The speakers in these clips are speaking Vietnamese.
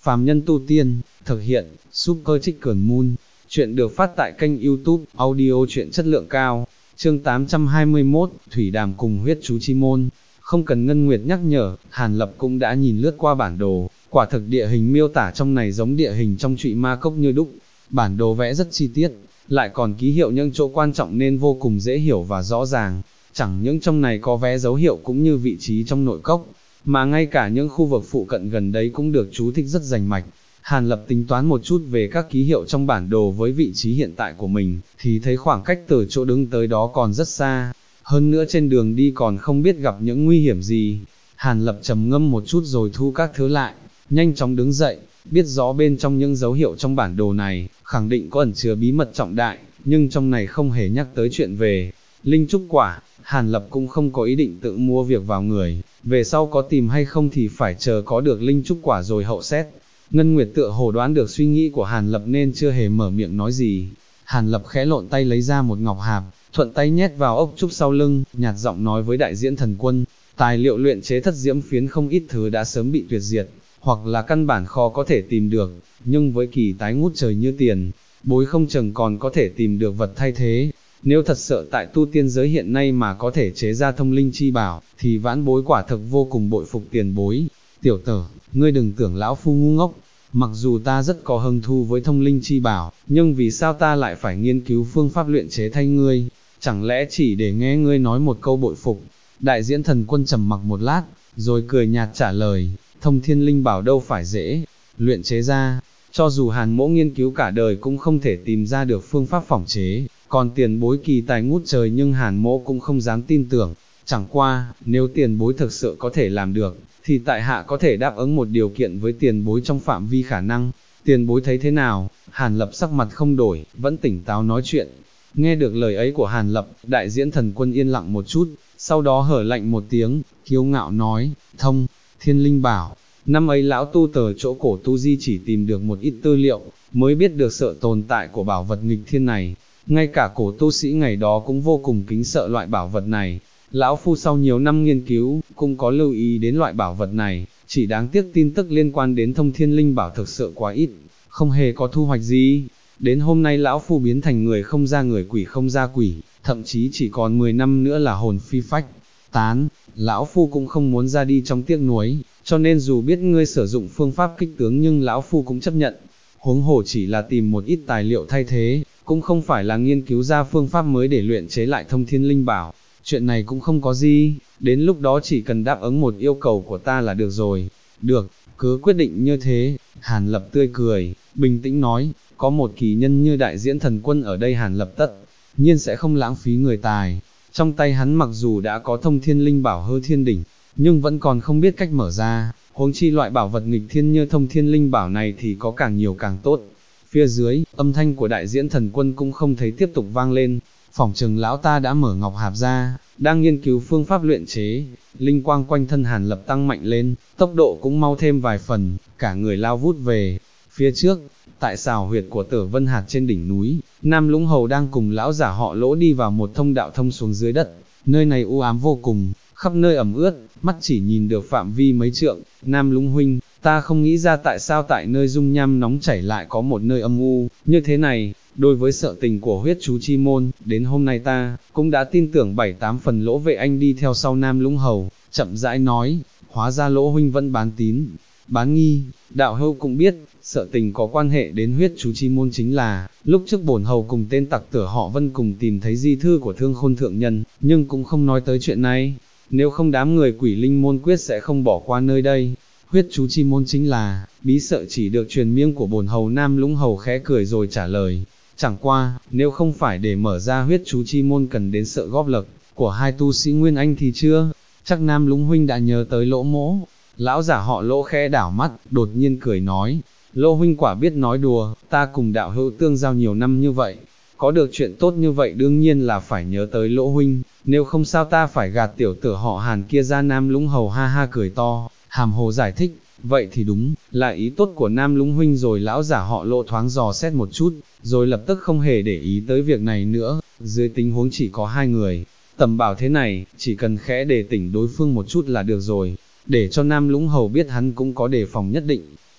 phàm nhân tu tiên, thực hiện, Super Chicken Moon. Chuyện được phát tại kênh YouTube, audio truyện chất lượng cao. Chương 821, Thủy Đàm cùng huyết chú chi môn. Không cần Ngân Nguyệt nhắc nhở, Hàn Lập cũng đã nhìn lướt qua bản đồ, quả thực địa hình miêu tả trong này giống địa hình trong trụy ma cốc như đúc. Bản đồ vẽ rất chi tiết, lại còn ký hiệu những chỗ quan trọng nên vô cùng dễ hiểu và rõ ràng. Chẳng những trong này có vẽ dấu hiệu cũng như vị trí trong nội cốc, mà ngay cả những khu vực phụ cận gần đấy cũng được chú thích rất rành mạch. Hàn Lập tính toán một chút về các ký hiệu trong bản đồ với vị trí hiện tại của mình, thì thấy khoảng cách từ chỗ đứng tới đó còn rất xa. Hơn nữa trên đường đi còn không biết gặp những nguy hiểm gì. Hàn Lập trầm ngâm một chút rồi thu các thứ lại, nhanh chóng đứng dậy, biết rõ bên trong những dấu hiệu trong bản đồ này, khẳng định có ẩn chứa bí mật trọng đại, nhưng trong này không hề nhắc tới chuyện về linh trúc quả. Hàn Lập cũng không có ý định tự mua việc vào người, về sau có tìm hay không thì phải chờ có được linh trúc quả rồi hậu xét. Ngân Nguyệt tựa hồ đoán được suy nghĩ của Hàn Lập nên chưa hề mở miệng nói gì. Hàn Lập khẽ lộn tay lấy ra một ngọc hạp, thuận tay nhét vào ốc trúc sau lưng, nhạt giọng nói với đại diễn thần quân, tài liệu luyện chế thất diễm phiến không ít thứ đã sớm bị tuyệt diệt, hoặc là căn bản khó có thể tìm được, nhưng với kỳ tái ngút trời như tiền, bối không chừng còn có thể tìm được vật thay thế. Nếu thật sự tại tu tiên giới hiện nay mà có thể chế ra thông linh chi bảo, thì vãn bối quả thực vô cùng bội phục tiền bối. Tiểu tử, ngươi đừng tưởng lão phu ngu ngốc, mặc dù ta rất có hứng thú với thông linh chi bảo, nhưng vì sao ta lại phải nghiên cứu phương pháp luyện chế thay ngươi, chẳng lẽ chỉ để nghe ngươi nói một câu bội phục? Đại diễn thần quân trầm mặc một lát, rồi cười nhạt trả lời, thông thiên linh bảo đâu phải dễ luyện chế ra, cho dù Hàn Mỗ nghiên cứu cả đời cũng không thể tìm ra được phương pháp phỏng chế, còn tiền bối kỳ tài ngút trời nhưng Hàn Mỗ cũng không dám tin tưởng. Chẳng qua, nếu tiền bối thực sự có thể làm được, thì tại hạ có thể đáp ứng một điều kiện với tiền bối trong phạm vi khả năng. Tiền bối thấy thế nào? Hàn Lập sắc mặt không đổi, vẫn tỉnh táo nói chuyện. Nghe được lời ấy của Hàn Lập, đại diễn thần quân yên lặng một chút, sau đó hở lạnh một tiếng, kiêu ngạo nói, thông thiên linh bảo. Năm ấy lão tu tờ chỗ cổ tu di chỉ tìm được một ít tư liệu, mới biết được sự tồn tại của bảo vật nghịch thiên này. Ngay cả cổ tu sĩ ngày đó cũng vô cùng kính sợ loại bảo vật này. Lão phu sau nhiều năm nghiên cứu, cũng có lưu ý đến loại bảo vật này, chỉ đáng tiếc tin tức liên quan đến thông thiên linh bảo thực sự quá ít, không hề có thu hoạch gì. Đến hôm nay lão phu biến thành người không ra người, quỷ không ra quỷ, thậm chí chỉ còn 10 năm nữa là hồn phi phách tán. Lão phu cũng không muốn ra đi trong tiếc nuối, cho nên dù biết ngươi sử dụng phương pháp kích tướng nhưng lão phu cũng chấp nhận. Huống hồ chỉ là tìm một ít tài liệu thay thế, cũng không phải là nghiên cứu ra phương pháp mới để luyện chế lại thông thiên linh bảo. Chuyện này cũng không có gì, đến lúc đó chỉ cần đáp ứng một yêu cầu của ta là được rồi. Được, cứ quyết định như thế. Hàn Lập tươi cười, bình tĩnh nói, có một kỳ nhân như đại diễn thần quân ở đây Hàn Lập tất nhiên sẽ không lãng phí người tài. Trong tay hắn mặc dù đã có thông thiên linh bảo hư thiên đỉnh, nhưng vẫn còn không biết cách mở ra, huống chi loại bảo vật nghịch thiên như thông thiên linh bảo này thì có càng nhiều càng tốt. Phía dưới, âm thanh của đại diễn thần quân cũng không thấy tiếp tục vang lên, phỏng chừng lão ta đã mở ngọc hạp ra, đang nghiên cứu phương pháp luyện chế. Linh quang quanh thân Hàn Lập tăng mạnh lên, tốc độ cũng mau thêm vài phần, cả người lao vút về phía trước. Tại xào huyệt của Tử Vân Hạt trên đỉnh núi, Nam Lũng Hầu đang cùng lão giả họ Lỗ đi vào một thông đạo thông xuống dưới đất. Nơi này u ám vô cùng, khắp nơi ẩm ướt, mắt chỉ nhìn được phạm vi mấy trượng. Nam Lũng huynh, ta không nghĩ ra tại sao tại nơi dung nham nóng chảy lại có một nơi âm u như thế này. Đối với sợ tình của huyết chú chi môn, đến hôm nay ta cũng đã tin tưởng 7-8 phần. Lỗ Vệ Anh đi theo sau Nam Lũng Hầu, chậm rãi nói, hóa ra Lỗ huynh vẫn bán tín bán nghi. Đạo hữu cũng biết, sợ tình có quan hệ đến huyết chú chi môn chính là, lúc trước bổn hầu cùng tên tặc tử họ Vân cùng tìm thấy di thư của Thương Khôn thượng nhân, nhưng cũng không nói tới chuyện này. Nếu không đám người Quỷ Linh môn quyết sẽ không bỏ qua nơi đây. Huyết chú chi môn chính là bí sợ chỉ được truyền miệng của bổn hầu. Nam Lũng Hầu khẽ cười rồi trả lời, chẳng qua, nếu không phải để mở ra huyết chú chi môn cần đến sự góp lực của hai tu sĩ Nguyên Anh thì chưa chắc Nam Lũng huynh đã nhớ tới Lỗ mỗ. Lão giả họ Lỗ khẽ đảo mắt, đột nhiên cười nói, Lỗ huynh quả biết nói đùa, ta cùng đạo hữu tương giao nhiều năm như vậy, có được chuyện tốt như vậy đương nhiên là phải nhớ tới Lỗ huynh, nếu không sao ta phải gạt tiểu tử họ Hàn kia ra. Nam Lũng Hầu ha ha cười to, hàm hồ giải thích, vậy thì đúng là ý tốt của Nam Lũng huynh rồi. Lão giả họ Lỗ thoáng dò xét một chút, rồi lập tức không hề để ý tới việc này nữa. Dưới tình huống chỉ có hai người, tầm bảo thế này, chỉ cần khẽ để tỉnh đối phương một chút là được rồi, để cho Nam Lũng Hầu biết hắn cũng có đề phòng nhất định.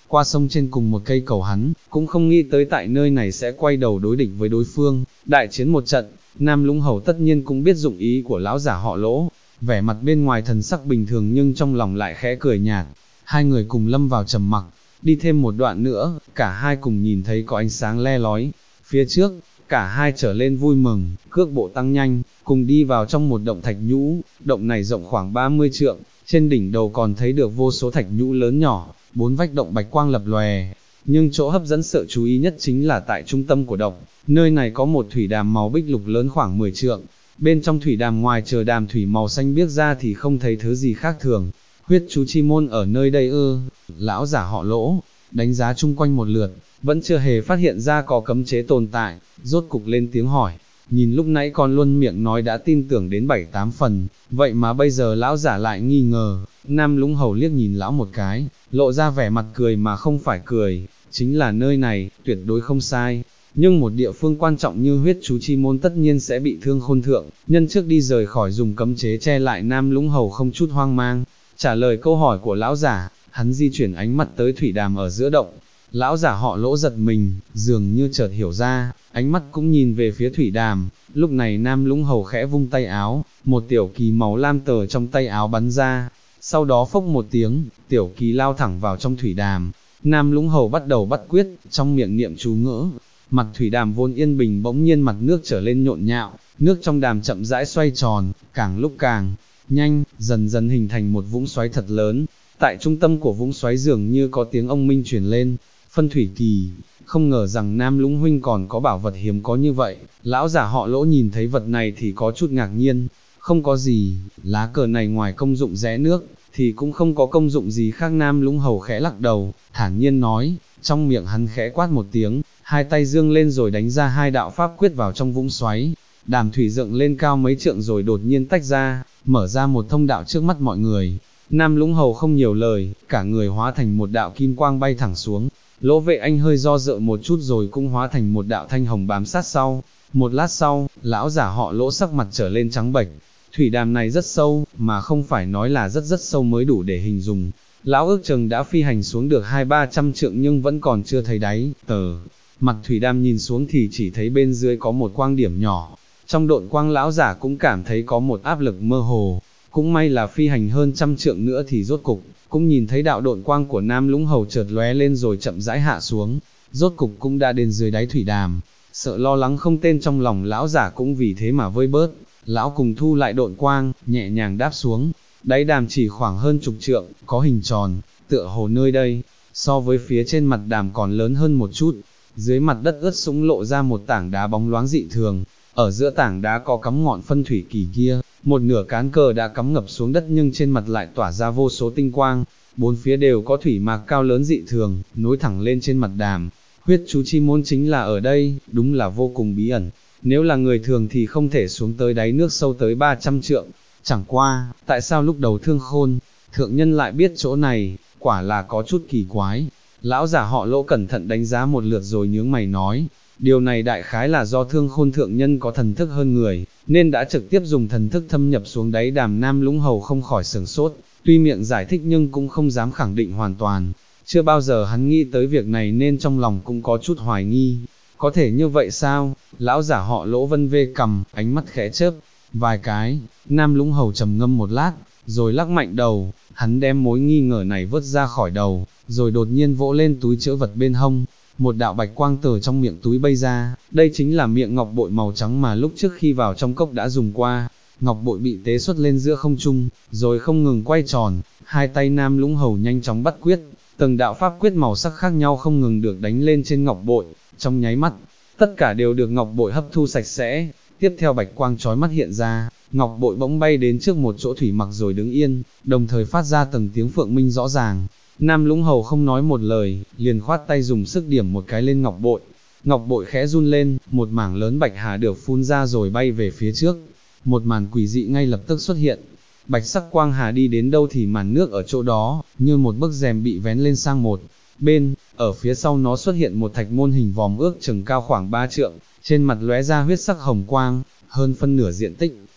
qua sông trên cùng một cây cầu hắn, cũng không nghĩ tới tại nơi này sẽ quay đầu đối địch với đối phương, đại chiến một trận, Nam Lũng Hầu tất nhiên cũng biết dụng ý của lão giả họ Lỗ, vẻ mặt bên ngoài thần sắc bình thường nhưng trong lòng lại khẽ cười nhạt, hai người cùng lâm vào trầm mặc, đi thêm một đoạn nữa, cả hai cùng nhìn thấy có ánh sáng le lói, phía trước, cả hai trở lên vui mừng, cước bộ tăng nhanh, cùng đi vào trong một động thạch nhũ, động này rộng khoảng 30 trượng, trên đỉnh đầu còn thấy được vô số thạch nhũ lớn nhỏ, bốn vách động bạch quang lập lòe, nhưng chỗ hấp dẫn sự chú ý nhất chính là tại trung tâm của động, nơi này có một thủy đàm màu bích lục lớn khoảng 10 trượng, bên trong thủy đàm ngoài chờ đàm thủy màu xanh biếc ra thì không thấy thứ gì khác thường, huyết chú chi môn ở nơi đây ư? Lão giả họ Lỗ, đánh giá chung quanh một lượt, vẫn chưa hề phát hiện ra có cấm chế tồn tại, rốt cục lên tiếng hỏi, nhìn lúc nãy còn luôn miệng nói đã tin tưởng đến 7-8 phần, vậy mà bây giờ lão giả lại nghi ngờ, Nam Lũng Hầu liếc nhìn lão một cái, lộ ra vẻ mặt cười mà không phải cười, chính là nơi này, tuyệt đối không sai. Nhưng một địa phương quan trọng như huyết chú chi môn tất nhiên sẽ bị Thương Khôn thượng, nhân trước đi rời khỏi dùng cấm chế che lại. Nam Lũng Hầu không chút hoang mang, trả lời câu hỏi của lão giả, hắn di chuyển ánh mắt tới thủy đàm ở giữa động. Lão giả họ Lỗ giật mình, dường như chợt hiểu ra, ánh mắt cũng nhìn về phía thủy đàm, lúc này Nam Lũng Hầu khẽ vung tay áo, một tiểu kỳ màu lam tờ trong tay áo bắn ra, sau đó phốc một tiếng, tiểu kỳ lao thẳng vào trong thủy đàm, Nam Lũng Hầu bắt đầu bắt quyết, trong miệng niệm chú ngữ, mặt thủy đàm vốn yên bình bỗng nhiên mặt nước trở lên nhộn nhạo, nước trong đàm chậm rãi xoay tròn, càng lúc càng nhanh, dần dần hình thành một vũng xoáy thật lớn, tại trung tâm của vũng xoáy dường như có tiếng ông minh truyền lên, phân thủy kỳ, không ngờ rằng Nam Lũng huynh còn có bảo vật hiếm có như vậy. Lão giả họ Lỗ nhìn thấy vật này thì có chút ngạc nhiên, không có gì, lá cờ này ngoài công dụng rẽ nước, thì cũng không có công dụng gì khác. Nam Lũng Hầu khẽ lắc đầu, thản nhiên nói, trong miệng hắn khẽ quát một tiếng, hai tay dương lên rồi đánh ra hai đạo pháp quyết vào trong vũng xoáy, đàm thủy dựng lên cao mấy trượng rồi đột nhiên tách ra, mở ra một thông đạo trước mắt mọi người. Nam Lũng Hầu không nhiều lời, cả người hóa thành một đạo kim quang bay thẳng xuống. Lỗ Vệ Anh hơi do dự một chút rồi cũng hóa thành một đạo thanh hồng bám sát sau. Một lát sau, lão giả họ Lỗ sắc mặt trở lên trắng bệch. Thủy đàm này rất sâu, mà không phải nói là rất sâu mới đủ để hình dung. Lão ước chừng đã phi hành xuống được 200-300 trượng nhưng vẫn còn chưa thấy đáy. Mặt thủy đàm nhìn xuống thì chỉ thấy bên dưới có một quang điểm nhỏ. Trong độn quang lão giả cũng cảm thấy có một áp lực mơ hồ. Cũng may là phi hành hơn 100 trượng nữa thì rốt cục cũng nhìn thấy đạo độn quang của Nam Lũng Hầu chợt lóe lên rồi chậm rãi hạ xuống, rốt cục cũng đã đến dưới đáy thủy đàm. Sợ lo lắng không tên trong lòng lão giả cũng vì thế mà vơi bớt, lão cùng thu lại độn quang, nhẹ nhàng đáp xuống. Đáy đàm chỉ khoảng hơn chục trượng, có hình tròn, tựa hồ nơi đây, so với phía trên mặt đàm còn lớn hơn một chút. Dưới mặt đất ướt sũng lộ ra một tảng đá bóng loáng dị thường, ở giữa tảng đá có cắm ngọn phân thủy kỳ kia, một nửa cán cờ đã cắm ngập xuống đất nhưng trên mặt lại tỏa ra vô số tinh quang, bốn phía đều có thủy mạc cao lớn dị thường, nối thẳng lên trên mặt đàm. Huyết chú chi môn chính là ở đây, đúng là vô cùng bí ẩn, nếu là người thường thì không thể xuống tới đáy nước sâu tới 300 trượng, chẳng qua, tại sao lúc đầu Thương Khôn thượng nhân lại biết chỗ này, quả là có chút kỳ quái. Lão giả họ Lỗ cẩn thận đánh giá một lượt rồi nhướng mày nói, điều này đại khái là do Thương Khôn thượng nhân có thần thức hơn người, nên đã trực tiếp dùng thần thức thâm nhập xuống đáy đàm. Nam Lũng Hầu không khỏi sửng sốt, tuy miệng giải thích nhưng cũng không dám khẳng định hoàn toàn, chưa bao giờ hắn nghĩ tới việc này nên trong lòng cũng có chút hoài nghi. Có thể như vậy sao? Lão giả họ Lỗ vân vê cằm, ánh mắt khẽ chớp vài cái. Nam Lũng Hầu trầm ngâm một lát, rồi lắc mạnh đầu, hắn đem mối nghi ngờ này vớt ra khỏi đầu, rồi đột nhiên vỗ lên túi trữ vật bên hông. Một đạo bạch quang từ trong miệng túi bay ra, đây chính là miệng ngọc bội màu trắng mà lúc trước khi vào trong cốc đã dùng qua. Ngọc bội bị tế xuất lên giữa không trung, rồi không ngừng quay tròn, hai tay Nam Lũng Hầu nhanh chóng bắt quyết, từng đạo pháp quyết màu sắc khác nhau không ngừng được đánh lên trên ngọc bội, trong nháy mắt, tất cả đều được ngọc bội hấp thu sạch sẽ. Tiếp theo bạch quang chói mắt hiện ra, ngọc bội bỗng bay đến trước một chỗ thủy mặc rồi đứng yên, đồng thời phát ra từng tiếng phượng minh rõ ràng. Nam Lũng Hầu không nói một lời, liền khoát tay dùng sức điểm một cái lên ngọc bội khẽ run lên, một mảng lớn bạch hà được phun ra rồi bay về phía trước. Một màn quỷ dị ngay lập tức xuất hiện, bạch sắc quang hà đi đến đâu thì màn nước ở chỗ đó, như một bức rèm bị vén lên sang một bên. Ở phía sau nó xuất hiện một thạch môn hình vòm ước chừng cao khoảng 3 trượng, trên mặt lóe ra huyết sắc hồng quang, hơn phân nửa diện tích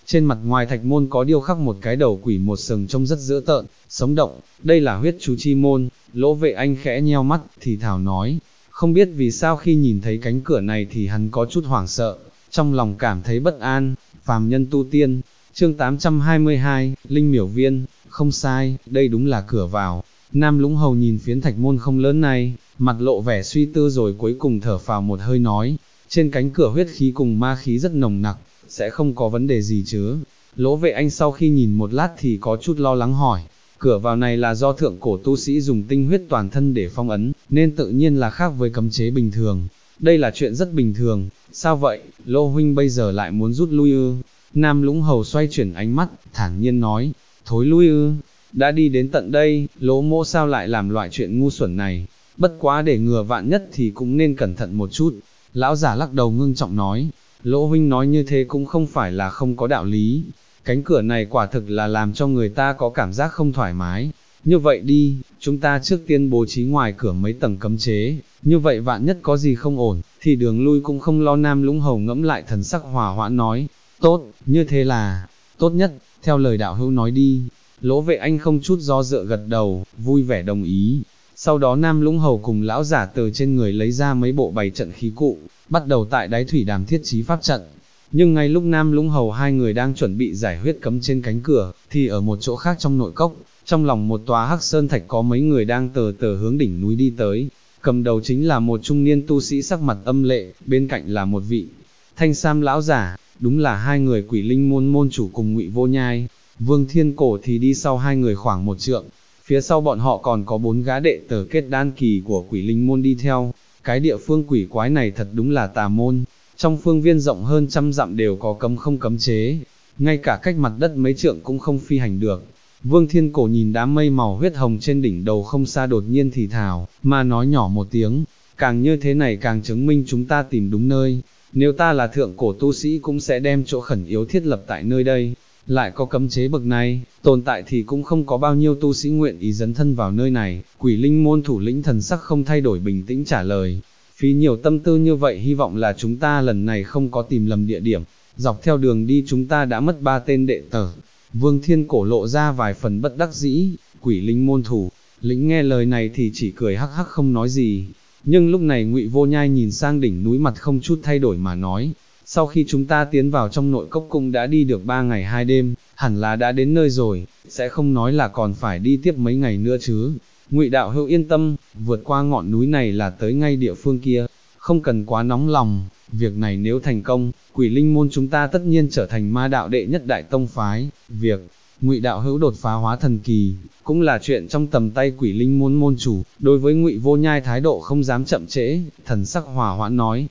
Trên mặt ngoài thạch môn có điêu khắc một cái đầu quỷ một sừng trông rất dữ tợn, sống động, đây là huyết chú chi môn. Lỗ Vệ Anh khẽ nheo mắt, thì thào nói, không biết vì sao khi nhìn thấy cánh cửa này thì hắn có chút hoảng sợ, trong lòng cảm thấy bất an. Phàm nhân tu tiên, chương 822, Linh Miểu Viên, không sai, đây đúng là cửa vào. Nam Lũng Hầu nhìn phiến thạch môn không lớn này, mặt lộ vẻ suy tư rồi cuối cùng thở phào một hơi nói, trên cánh cửa huyết khí cùng ma khí rất nồng nặc, sẽ không có vấn đề gì chứ. Lỗ Vệ Anh sau khi nhìn một lát thì có chút lo lắng hỏi, cửa vào này là do thượng cổ tu sĩ dùng tinh huyết toàn thân để phong ấn, nên tự nhiên là khác với cấm chế bình thường. Đây là chuyện rất bình thường. Sao vậy, Lỗ huynh bây giờ lại muốn rút lui ư? Nam Lũng Hầu xoay chuyển ánh mắt, thản nhiên nói, thối lui ư? Đã đi đến tận đây, Lỗ mỗ sao lại làm loại chuyện ngu xuẩn này? Bất quá để ngừa vạn nhất thì cũng nên cẩn thận một chút. Lão giả lắc đầu ngưng trọng nói, Lỗ huynh nói như thế cũng không phải là không có đạo lý. Cánh cửa này quả thực là làm cho người ta có cảm giác không thoải mái. Như vậy đi, chúng ta trước tiên bố trí ngoài cửa mấy tầng cấm chế, như vậy vạn nhất có gì không ổn, thì đường lui cũng không lo. Nam Lũng Hầu ngẫm lại thần sắc hòa hoãn nói, tốt, như thế là tốt nhất, theo lời đạo hữu nói đi. Lỗ Vệ Anh không chút do dự gật đầu, vui vẻ đồng ý. Sau đó Nam Lũng Hầu cùng lão giả từ trên người lấy ra mấy bộ bày trận khí cụ, bắt đầu tại đáy thủy đàm thiết trí pháp trận. Nhưng ngay lúc Nam Lũng Hầu hai người đang chuẩn bị giải huyết cấm trên cánh cửa, thì ở một chỗ khác trong nội cốc, trong lòng một tòa hắc sơn thạch có mấy người đang tờ tờ hướng đỉnh núi đi tới. Cầm đầu chính là một trung niên tu sĩ sắc mặt âm lệ, bên cạnh là một vị thanh sam lão giả, đúng là hai người Quỷ Linh môn môn chủ cùng Ngụy Vô Nhai. Vương Thiên Cổ thì đi sau hai người khoảng một trượng, phía sau bọn họ còn có 4 gã đệ tử kết đan kỳ của Quỷ Linh môn đi theo. Cái địa phương quỷ quái này thật đúng là tà môn, trong phương viên rộng hơn 100 dặm đều có cấm không cấm chế, ngay cả cách mặt đất mấy trượng cũng không phi hành được. Vương Thiên Cổ nhìn đám mây màu huyết hồng trên đỉnh đầu không xa đột nhiên thì thào, mà nói nhỏ một tiếng, càng như thế này càng chứng minh chúng ta tìm đúng nơi, nếu ta là thượng cổ tu sĩ cũng sẽ đem chỗ khẩn yếu thiết lập tại nơi đây. Lại có cấm chế bậc này, tồn tại thì cũng không có bao nhiêu tu sĩ nguyện ý dấn thân vào nơi này. Quỷ Linh môn thủ lĩnh thần sắc không thay đổi bình tĩnh trả lời, phí nhiều tâm tư như vậy hy vọng là chúng ta lần này không có tìm lầm địa điểm, dọc theo đường đi chúng ta đã mất 3 tên đệ tử. Vương Thiên Cổ lộ ra vài phần bất đắc dĩ, Quỷ Linh môn thủ lĩnh nghe lời này thì chỉ cười hắc hắc không nói gì. Nhưng lúc này Ngụy Vô Nhai nhìn sang đỉnh núi mặt không chút thay đổi mà nói, sau khi chúng ta tiến vào trong nội cốc cung đã đi được 3 ngày 2 đêm, hẳn là đã đến nơi rồi, sẽ không nói là còn phải đi tiếp mấy ngày nữa chứ. Ngụy đạo hữu yên tâm, vượt qua ngọn núi này là tới ngay địa phương kia, không cần quá nóng lòng. Việc này nếu thành công, Quỷ Linh môn chúng ta tất nhiên trở thành ma đạo đệ nhất đại tông phái. Việc Ngụy đạo hữu đột phá hóa thần kỳ, cũng là chuyện trong tầm tay Quỷ Linh môn môn chủ. Đối với Ngụy Vô Nhai thái độ không dám chậm trễ, thần sắc hòa hoãn nói,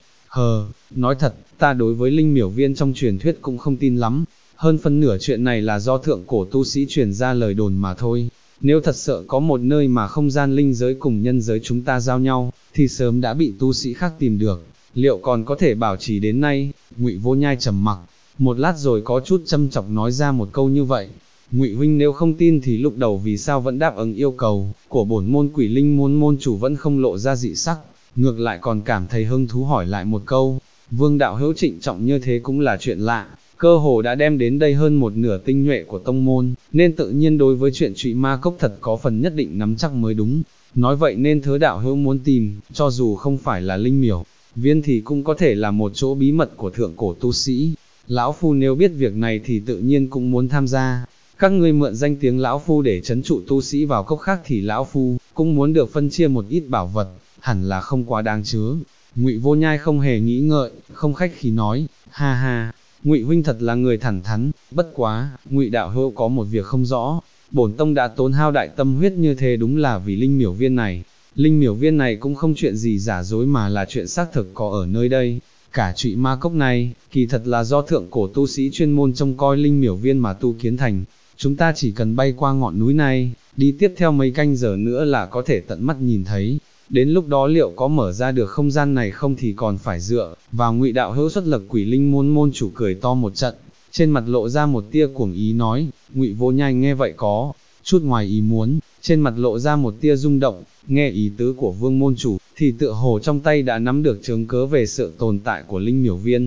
nói thật, ta đối với Linh Miểu Viên trong truyền thuyết cũng không tin lắm, hơn phân nửa chuyện này là do thượng cổ tu sĩ truyền ra lời đồn mà thôi. Nếu thật sự có một nơi mà không gian linh giới cùng nhân giới chúng ta giao nhau, thì sớm đã bị tu sĩ khác tìm được, liệu còn có thể bảo trì đến nay? Ngụy Vô Nhai trầm mặc, một lát rồi có chút châm chọc nói ra một câu như vậy. Ngụy huynh nếu không tin thì lúc đầu vì sao vẫn đáp ứng yêu cầu của bổn môn Quỷ Linh môn môn chủ vẫn không lộ ra dị sắc, ngược lại còn cảm thấy hứng thú hỏi lại một câu. Vương đạo hữu trịnh trọng như thế cũng là chuyện lạ, cơ hồ đã đem đến đây hơn một nửa tinh nhuệ của tông môn, nên tự nhiên đối với chuyện trụy ma cốc thật có phần nhất định nắm chắc mới đúng. Nói vậy nên thứ đạo hữu muốn tìm, cho dù không phải là Linh Miểu Viên thì cũng có thể là một chỗ bí mật của thượng cổ tu sĩ. Lão Phu nếu biết việc này thì tự nhiên cũng muốn tham gia. Các ngươi mượn danh tiếng Lão Phu để trấn trụ tu sĩ vào cốc khác thì Lão Phu cũng muốn được phân chia một ít bảo vật, hẳn là không quá đáng chứ. Ngụy Vô Nhai không hề nghĩ ngợi, không khách khí nói, ha ha, Ngụy huynh thật là người thẳng thắn, bất quá, Ngụy đạo hữu có một việc không rõ, bổn tông đã tốn hao đại tâm huyết như thế đúng là vì Linh Miểu Viên này. Linh Miểu Viên này cũng không chuyện gì giả dối mà là chuyện xác thực có ở nơi đây. Cả trụy ma cốc này, kỳ thật là do thượng cổ tu sĩ chuyên môn trông coi Linh Miểu Viên mà tu kiến thành. Chúng ta chỉ cần bay qua ngọn núi này, đi tiếp theo mấy canh giờ nữa là có thể tận mắt nhìn thấy. Đến lúc đó liệu có mở ra được không gian này không thì còn phải dựa vào Ngụy đạo hữu xuất lực. Quỷ Linh môn môn chủ cười to một trận, trên mặt lộ ra một tia cuồng ý nói. Ngụy Vô Nhai nghe vậy có chút ngoài ý muốn, trên mặt lộ ra một tia rung động, nghe ý tứ của Vương môn chủ, thì tựa hồ trong tay đã nắm được chứng cớ về sự tồn tại của Linh Miểu Viên.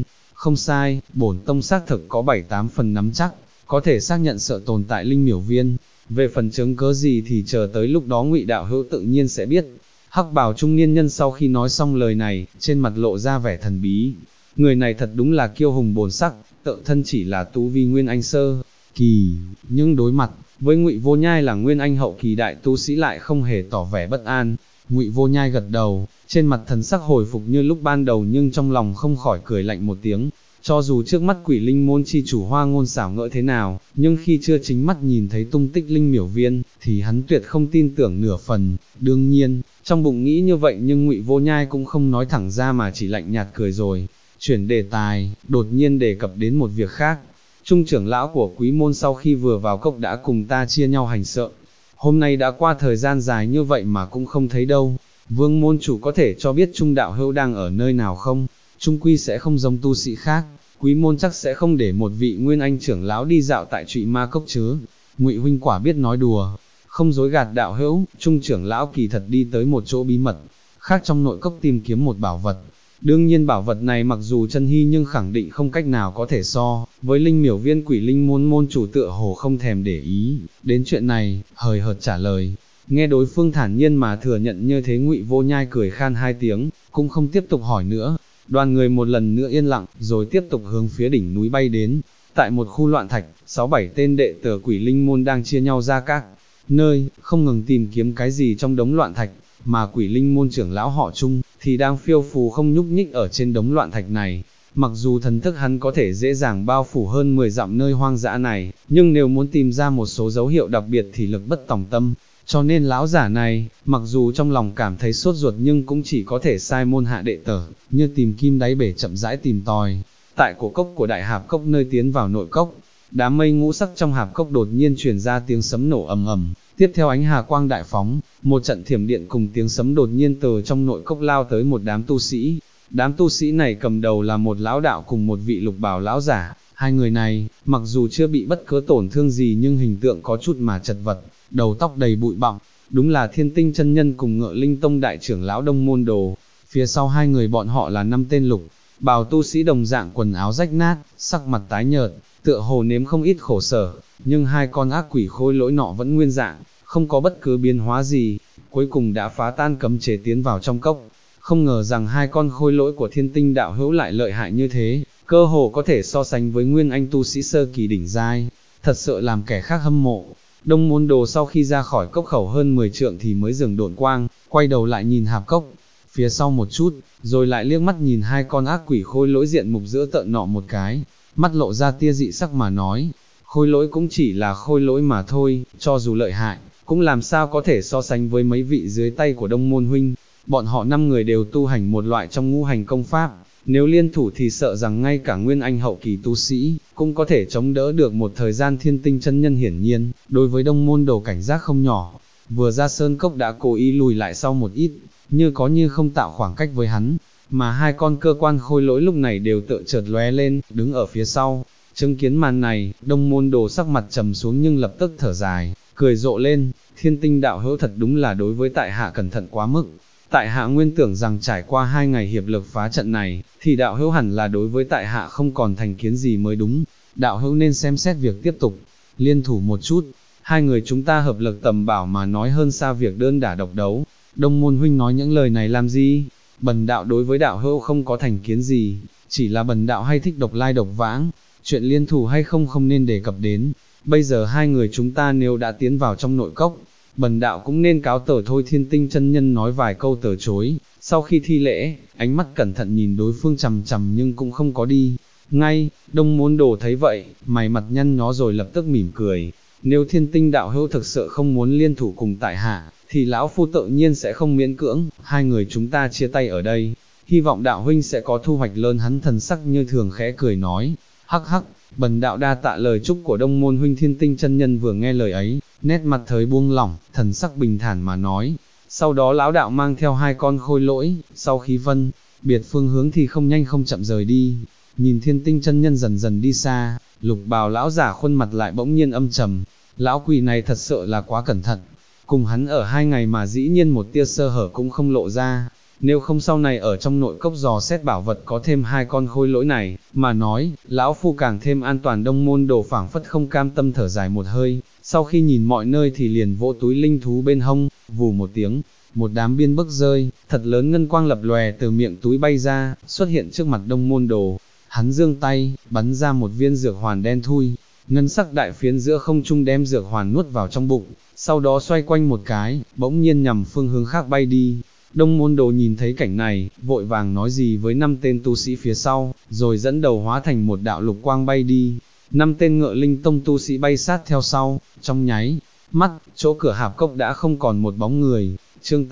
Không sai, bổn tông xác thực có 7-8 phần nắm chắc, có thể xác nhận sợ tồn tại linh miểu viên. Về phần chứng cớ gì thì chờ tới lúc đó Ngụy đạo hữu tự nhiên sẽ biết. Hắc bào trung niên nhân sau khi nói xong lời này, trên mặt lộ ra vẻ thần bí. Người này thật đúng là kiêu hùng bổn sắc, tự thân chỉ là tu vi nguyên anh sơ kỳ, nhưng đối mặt với Ngụy Vô Nhai là nguyên anh hậu kỳ đại tu sĩ lại không hề tỏ vẻ bất an. Ngụy Vô Nhai gật đầu, trên mặt thần sắc hồi phục như lúc ban đầu nhưng trong lòng không khỏi cười lạnh một tiếng. Cho dù trước mắt Quỷ Linh môn chi chủ Hoa Ngôn xảo ngỡ thế nào, nhưng khi chưa chính mắt nhìn thấy tung tích linh miểu viên, thì hắn tuyệt không tin tưởng nửa phần. Đương nhiên, trong bụng nghĩ như vậy nhưng Ngụy Vô Nhai cũng không nói thẳng ra mà chỉ lạnh nhạt cười rồi. Chuyển đề tài, đột nhiên đề cập đến một việc khác. Trung trưởng lão của Quý môn sau khi vừa vào cốc đã cùng ta chia nhau hành sợ. Hôm nay đã qua thời gian dài như vậy mà cũng không thấy đâu. Vương môn chủ có thể cho biết Trung đạo hữu đang ở nơi nào không? Trung quy sẽ không giống tu sĩ khác, Quý môn chắc sẽ không để một vị nguyên anh trưởng lão đi dạo tại Trụy Ma cốc chứ. Ngụy huynh quả biết nói đùa, không dối gạt đạo hữu, Trung trưởng lão kỳ thật đi tới một chỗ bí mật khác trong nội cốc tìm kiếm một bảo vật. Đương nhiên bảo vật này mặc dù chân hy nhưng khẳng định không cách nào có thể so với linh miểu viên. Quỷ Linh môn môn chủ tựa hồ không thèm để ý đến chuyện này, hời hợt trả lời. Nghe đối phương thản nhiên mà thừa nhận như thế, Ngụy Vô Nhai cười khan hai tiếng, cũng không tiếp tục hỏi nữa. Đoàn người một lần nữa yên lặng, rồi tiếp tục hướng phía đỉnh núi bay đến. Tại một khu loạn thạch, 6-7 tên đệ tử Quỷ Linh môn đang chia nhau ra các nơi, không ngừng tìm kiếm cái gì trong đống loạn thạch, mà Quỷ Linh môn trưởng lão họ Trung thì đang phiêu phù không nhúc nhích ở trên đống loạn thạch này. Mặc dù thần thức hắn có thể dễ dàng bao phủ hơn 10 dặm nơi hoang dã này, nhưng nếu muốn tìm ra một số dấu hiệu đặc biệt thì lực bất tòng tâm. Cho nên lão giả này, mặc dù trong lòng cảm thấy sốt ruột nhưng cũng chỉ có thể sai môn hạ đệ tử, như tìm kim đáy bể chậm rãi tìm tòi. Tại cổ cốc của đại hạp cốc nơi tiến vào nội cốc, đám mây ngũ sắc trong hạp cốc đột nhiên truyền ra tiếng sấm nổ ầm ầm, tiếp theo ánh hà quang đại phóng, một trận thiểm điện cùng tiếng sấm đột nhiên từ trong nội cốc lao tới một đám tu sĩ. Đám tu sĩ này cầm đầu là một lão đạo cùng một vị lục bào lão giả. Hai người này, mặc dù chưa bị bất cứ tổn thương gì nhưng hình tượng có chút mà chật vật, đầu tóc đầy bụi bặm, đúng là Thiên Tinh chân nhân cùng Ngự Linh tông đại trưởng lão Đông Môn Đồ. Phía sau hai người bọn họ là 5 tên lục bào tu sĩ đồng dạng quần áo rách nát, sắc mặt tái nhợt, tựa hồ nếm không ít khổ sở, nhưng hai con ác quỷ khôi lỗi nọ vẫn nguyên dạng, không có bất cứ biến hóa gì, cuối cùng đã phá tan cấm chế tiến vào trong cốc. Không ngờ rằng hai con khôi lỗi của Thiên Tinh đạo hữu lại lợi hại như thế, cơ hồ có thể so sánh với nguyên anh tu sĩ sơ kỳ đỉnh giai, thật sự làm kẻ khác hâm mộ. Đông Môn Đồ sau khi ra khỏi cốc khẩu hơn 10 trượng thì mới dừng độn quang, quay đầu lại nhìn hạp cốc, phía sau một chút, rồi lại liếc mắt nhìn hai con ác quỷ khôi lỗi diện mục dữ tợn nọ một cái, mắt lộ ra tia dị sắc mà nói, khôi lỗi cũng chỉ là khôi lỗi mà thôi, cho dù lợi hại, cũng làm sao có thể so sánh với mấy vị dưới tay của Đông Môn huynh. Bọn họ 5 người đều tu hành một loại trong ngũ hành công pháp, nếu liên thủ thì sợ rằng ngay cả nguyên anh hậu kỳ tu sĩ cũng có thể chống đỡ được một thời gian. Thiên Tinh chân nhân hiển nhiên đối với Đông Môn Đồ cảnh giác không nhỏ, vừa ra sơn cốc đã cố ý lùi lại sau một ít, như có như không tạo khoảng cách với hắn, mà hai con cơ quan khôi lỗi lúc này đều tự chợt lóe lên, đứng ở phía sau. Chứng kiến màn này, Đông Môn Đồ sắc mặt trầm xuống nhưng lập tức thở dài, cười rộ lên. Thiên Tinh đạo hữu thật đúng là đối với tại hạ cẩn thận quá mức. Tại hạ nguyên tưởng rằng trải qua 2 ngày hiệp lực phá trận này, thì đạo hữu hẳn là đối với tại hạ không còn thành kiến gì mới đúng. Đạo hữu nên xem xét việc tiếp tục liên thủ một chút, hai người chúng ta hợp lực tầm bảo mà nói hơn xa việc đơn đả độc đấu. Đông Môn huynh nói những lời này làm gì? Bần đạo đối với đạo hữu không có thành kiến gì, chỉ là bần đạo hay thích độc lai độc vãng, chuyện liên thủ hay không không nên đề cập đến. Bây giờ hai người chúng ta nếu đã tiến vào trong nội cốc, bần đạo cũng nên cáo từ thôi. Thiên Tinh chân nhân nói vài câu từ chối, sau khi thi lễ, ánh mắt cẩn thận nhìn đối phương chằm chằm nhưng cũng không có đi ngay. Đông Môn Đồ thấy vậy, mày mặt nhăn nhó rồi lập tức mỉm cười. Nếu Thiên Tinh đạo hữu thực sự không muốn liên thủ cùng tại hạ, thì lão phu tự nhiên sẽ không miễn cưỡng. Hai người chúng ta chia tay ở đây, hy vọng đạo huynh sẽ có thu hoạch lớn. Hắn thần sắc như thường khẽ cười nói, hắc hắc, bần đạo đa tạ lời chúc của Đông Môn huynh. Thiên Tinh chân nhân vừa nghe lời ấy, nét mặt thời buông lỏng, thần sắc bình thản mà nói. Sau đó lão đạo mang theo hai con khôi lỗi, sau khi phân biệt phương hướng thì không nhanh không chậm rời đi. Nhìn Thiên Tinh chân nhân dần dần đi xa, lục bào lão giả khuôn mặt lại bỗng nhiên âm trầm. Lão quỷ này thật sự là quá cẩn thận, cùng hắn ở 2 ngày mà dĩ nhiên một tia sơ hở cũng không lộ ra. nếu không sau này ở trong nội cốc dò xét bảo vật có thêm hai con khôi lỗi này, mà nói, lão phu càng thêm an toàn. Đông môn đồ phảng phất không cam tâm thở dài một hơi, sau khi nhìn mọi nơi thì liền vỗ túi linh thú bên hông, vù một tiếng, một đám biên bức rơi, thật lớn ngân quang lập lòe từ miệng túi bay ra, xuất hiện trước mặt đông môn đồ. Hắn giương tay, bắn ra một viên dược hoàn đen thui, ngân sắc đại phiến giữa không trung đem dược hoàn nuốt vào trong bụng, sau đó xoay quanh một cái, bỗng nhiên nhằm phương hướng khác bay đi. Đông môn đồ nhìn thấy cảnh này, vội vàng nói gì với 5 tên tu sĩ phía sau, rồi dẫn đầu hóa thành một đạo lục quang bay đi. 5 tên Ngự Linh Tông tu sĩ bay sát theo sau, trong nháy mắt, chỗ cửa hạp cốc đã không còn một bóng người. Chương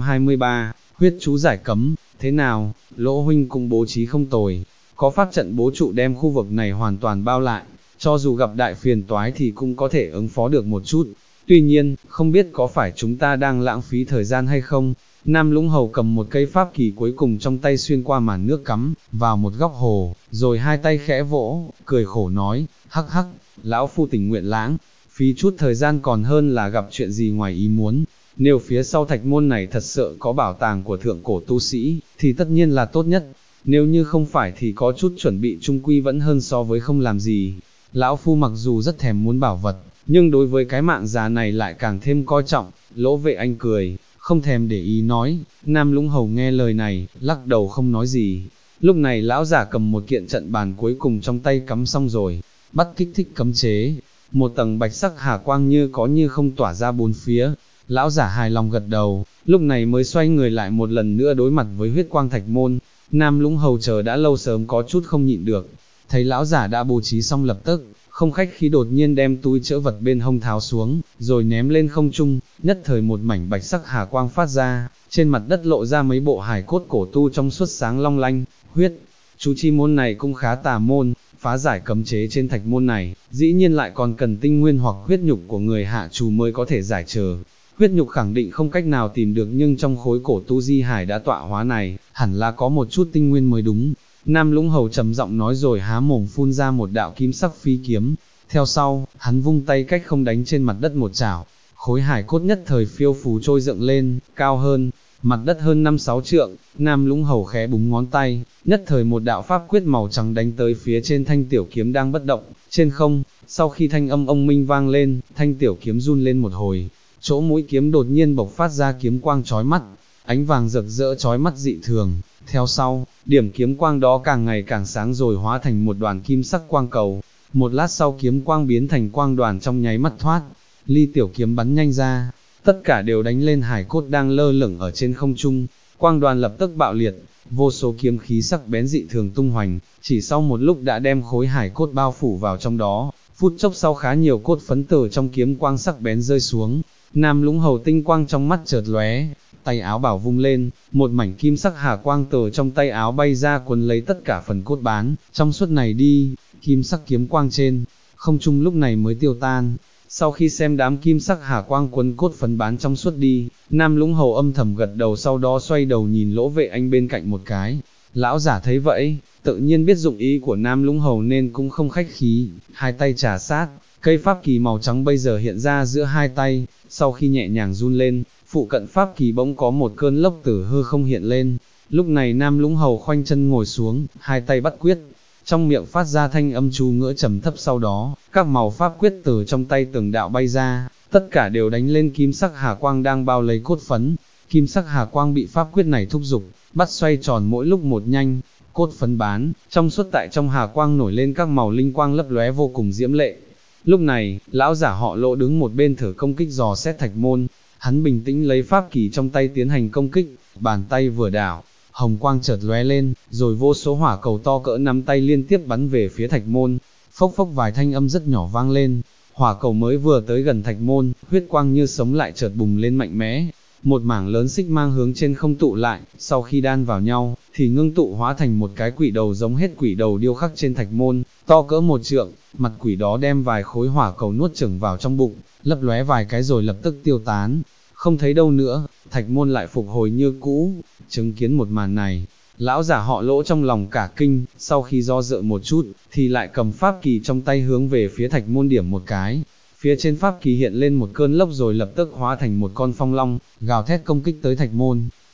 823, huyết chú giải cấm, thế nào, Lỗ huynh cũng bố trí không tồi, có pháp trận bố trụ đem khu vực này hoàn toàn bao lại, cho dù gặp đại phiền toái thì cũng có thể ứng phó được một chút. Tuy nhiên, không biết có phải chúng ta đang lãng phí thời gian hay không? Nam Lũng Hầu cầm một cây pháp kỳ cuối cùng trong tay xuyên qua màn nước cắm vào một góc hồ, rồi hai tay khẽ vỗ, cười khổ nói, hắc hắc, lão phu tình nguyện lãng phí chút thời gian còn hơn là gặp chuyện gì ngoài ý muốn. Nếu phía sau thạch môn này thật sự có bảo tàng của thượng cổ tu sĩ, thì tất nhiên là tốt nhất. Nếu như không phải thì có chút chuẩn bị chung quy vẫn hơn so với không làm gì. Lão phu mặc dù rất thèm muốn bảo vật, nhưng đối với cái mạng già này lại càng thêm coi trọng. Lỗ Vệ Anh cười, không thèm để ý nói. Nam Lũng Hầu nghe lời này, lắc đầu không nói gì. Lúc này lão giả cầm một kiện trận bàn cuối cùng trong tay cắm xong rồi, bắt kích thích cấm chế. Một tầng bạch sắc hà quang như có như không tỏa ra bốn phía. Lão giả hài lòng gật đầu, lúc này mới xoay người lại một lần nữa đối mặt với huyết quang thạch môn. Nam Lũng Hầu chờ đã lâu sớm có chút không nhịn được, thấy lão giả đã bố trí xong lập tức, không khách khí đột nhiên đem túi trữ vật bên hông tháo xuống, rồi ném lên không trung, nhất thời một mảnh bạch sắc hà quang phát ra, trên mặt đất lộ ra mấy bộ hài cốt cổ tu trong suốt sáng long lanh. Huyết chú chi môn này cũng khá tà môn, phá giải cấm chế trên thạch môn này, dĩ nhiên lại còn cần tinh nguyên hoặc huyết nhục của người hạ trù mới có thể giải trừ. Huyết nhục khẳng định không cách nào tìm được, nhưng trong khối cổ tu di hải đã tọa hóa này, hẳn là có một chút tinh nguyên mới đúng. Nam Lũng Hầu trầm giọng nói rồi há mồm phun ra một đạo kim sắc phi kiếm. Theo sau, hắn vung tay cách không đánh trên mặt đất một chảo, khối hải cốt nhất thời phiêu phù trôi dựng lên, cao hơn mặt đất hơn 5-6 trượng. Nam Lũng Hầu khẽ búng ngón tay, nhất thời một đạo pháp quyết màu trắng đánh tới phía trên thanh tiểu kiếm đang bất động trên không. Sau khi thanh âm ông minh vang lên, thanh tiểu kiếm run lên một hồi, chỗ mũi kiếm đột nhiên bộc phát ra kiếm quang chói mắt, ánh vàng rực rỡ chói mắt dị thường. Theo sau, điểm kiếm quang đó càng ngày càng sáng rồi hóa thành một đoàn kim sắc quang cầu. Một lát sau kiếm quang biến thành quang đoàn trong nháy mắt thoát ly tiểu kiếm bắn nhanh ra, tất cả đều đánh lên hải cốt đang lơ lửng ở trên không trung. Quang đoàn lập tức bạo liệt, vô số kiếm khí sắc bén dị thường tung hoành, chỉ sau một lúc đã đem khối hải cốt bao phủ vào trong đó. Phút chốc sau khá nhiều cốt phấn từ trong kiếm quang sắc bén rơi xuống. Nam Lũng Hầu tinh quang trong mắt chợt lóe, tay áo bảo vung lên, một mảnh kim sắc hà quang từ trong tay áo bay ra cuốn lấy tất cả phần cốt bán trong suốt này đi. Kim sắc kiếm quang trên không trung lúc này mới tiêu tan. Sau khi xem đám kim sắc hà quang cuốn cốt phấn bán trong suốt đi, Nam Lũng Hầu âm thầm gật đầu, sau đó xoay đầu nhìn Lỗ Vệ Anh bên cạnh một cái. Lão giả thấy vậy, tự nhiên biết dụng ý của Nam Lũng Hầu nên cũng không khách khí, hai tay trà sát, cây pháp kỳ màu trắng bây giờ hiện ra giữa hai tay. Sau khi nhẹ nhàng run lên, phụ cận pháp kỳ bỗng có một cơn lốc từ hư không hiện lên. Lúc này Nam Lũng Hầu khoanh chân ngồi xuống, hai tay bắt quyết, trong miệng phát ra thanh âm chú ngữ trầm thấp, sau đó, các màu pháp quyết từ trong tay từng đạo bay ra, tất cả đều đánh lên kim sắc hà quang đang bao lấy cốt phấn. Kim sắc hà quang bị pháp quyết này thúc giục, bắt xoay tròn mỗi lúc một nhanh, cốt phấn bán trong suốt tại trong hà quang nổi lên các màu linh quang lấp lóe vô cùng diễm lệ. Lúc này, lão giả họ Lỗ đứng một bên thử công kích dò xét thạch môn, hắn bình tĩnh lấy pháp kỳ trong tay tiến hành công kích, bàn tay vừa đảo, hồng quang chợt lóe lên, rồi vô số hỏa cầu to cỡ nắm tay liên tiếp bắn về phía thạch môn. Phốc phốc vài thanh âm rất nhỏ vang lên, hỏa cầu mới vừa tới gần thạch môn, huyết quang như sống lại chợt bùng lên mạnh mẽ. Một mảng lớn xích mang hướng trên không tụ lại, sau khi đan vào nhau, thì ngưng tụ hóa thành một cái quỷ đầu giống hết quỷ đầu điêu khắc trên thạch môn, to cỡ 1 trượng, mặt quỷ đó đem vài khối hỏa cầu nuốt chửng vào trong bụng, lấp lóe vài cái rồi lập tức tiêu tán, không thấy đâu nữa. Thạch môn lại phục hồi như cũ. Chứng kiến một màn này, lão giả họ Lỗ trong lòng cả kinh, sau khi do dự một chút, thì lại cầm pháp kỳ trong tay hướng về phía thạch môn điểm một cái. Phía trên pháp kỳ hiện lên một cơn lốc rồi lập tức hóa thành một con phong long, gào thét công kích tới thạch môn.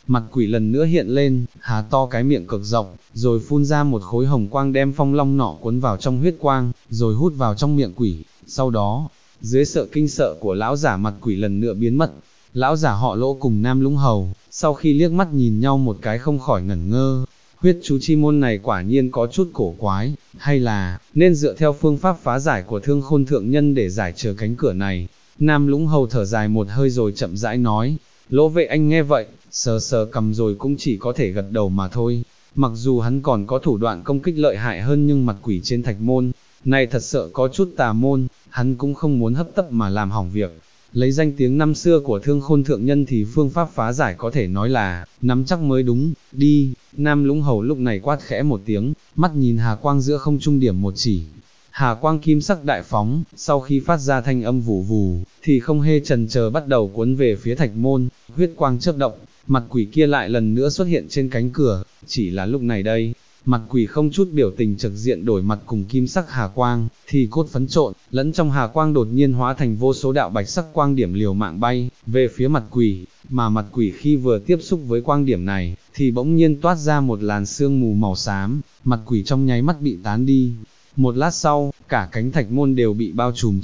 mặt quỷ lần nữa hiện lên, há to cái miệng cực rộng, rồi phun ra một khối hồng quang đem phong long nọ cuốn vào trong huyết quang, rồi hút vào trong miệng quỷ, sau đó, dưới sự kinh sợ của lão giả mặt quỷ lần nữa biến mất. Lão giả họ Lỗ cùng Nam Lũng Hầu, sau khi liếc mắt nhìn nhau một cái không khỏi ngẩn ngơ, huyết chú chi môn này quả nhiên có chút cổ quái, hay là, nên dựa theo phương pháp phá giải của Thương Khôn Thượng Nhân để giải trừ cánh cửa này. Nam Lũng Hầu thở dài một hơi rồi chậm rãi nói, Lỗ Vệ Anh nghe vậy, sờ sờ cầm rồi cũng chỉ có thể gật đầu mà thôi, mặc dù hắn còn có thủ đoạn công kích lợi hại hơn nhưng mặt quỷ trên thạch môn, này thật sự có chút tà môn, hắn cũng không muốn hấp tấp mà làm hỏng việc. Lấy danh tiếng năm xưa của Thương Khôn Thượng Nhân thì phương pháp phá giải có thể nói là, nắm chắc mới đúng, đi. Nam Lũng Hầu lúc này quát khẽ một tiếng, mắt nhìn hà quang giữa không trung điểm một chỉ. Hà quang kim sắc đại phóng, sau khi phát ra thanh âm vù vù, thì không hề chần chờ bắt đầu cuốn về phía thạch môn, huyết quang chớp động, mặt quỷ kia lại lần nữa xuất hiện trên cánh cửa, chỉ là lúc này đây, mặt quỷ không chút biểu tình trực diện đổi mặt cùng kim sắc hà quang, thì cốt phấn trộn, lẫn trong hà quang đột nhiên hóa thành vô số đạo bạch sắc quang điểm liều mạng bay, về phía mặt quỷ, mà mặt quỷ khi vừa tiếp xúc với quang điểm này, thì bỗng nhiên toát ra một làn sương mù màu xám, mặt quỷ trong nháy mắt bị tán đi. Một lát sau, cả cánh thạch môn đều bị bao trùm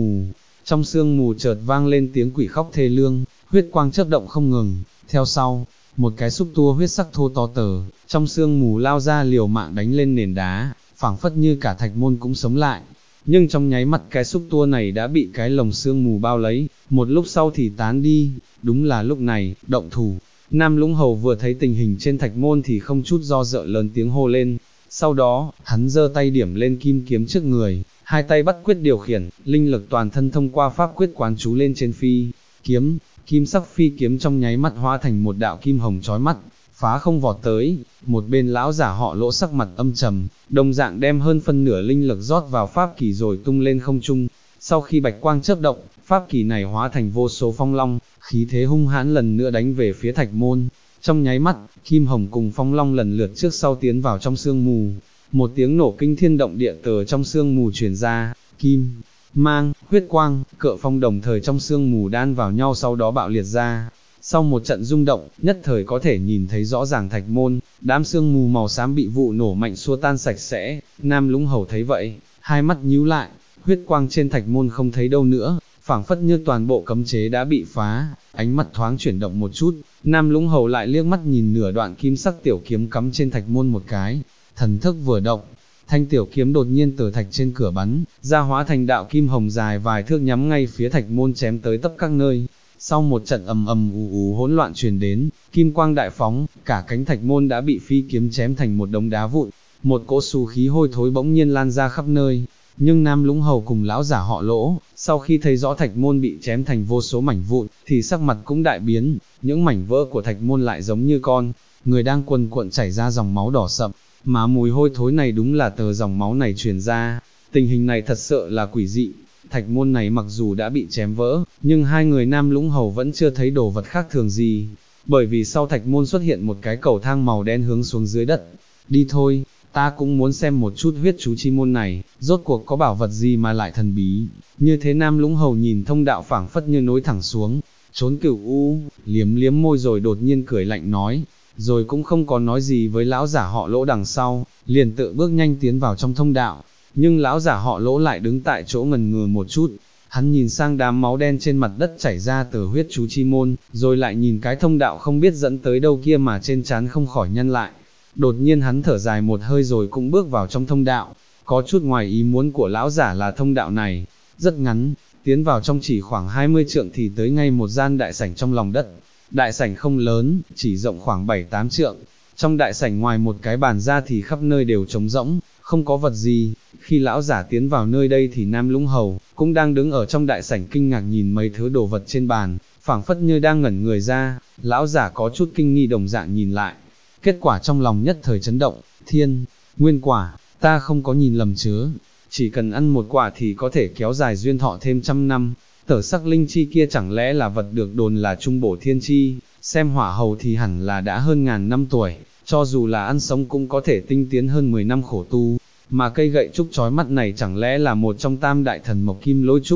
trong sương mù chợt vang lên tiếng quỷ khóc thê lương, huyết quang chớp động không ngừng, theo sau, một cái xúc tua huyết sắc thô to tờ, trong sương mù lao ra liều mạng đánh lên nền đá, phảng phất như cả thạch môn cũng sống lại. Nhưng trong nháy mắt cái xúc tua này đã bị cái lồng sương mù bao lấy, một lúc sau thì tán đi, đúng là lúc này, động thủ. Nam Lũng Hầu vừa thấy tình hình trên thạch môn thì không chút do dự lớn tiếng hô lên, sau đó, hắn giơ tay điểm lên kim kiếm trước người, hai tay bắt quyết điều khiển, linh lực toàn thân thông qua pháp quyết quán chú lên trên phi kiếm. Kim sắc phi kiếm trong nháy mắt hóa thành một đạo kim hồng chói mắt, phá không vọt tới, một bên lão giả họ Lỗ sắc mặt âm trầm, đồng dạng đem hơn phân nửa linh lực rót vào pháp kỳ rồi tung lên không trung. Sau khi bạch quang chớp động, pháp kỳ này hóa thành vô số phong long, khí thế hung hãn lần nữa đánh về phía thạch môn. Trong nháy mắt, kim hồng cùng phong long lần lượt trước sau tiến vào trong sương mù. Một tiếng nổ kinh thiên động địa từ trong sương mù truyền ra, kim mang, huyết quang, cỡ phong đồng thời trong sương mù đan vào nhau sau đó bạo liệt ra. Sau một trận rung động, nhất thời có thể nhìn thấy rõ ràng thạch môn, đám sương mù màu xám bị vụ nổ mạnh xua tan sạch sẽ. Nam Lũng Hầu thấy vậy, hai mắt nhíu lại, huyết quang trên thạch môn không thấy đâu nữa, phảng phất như toàn bộ cấm chế đã bị phá. Ánh mắt thoáng chuyển động một chút, Nam Lũng Hầu lại liếc mắt nhìn nửa đoạn kim sắc tiểu kiếm cắm trên thạch môn một cái, thần thức vừa động, thanh tiểu kiếm đột nhiên từ thạch trên cửa bắn, ra hóa thành đạo kim hồng dài vài thước nhắm ngay phía thạch môn chém tới tấp các nơi. Sau một trận ầm ầm ù ù hỗn loạn truyền đến, kim quang đại phóng, cả cánh thạch môn đã bị phi kiếm chém thành một đống đá vụn, một cỗ xù khí hôi thối bỗng nhiên lan ra khắp nơi. Nhưng Nam Lũng Hầu cùng lão giả họ Lỗ, sau khi thấy rõ thạch môn bị chém thành vô số mảnh vụn, thì sắc mặt cũng đại biến, những mảnh vỡ của thạch môn lại giống như con người đang cuồn cuộn chảy ra dòng máu đỏ sậm, mà mùi hôi thối này đúng là từ dòng máu này truyền ra. Tình hình này thật sự là quỷ dị. Thạch môn này mặc dù đã bị chém vỡ, nhưng hai người Nam Lũng Hầu vẫn chưa thấy đồ vật khác thường gì, bởi vì sau thạch môn xuất hiện một cái cầu thang màu đen hướng xuống dưới đất. Đi thôi, ta cũng muốn xem một chút huyết chú chi môn này, rốt cuộc có bảo vật gì mà lại thần bí. Như thế Nam Lũng Hầu nhìn thông đạo phảng phất như nối thẳng xuống, trốn Cửu U, liếm liếm môi rồi đột nhiên cười lạnh nói, rồi cũng không có nói gì với lão giả họ Lỗ đằng sau, liền tự bước nhanh tiến vào trong thông đạo. Nhưng lão giả họ Lỗ lại đứng tại chỗ ngần ngừ một chút, hắn nhìn sang đám máu đen trên mặt đất chảy ra từ huyết chú chi môn, rồi lại nhìn cái thông đạo không biết dẫn tới đâu kia mà trên trán không khỏi nhăn lại. Đột nhiên hắn thở dài một hơi rồi cũng bước vào trong thông đạo, có chút ngoài ý muốn của lão giả là thông đạo này rất ngắn, tiến vào trong chỉ khoảng 20 trượng thì tới ngay một gian đại sảnh trong lòng đất. Đại sảnh không lớn, chỉ rộng khoảng 7-8 trượng. Trong đại sảnh ngoài một cái bàn ra thì khắp nơi đều trống rỗng, không có vật gì. Khi lão giả tiến vào nơi đây thì Nam Lũng Hầu cũng đang đứng ở trong đại sảnh kinh ngạc nhìn mấy thứ đồ vật trên bàn, phảng phất như đang ngẩn người ra. Lão giả có chút kinh nghi đồng dạng nhìn lại, kết quả trong lòng nhất thời chấn động. Thiên nguyên quả, ta không có nhìn lầm chứ? Chỉ cần ăn một quả thì có thể kéo dài duyên thọ thêm 100 năm. Tở sắc linh chi kia chẳng lẽ là vật được đồn là trung bổ thiên chi, xem hỏa hầu thì hẳn là đã hơn ngàn năm tuổi, cho dù là ăn sống cũng có thể tinh tiến hơn 10 năm khổ tu, mà cây gậy trúc chói mắt này chẳng lẽ là một trong tam đại thần mộc kim lôi trúc.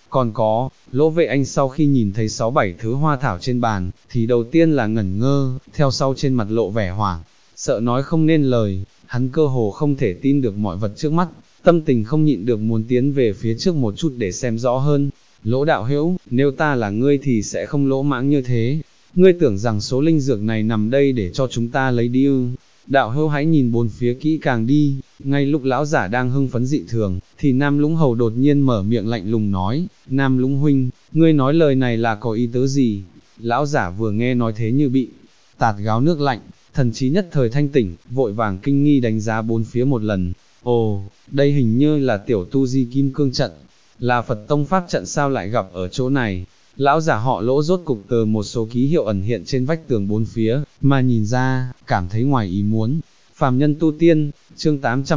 Còn có, Lỗ Vệ Anh sau khi nhìn thấy 6-7 thứ hoa thảo trên bàn, thì đầu tiên là ngẩn ngơ, theo sau trên mặt lộ vẻ hoảng, sợ nói không nên lời, hắn cơ hồ không thể tin được mọi vật trước mắt, tâm tình không nhịn được muốn tiến về phía trước một chút để xem rõ hơn. Lỗ đạo hữu, nếu ta là ngươi thì sẽ không lỗ mãng như thế, ngươi tưởng rằng số linh dược này nằm đây để cho chúng ta lấy đi ư? Đạo hữu hãy nhìn bốn phía kỹ càng đi. Ngay lúc lão giả đang hưng phấn dị thường, thì Nam Lũng Hầu đột nhiên mở miệng lạnh lùng nói, Nam Lũng huynh, ngươi nói lời này là có ý tứ gì? Lão giả vừa nghe nói thế như bị tạt gáo nước lạnh, thần trí nhất thời thanh tỉnh, vội vàng kinh nghi đánh giá bốn phía một lần. Ồ, đây hình như là tiểu tu di kim cương trận, là Phật tông pháp trận sao lại gặp ở chỗ này? Lão giả họ Lỗ rốt cục từ một số ký hiệu ẩn hiện trên vách tường bốn phía, mà nhìn ra, cảm thấy ngoài ý muốn. Phàm nhân tu tiên, chương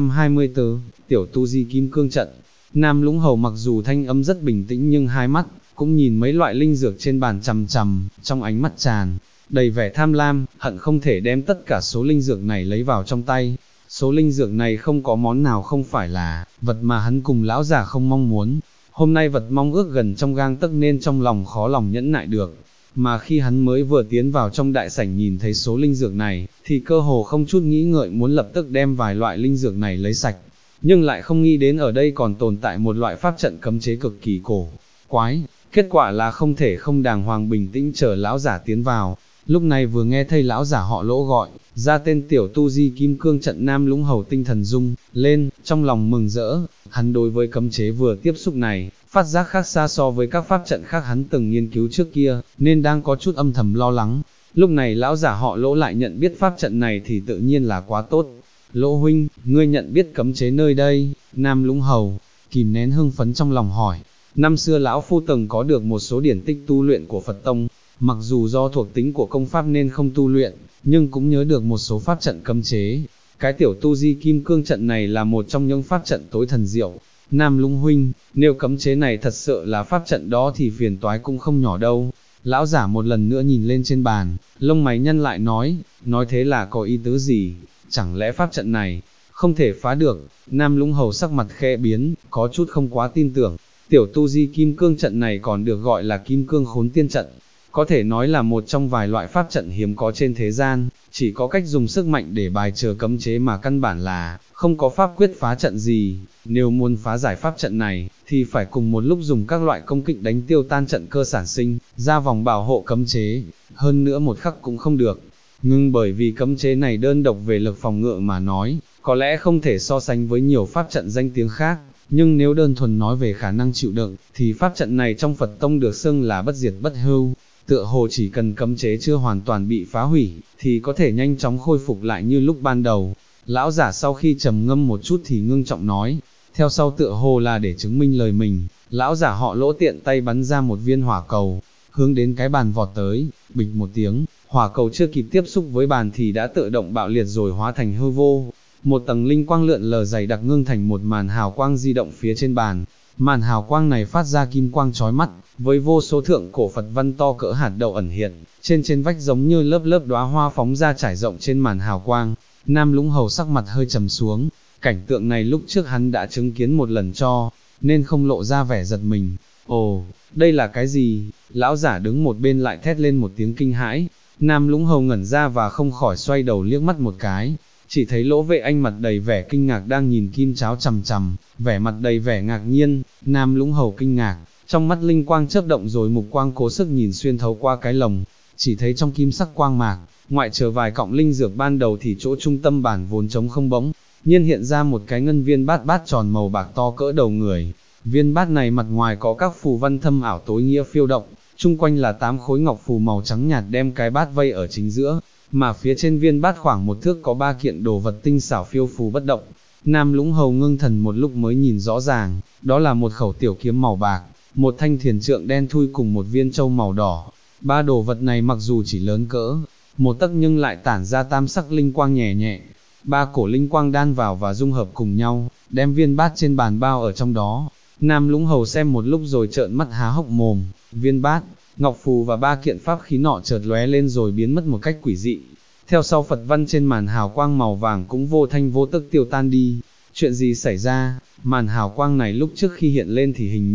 824, tiểu tu di kim cương trận. Nam Lũng Hầu mặc dù thanh âm rất bình tĩnh nhưng hai mắt, cũng nhìn mấy loại linh dược trên bàn chằm chằm, trong ánh mắt tràn đầy vẻ tham lam, hận không thể đem tất cả số linh dược này lấy vào trong tay. Số linh dược này không có món nào không phải là vật mà hắn cùng lão già không mong muốn. Hôm nay vật mong ước gần trong gang tấc nên trong lòng khó lòng nhẫn nại được. Mà khi hắn mới vừa tiến vào trong đại sảnh nhìn thấy số linh dược này, thì cơ hồ không chút nghĩ ngợi muốn lập tức đem vài loại linh dược này lấy sạch. Nhưng lại không nghĩ đến ở đây còn tồn tại một loại pháp trận cấm chế cực kỳ cổ quái. Kết quả là không thể không đàng hoàng bình tĩnh chờ lão giả tiến vào. Lúc này vừa nghe thấy lão giả họ Lỗ gọi ra tên tiểu tu di kim cương trận, Nam Lũng Hầu tinh thần rung lên, trong lòng mừng rỡ. Hắn đối với cấm chế vừa tiếp xúc này, phát giác khác xa so với các pháp trận khác hắn từng nghiên cứu trước kia, nên đang có chút âm thầm lo lắng. Lúc này lão giả họ Lỗ lại nhận biết pháp trận này thì tự nhiên là quá tốt. Lỗ huynh, ngươi nhận biết cấm chế nơi đây? Nam Lũng Hầu kìm nén hưng phấn trong lòng hỏi. Năm xưa lão phu từng có được một số điển tích tu luyện của Phật tông, mặc dù do thuộc tính của công pháp nên không tu luyện, nhưng cũng nhớ được một số pháp trận cấm chế. Cái tiểu tu di kim cương trận này là một trong những pháp trận tối thần diệu. Nam Lũng huynh, nếu cấm chế này thật sự là pháp trận đó thì phiền toái cũng không nhỏ đâu. Lão giả một lần nữa nhìn lên trên bàn, lông mày nhăn lại nói thế là có ý tứ gì? Chẳng lẽ pháp trận này không thể phá được? Nam Lũng Hầu sắc mặt khẽ biến, có chút không quá tin tưởng. Tiểu tu di kim cương trận này còn được gọi là kim cương khốn tiên trận, có thể nói là một trong vài loại pháp trận hiếm có trên thế gian, chỉ có cách dùng sức mạnh để bài trừ cấm chế mà căn bản là không có pháp quyết phá trận gì. Nếu muốn phá giải pháp trận này, thì phải cùng một lúc dùng các loại công kích đánh tiêu tan trận cơ sản sinh, ra vòng bảo hộ cấm chế, hơn nữa một khắc cũng không được. Nhưng bởi vì cấm chế này đơn độc về lực phòng ngự mà nói, có lẽ không thể so sánh với nhiều pháp trận danh tiếng khác, nhưng nếu đơn thuần nói về khả năng chịu đựng, thì pháp trận này trong Phật tông được xưng là bất diệt bất hưu. Tựa hồ chỉ cần cấm chế chưa hoàn toàn bị phá hủy, thì có thể nhanh chóng khôi phục lại như lúc ban đầu. Lão giả sau khi trầm ngâm một chút thì ngưng trọng nói, theo sau tựa hồ là để chứng minh lời mình, lão giả họ Lỗ tiện tay bắn ra một viên hỏa cầu, hướng đến cái bàn vọt tới, bịch một tiếng, hỏa cầu chưa kịp tiếp xúc với bàn thì đã tự động bạo liệt rồi hóa thành hư vô. Một tầng linh quang lượn lờ dày đặc ngưng thành một màn hào quang di động phía trên bàn. Màn hào quang này phát ra kim quang chói mắt, với vô số thượng cổ Phật văn to cỡ hạt đậu ẩn hiện, trên vách giống như lớp lớp đóa hoa phóng ra trải rộng trên màn hào quang. Nam Lũng Hầu sắc mặt hơi trầm xuống, cảnh tượng này lúc trước hắn đã chứng kiến một lần cho, nên không lộ ra vẻ giật mình. Ồ, đây là cái gì? Lão giả đứng một bên lại thét lên một tiếng kinh hãi. Nam Lũng Hầu ngẩn ra và không khỏi xoay đầu liếc mắt một cái, chỉ thấy Lỗ Vệ Anh mặt đầy vẻ kinh ngạc đang nhìn kim cháo chằm chằm, vẻ mặt đầy vẻ ngạc nhiên. Nam Lũng Hầu kinh ngạc, trong mắt linh quang chớp động rồi mục quang cố sức nhìn xuyên thấu qua cái lồng, chỉ thấy trong kim sắc quang mạc, ngoại trừ vài cọng linh dược ban đầu thì chỗ trung tâm bản vốn trống không bỗng nhiên hiện ra một cái ngân viên bát bát tròn màu bạc to cỡ đầu người. Viên bát này mặt ngoài có các phù văn thâm ảo tối nghĩa phiêu động, chung quanh là 8 khối ngọc phù màu trắng nhạt đem cái bát vây ở chính giữa, mà phía trên viên bát khoảng một thước có 3 kiện đồ vật tinh xảo phiêu phù bất động. Nam Lũng Hầu ngưng thần một lúc mới nhìn rõ ràng, đó là một khẩu tiểu kiếm màu bạc, một thanh thiền trượng đen thui cùng một viên châu màu đỏ. Ba đồ vật này mặc dù chỉ lớn cỡ một tấc nhưng lại tản ra tam sắc linh quang nhẹ nhẹ. Ba cổ linh quang đan vào và dung hợp cùng nhau, đem viên bát trên bàn bao ở trong đó. Nam Lũng Hầu xem một lúc rồi trợn mắt há hốc mồm, viên bát, ngọc phù và 3 kiện pháp khí nọ chợt lóe lên rồi biến mất một cách quỷ dị. Theo sau Phật văn trên màn hào quang màu vàng cũng vô thanh vô tức tiêu tan đi. Chuyện gì xảy ra? Màn hào quang này lúc trước khi hiện lên thì hình như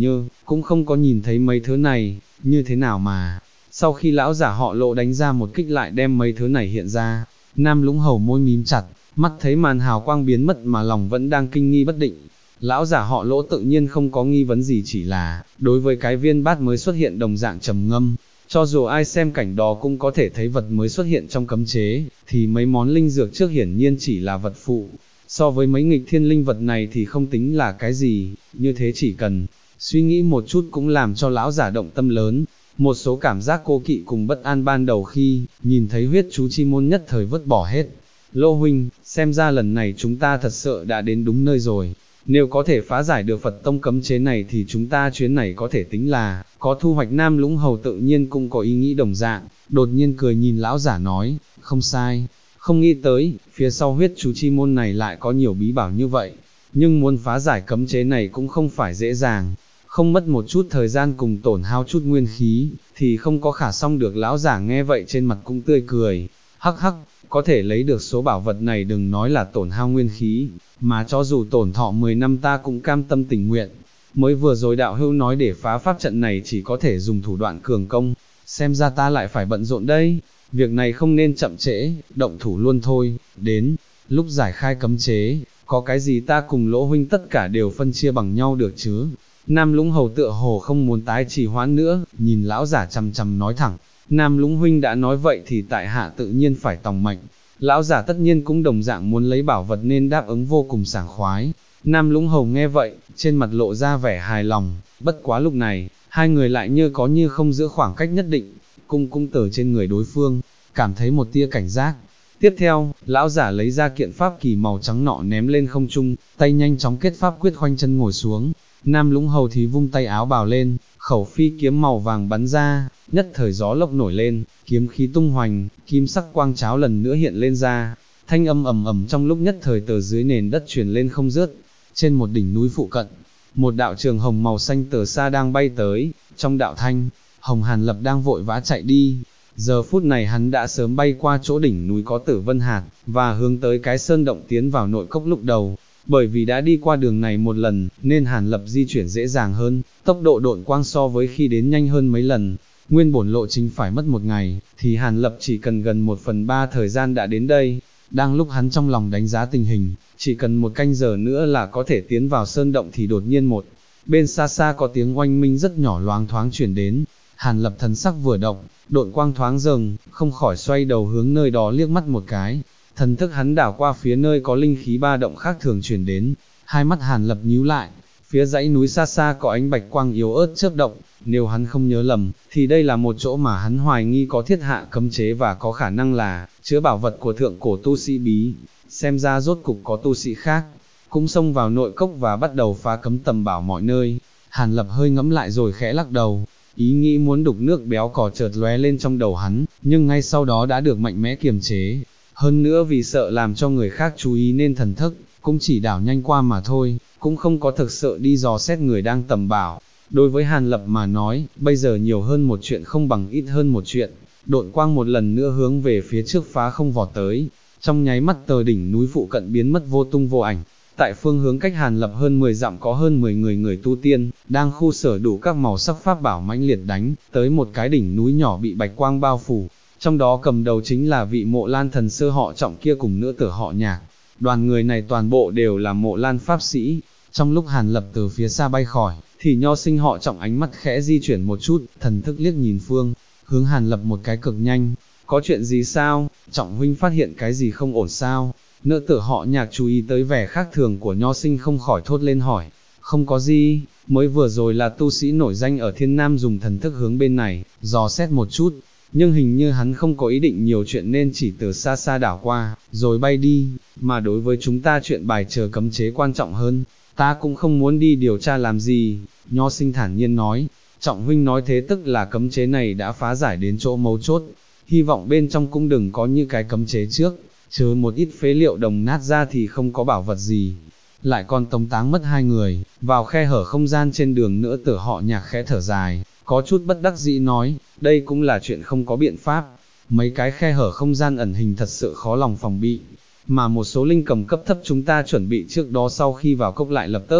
cũng không có nhìn thấy mấy thứ này, như thế nào mà, sau khi lão giả họ Lộ đánh ra một kích lại đem mấy thứ này hiện ra, Nam Lũng Hầu môi mím chặt, mắt thấy màn hào quang biến mất mà lòng vẫn đang kinh nghi bất định. Lão giả họ Lỗ tự nhiên không có nghi vấn gì, chỉ là, đối với cái viên bát mới xuất hiện đồng dạng trầm ngâm, cho dù ai xem cảnh đó cũng có thể thấy vật mới xuất hiện trong cấm chế, thì mấy món linh dược trước hiển nhiên chỉ là vật phụ, so với mấy nghịch thiên linh vật này thì không tính là cái gì, như thế chỉ cần suy nghĩ một chút cũng làm cho lão giả động tâm lớn. Một số cảm giác cố kỵ cùng bất an ban đầu khi nhìn thấy huyết chú chi môn nhất thời vứt bỏ hết. Lô huynh, xem ra lần này chúng ta thật sự đã đến đúng nơi rồi. Nếu có thể phá giải được Phật tông cấm chế này thì chúng ta chuyến này có thể tính là có thu hoạch. Nam Lũng Hầu tự nhiên cũng có ý nghĩ đồng dạng, đột nhiên cười nhìn lão giả nói, không sai, không nghĩ tới, phía sau huyết chú chi môn này lại có nhiều bí bảo như vậy, nhưng muốn phá giải cấm chế này cũng không phải dễ dàng, không mất một chút thời gian cùng tổn hao chút nguyên khí, thì không có khả xong được. Lão giả nghe vậy trên mặt cũng tươi cười, hắc hắc, có thể lấy được số bảo vật này đừng nói là tổn hao nguyên khí, mà cho dù tổn thọ 10 năm ta cũng cam tâm tình nguyện. Mới vừa rồi đạo hữu nói để phá pháp trận này chỉ có thể dùng thủ đoạn cường công, xem ra ta lại phải bận rộn đây, việc này không nên chậm trễ, động thủ luôn thôi, đến lúc giải khai cấm chế, có cái gì ta cùng Lỗ huynh tất cả đều phân chia bằng nhau được chứ. Nam Lũng Hầu tựa hồ không muốn tái trì hoãn nữa, nhìn lão giả chằm chằm nói thẳng, Nam Lũng huynh đã nói vậy thì tại hạ tự nhiên phải tòng mệnh. Lão giả tất nhiên cũng đồng dạng muốn lấy bảo vật nên đáp ứng vô cùng sảng khoái. Nam Lũng Hầu nghe vậy, trên mặt lộ ra vẻ hài lòng, bất quá lúc này, hai người lại như có như không giữ khoảng cách nhất định, cung từ trên người đối phương, cảm thấy một tia cảnh giác. Tiếp theo, lão giả lấy ra kiện pháp kỳ màu trắng nọ ném lên không trung, tay nhanh chóng kết pháp quyết khoanh chân ngồi xuống. Nam Lũng Hầu thì vung tay áo bào lên, khẩu phi kiếm màu vàng bắn ra, nhất thời gió lốc nổi lên, kiếm khí tung hoành, kim sắc quang cháo lần nữa hiện lên ra, thanh âm ầm ầm trong lúc nhất thời từ dưới nền đất truyền lên không dứt. Trên một đỉnh núi phụ cận, một đạo trường hồng màu xanh từ xa đang bay tới, trong đạo thanh, Hồng Hàn Lập đang vội vã chạy đi. Giờ phút này hắn đã sớm bay qua chỗ đỉnh núi có Tử Vân Hạt, và hướng tới cái sơn động tiến vào nội cốc lúc đầu. Bởi vì đã đi qua đường này một lần, nên Hàn Lập di chuyển dễ dàng hơn, tốc độ độn quang so với khi đến nhanh hơn mấy lần. Nguyên bổn lộ trình phải mất một ngày, thì Hàn Lập chỉ cần gần 1/3 thời gian đã đến đây. Đang lúc hắn trong lòng đánh giá tình hình, chỉ cần một canh giờ nữa là có thể tiến vào sơn động thì đột nhiên một bên xa xa có tiếng oanh minh rất nhỏ loáng thoáng chuyển đến. Hàn Lập thần sắc vừa động, độn quang thoáng dừng, không khỏi xoay đầu hướng nơi đó liếc mắt một cái. Thần thức hắn đảo qua phía nơi có linh khí ba động khác thường chuyển đến, hai mắt Hàn Lập nhíu lại, phía dãy núi xa xa có ánh bạch quang yếu ớt chớp động, nếu hắn không nhớ lầm, thì đây là một chỗ mà hắn hoài nghi có thiết hạ cấm chế và có khả năng là chứa bảo vật của thượng cổ tu sĩ bí. Xem ra rốt cục có tu sĩ khác cũng xông vào nội cốc và bắt đầu phá cấm tầm bảo mọi nơi. Hàn Lập hơi ngẫm lại rồi khẽ lắc đầu, ý nghĩ muốn đục nước béo cò chợt lóe lên trong đầu hắn, nhưng ngay sau đó đã được mạnh mẽ kiềm chế. Hơn nữa vì sợ làm cho người khác chú ý nên thần thức cũng chỉ đảo nhanh qua mà thôi, cũng không có thực sự đi dò xét người đang tầm bảo. Đối với Hàn Lập mà nói, bây giờ nhiều hơn một chuyện không bằng ít hơn một chuyện. Độn quang một lần nữa hướng về phía trước phá không vọt tới, trong nháy mắt tờ đỉnh núi phụ cận biến mất vô tung vô ảnh. Tại phương hướng cách Hàn Lập hơn 10 dặm có hơn 10 người tu tiên, đang khu sở đủ các màu sắc pháp bảo mãnh liệt đánh tới một cái đỉnh núi nhỏ bị bạch quang bao phủ. Trong đó cầm đầu chính là vị Mộ Lan thần sơ họ Trọng kia cùng nữ tử họ Nhạc. Đoàn người này toàn bộ đều là Mộ Lan pháp sĩ. Trong lúc Hàn Lập từ phía xa bay khỏi, thì Nho Sinh họ Trọng ánh mắt khẽ di chuyển một chút, thần thức liếc nhìn phương hướng Hàn Lập một cái cực nhanh. Có chuyện gì sao? Trọng huynh phát hiện cái gì không ổn sao? Nữ tử họ Nhạc chú ý tới vẻ khác thường của Nho Sinh không khỏi thốt lên hỏi. Không có gì, mới vừa rồi là tu sĩ nổi danh ở Thiên Nam dùng thần thức hướng bên này, dò xét một chút. Nhưng hình như hắn không có ý định nhiều chuyện nên chỉ từ xa xa đảo qua, rồi bay đi, mà đối với chúng ta chuyện bài chờ cấm chế quan trọng hơn, ta cũng không muốn đi điều tra làm gì. Nho Sinh thản nhiên nói, Trọng huynh nói thế tức là cấm chế này đã phá giải đến chỗ mấu chốt, hy vọng bên trong cũng đừng có như cái cấm chế trước, trừ một ít phế liệu đồng nát ra thì không có bảo vật gì. Lại còn tống táng mất hai người, vào khe hở không gian trên đường nữa. Tử họ Nhạc khẽ thở dài, có chút bất đắc dĩ nói, đây cũng là chuyện không có biện pháp, mấy cái khe hở không gian ẩn hình thật sự khó lòng phòng bị, mà một số linh cầm cấp thấp chúng ta chuẩn bị trước đó sau khi vào cốc lại lập tức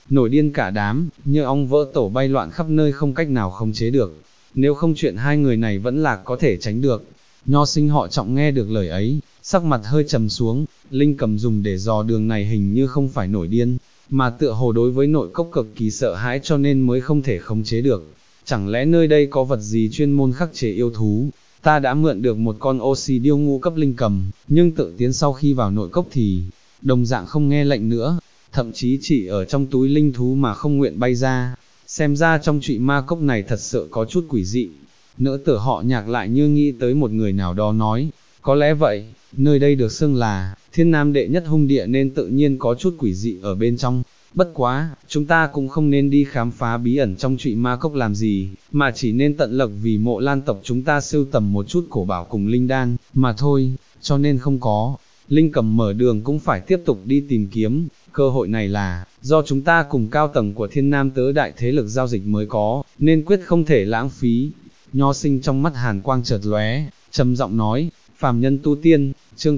nổi điên cả đám, như ong vỡ tổ bay loạn khắp nơi không cách nào khống chế được. Nếu không chuyện hai người này vẫn là có thể tránh được. Nho sinh họ Trọng nghe được lời ấy, sắc mặt hơi trầm xuống, Linh Cầm dùng để dò đường này hình như không phải nổi điên, mà tựa hồ đối với nội cốc cực kỳ sợ hãi cho nên mới không thể khống chế được. Chẳng lẽ nơi đây có vật gì chuyên môn khắc chế yêu thú? Ta đã mượn được một con oxy điêu ngũ cấp linh cầm, nhưng tự tiến sau khi vào nội cốc thì, đồng dạng không nghe lệnh nữa, thậm chí chỉ ở trong túi linh thú mà không nguyện bay ra. Xem ra trong trụy ma cốc này thật sự có chút quỷ dị. Nữ tử họ Nhạc lại như nghĩ tới một người nào đó nói, có lẽ vậy, nơi đây được xưng là Thiên Nam đệ nhất hung địa nên tự nhiên có chút quỷ dị ở bên trong. Bất quá, chúng ta cũng không nên đi khám phá bí ẩn trong trụy ma cốc làm gì, mà chỉ nên tận lực vì Mộ Lan tộc chúng ta sưu tầm một chút cổ bảo cùng linh đan, mà thôi, cho nên không có. Linh Cầm mở đường cũng phải tiếp tục đi tìm kiếm, cơ hội này là, do chúng ta cùng cao tầng của Thiên Nam tứ đại thế lực giao dịch mới có, nên quyết không thể lãng phí. Nho sinh trong mắt hàn quang chợt lóe, trầm giọng nói, phàm nhân tu tiên, chương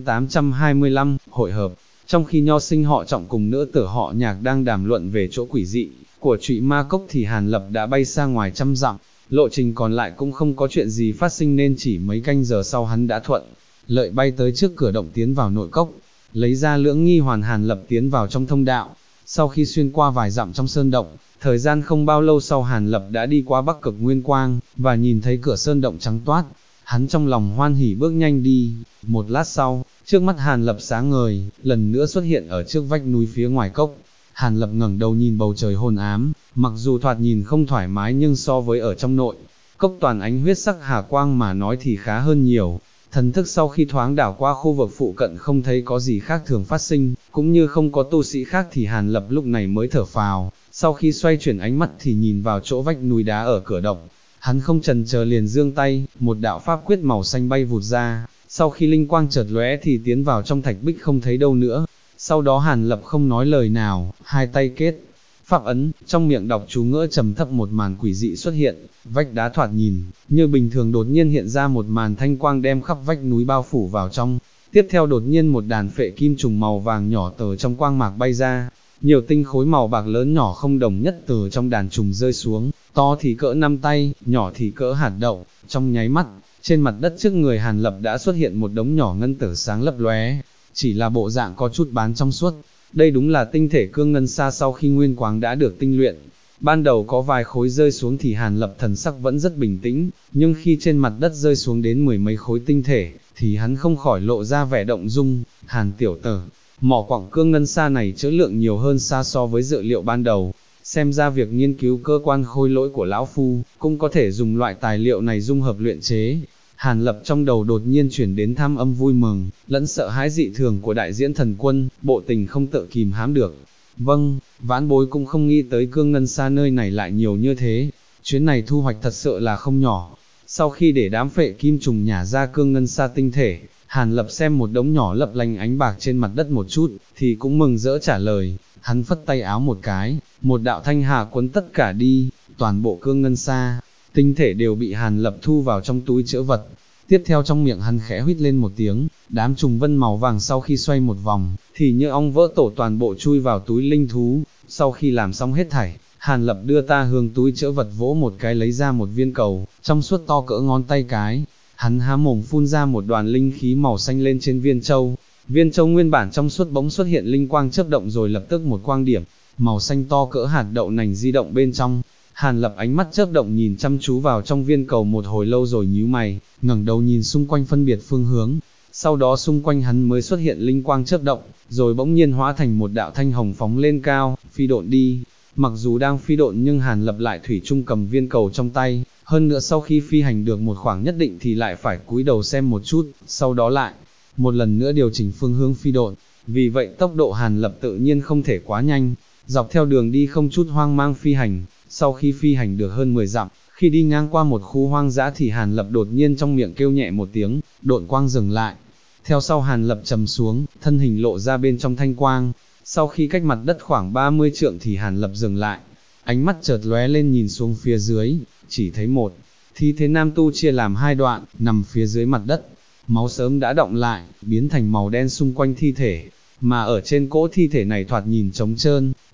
825, hội hợp. Trong khi nho sinh họ Trọng cùng nữ tử họ Nhạc đang đàm luận về chỗ quỷ dị của trụy ma cốc thì Hàn Lập đã bay xa ngoài trăm dặm, lộ trình còn lại cũng không có chuyện gì phát sinh nên chỉ mấy canh giờ sau hắn đã thuận lợi bay tới trước cửa động tiến vào nội cốc, lấy ra lưỡng nghi hoàn. Hàn Lập tiến vào trong thông đạo, sau khi xuyên qua vài dặm trong sơn động, thời gian không bao lâu sau Hàn Lập đã đi qua Bắc Cực Nguyên Quang, và nhìn thấy cửa sơn động trắng toát, hắn trong lòng hoan hỉ bước nhanh đi. Một lát sau, trước mắt Hàn Lập sáng ngời, lần nữa xuất hiện ở trước vách núi phía ngoài cốc. Hàn Lập ngẩng đầu nhìn bầu trời hồn ám, mặc dù thoạt nhìn không thoải mái nhưng so với ở trong nội cốc toàn ánh huyết sắc hà quang mà nói thì khá hơn nhiều. Thần thức sau khi thoáng đảo qua khu vực phụ cận không thấy có gì khác thường phát sinh, cũng như không có tu sĩ khác thì Hàn Lập lúc này mới thở phào. Sau khi xoay chuyển ánh mắt thì nhìn vào chỗ vách núi đá ở cửa động, hắn không chần chờ liền giương tay, một đạo pháp quyết màu xanh bay vụt ra, sau khi linh quang chợt lóe thì tiến vào trong thạch bích không thấy đâu nữa. Sau đó Hàn Lập không nói lời nào, hai tay kết pháp ấn, trong miệng đọc chú ngữ trầm thấp, một màn quỷ dị xuất hiện, vách đá thoạt nhìn như bình thường đột nhiên hiện ra một màn thanh quang đem khắp vách núi bao phủ vào trong. Tiếp theo đột nhiên một đàn phệ kim trùng màu vàng nhỏ từ trong quang mạc bay ra, nhiều tinh khối màu bạc lớn nhỏ không đồng nhất từ trong đàn trùng rơi xuống, to thì cỡ 5 tay, nhỏ thì cỡ hạt đậu. Trong nháy mắt, trên mặt đất trước người Hàn Lập đã xuất hiện một đống nhỏ ngân tử sáng lấp lóe, chỉ là bộ dạng có chút bán trong suốt. Đây đúng là tinh thể cương ngân sa sau khi nguyên quáng đã được tinh luyện. Ban đầu có vài khối rơi xuống thì Hàn Lập thần sắc vẫn rất bình tĩnh, nhưng khi trên mặt đất rơi xuống đến mười mấy khối tinh thể, thì hắn không khỏi lộ ra vẻ động dung. Hàn tiểu tử, mỏ quặng cương ngân sa này trữ lượng nhiều hơn xa so với dự liệu ban đầu, xem ra việc nghiên cứu cơ quan khôi lỗi của lão phu, cũng có thể dùng loại tài liệu này dung hợp luyện chế. Hàn Lập trong đầu đột nhiên chuyển đến tham âm vui mừng, lẫn sợ hãi dị thường của đại diễn thần quân, bộ tình không tự kìm hãm được. Vâng, vãn bối cũng không nghĩ tới cương ngân sa nơi này lại nhiều như thế, chuyến này thu hoạch thật sự là không nhỏ. Sau khi để đám phệ kim trùng nhả ra cương ngân sa tinh thể, Hàn Lập xem một đống nhỏ lấp lánh ánh bạc trên mặt đất một chút, thì cũng mừng rỡ trả lời. Hắn phất tay áo một cái, một đạo thanh hà cuốn tất cả đi, toàn bộ cương ngân sa tinh thể đều bị Hàn Lập thu vào trong túi trữ vật. Tiếp theo trong miệng hắn khẽ huýt lên một tiếng, đám trùng vân màu vàng sau khi xoay một vòng, thì như ong vỡ tổ toàn bộ chui vào túi linh thú. Sau khi làm xong hết thảy, Hàn Lập đưa ta hướng túi trữ vật vỗ một cái lấy ra một viên cầu, trong suốt to cỡ ngón tay cái. Hắn há mồm phun ra một đoàn linh khí màu xanh lên trên viên châu. Viên châu nguyên bản trong suốt bỗng xuất hiện linh quang chớp động rồi lập tức một quang điểm màu xanh to cỡ hạt đậu nành di động bên trong. Hàn Lập ánh mắt chớp động nhìn chăm chú vào trong viên cầu một hồi lâu rồi nhíu mày, ngẩng đầu nhìn xung quanh phân biệt phương hướng. Sau đó xung quanh hắn mới xuất hiện linh quang chớp động, rồi bỗng nhiên hóa thành một đạo thanh hồng phóng lên cao, phi độn đi. Mặc dù đang phi độn nhưng Hàn Lập lại thủy chung cầm viên cầu trong tay, hơn nữa sau khi phi hành được một khoảng nhất định thì lại phải cúi đầu xem một chút, sau đó lại một lần nữa điều chỉnh phương hướng phi độn. Vì vậy tốc độ Hàn Lập tự nhiên không thể quá nhanh, dọc theo đường đi không chút hoang mang phi hành. Sau khi phi hành được hơn 10 dặm, khi đi ngang qua một khu hoang dã thì Hàn Lập đột nhiên trong miệng kêu nhẹ một tiếng, độn quang dừng lại. Theo sau Hàn Lập trầm xuống, thân hình lộ ra bên trong thanh quang. Sau khi cách mặt đất khoảng 30 trượng thì Hàn Lập dừng lại, ánh mắt chợt lóe lên nhìn xuống phía dưới, chỉ thấy một thi thể nam tu chia làm hai đoạn, nằm phía dưới mặt đất. Máu sớm đã đọng lại, biến thành màu đen xung quanh thi thể, mà ở trên cỗ thi thể này thoạt nhìn trống trơn,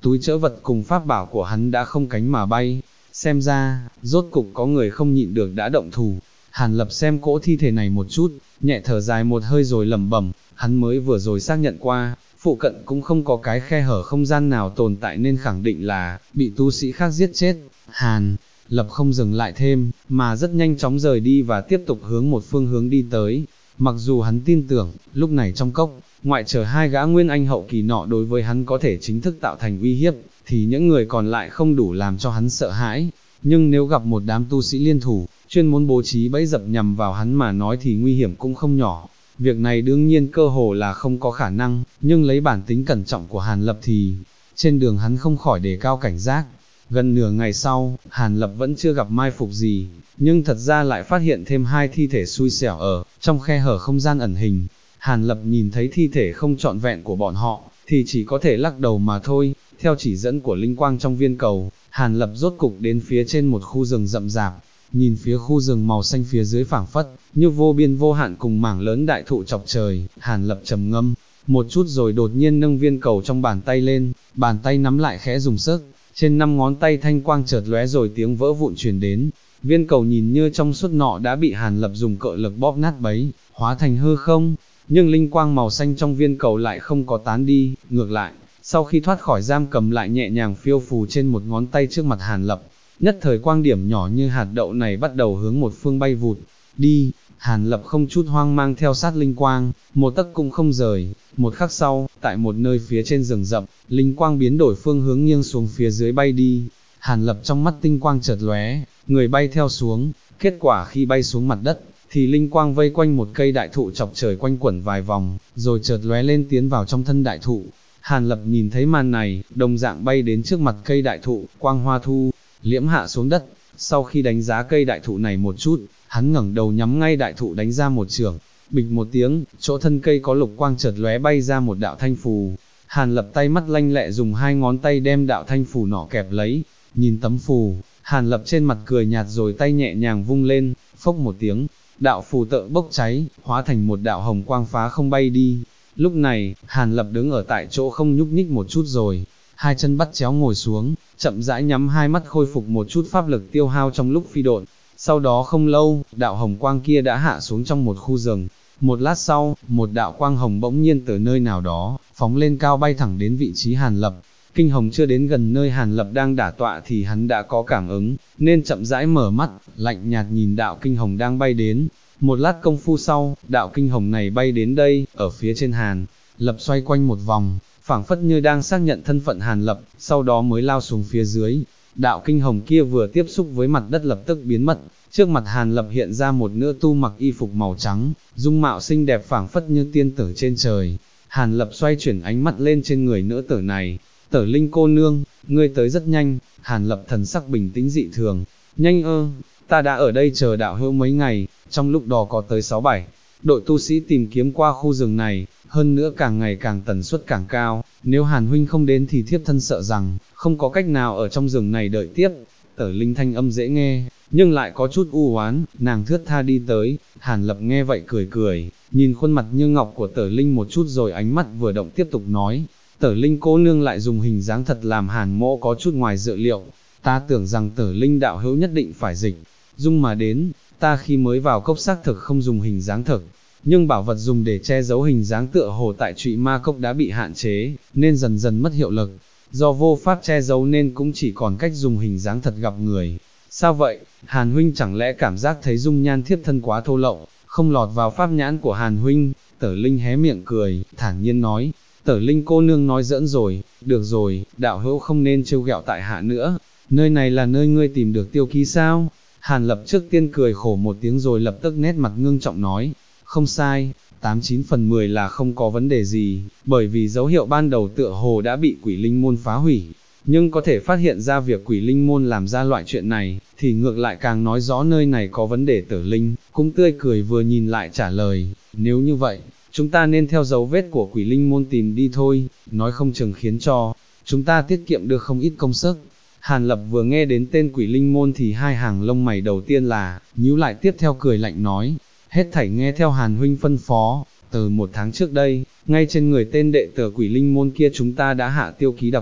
túi trữ vật cùng pháp bảo của hắn đã không cánh mà bay, xem ra, rốt cục có người không nhịn được đã động thủ. Hàn Lập xem cỗ thi thể này một chút, nhẹ thở dài một hơi rồi lẩm bẩm, hắn mới vừa rồi xác nhận qua, phụ cận cũng không có cái khe hở không gian nào tồn tại nên khẳng định là, bị tu sĩ khác giết chết. Hàn Lập không dừng lại thêm, mà rất nhanh chóng rời đi và tiếp tục hướng một phương hướng đi tới. Mặc dù hắn tin tưởng, lúc này trong cốc, ngoại trừ hai gã nguyên anh hậu kỳ nọ đối với hắn có thể chính thức tạo thành uy hiếp, thì những người còn lại không đủ làm cho hắn sợ hãi. Nhưng nếu gặp một đám tu sĩ liên thủ, chuyên muốn bố trí bẫy dập nhằm vào hắn mà nói thì nguy hiểm cũng không nhỏ. Việc này đương nhiên cơ hồ là không có khả năng, nhưng lấy bản tính cẩn trọng của Hàn Lập thì, trên đường hắn không khỏi đề cao cảnh giác. Gần nửa ngày sau, Hàn Lập vẫn chưa gặp mai phục gì, nhưng thật ra lại phát hiện thêm hai thi thể xui xẻo ở trong khe hở không gian ẩn hình. Hàn Lập nhìn thấy thi thể không trọn vẹn của bọn họ, thì chỉ có thể lắc đầu mà thôi. Theo chỉ dẫn của linh quang trong viên cầu, Hàn Lập rốt cục đến phía trên một khu rừng rậm rạp. Nhìn phía khu rừng màu xanh phía dưới phảng phất, như vô biên vô hạn cùng mảng lớn đại thụ chọc trời, Hàn Lập trầm ngâm một chút rồi đột nhiên nâng viên cầu trong bàn tay lên, bàn tay nắm lại khẽ dùng sức, trên 5 ngón tay thanh quang chợt lóe rồi tiếng vỡ vụn truyền đến. Viên cầu nhìn như trong suốt nọ đã bị Hàn Lập dùng cự lực bóp nát bấy, hóa thành hư không, nhưng linh quang màu xanh trong viên cầu lại không có tán đi, ngược lại, sau khi thoát khỏi giam cầm lại nhẹ nhàng phiêu phù trên một ngón tay trước mặt Hàn Lập. Nhất thời quang điểm nhỏ như hạt đậu này bắt đầu hướng một phương bay vụt đi. Hàn Lập không chút hoang mang theo sát linh quang, một tấc cũng không rời. Một khắc sau, tại một nơi phía trên rừng rậm, linh quang biến đổi phương hướng nghiêng xuống phía dưới bay đi. Hàn Lập trong mắt tinh quang chợt lóe, người bay theo xuống. Kết quả khi bay xuống mặt đất, thì linh quang vây quanh một cây đại thụ chọc trời quanh quẩn vài vòng, rồi chợt lóe lên tiến vào trong thân đại thụ. Hàn Lập nhìn thấy màn này, đồng dạng bay đến trước mặt cây đại thụ, quang hoa thu liễm hạ xuống đất. Sau khi đánh giá cây đại thụ này một chút, hắn ngẩng đầu nhắm ngay đại thụ đánh ra một chưởng, bịch một tiếng, chỗ thân cây có lục quang chợt lóe bay ra một đạo thanh phù. Hàn Lập tay mắt lanh lẹ dùng hai ngón tay đem đạo thanh phù nọ kẹp lấy, nhìn tấm phù, Hàn Lập trên mặt cười nhạt rồi tay nhẹ nhàng vung lên, phốc một tiếng, đạo phù tự bốc cháy, hóa thành một đạo hồng quang phá không bay đi. Lúc này, Hàn Lập đứng ở tại chỗ không nhúc nhích một chút rồi, hai chân bắt chéo ngồi xuống, chậm rãi nhắm hai mắt khôi phục một chút pháp lực tiêu hao trong lúc phi độn. Sau đó không lâu, đạo hồng quang kia đã hạ xuống trong một khu rừng. Một lát sau, một đạo quang hồng bỗng nhiên từ nơi nào đó, phóng lên cao bay thẳng đến vị trí Hàn Lập. Kinh hồng chưa đến gần nơi Hàn Lập đang đả tọa thì hắn đã có cảm ứng, nên chậm rãi mở mắt, lạnh nhạt nhìn đạo kinh hồng đang bay đến. Một lát công phu sau, đạo kinh hồng này bay đến đây, ở phía trên Hàn Lập xoay quanh một vòng, phảng phất như đang xác nhận thân phận Hàn Lập, sau đó mới lao xuống phía dưới. Đạo kinh hồng kia vừa tiếp xúc với mặt đất lập tức biến mất, trước mặt Hàn Lập hiện ra một nữ tu mặc y phục màu trắng, dung mạo xinh đẹp phảng phất như tiên tử trên trời. Hàn Lập xoay chuyển ánh mắt lên trên người nữ tử này, Tử Linh cô nương, ngươi tới rất nhanh. Hàn Lập thần sắc bình tĩnh dị thường, nhanh ơ, ta đã ở đây chờ đạo hữu mấy ngày, trong lúc đó có tới 6-7 đội tu sĩ tìm kiếm qua khu rừng này, hơn nữa càng ngày càng tần suất càng cao, nếu Hàn huynh không đến thì thiếp thân sợ rằng, không có cách nào ở trong rừng này đợi tiếp. Tử Linh thanh âm dễ nghe, nhưng lại có chút u oán, nàng thướt tha đi tới. Hàn Lập nghe vậy cười cười, nhìn khuôn mặt như ngọc của Tử Linh một chút rồi ánh mắt vừa động tiếp tục nói, Tử Linh cô nương lại dùng hình dáng thật làm Hàn mỗ có chút ngoài dự liệu, ta tưởng rằng Tử Linh đạo hữu nhất định phải dịch dung mà đến, ta khi mới vào cốc xác thực không dùng hình dáng thực, nhưng bảo vật dùng để che giấu hình dáng tựa hồ tại Trụy Ma Cốc đã bị hạn chế, nên dần dần mất hiệu lực, do vô pháp che giấu nên cũng chỉ còn cách dùng hình dáng thật gặp người. Sao vậy, Hàn huynh chẳng lẽ cảm giác thấy dung nhan thiếp thân quá thô lậu, không lọt vào pháp nhãn của Hàn huynh? Tử Linh hé miệng cười, thản nhiên nói, Tử Linh cô nương nói giỡn rồi, được rồi, đạo hữu không nên trêu ghẹo tại hạ nữa, nơi này là nơi ngươi tìm được tiêu ký sao? Hàn Lập trước tiên cười khổ một tiếng rồi lập tức nét mặt ngưng trọng nói, không sai, 89 phần 10 là không có vấn đề gì, bởi vì dấu hiệu ban đầu tựa hồ đã bị Quỷ Linh môn phá hủy, nhưng có thể phát hiện ra việc Quỷ Linh môn làm ra loại chuyện này, thì ngược lại càng nói rõ nơi này có vấn đề. Tử Linh cũng tươi cười vừa nhìn lại trả lời, nếu như vậy, chúng ta nên theo dấu vết của Quỷ Linh môn tìm đi thôi, nói không chừng khiến cho chúng ta tiết kiệm được không ít công sức. Hàn Lập vừa nghe đến tên Quỷ Linh môn thì hai hàng lông mày đầu tiên là nhíu lại, tiếp theo cười lạnh nói, hết thảy nghe theo Hàn huynh phân phó. Từ 1 tháng trước đây, ngay trên người tên đệ tử Quỷ Linh môn kia chúng ta đã hạ tiêu ký đặc biệt,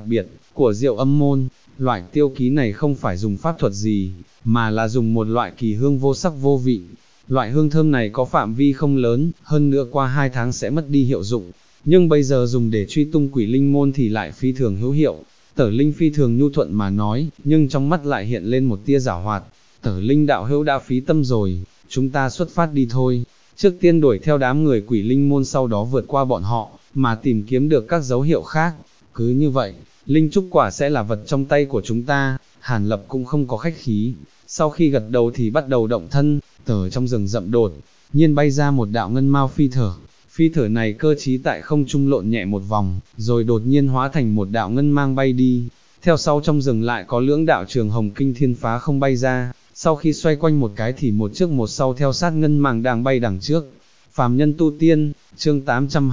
của Diệu Âm môn. Loại tiêu ký này không phải dùng pháp thuật gì, mà là dùng một loại kỳ hương vô sắc vô vị. Loại hương thơm này có phạm vi không lớn, hơn nữa qua 2 tháng sẽ mất đi hiệu dụng, nhưng bây giờ dùng để truy tung quỷ linh môn thì lại phi thường hữu hiệu. Tở Linh phi thường nhu thuận mà nói, nhưng trong mắt lại hiện lên một tia giảo hoạt. Tở Linh đạo hữu đã phí tâm rồi, chúng ta xuất phát đi thôi. Trước tiên đuổi theo đám người quỷ linh môn, sau đó vượt qua bọn họ, mà tìm kiếm được các dấu hiệu khác. Cứ như vậy, linh trúc quả sẽ là vật trong tay của chúng ta. Hàn Lập cũng không có khách khí, sau khi gật đầu thì bắt đầu động thân. Từ trong rừng rậm đột nhiên bay ra một đạo ngân mao phi thở này cơ trí tại không trung lộn nhẹ một vòng, rồi đột nhiên hóa thành một đạo ngân mang bay đi. Theo sau trong rừng lại có lưỡng đạo trường hồng kinh thiên phá không bay ra, sau khi xoay quanh một cái thì một trước một sau theo sát ngân mang đang bay đằng trước. Phàm nhân tu tiên, chương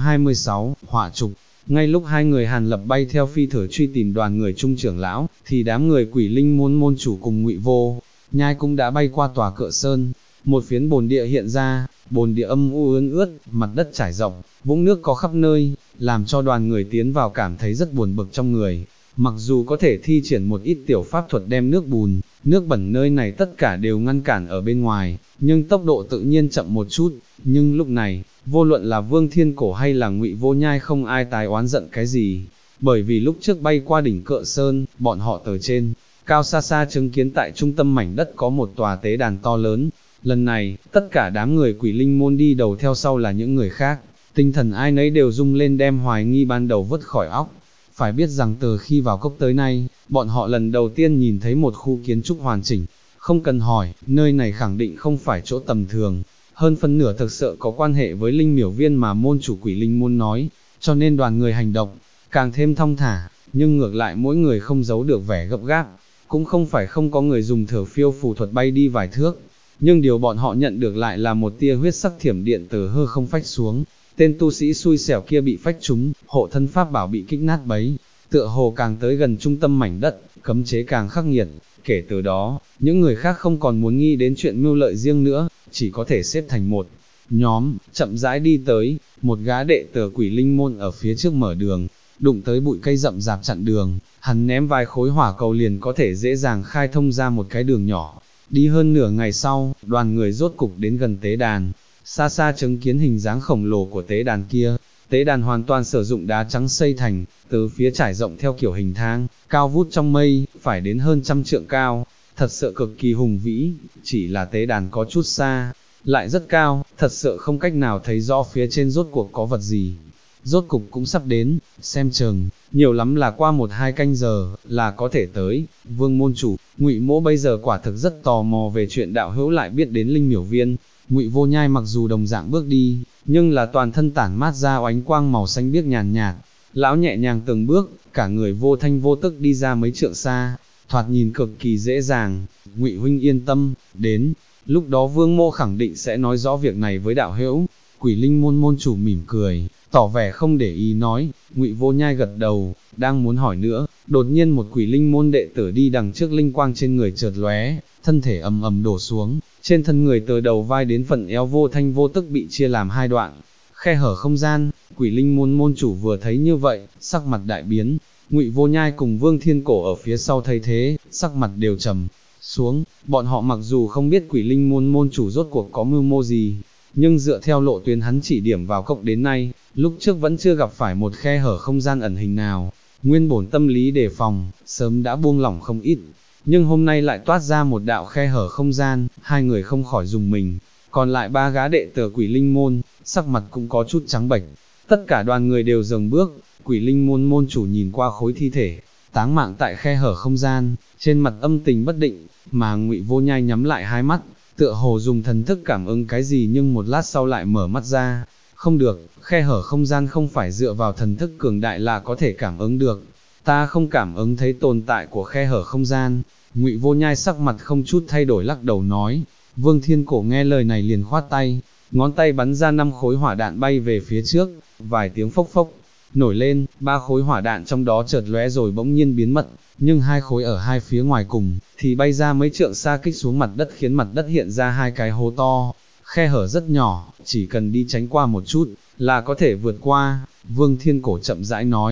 826, hỏa trục. Ngay lúc hai người Hàn Lập bay theo phi thở truy tìm đoàn người Trung trưởng lão, thì đám người quỷ linh môn môn chủ cùng Ngụy Vô Nhai cũng đã bay qua tòa Cự Sơn. Một phiến bồn địa hiện ra, bồn địa âm u ươn ướt, mặt đất trải rộng, vũng nước có khắp nơi, làm cho đoàn người tiến vào cảm thấy rất buồn bực trong người. Mặc dù có thể thi triển một ít tiểu pháp thuật đem nước bùn, nước bẩn nơi này tất cả đều ngăn cản ở bên ngoài, nhưng tốc độ tự nhiên chậm một chút. Nhưng lúc này, vô luận là Vương Thiên Cổ hay là Ngụy Vô Nhai không ai tái oán giận cái gì, bởi vì lúc trước bay qua đỉnh Cự Sơn, bọn họ từ trên cao xa xa chứng kiến tại trung tâm mảnh đất có một tòa tế đàn to lớn. Lần này, tất cả đám người quỷ linh môn đi đầu theo sau là những người khác, tinh thần ai nấy đều rung lên đem hoài nghi ban đầu vứt khỏi óc. Phải biết rằng từ khi vào cốc tới nay, bọn họ lần đầu tiên nhìn thấy một khu kiến trúc hoàn chỉnh, không cần hỏi, nơi này khẳng định không phải chỗ tầm thường, hơn phân nửa thực sự có quan hệ với linh miểu viên mà môn chủ quỷ linh môn nói, cho nên đoàn người hành động càng thêm thong thả, nhưng ngược lại mỗi người không giấu được vẻ gấp gáp, cũng không phải không có người dùng thở phiêu phù thuật bay đi vài thước. Nhưng điều bọn họ nhận được lại là một tia huyết sắc thiểm điện từ hư không phách xuống, tên tu sĩ xui xẻo kia bị phách trúng, hộ thân pháp bảo bị kích nát bấy, tựa hồ càng tới gần trung tâm mảnh đất, cấm chế càng khắc nghiệt. Kể từ đó, những người khác không còn muốn nghĩ đến chuyện mưu lợi riêng nữa, chỉ có thể xếp thành một nhóm, chậm rãi đi tới. Một gã đệ tử quỷ linh môn ở phía trước mở đường, đụng tới bụi cây rậm rạp chặn đường, hắn ném vài khối hỏa cầu liền có thể dễ dàng khai thông ra một cái đường nhỏ. Đi hơn nửa ngày sau, đoàn người rốt cục đến gần tế đàn, xa xa chứng kiến hình dáng khổng lồ của tế đàn kia. Tế đàn hoàn toàn sử dụng đá trắng xây thành, từ phía trải rộng theo kiểu hình thang, cao vút trong mây, phải đến hơn 100 trượng cao, thật sự cực kỳ hùng vĩ. Chỉ là tế đàn có chút xa, lại rất cao, thật sự không cách nào thấy rõ phía trên rốt cuộc có vật gì. Rốt cục cũng sắp đến, xem chừng, nhiều lắm là qua 1-2 canh giờ, là có thể tới. Vương môn chủ, Ngụy Mỗ bây giờ quả thực rất tò mò về chuyện đạo hữu lại biết đến linh miểu viên. Ngụy Vô Nhai mặc dù đồng dạng bước đi, nhưng là toàn thân tản mát ra oánh quang màu xanh biếc nhàn nhạt. Lão nhẹ nhàng từng bước, cả người vô thanh vô tức đi ra mấy trượng xa, thoạt nhìn cực kỳ dễ dàng. Ngụy huynh yên tâm, đến lúc đó Vương mô khẳng định sẽ nói rõ việc này với đạo hữu. Quỷ linh môn môn chủ mỉm cười, tỏ vẻ không để ý nói. Ngụy Vô Nhai gật đầu, đang muốn hỏi nữa, đột nhiên một quỷ linh môn đệ tử đi đằng trước, linh quang trên người chợt lóe, thân thể ầm ầm đổ xuống, trên thân người từ đầu vai đến phần eo vô thanh vô tức bị chia làm 2 đoạn, khe hở không gian. Quỷ linh môn môn chủ vừa thấy như vậy, sắc mặt đại biến. Ngụy Vô Nhai cùng Vương Thiên Cổ ở phía sau thấy thế, sắc mặt đều trầm xuống. Bọn họ mặc dù không biết quỷ linh môn môn chủ rốt cuộc có mưu mô gì, nhưng dựa theo lộ tuyến hắn chỉ điểm vào cốc đến nay, lúc trước vẫn chưa gặp phải một khe hở không gian ẩn hình nào. Nguyên bổn tâm lý đề phòng, sớm đã buông lỏng không ít, nhưng hôm nay lại toát ra một đạo khe hở không gian, hai người không khỏi rùng mình. Còn lại 3 gã đệ tử quỷ linh môn, sắc mặt cũng có chút trắng bệch. Tất cả đoàn người đều dừng bước. Quỷ linh môn môn chủ nhìn qua khối thi thể táng mạng tại khe hở không gian, trên mặt âm tình bất định, mà Ngụy Vô Nhai nhắm lại hai mắt, tựa hồ dùng thần thức cảm ứng cái gì, nhưng một lát sau lại mở mắt ra. Không được, khe hở không gian không phải dựa vào thần thức cường đại là có thể cảm ứng được. Ta không cảm ứng thấy tồn tại của khe hở không gian. Ngụy Vô Nhai sắc mặt không chút thay đổi lắc đầu nói. Vương Thiên Cổ nghe lời này liền khoát tay, ngón tay bắn ra 5 khối hỏa đạn bay về phía trước, vài tiếng phốc phốc nổi lên, 3 khối hỏa đạn trong đó chợt lóe rồi bỗng nhiên biến mất, nhưng 2 khối ở hai phía ngoài cùng thì bay ra mấy trượng xa kích xuống mặt đất, khiến mặt đất hiện ra 2 cái hố to. Khe hở rất nhỏ, chỉ cần đi tránh qua một chút là có thể vượt qua. Vương Thiên Cổ chậm rãi nói.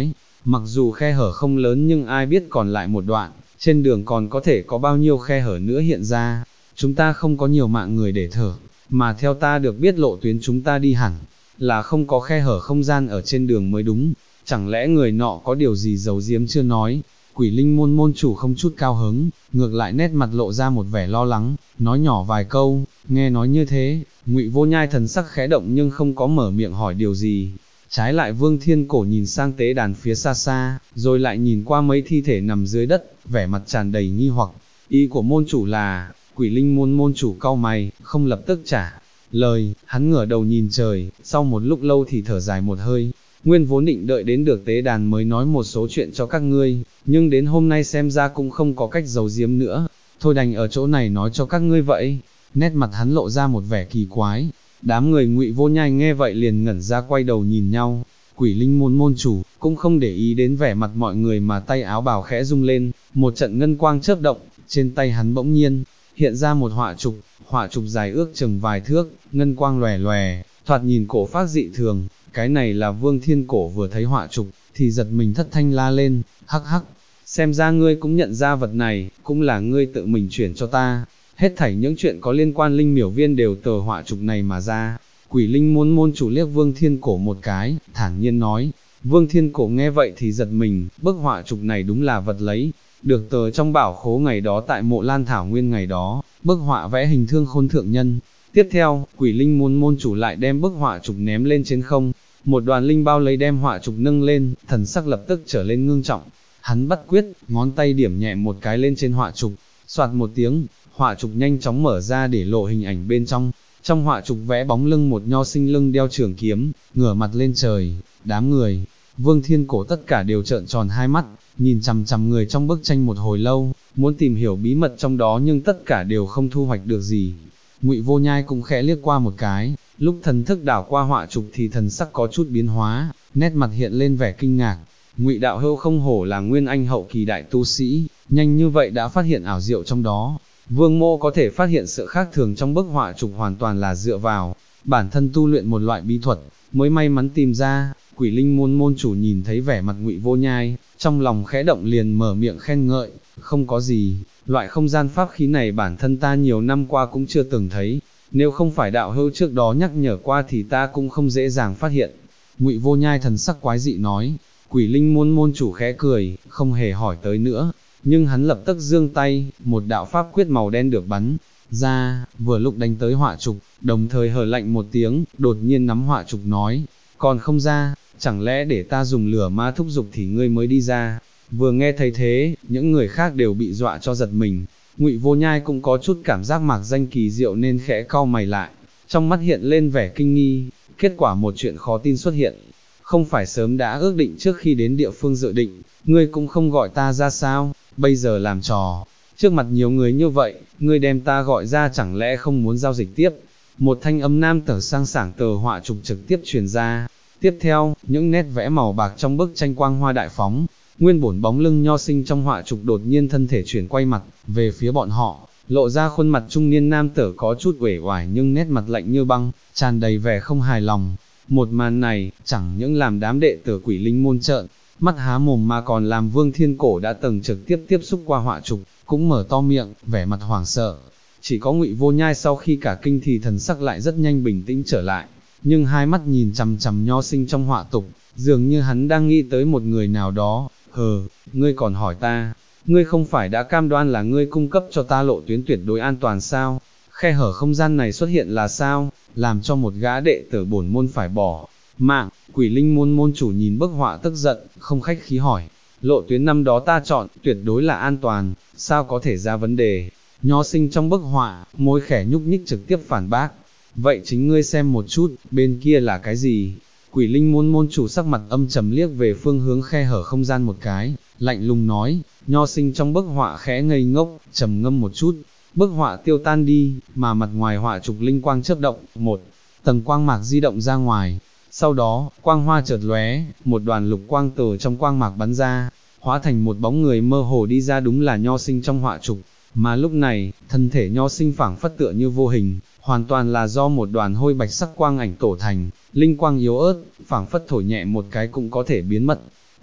mặc dù khe hở không lớn nhưng ai biết còn lại một đoạn, trên đường còn có thể có bao nhiêu khe hở nữa hiện ra, chúng ta không có nhiều mạng người để thở, mà theo ta được biết lộ tuyến chúng ta đi hẳn, là không có khe hở không gian ở trên đường mới đúng, chẳng lẽ người nọ có điều gì giấu giếm chưa nói. Quỷ linh môn môn chủ không chút cao hứng, ngược lại nét mặt lộ ra một vẻ lo lắng, nói nhỏ vài câu. Nghe nói như thế, Ngụy Vô Nhai thần sắc khẽ động nhưng không có mở miệng hỏi điều gì. Trái lại Vương Thiên Cổ nhìn sang tế đàn phía xa xa, rồi lại nhìn qua mấy thi thể nằm dưới đất, vẻ mặt tràn đầy nghi hoặc. Ý của môn chủ là, Quỷ linh môn môn chủ cau mày, không lập tức trả lời, hắn ngửa đầu nhìn trời, sau một lúc lâu thì thở dài một hơi. Nguyên vốn định đợi đến được tế đàn mới nói một số chuyện cho các ngươi, nhưng đến hôm nay xem ra cũng không có cách giấu giếm nữa, thôi đành ở chỗ này nói cho các ngươi vậy. Nét mặt hắn lộ ra một vẻ kỳ quái, đám người Ngụy Vô Nhai nghe vậy liền ngẩn ra quay đầu nhìn nhau. Quỷ linh môn môn chủ cũng không để ý đến vẻ mặt mọi người mà tay áo bào khẽ rung lên, một trận ngân quang chớp động, trên tay hắn bỗng nhiên hiện ra một họa trục dài ước chừng vài thước, ngân quang lòe lòe, thoạt nhìn cổ phác dị thường. Cái này là Vương Thiên Cổ vừa thấy họa trục, thì giật mình thất thanh la lên, hắc hắc, xem ra ngươi cũng nhận ra vật này, cũng là ngươi tự mình chuyển cho ta. Hết thảy những chuyện có liên quan linh miểu viên đều từ họa trục này mà ra. Quỷ linh môn môn chủ liếc Vương Thiên Cổ một cái, thản nhiên nói. Vương Thiên Cổ nghe vậy thì giật mình, bức họa trục này đúng là vật lấy được tờ trong bảo khố ngày đó tại mộ Lan Thảo Nguyên ngày đó, bức họa vẽ hình Thương Khôn thượng nhân. Tiếp theo, quỷ linh môn môn chủ lại đem bức họa trục ném lên trên không, một đoàn linh bao lấy đem họa trục nâng lên, thần sắc lập tức trở lên ngưng trọng. Hắn bắt quyết, ngón tay điểm nhẹ một cái lên trên họa trục, soạt một tiếng, họa trục nhanh chóng mở ra để lộ hình ảnh bên trong. Trong họa trục vẽ bóng lưng một nho sinh lưng đeo trường kiếm, ngửa mặt lên trời. Đám người Vương Thiên Cổ tất cả đều trợn tròn hai mắt, nhìn chằm chằm người trong bức tranh một hồi lâu, muốn tìm hiểu bí mật trong đó nhưng tất cả đều không thu hoạch được gì. Ngụy Vô Nhai cũng khẽ liếc qua một cái, lúc thần thức đảo qua họa trục thì thần sắc có chút biến hóa, nét mặt hiện lên vẻ kinh ngạc. Ngụy đạo hữu không hổ là nguyên anh hậu kỳ đại tu sĩ, nhanh như vậy đã phát hiện ảo diệu trong đó. Vương Mô có thể phát hiện sự khác thường trong bức họa trục hoàn toàn là dựa vào bản thân tu luyện một loại bí thuật, mới may mắn tìm ra. Quỷ linh môn môn chủ nhìn thấy vẻ mặt Ngụy Vô Nhai, trong lòng khẽ động liền mở miệng khen ngợi, không có gì, loại không gian pháp khí này bản thân ta nhiều năm qua cũng chưa từng thấy, nếu không phải đạo hữu trước đó nhắc nhở qua thì ta cũng không dễ dàng phát hiện. Ngụy Vô Nhai thần sắc quái dị nói. Quỷ linh môn môn chủ khẽ cười, không hề hỏi tới nữa, nhưng hắn lập tức giương tay, một đạo pháp quyết màu đen được bắn ra, vừa lúc đánh tới họa trục, đồng thời hờ lạnh một tiếng, đột nhiên nắm họa trục nói, còn không ra, chẳng lẽ để ta dùng lửa ma thúc giục thì ngươi mới đi ra. Vừa nghe thấy thế, những người khác đều bị dọa cho giật mình. Ngụy Vô Nhai cũng có chút cảm giác mạc danh kỳ diệu nên khẽ cau mày lại, trong mắt hiện lên vẻ kinh nghi. Kết quả một chuyện khó tin xuất hiện, không phải sớm đã ước định trước khi đến địa phương dự định, ngươi cũng không gọi ta ra sao, bây giờ làm trò trước mặt nhiều người như vậy, ngươi đem ta gọi ra chẳng lẽ không muốn giao dịch tiếp. Một thanh âm nam tử sang sảng tờ họa trục trực tiếp truyền ra. Tiếp theo, những nét vẽ màu bạc trong bức tranh quang hoa đại phóng, nguyên bổn bóng lưng nho sinh trong họa trục đột nhiên thân thể chuyển quay mặt về phía bọn họ, lộ ra khuôn mặt trung niên nam tử có chút uể oải nhưng nét mặt lạnh như băng, tràn đầy vẻ không hài lòng. Một màn này, chẳng những làm đám đệ tử Quỷ linh môn trợn mắt há mồm mà còn làm Vương Thiên Cổ đã từng trực tiếp tiếp xúc qua họa trục, cũng mở to miệng, vẻ mặt hoảng sợ. Chỉ có Ngụy Vô Nhai sau khi cả kinh thì thần sắc lại rất nhanh bình tĩnh trở lại, nhưng hai mắt nhìn chằm chằm nho sinh trong họa tục, dường như hắn đang nghĩ tới một người nào đó. Ngươi còn hỏi ta, ngươi không phải đã cam đoan là ngươi cung cấp cho ta lộ tuyến tuyệt đối an toàn sao? Khe hở không gian này xuất hiện là sao, làm cho một gã đệ tử bổn môn phải bỏ mạng. Quỷ linh môn môn chủ nhìn bức họa tức giận, không khách khí hỏi, lộ tuyến năm đó ta chọn, tuyệt đối là an toàn, sao có thể ra vấn đề? Nho sinh trong bức họa, môi khẽ nhúc nhích trực tiếp phản bác, vậy chính ngươi xem một chút, bên kia là cái gì? Quỷ linh môn môn chủ sắc mặt âm trầm liếc về phương hướng khe hở không gian một cái, lạnh lùng nói. Nho sinh trong bức họa khẽ ngây ngốc, trầm ngâm một chút, bức họa tiêu tan đi, mà mặt ngoài họa trục linh quang chớp động, một tầng quang mạc di động ra ngoài. Sau đó, quang hoa chợt lóe, một đoàn lục quang từ trong quang mạc bắn ra, hóa thành một bóng người mơ hồ đi ra, đúng là nho sinh trong họa trục. Mà lúc này, thân thể nho sinh phảng phất tựa như vô hình, hoàn toàn là do một đoàn hôi bạch sắc quang ảnh tổ thành, linh quang yếu ớt, phảng phất thổi nhẹ một cái cũng có thể biến mất.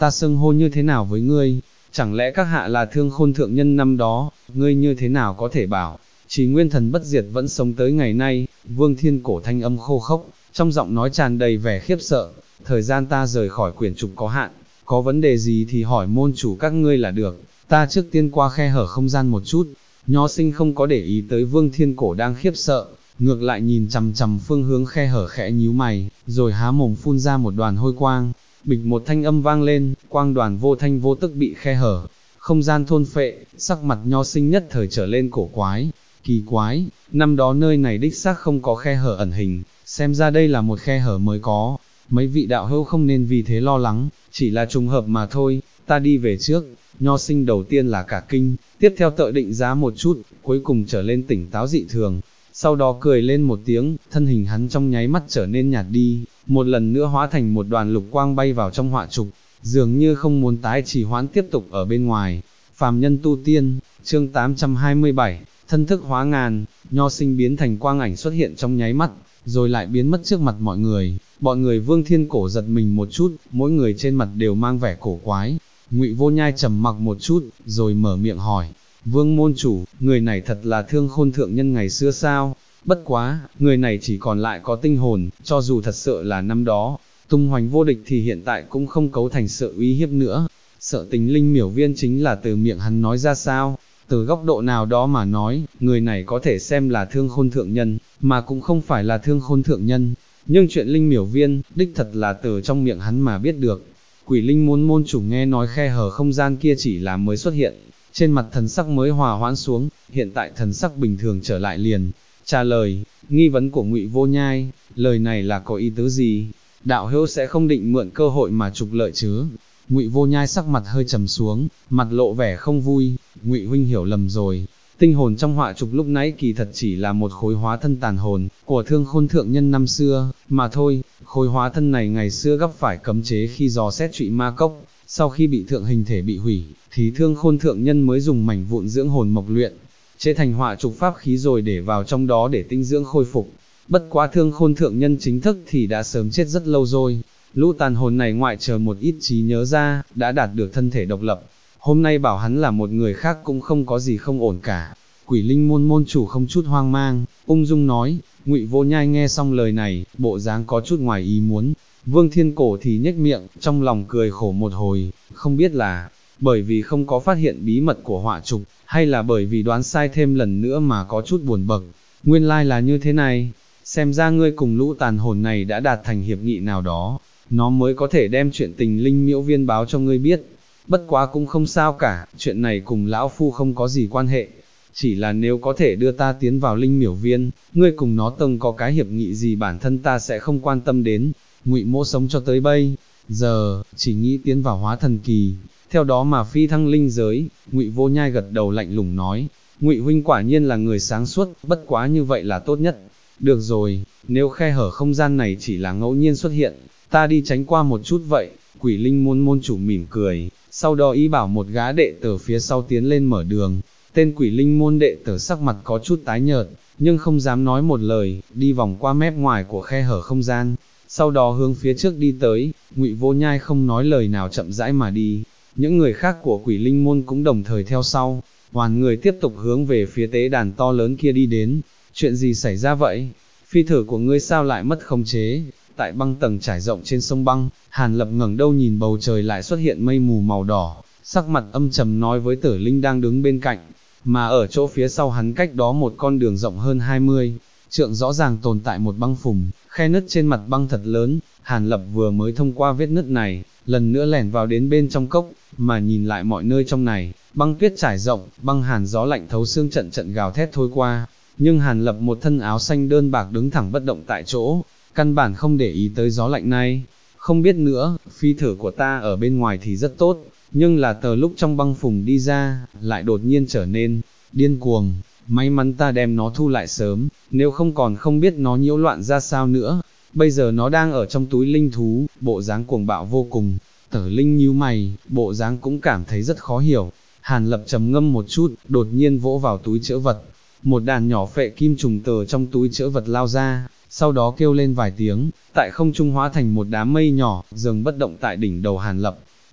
ta xưng hô như thế nào với ngươi, chẳng lẽ các hạ là Thương Khôn thượng nhân năm đó, ngươi như thế nào có thể bảo, Chí Nguyên Thần bất diệt vẫn sống tới ngày nay. Vương Thiên Cổ thanh âm khô khốc, trong giọng nói tràn đầy vẻ khiếp sợ, thời gian ta rời khỏi quyển trục có hạn, có vấn đề gì thì hỏi môn chủ các ngươi là được, ta trước tiên qua khe hở không gian một chút. Nho Sinh không có để ý tới Vương Thiên Cổ đang khiếp sợ, ngược lại nhìn chằm chằm phương hướng khe hở khẽ nhíu mày, rồi há mồm phun ra một đoàn hôi quang, bịch một thanh âm vang lên, quang đoàn vô thanh vô tức bị khe hở không gian thôn phệ, sắc mặt Nho Sinh nhất thời trở lên cổ quái, kỳ quái, năm đó nơi này đích xác không có khe hở ẩn hình, xem ra đây là một khe hở mới có, mấy vị đạo hữu không nên vì thế lo lắng, chỉ là trùng hợp mà thôi, ta đi về trước. Nho Sinh đầu tiên là cả kinh, tiếp theo tự định giá một chút, cuối cùng trở lên tỉnh táo dị thường, sau đó cười lên một tiếng, thân hình hắn trong nháy mắt trở nên nhạt đi, một lần nữa hóa thành một đoàn lục quang bay vào trong họa trục, dường như không muốn tái trì hoãn tiếp tục ở bên ngoài. Phàm nhân tu tiên, chương 827, thân thức hóa ngàn. Nho Sinh biến thành quang ảnh xuất hiện trong nháy mắt, rồi lại biến mất trước mặt mọi người. Bọn người Vương Thiên Cổ giật mình một chút, mỗi người trên mặt đều mang vẻ cổ quái. Ngụy Vô Nhai trầm mặc một chút, rồi mở miệng hỏi, Vương môn chủ, người này thật là Thương Khôn thượng nhân ngày xưa sao? Bất quá, người này chỉ còn lại có tinh hồn, cho dù thật sự là năm đó, tung hoành vô địch thì hiện tại cũng không cấu thành sự uy hiếp nữa. Sợ Tính Linh miểu viên chính là từ miệng hắn nói ra sao? Từ góc độ nào đó mà nói, người này có thể xem là Thương Khôn thượng nhân, mà cũng không phải là Thương Khôn thượng nhân. Nhưng chuyện Linh miểu viên, đích thật là từ trong miệng hắn mà biết được. Quỷ Linh môn môn chủ nghe nói khe hở không gian kia chỉ là mới xuất hiện, trên mặt thần sắc mới hòa hoãn xuống, hiện tại thần sắc bình thường trở lại liền. Trả lời, nghi vấn của Ngụy Vô Nhai, lời này là có ý tứ gì? Đạo hữu sẽ không định mượn cơ hội mà trục lợi chứ? Ngụy Vô Nhai sắc mặt hơi trầm xuống, mặt lộ vẻ không vui. Ngụy huynh hiểu lầm rồi, tinh hồn trong họa trục lúc nãy kỳ thật chỉ là một khối hóa thân tàn hồn của Thương Khôn thượng nhân năm xưa, mà thôi. Khối hóa thân này ngày xưa gặp phải cấm chế khi dò xét Trụy Ma Cốc, sau khi bị thượng hình thể bị hủy, thì Thương Khôn thượng nhân mới dùng mảnh vụn dưỡng hồn mộc luyện, chế thành họa trục pháp khí rồi để vào trong đó để tinh dưỡng khôi phục. Bất quá Thương Khôn thượng nhân chính thức thì đã sớm chết rất lâu rồi. Lũ tàn hồn này ngoại trừ một ít trí nhớ ra, đã đạt được thân thể độc lập. Hôm nay bảo hắn là một người khác cũng không có gì không ổn cả. Quỷ Linh môn môn chủ không chút hoang mang, ung dung nói. Ngụy Vô Nhai nghe xong lời này, bộ dáng có chút ngoài ý muốn. Vương Thiên Cổ thì nhếch miệng, trong lòng cười khổ một hồi, không biết là bởi vì không có phát hiện bí mật của họa trục, hay là bởi vì đoán sai thêm lần nữa mà có chút buồn bực. Nguyên lai là như thế này, xem ra ngươi cùng lũ tàn hồn này đã đạt thành hiệp nghị nào đó, nó mới có thể đem chuyện tình Linh Miễu Viên báo cho ngươi biết. Bất quá cũng không sao cả, chuyện này cùng lão phu không có gì quan hệ, chỉ là nếu có thể đưa ta tiến vào Linh Miểu Viên, ngươi cùng nó từng có cái hiệp nghị gì bản thân ta sẽ không quan tâm đến. Ngụy Mỗ sống cho tới bây giờ, chỉ nghĩ tiến vào hóa thần kỳ, theo đó mà phi thăng linh giới. Ngụy Vô Nhai gật đầu lạnh lùng nói, Ngụy huynh quả nhiên là người sáng suốt, bất quá như vậy là tốt nhất. Được rồi, nếu khe hở không gian này chỉ là ngẫu nhiên xuất hiện, ta đi tránh qua một chút vậy. Quỷ Linh môn môn chủ mỉm cười, sau đó ý bảo một gã đệ tử phía sau tiến lên mở đường. Tên Quỷ Linh môn đệ tử sắc mặt có chút tái nhợt, nhưng không dám nói một lời, đi vòng qua mép ngoài của khe hở không gian, sau đó hướng phía trước đi tới. Ngụy Vô Nhai không nói lời nào chậm rãi mà đi, những người khác của Quỷ Linh môn cũng đồng thời theo sau, hoàn người tiếp tục hướng về phía tế đàn to lớn kia đi đến. Chuyện gì xảy ra vậy? Phi thử của ngươi sao lại mất khống chế? Tại băng tầng trải rộng trên sông băng, Hàn Lập ngẩng đầu nhìn bầu trời lại xuất hiện mây mù màu đỏ, sắc mặt âm trầm nói với Tử Linh đang đứng bên cạnh, mà ở chỗ phía sau hắn cách đó một con đường rộng hơn 20 trượng rõ ràng tồn tại một băng phùng, khe nứt trên mặt băng thật lớn. Hàn Lập vừa mới thông qua vết nứt này, lần nữa lẻn vào đến bên trong cốc, mà nhìn lại mọi nơi trong này, băng tuyết trải rộng, băng hàn gió lạnh thấu xương trận trận gào thét thôi qua, nhưng Hàn Lập một thân áo xanh đơn bạc đứng thẳng bất động tại chỗ, căn bản không để ý tới gió lạnh này. Không biết nữa, phi thử của ta ở bên ngoài thì rất tốt, nhưng là từ lúc trong băng phùng đi ra, lại đột nhiên trở nên điên cuồng. May mắn ta đem nó thu lại sớm, nếu không còn không biết nó nhiễu loạn ra sao nữa. Bây giờ nó đang ở trong túi linh thú, bộ dáng cuồng bạo vô cùng. Tử Linh nhíu mày, bộ dáng cũng cảm thấy rất khó hiểu. Hàn Lập trầm ngâm một chút, đột nhiên vỗ vào túi chữ vật. Một đàn nhỏ phệ kim trùng từ trong túi chữ vật lao ra, sau đó kêu lên vài tiếng, tại không trung hóa thành một đám mây nhỏ, dừng bất động tại đỉnh đầu Hàn Lập.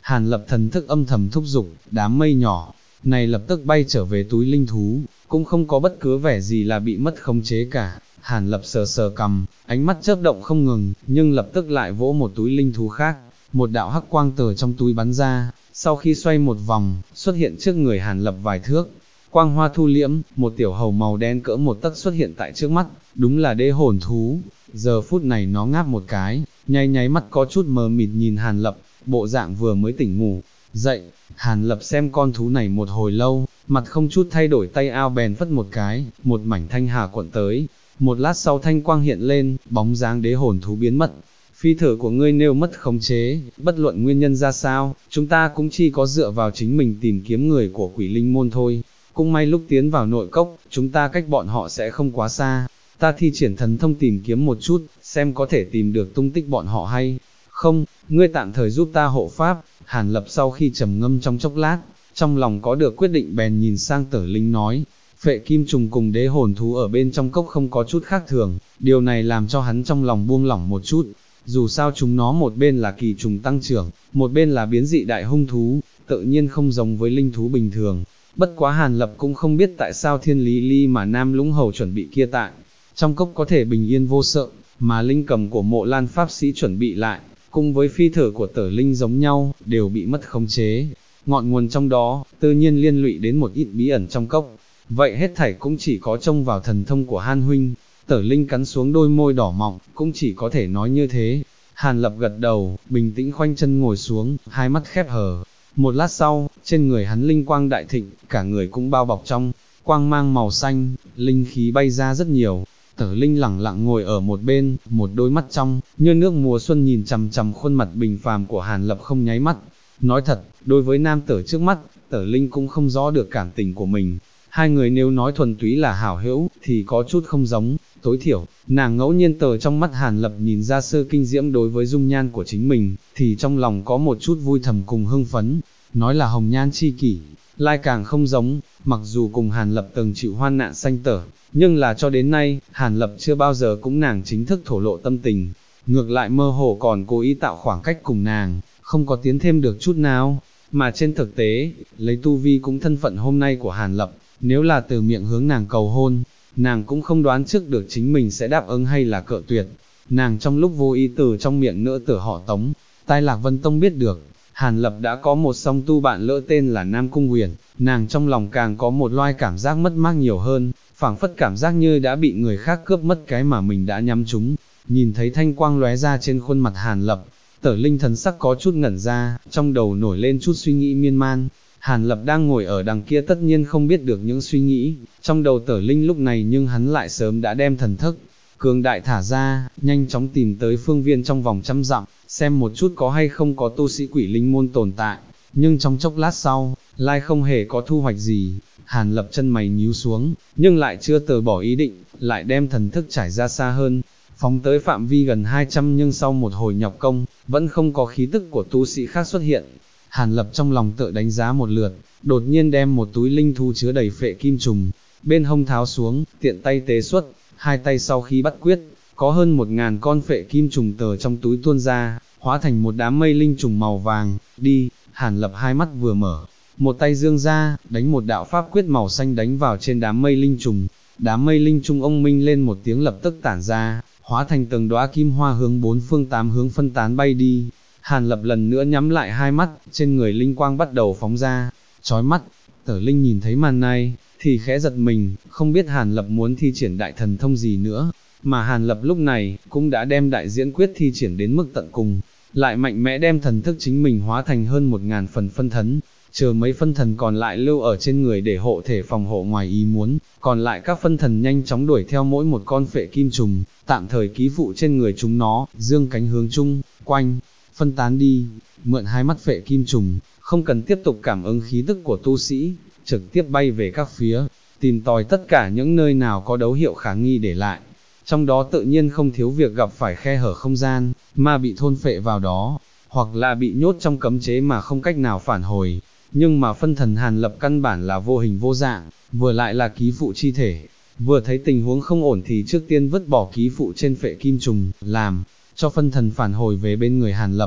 Hàn Lập thần thức âm thầm thúc giục, đám mây nhỏ này lập tức bay trở về túi linh thú, cũng không có bất cứ vẻ gì là bị mất khống chế cả. Hàn Lập sờ sờ cằm, ánh mắt chớp động không ngừng, nhưng lập tức lại vỗ một túi linh thú khác, một đạo hắc quang từ trong túi bắn ra, sau khi xoay một vòng, xuất hiện trước người Hàn Lập vài thước. Quang hoa thu liễm, một tiểu hầu màu đen cỡ một tấc xuất hiện tại trước mắt, đúng là đế hồn thú. Giờ phút này nó ngáp một cái, nháy mắt có chút mờ mịt nhìn Hàn Lập, bộ dạng vừa mới tỉnh ngủ dậy. Hàn Lập xem con thú này một hồi lâu, mặt không chút thay đổi, tay ao bèn phất một cái, một mảnh thanh hà cuộn tới. Một lát sau thanh quang hiện lên, bóng dáng đế hồn thú biến mất. Phi thở của ngươi nếu mất khống chế, bất luận nguyên nhân ra sao, chúng ta cũng chỉ có dựa vào chính mình tìm kiếm người của Quỷ Linh môn thôi. Cũng may lúc tiến vào nội cốc, chúng ta cách bọn họ sẽ không quá xa. Ta thi triển thần thông tìm kiếm một chút, xem có thể tìm được tung tích bọn họ hay không. Ngươi tạm thời giúp ta hộ pháp. Hàn Lập sau khi trầm ngâm trong chốc lát, trong lòng có được quyết định bèn nhìn sang Tử Linh nói, phệ kim trùng cùng đế hồn thú ở bên trong cốc không có chút khác thường, điều này làm cho hắn trong lòng buông lỏng một chút. Dù sao chúng nó một bên là kỳ trùng tăng trưởng, một bên là biến dị đại hung thú, tự nhiên không giống với linh thú bình thường. Bất quá Hàn Lập cũng không biết tại sao Thiên Lý Ly mà Nam Lũng Hầu chuẩn bị kia tại trong cốc có thể bình yên vô sợ, mà linh cầm của Mộ Lan Pháp Sĩ chuẩn bị lại, cùng với phi thở của Tử Linh giống nhau, đều bị mất khống chế. Ngọn nguồn trong đó, tự nhiên liên lụy đến một ít bí ẩn trong cốc. Vậy hết thảy cũng chỉ có trông vào thần thông của Hàn huynh. Tử Linh cắn xuống đôi môi đỏ mọng, cũng chỉ có thể nói như thế. Hàn Lập gật đầu, bình tĩnh khoanh chân ngồi xuống, hai mắt khép hờ. Một lát sau, trên người hắn linh quang đại thịnh, cả người cũng bao bọc trong quang mang màu xanh, linh khí bay ra rất nhiều. Tử Linh lẳng lặng ngồi ở một bên, một đôi mắt trong như nước mùa xuân nhìn chằm chằm khuôn mặt bình phàm của Hàn Lập không nháy mắt. Nói thật, đối với nam tử trước mắt, Tử Linh cũng không rõ được cảm tình của mình. Hai người nếu nói thuần túy là hảo hữu, thì có chút không giống. Tối thiểu, nàng ngẫu nhiên từ trong mắt Hàn Lập nhìn ra sơ kinh diễm đối với dung nhan của chính mình, thì trong lòng có một chút vui thầm cùng hưng phấn. Nói là hồng nhan chi kỷ, lại càng không giống. Mặc dù cùng Hàn Lập từng chịu hoan nạn sanh tử, nhưng là cho đến nay, Hàn Lập chưa bao giờ cũng nàng chính thức thổ lộ tâm tình. Ngược lại mơ hồ còn cố ý tạo khoảng cách cùng nàng, không có tiến thêm được chút nào. Mà trên thực tế, lấy tu vi cũng thân phận hôm nay của Hàn Lập, nếu là từ miệng hướng nàng cầu hôn, nàng cũng không đoán trước được chính mình sẽ đáp ứng hay là cự tuyệt. Nàng trong lúc vô ý từ trong miệng nữ tử họ Tống, tai Lạc Vân Tông biết được, Hàn Lập đã có một song tu bạn lỡ tên là Nam Cung Huyền, nàng trong lòng càng có một loài cảm giác mất mát nhiều hơn, phảng phất cảm giác như đã bị người khác cướp mất cái mà mình đã nhắm trúng. Nhìn thấy thanh quang lóe ra trên khuôn mặt Hàn Lập, Tử Linh thần sắc có chút ngẩn ra, trong đầu nổi lên chút suy nghĩ miên man. Hàn Lập đang ngồi ở đằng kia tất nhiên không biết được những suy nghĩ trong đầu Tử Linh lúc này, nhưng hắn lại sớm đã đem thần thức cường đại thả ra, nhanh chóng tìm tới phương viên trong vòng 100 dặm, xem một chút có hay không có tu sĩ Quỷ Linh môn tồn tại. Nhưng trong chốc lát sau, lại không hề có thu hoạch gì. Hàn Lập chân mày nhíu xuống, nhưng lại chưa từ bỏ ý định, lại đem thần thức trải ra xa hơn, phóng tới phạm vi gần 200, nhưng sau một hồi nhọc công, vẫn không có khí tức của tu sĩ khác xuất hiện. Hàn Lập trong lòng tự đánh giá một lượt, đột nhiên đem một túi linh thú chứa đầy phệ kim trùng, bên hông tháo xuống, tiện tay tế xuất, hai tay sau khi bắt quyết, có hơn 1000 con phệ kim trùng từ trong túi tuôn ra, hóa thành một đám mây linh trùng màu vàng. Đi. Hàn Lập hai mắt vừa mở, một tay dương ra, đánh một đạo pháp quyết màu xanh đánh vào trên đám mây linh trùng. Đám mây linh trùng ông minh lên một tiếng lập tức tản ra, hóa thành từng đóa kim hoa hướng bốn phương tám hướng phân tán bay đi. Hàn Lập lần nữa nhắm lại hai mắt, trên người linh quang bắt đầu phóng ra, chói mắt. Tử Linh nhìn thấy màn này, thì khẽ giật mình, không biết Hàn Lập muốn thi triển đại thần thông gì nữa, mà Hàn Lập lúc này, cũng đã đem đại diễn quyết thi triển đến mức tận cùng, lại mạnh mẽ đem thần thức chính mình hóa thành hơn 1000 phần phân thấn, chờ mấy phân thần còn lại lưu ở trên người để hộ thể phòng hộ ngoài ý muốn, còn lại các phân thần nhanh chóng đuổi theo mỗi một con phệ kim trùng, tạm thời ký phụ trên người chúng nó, dương cánh hướng chung, quanh, phân tán đi. Mượn hai mắt phệ kim trùng, không cần tiếp tục cảm ứng khí tức của tu sĩ, trực tiếp bay về các phía, tìm tòi tất cả những nơi nào có dấu hiệu khả nghi để lại. Trong đó tự nhiên không thiếu việc gặp phải khe hở không gian, mà bị thôn phệ vào đó, hoặc là bị nhốt trong cấm chế mà không cách nào phản hồi. Nhưng mà phân thần Hàn Lập căn bản là vô hình vô dạng, vừa lại là ký phụ chi thể, vừa thấy tình huống không ổn thì trước tiên vứt bỏ ký phụ trên phệ kim trùng, làm cho phân thần phản hồi về bên người Hàn Lập.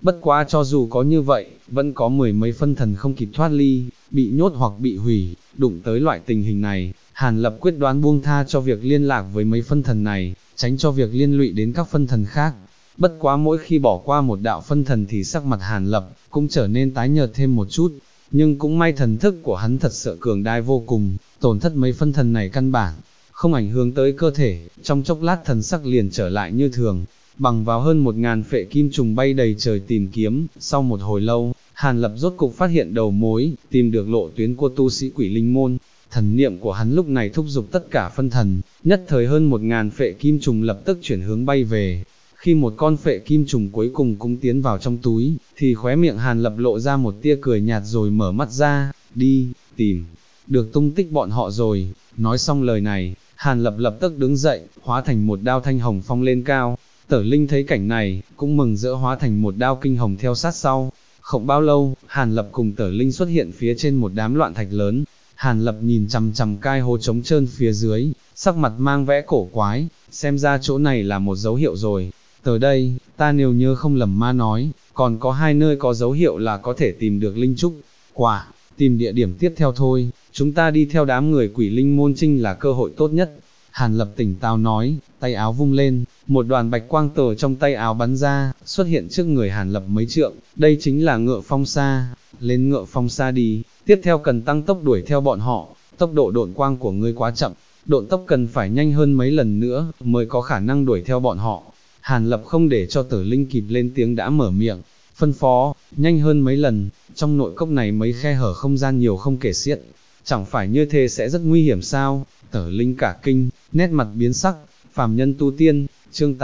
Bất quá cho dù có như vậy, vẫn có mười mấy phân thần không kịp thoát ly, bị nhốt hoặc bị hủy, đụng tới loại tình hình này, Hàn Lập quyết đoán buông tha cho việc liên lạc với mấy phân thần này, tránh cho việc liên lụy đến các phân thần khác. Bất quá mỗi khi bỏ qua một đạo phân thần thì sắc mặt Hàn Lập cũng trở nên tái nhợt thêm một chút, nhưng cũng may thần thức của hắn thật sự cường đại vô cùng, tổn thất mấy phân thần này căn bản không ảnh hưởng tới cơ thể, trong chốc lát thần sắc liền trở lại như thường. Bằng vào hơn 1000 phệ kim trùng bay đầy trời tìm kiếm, sau một hồi lâu, Hàn Lập rốt cục phát hiện đầu mối, tìm được lộ tuyến của tu sĩ Quỷ Linh môn. Thần niệm của hắn lúc này thúc giục tất cả phân thần, nhất thời hơn 1000 phệ kim trùng lập tức chuyển hướng bay về. Khi một con phệ kim trùng cuối cùng cũng tiến vào trong túi, thì khóe miệng Hàn Lập lộ ra một tia cười nhạt rồi mở mắt ra, đi, tìm được tung tích bọn họ rồi. Nói xong lời này, Hàn Lập lập tức đứng dậy, hóa thành một đao thanh hồng phong lên cao. Tở Linh thấy cảnh này, cũng mừng rỡ hóa thành một đao kinh hồng theo sát sau. Không bao lâu, Hàn Lập cùng Tở Linh xuất hiện phía trên một đám loạn thạch lớn. Hàn Lập nhìn chằm chằm cai hố trống trơn phía dưới, sắc mặt mang vẻ cổ quái, xem ra chỗ này là một dấu hiệu rồi. Tới đây, ta nếu nhớ không lầm ma nói, còn có 2 nơi có dấu hiệu là có thể tìm được linh trúc. Quả, tìm địa điểm tiếp theo thôi, chúng ta đi theo đám người Quỷ Linh môn trinh là cơ hội tốt nhất. Hàn Lập tỉnh táo nói, tay áo vung lên, một đoàn bạch quang từ trong tay áo bắn ra, xuất hiện trước người Hàn Lập mấy trượng, đây chính là Ngựa Phong Sa, lên Ngựa Phong Sa đi, tiếp theo cần tăng tốc đuổi theo bọn họ, tốc độ độn quang của ngươi quá chậm, độn tốc cần phải nhanh hơn mấy lần nữa, mới có khả năng đuổi theo bọn họ. Hàn Lập không để cho Tử Linh kịp lên tiếng đã mở miệng, phân phó, nhanh hơn mấy lần, trong nội cốc này mấy khe hở không gian nhiều không kể xiết, chẳng phải như thế sẽ rất nguy hiểm sao? Tử Linh cả kinh, nét mặt biến sắc, phàm nhân tu tiên, chương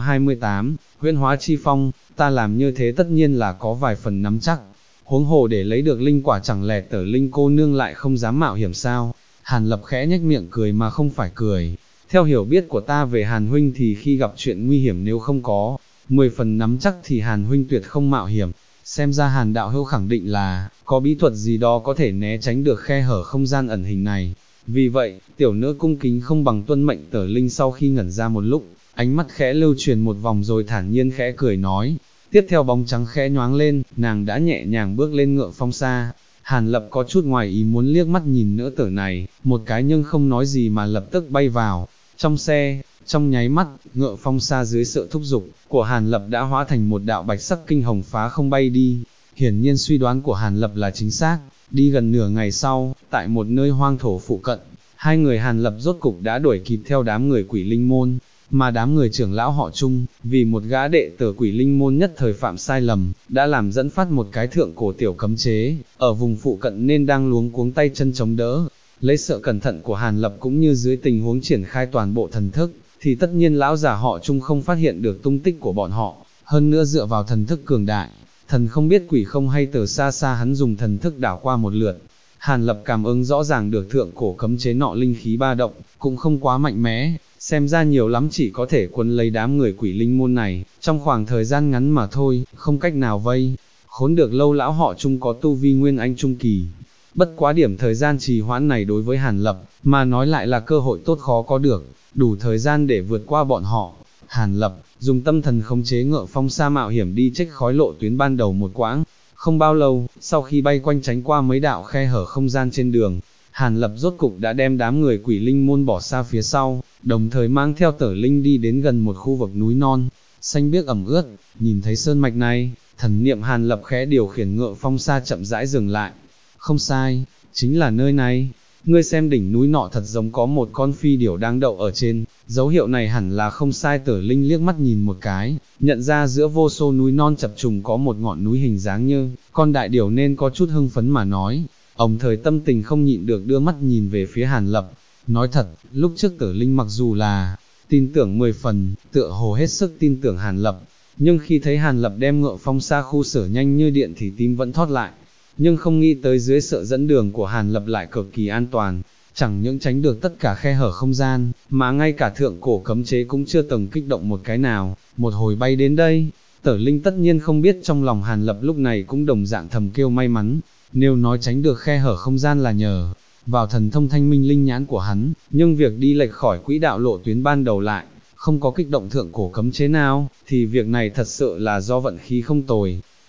828, huyễn hóa chi phong, ta làm như thế tất nhiên là có vài phần nắm chắc, huống hồ để lấy được linh quả chẳng lẽ Tử Linh cô nương lại không dám mạo hiểm sao? Hàn Lập khẽ nhếch miệng cười mà không phải cười, theo hiểu biết của ta về Hàn huynh thì khi gặp chuyện nguy hiểm nếu không có 10 phần nắm chắc thì Hàn huynh tuyệt không mạo hiểm. Xem ra Hàn đạo hữu khẳng định là có bí thuật gì đó có thể né tránh được khe hở không gian ẩn hình này. Vì vậy, tiểu nữ cung kính không bằng tuân mệnh. Tở Linh sau khi ngẩn ra một lúc, ánh mắt khẽ lưu truyền một vòng rồi thản nhiên khẽ cười nói. Tiếp theo bóng trắng khẽ nhoáng lên, nàng đã nhẹ nhàng bước lên Ngựa Phong Sa. Hàn Lập có chút ngoài ý muốn liếc mắt nhìn nữ tử này, một cái nhưng không nói gì mà lập tức bay vào trong xe. Trong nháy mắt, Ngựa Phong Sa dưới sự thúc giục của Hàn Lập đã hóa thành một đạo bạch sắc kinh hồng phá không bay đi. Hiển nhiên suy đoán của Hàn Lập là chính xác. Đi gần nửa ngày sau, tại một nơi hoang thổ phụ cận, hai người Hàn Lập rốt cục đã đuổi kịp theo đám người Quỷ Linh môn, mà đám người trưởng lão họ Trung, vì một gã đệ tử Quỷ Linh môn nhất thời phạm sai lầm, đã làm dẫn phát một cái thượng cổ tiểu cấm chế, ở vùng phụ cận nên đang luống cuống tay chân chống đỡ. Lấy sợ cẩn thận của Hàn Lập cũng như dưới tình huống triển khai toàn bộ thần thức, thì tất nhiên lão già họ Trung không phát hiện được tung tích của bọn họ, hơn nữa dựa vào thần thức cường đại, thần không biết quỷ không hay từ xa xa hắn dùng thần thức đảo qua một lượt. Hàn Lập cảm ứng rõ ràng được thượng cổ cấm chế nọ linh khí ba động, cũng không quá mạnh mẽ, xem ra nhiều lắm chỉ có thể quấn lấy đám người Quỷ Linh môn này, trong khoảng thời gian ngắn mà thôi, không cách nào vây khốn được lâu. Lão họ Trung có tu vi nguyên anh trung kỳ, bất quá điểm thời gian trì hoãn này đối với Hàn Lập mà nói lại là cơ hội tốt khó có được, đủ thời gian để vượt qua bọn họ. Hàn Lập dùng tâm thần khống chế Ngựa Phong Sa mạo hiểm đi trách khói lộ tuyến ban đầu một quãng. Không bao lâu, sau khi bay quanh tránh qua mấy đạo khe hở không gian trên đường, Hàn Lập rốt cục đã đem đám người Quỷ Linh môn bỏ xa phía sau, đồng thời mang theo Tở Linh đi đến gần một khu vực núi non, xanh biếc ẩm ướt. Nhìn thấy sơn mạch này, thần niệm Hàn Lập khẽ điều khiển Ngựa Phong Sa chậm rãi dừng lại. Không sai, chính là nơi này. Ngươi xem đỉnh núi nọ thật giống có một con phi điểu đang đậu ở trên, dấu hiệu này hẳn là không sai. Tở Linh liếc mắt nhìn một cái, nhận ra giữa vô số núi non chập trùng có một ngọn núi hình dáng như con đại điểu nên có chút hưng phấn mà nói. Ông thời tâm tình không nhịn được đưa mắt nhìn về phía Hàn Lập. Nói thật, lúc trước Tở Linh mặc dù là tin tưởng 10 phần, tựa hồ hết sức tin tưởng Hàn Lập, nhưng khi thấy Hàn Lập đem Ngựa Phong Sa khu xử nhanh như điện thì tim vẫn thót lại. Nhưng không nghĩ tới dưới sự dẫn đường của Hàn Lập lại cực kỳ an toàn, chẳng những tránh được tất cả khe hở không gian, mà ngay cả thượng cổ cấm chế cũng chưa từng kích động một cái nào. Một hồi bay đến đây, Tở Linh tất nhiên không biết trong lòng Hàn Lập lúc này cũng đồng dạng thầm kêu may mắn. Nếu nói tránh được khe hở không gian là nhờ vào thần thông thanh minh linh nhãn của hắn, nhưng việc đi lệch khỏi quỹ đạo lộ tuyến ban đầu lại không có kích động thượng cổ cấm chế nào, thì việc này thật sự là do vận khí không tồi.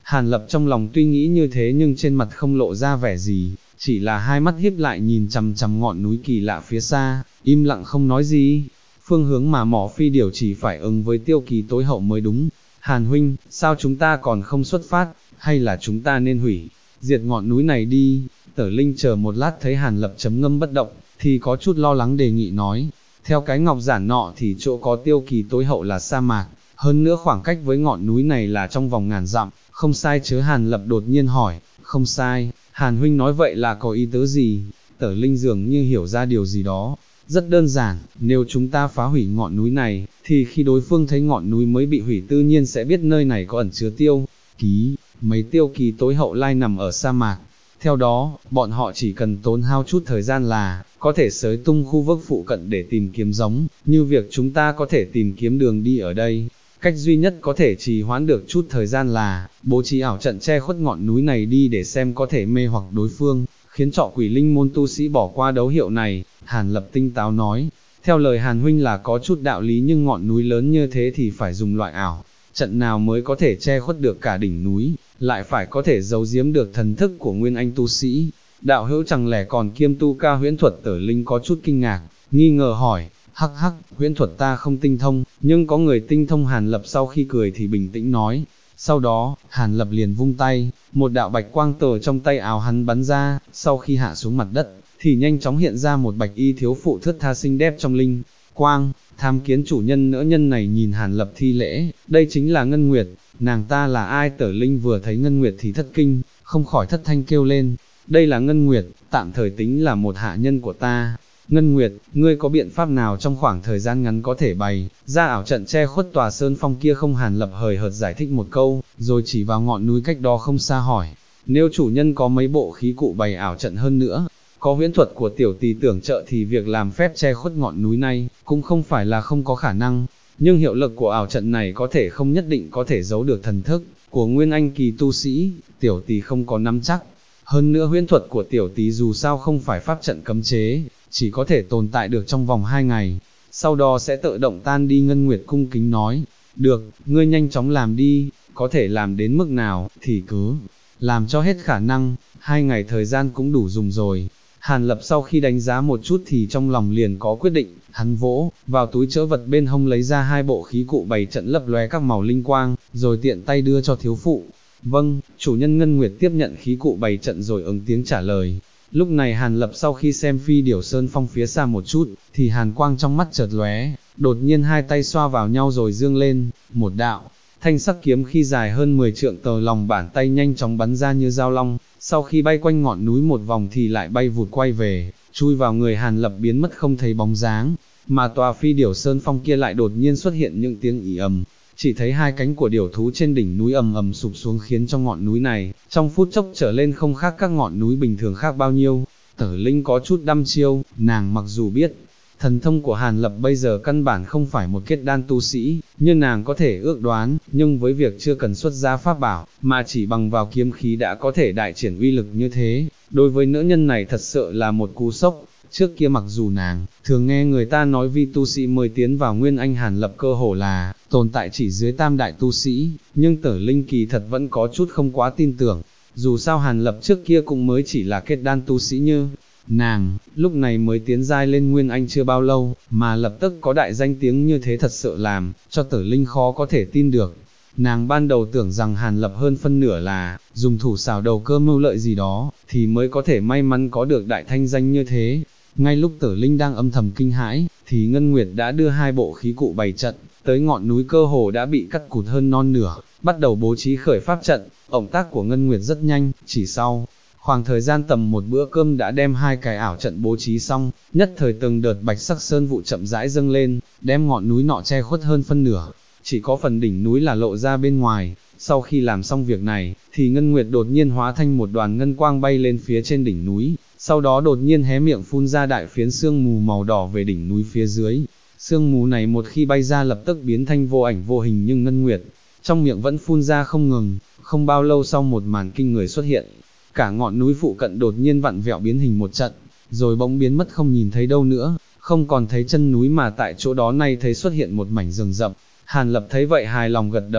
Hàn Lập trong lòng tuy nghĩ như thế nhưng trên mặt không lộ ra vẻ gì, chỉ là hai mắt híp lại nhìn chằm chằm ngọn núi kỳ lạ phía xa, im lặng không nói gì. Phương hướng mà mỏ phi điểu chỉ phải ứng với Tiêu Kỳ tối hậu mới đúng. Hàn huynh, sao chúng ta còn không xuất phát, hay là chúng ta nên hủy, diệt ngọn núi này đi? Tở Linh chờ một lát thấy Hàn Lập chấm ngâm bất động, thì có chút lo lắng đề nghị nói, theo cái ngọc giản nọ thì chỗ có Tiêu Kỳ tối hậu là sa mạc, hơn nữa khoảng cách với ngọn núi này là trong vòng ngàn dặm, không sai chứ? Hàn Lập đột nhiên hỏi. Không sai. Hàn huynh nói vậy là có ý tứ gì? Tở Linh dường như hiểu ra điều gì đó. Rất đơn giản, nếu chúng ta phá hủy ngọn núi này, thì khi đối phương thấy ngọn núi mới bị hủy tự nhiên sẽ biết nơi này có ẩn chứa Tiêu Kỳ, mấy Tiêu Kỳ tối hậu lai nằm ở sa mạc. Theo đó, bọn họ chỉ cần tốn hao chút thời gian là có thể xới tung khu vực phụ cận để tìm kiếm giống, như việc chúng ta có thể tìm kiếm đường đi ở đây. Cách duy nhất có thể trì hoãn được chút thời gian là bố trí ảo trận che khuất ngọn núi này đi để xem có thể mê hoặc đối phương, khiến trọ Quỷ Linh môn tu sĩ bỏ qua dấu hiệu này. Hàn Lập tinh táo nói, theo lời Hàn huynh là có chút đạo lý, nhưng ngọn núi lớn như thế thì phải dùng loại ảo trận nào mới có thể che khuất được cả đỉnh núi, lại phải có thể giấu giếm được thần thức của nguyên anh tu sĩ. Đạo hữu chẳng lẽ còn kiêm tu ca huyễn thuật? Tở Linh có chút kinh ngạc, nghi ngờ hỏi. Hắc hắc, huyễn thuật ta không tinh thông, nhưng có người tinh thông. Hàn Lập sau khi cười thì bình tĩnh nói. Sau đó, Hàn Lập liền vung tay, một đạo bạch quang từ trong tay áo hắn bắn ra, sau khi hạ xuống mặt đất, thì nhanh chóng hiện ra một bạch y thiếu phụ thướt tha xinh đẹp trong linh quang. Tham kiến chủ nhân. Nữ nhân này nhìn Hàn Lập thi lễ, đây chính là Ngân Nguyệt. Nàng ta là ai? Tở Linh vừa thấy Ngân Nguyệt thì thất kinh, không khỏi thất thanh kêu lên. Đây là Ngân Nguyệt, tạm thời tính là một hạ nhân của ta. Ngân Nguyệt, ngươi có biện pháp nào trong khoảng thời gian ngắn có thể bày ra ảo trận che khuất tòa sơn phong kia không? Hàn Lập hời hợt giải thích một câu, rồi chỉ vào ngọn núi cách đó không xa hỏi, nếu chủ nhân có mấy bộ khí cụ bày ảo trận, hơn nữa có huyễn thuật của tiểu tỳ tưởng trợ, thì việc làm phép che khuất ngọn núi này cũng không phải là không có khả năng. Nhưng hiệu lực của ảo trận này có thể không nhất định có thể giấu được thần thức của nguyên anh kỳ tu sĩ, tiểu tỳ không có nắm chắc. Hơn nữa huyễn thuật của tiểu tỳ dù sao không phải pháp trận cấm chế, chỉ có thể tồn tại được trong vòng 2 ngày, sau đó sẽ tự động tan đi. Ngân Nguyệt cung kính nói, được, ngươi nhanh chóng làm đi, có thể làm đến mức nào, thì cứ làm cho hết khả năng, 2 ngày thời gian cũng đủ dùng rồi. Hàn Lập sau khi đánh giá một chút thì trong lòng liền có quyết định, hắn vỗ vào túi trữ vật bên hông lấy ra 2 bộ khí cụ bày trận lấp lóe các màu linh quang, rồi tiện tay đưa cho thiếu phụ. Vâng, chủ nhân. Ngân Nguyệt tiếp nhận khí cụ bày trận rồi ứng tiếng trả lời. Lúc này Hàn Lập sau khi xem phi điểu sơn phong phía xa một chút, thì hàn quang trong mắt chợt lóe, đột nhiên hai tay xoa vào nhau rồi dương lên, một đạo thanh sắc kiếm khi dài hơn 10 trượng từ lòng bàn tay nhanh chóng bắn ra như dao long, sau khi bay quanh ngọn núi một vòng thì lại bay vụt quay về, chui vào người Hàn Lập biến mất không thấy bóng dáng, mà tòa phi điểu sơn phong kia lại đột nhiên xuất hiện những tiếng ì ầm. Chỉ thấy 2 cánh của điểu thú trên đỉnh núi ầm ầm sụp xuống, khiến cho ngọn núi này trong phút chốc trở lên không khác các ngọn núi bình thường khác bao nhiêu. Tở Linh có chút đăm chiêu, nàng mặc dù biết thần thông của Hàn Lập bây giờ căn bản không phải một kết đan tu sĩ, nhưng nàng có thể ước đoán, nhưng với việc chưa cần xuất ra pháp bảo, mà chỉ bằng vào kiếm khí đã có thể đại triển uy lực như thế, đối với nữ nhân này thật sự là một cú sốc. Trước kia mặc dù nàng thường nghe người ta nói vi tu sĩ mới tiến vào nguyên anh Hàn Lập cơ hồ là tồn tại chỉ dưới tam đại tu sĩ, nhưng Tở Linh kỳ thật vẫn có chút không quá tin tưởng. Dù sao Hàn Lập trước kia cũng mới chỉ là kết đan tu sĩ như nàng, lúc này mới tiến giai lên nguyên anh chưa bao lâu, mà lập tức có đại danh tiếng như thế thật sự làm cho Tở Linh khó có thể tin được. Nàng ban đầu tưởng rằng Hàn Lập hơn phân nửa là dùng thủ xảo đầu cơ mưu lợi gì đó, thì mới có thể may mắn có được đại thanh danh như thế. Ngay lúc Tở Linh đang âm thầm kinh hãi, thì Ngân Nguyệt đã đưa 2 bộ khí cụ bày trận, tới ngọn núi cơ hồ đã bị cắt cụt hơn non nửa, bắt đầu bố trí khởi pháp trận. Động tác của Ngân Nguyệt rất nhanh, chỉ sau khoảng thời gian tầm một bữa cơm đã đem 2 cái ảo trận bố trí xong, nhất thời từng đợt bạch sắc sơn vụ chậm rãi dâng lên, đem ngọn núi nọ che khuất hơn phân nửa, chỉ có phần đỉnh núi là lộ ra bên ngoài. Sau khi làm xong việc này, thì Ngân Nguyệt đột nhiên hóa thành một đoàn ngân quang bay lên phía trên đỉnh núi, sau đó đột nhiên hé miệng phun ra đại phiến sương mù màu đỏ về đỉnh núi phía dưới. Sương mù này một khi bay ra lập tức biến thành vô ảnh vô hình, nhưng Ngân Nguyệt trong miệng vẫn phun ra không ngừng. Không bao lâu sau một màn kinh người xuất hiện, cả ngọn núi phụ cận đột nhiên vặn vẹo biến hình một trận, rồi bỗng biến mất không nhìn thấy đâu nữa, không còn thấy chân núi, mà tại chỗ đó nay thấy xuất hiện một mảnh rừng rậm. Hàn Lập thấy vậy hài lòng gật đầu,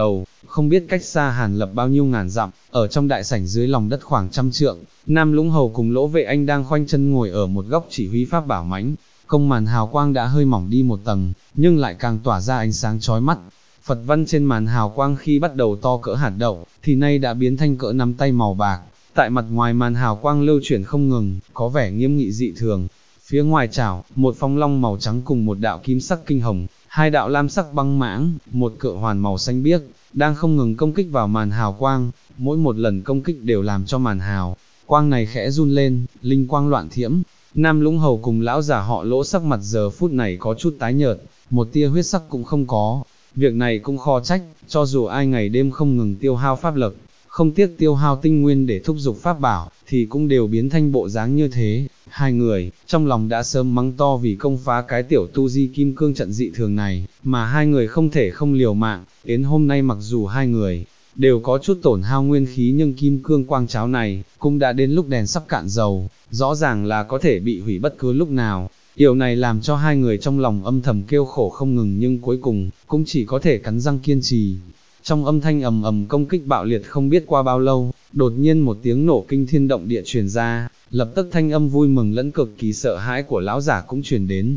không biết cách xa Hàn Lập bao nhiêu ngàn dặm, ở trong đại sảnh dưới lòng đất khoảng 100 trượng, Nam Lũng Hầu cùng Lỗ Vệ Anh đang khoanh chân ngồi ở một góc chỉ huy pháp bảo mãnh, công màn hào quang đã hơi mỏng đi một tầng, nhưng lại càng tỏa ra ánh sáng chói mắt. Phật văn trên màn hào quang khi bắt đầu to cỡ hạt đậu, thì nay đã biến thành cỡ nắm tay màu bạc. Tại mặt ngoài màn hào quang lưu chuyển không ngừng, có vẻ nghiêm nghị dị thường. Phía ngoài chảo, một phong long màu trắng cùng một đạo kim sắc kinh hồng, hai đạo lam sắc băng mãng, một cự hoàn màu xanh biếc, đang không ngừng công kích vào màn hào quang. Mỗi một lần công kích đều làm cho màn hào quang này khẽ run lên, linh quang loạn thiểm. Nam Lũng Hầu cùng lão giả họ Lỗ sắc mặt giờ phút này có chút tái nhợt, một tia huyết sắc cũng không có. Việc này cũng khó trách, cho dù ai ngày đêm không ngừng tiêu hao pháp lực, không tiếc tiêu hao tinh nguyên để thúc giục pháp bảo, thì cũng đều biến thành bộ dáng như thế. Hai người, trong lòng đã sớm mắng to vì công phá cái tiểu tu di kim cương trận dị thường này, mà hai người không thể không liều mạng. Đến hôm nay mặc dù hai người đều có chút tổn hao nguyên khí, nhưng kim cương quang cháo này cũng đã đến lúc đèn sắp cạn dầu, rõ ràng là có thể bị hủy bất cứ lúc nào. Điều này làm cho hai người trong lòng âm thầm kêu khổ không ngừng, nhưng cuối cùng cũng chỉ có thể cắn răng kiên trì. Trong âm thanh ầm ầm công kích bạo liệt không biết qua bao lâu, đột nhiên một tiếng nổ kinh thiên động địa truyền ra, lập tức thanh âm vui mừng lẫn cực kỳ sợ hãi của lão giả cũng truyền đến.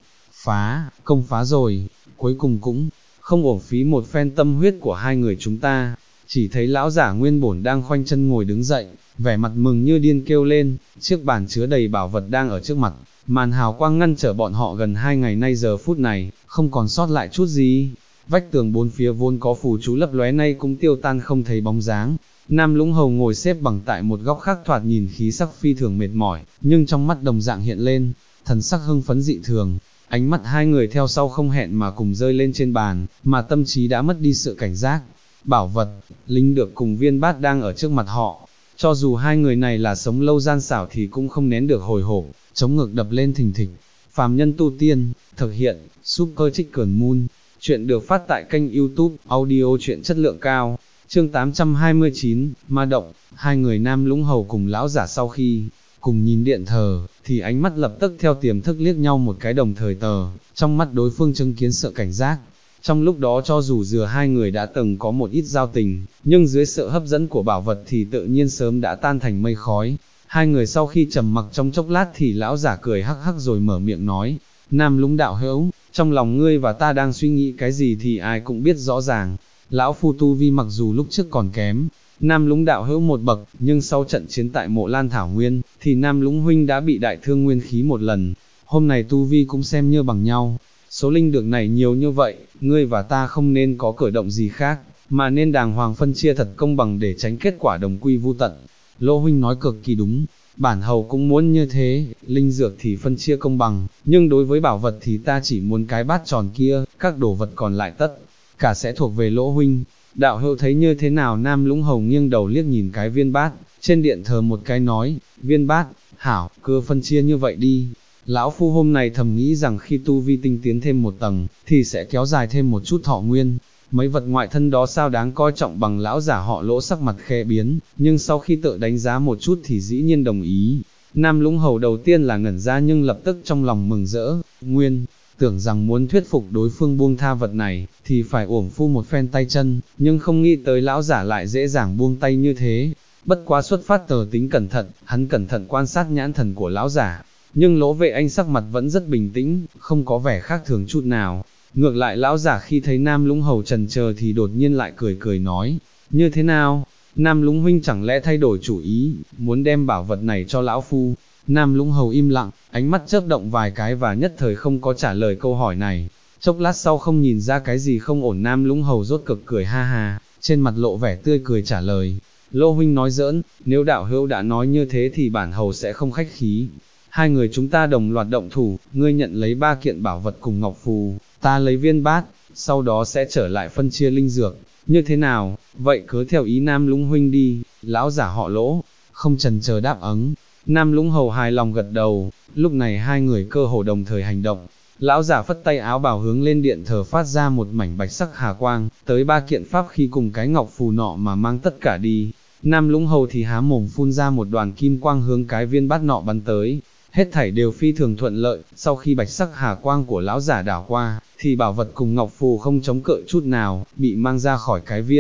Công phá rồi, cuối cùng cũng không uổng phí một phen tâm huyết của hai người chúng ta. Chỉ thấy lão giả nguyên bổn đang khoanh chân ngồi đứng dậy, vẻ mặt mừng như điên kêu lên. Chiếc bàn chứa đầy bảo vật đang ở trước mặt, màn hào quang ngăn trở bọn họ gần 2 ngày nay giờ phút này, không còn sót lại chút gì. Vách tường bốn phía vốn có phù chú lấp lóe nay cũng tiêu tan không thấy bóng dáng. Nam Lũng Hầu ngồi xếp bằng tại một góc khác, thoạt nhìn khí sắc phi thường mệt mỏi, nhưng trong mắt đồng dạng hiện lên thần sắc hưng phấn dị thường. Ánh mắt hai người theo sau không hẹn mà cùng rơi lên trên bàn, mà tâm trí đã mất đi sự cảnh giác. Bảo vật, linh được cùng viên bát đang ở trước mặt họ. Cho dù hai người này là sống lâu gian xảo thì cũng không nén được hồi hộp, chống ngực đập lên thình thịch. Phàm Nhân Tu Tiên, thực hiện, Super Chicken Moon. Chuyện được phát tại kênh YouTube, audio truyện chất lượng cao. Chương 829, Ma Động. Hai người Nam Lũng Hầu cùng lão giả sau khi cùng nhìn điện thờ, thì ánh mắt lập tức theo tiềm thức liếc nhau một cái, đồng thời trong mắt đối phương chứng kiến sự cảnh giác. Trong lúc đó cho dù giữa hai người đã từng có một ít giao tình, nhưng dưới sự hấp dẫn của bảo vật thì tự nhiên sớm đã tan thành mây khói. Hai người sau khi trầm mặc trong chốc lát thì lão giả cười hắc hắc rồi mở miệng nói: Nam Lũng đạo hữu, trong lòng ngươi và ta đang suy nghĩ cái gì thì ai cũng biết rõ ràng. Lão phu tu vi mặc dù lúc trước còn kém Nam Lũng đạo hữu một bậc, nhưng sau trận chiến tại Mộ Lan Thảo Nguyên, thì Nam Lũng huynh đã bị đại thương nguyên khí một lần. Hôm nay tu vi cũng xem như bằng nhau. Số linh được này nhiều như vậy, ngươi và ta không nên có cử động gì khác, mà nên đàng hoàng phân chia thật công bằng để tránh kết quả đồng quy vu tận. Lỗ huynh nói cực kỳ đúng, bản hầu cũng muốn như thế. Linh dược thì phân chia công bằng, nhưng đối với bảo vật thì ta chỉ muốn cái bát tròn kia, các đồ vật còn lại tất cả sẽ thuộc về Lỗ huynh. Đạo hữu thấy như thế nào? Nam Lũng Hầu nghiêng đầu liếc nhìn cái viên bát trên điện thờ một cái nói: Viên bát, hảo, cứ phân chia như vậy đi. Lão phu hôm nay thầm nghĩ rằng khi tu vi tinh tiến thêm một tầng, thì sẽ kéo dài thêm một chút thọ nguyên. Mấy vật ngoại thân đó sao đáng coi trọng bằng? Lão giả họ Lỗ sắc mặt khẽ biến, nhưng sau khi tự đánh giá một chút thì dĩ nhiên đồng ý. Nam Lũng Hầu đầu tiên là ngẩn ra, nhưng lập tức trong lòng mừng rỡ. Nguyên tưởng rằng muốn thuyết phục đối phương buông tha vật này, thì phải uổng phu một phen tay chân, nhưng không nghĩ tới lão giả lại dễ dàng buông tay như thế. Bất quá xuất phát từ tính cẩn thận, hắn cẩn thận quan sát nhãn thần của lão giả, nhưng Lỗ Vệ Anh sắc mặt vẫn rất bình tĩnh, không có vẻ khác thường chút nào. Ngược lại lão giả khi thấy Nam Lũng Hầu chần chờ thì đột nhiên lại cười cười nói: Như thế nào? Nam Lũng huynh chẳng lẽ thay đổi chủ ý, muốn đem bảo vật này cho lão phu? Nam Lũng Hầu im lặng, ánh mắt chớp động vài cái và nhất thời không có trả lời câu hỏi này. Chốc lát sau không nhìn ra cái gì không ổn, Nam Lũng Hầu rốt cực cười ha ha, trên mặt lộ vẻ tươi cười trả lời: Lỗ huynh nói giỡn, nếu đạo hữu đã nói như thế thì bản hầu sẽ không khách khí. Hai người chúng ta đồng loạt động thủ, ngươi nhận lấy 3 kiện bảo vật cùng ngọc phù, ta lấy viên bát, sau đó sẽ trở lại phân chia linh dược. Như thế nào? Vậy cứ theo ý Nam Lũng huynh đi. Lão giả họ Lỗ không chần chờ đáp ứng. Nam Lũng Hầu hài lòng gật đầu. Lúc này hai người cơ hồ đồng thời hành động. Lão giả phất tay áo bảo hướng lên điện thờ phát ra một mảnh bạch sắc hà quang, tới 3 kiện pháp khí cùng cái ngọc phù nọ mà mang tất cả đi. Nam Lũng Hầu thì há mồm phun ra một đoàn kim quang hướng cái viên bát nọ bắn tới. Hết thảy đều phi thường thuận lợi. Sau khi bạch sắc hà quang của lão giả đảo qua, thì bảo vật cùng ngọc phù không chống cự chút nào, bị mang ra khỏi cái viên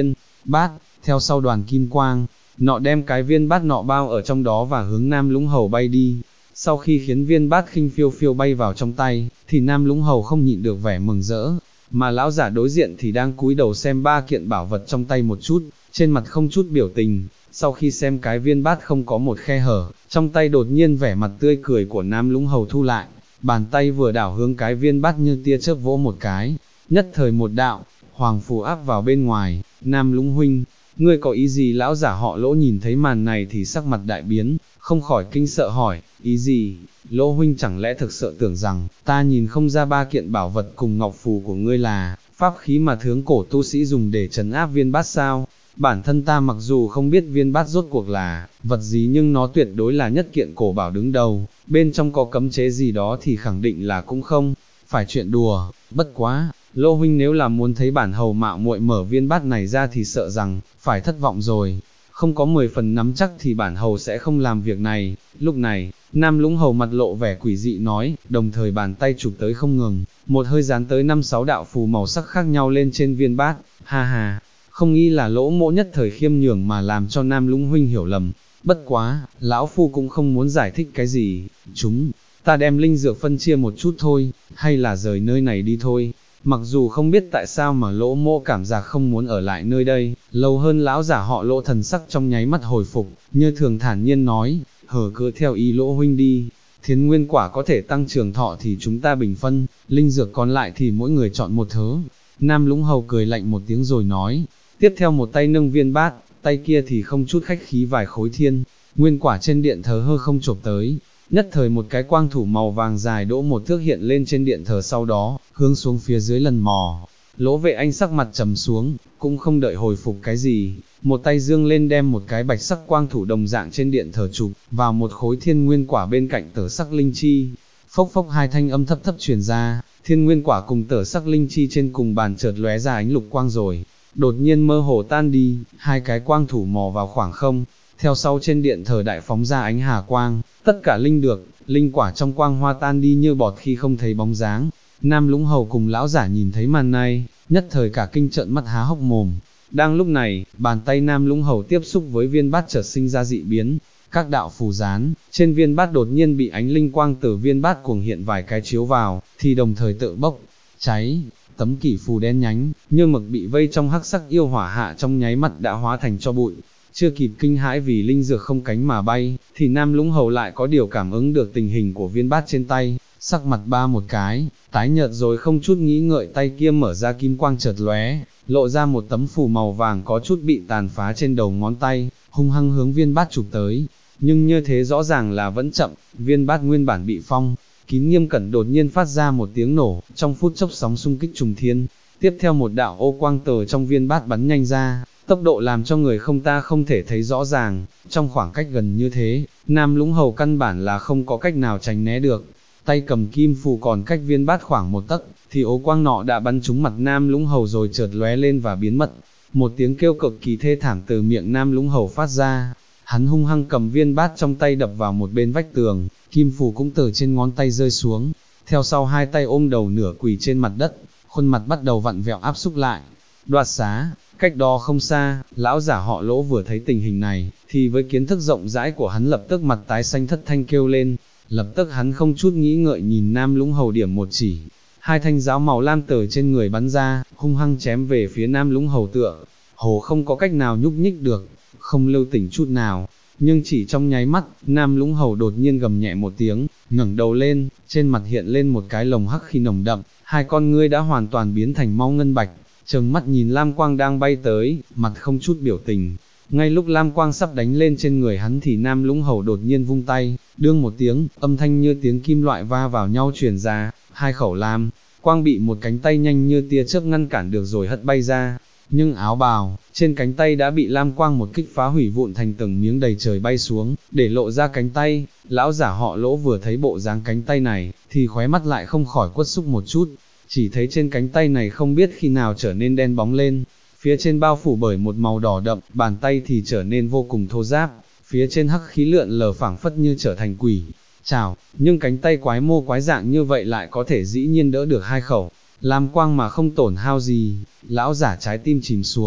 bát, theo sau đoàn kim quang, nọ đem cái viên bát nọ bao ở trong đó và hướng Nam Lũng Hầu bay đi. Sau khi khiến viên bát khinh phiêu phiêu bay vào trong tay, thì Nam Lũng Hầu không nhịn được vẻ mừng rỡ, mà lão giả đối diện thì đang cúi đầu xem ba kiện bảo vật trong tay một chút, trên mặt không chút biểu tình. Sau khi xem cái viên bát không có một khe hở, trong tay đột nhiên vẻ mặt tươi cười của Nam Lũng Hầu thu lại, bàn tay vừa đảo hướng cái viên bát như tia chớp vỗ một cái, nhất thời một đạo hoàng phù áp vào bên ngoài. Nam Lũng huynh, ngươi có ý gì? Lão giả họ Lỗ nhìn thấy màn này thì sắc mặt đại biến, không khỏi kinh sợ hỏi, ý gì? Lỗ huynh chẳng lẽ thực sự tưởng rằng, ta nhìn không ra ba kiện bảo vật cùng ngọc phù của ngươi là pháp khí mà thướng cổ tu sĩ dùng để trấn áp viên bát sao? Bản thân ta mặc dù không biết viên bát rốt cuộc là vật gì, nhưng nó tuyệt đối là nhất kiện cổ bảo đứng đầu, bên trong có cấm chế gì đó thì khẳng định là cũng không phải chuyện đùa. Bất quá, Lỗ huynh nếu là muốn thấy bản hầu mạo muội mở viên bát này ra thì sợ rằng phải thất vọng rồi, không có 10 phần nắm chắc thì bản hầu sẽ không làm việc này. Lúc này, Nam Lũng Hầu mặt lộ vẻ quỷ dị nói, đồng thời bàn tay chụp tới không ngừng, một hơi dán tới 5-6 đạo phù màu sắc khác nhau lên trên viên bát. Ha ha, không nghĩ là Lỗ mỗ nhất thời khiêm nhường mà làm cho Nam Lũng huynh hiểu lầm. Bất quá, lão phu cũng không muốn giải thích cái gì, chúng ta đem linh dược phân chia một chút thôi, hay là rời nơi này đi thôi. Mặc dù không biết tại sao mà Lỗ mỗ cảm giác không muốn ở lại nơi đây lâu hơn. Lão giả họ Lỗ thần sắc trong nháy mắt hồi phục, như thường thản nhiên nói, hở cứ theo ý Lỗ huynh đi, thiến nguyên quả có thể tăng trường thọ thì chúng ta bình phân, linh dược còn lại thì mỗi người chọn một thứ. Nam Lũng Hầu cười lạnh một tiếng rồi nói, tiếp theo một tay nâng viên bát, tay kia thì không chút khách khí vài khối thiên nguyên quả trên điện thờ hơ không chộp tới. Nhất thời một cái quang thủ màu vàng dài đỗ một thước hiện lên trên điện thờ, sau đó hướng xuống phía dưới lần mò. Lỗ Vệ Anh sắc mặt trầm xuống, cũng không đợi hồi phục cái gì, một tay dương lên đem một cái bạch sắc quang thủ đồng dạng trên điện thờ chụp vào một khối thiên nguyên quả bên cạnh tở sắc linh chi. Phốc phốc hai thanh âm thấp thấp truyền ra, thiên nguyên quả cùng tở sắc linh chi trên cùng bàn chợt lóe ra ánh lục quang rồi đột nhiên mơ hồ tan đi. Hai cái quang thủ mò vào khoảng không, theo sau trên điện thờ đại phóng ra ánh hà quang, tất cả linh được, linh quả trong quang hoa tan đi như bọt khi không thấy bóng dáng. Nam Lũng Hầu cùng lão giả nhìn thấy màn này, nhất thời cả kinh trợn mắt há hốc mồm. Đang lúc này, bàn tay Nam Lũng Hầu tiếp xúc với viên bát chợt sinh ra dị biến, các đạo phù dán trên viên bát đột nhiên bị ánh linh quang từ viên bát cuồng hiện vài cái chiếu vào, thì đồng thời tự bốc cháy. Tấm kỷ phù đen nhánh như mực bị vây trong hắc sắc yêu hỏa hạ trong nháy mắt đã hóa thành tro bụi. Chưa kịp kinh hãi vì linh dược không cánh mà bay, thì Nam Lũng Hầu lại có điều cảm ứng được tình hình của viên bát trên tay, sắc mặt ba một cái, tái nhợt rồi không chút nghĩ ngợi tay kia mở ra kim quang chợt lóe, lộ ra một tấm phù màu vàng có chút bị tàn phá trên đầu ngón tay, hung hăng hướng viên bát chụp tới. Nhưng như thế rõ ràng là vẫn chậm, viên bát nguyên bản bị phong kín nghiêm cẩn đột nhiên phát ra một tiếng nổ, trong phút chốc sóng xung kích trùng thiên, tiếp theo một đạo ô quang từ trong viên bát bắn nhanh ra, tốc độ làm cho người ta không thể thấy rõ ràng. Trong khoảng cách gần như thế, Nam Lũng Hầu căn bản là không có cách nào tránh né được. Tay cầm kim phù còn cách viên bát khoảng một tấc, thì ô quang nọ đã bắn trúng mặt Nam Lũng Hầu rồi chợt lóe lên và biến mất. Một tiếng kêu cực kỳ thê thảm từ miệng Nam Lũng Hầu phát ra, hắn hung hăng cầm viên bát trong tay đập vào một bên vách tường, kim phù cũng từ trên ngón tay rơi xuống, theo sau hai tay ôm đầu nửa quỳ trên mặt đất, khuôn mặt bắt đầu vặn vẹo áp xúc lại. Đoạt xá, cách đó không xa, lão giả họ Lỗ vừa thấy tình hình này, thì với kiến thức rộng rãi của hắn lập tức mặt tái xanh thất thanh kêu lên. Lập tức hắn không chút nghĩ ngợi nhìn Nam Lũng Hầu điểm một chỉ, hai thanh giáo màu lam từ trên người bắn ra, hung hăng chém về phía Nam Lũng Hầu tựa hồ không có cách nào nhúc nhích được, không lưu tình chút nào. Nhưng chỉ trong nháy mắt, Nam Lũng Hầu đột nhiên gầm nhẹ một tiếng, ngẩng đầu lên, trên mặt hiện lên một cái lồng hắc khí nồng đậm, hai con ngươi đã hoàn toàn biến thành mau ngân bạch, trừng mắt nhìn lam quang đang bay tới, mặt không chút biểu tình. Ngay lúc lam quang sắp đánh lên trên người hắn thì Nam Lũng Hầu đột nhiên vung tay, đương một tiếng, âm thanh như tiếng kim loại va vào nhau truyền ra, hai khẩu lam quang bị một cánh tay nhanh như tia chớp ngăn cản được rồi hất bay ra. Nhưng áo bào trên cánh tay đã bị lam quang một kích phá hủy vụn thành từng miếng đầy trời bay xuống, để lộ ra cánh tay. Lão giả họ Lỗ vừa thấy bộ dáng cánh tay này, thì khóe mắt lại không khỏi quất xúc một chút, chỉ thấy trên cánh tay này không biết khi nào trở nên đen bóng lên, phía trên bao phủ bởi một màu đỏ đậm, bàn tay thì trở nên vô cùng thô ráp, phía trên hắc khí lượn lờ phảng phất như trở thành quỷ chảo, nhưng cánh tay quái mô quái dạng như vậy lại có thể dĩ nhiên đỡ được hai khẩu lam quang mà không tổn hao gì. Lão giả trái tim chìm xuống,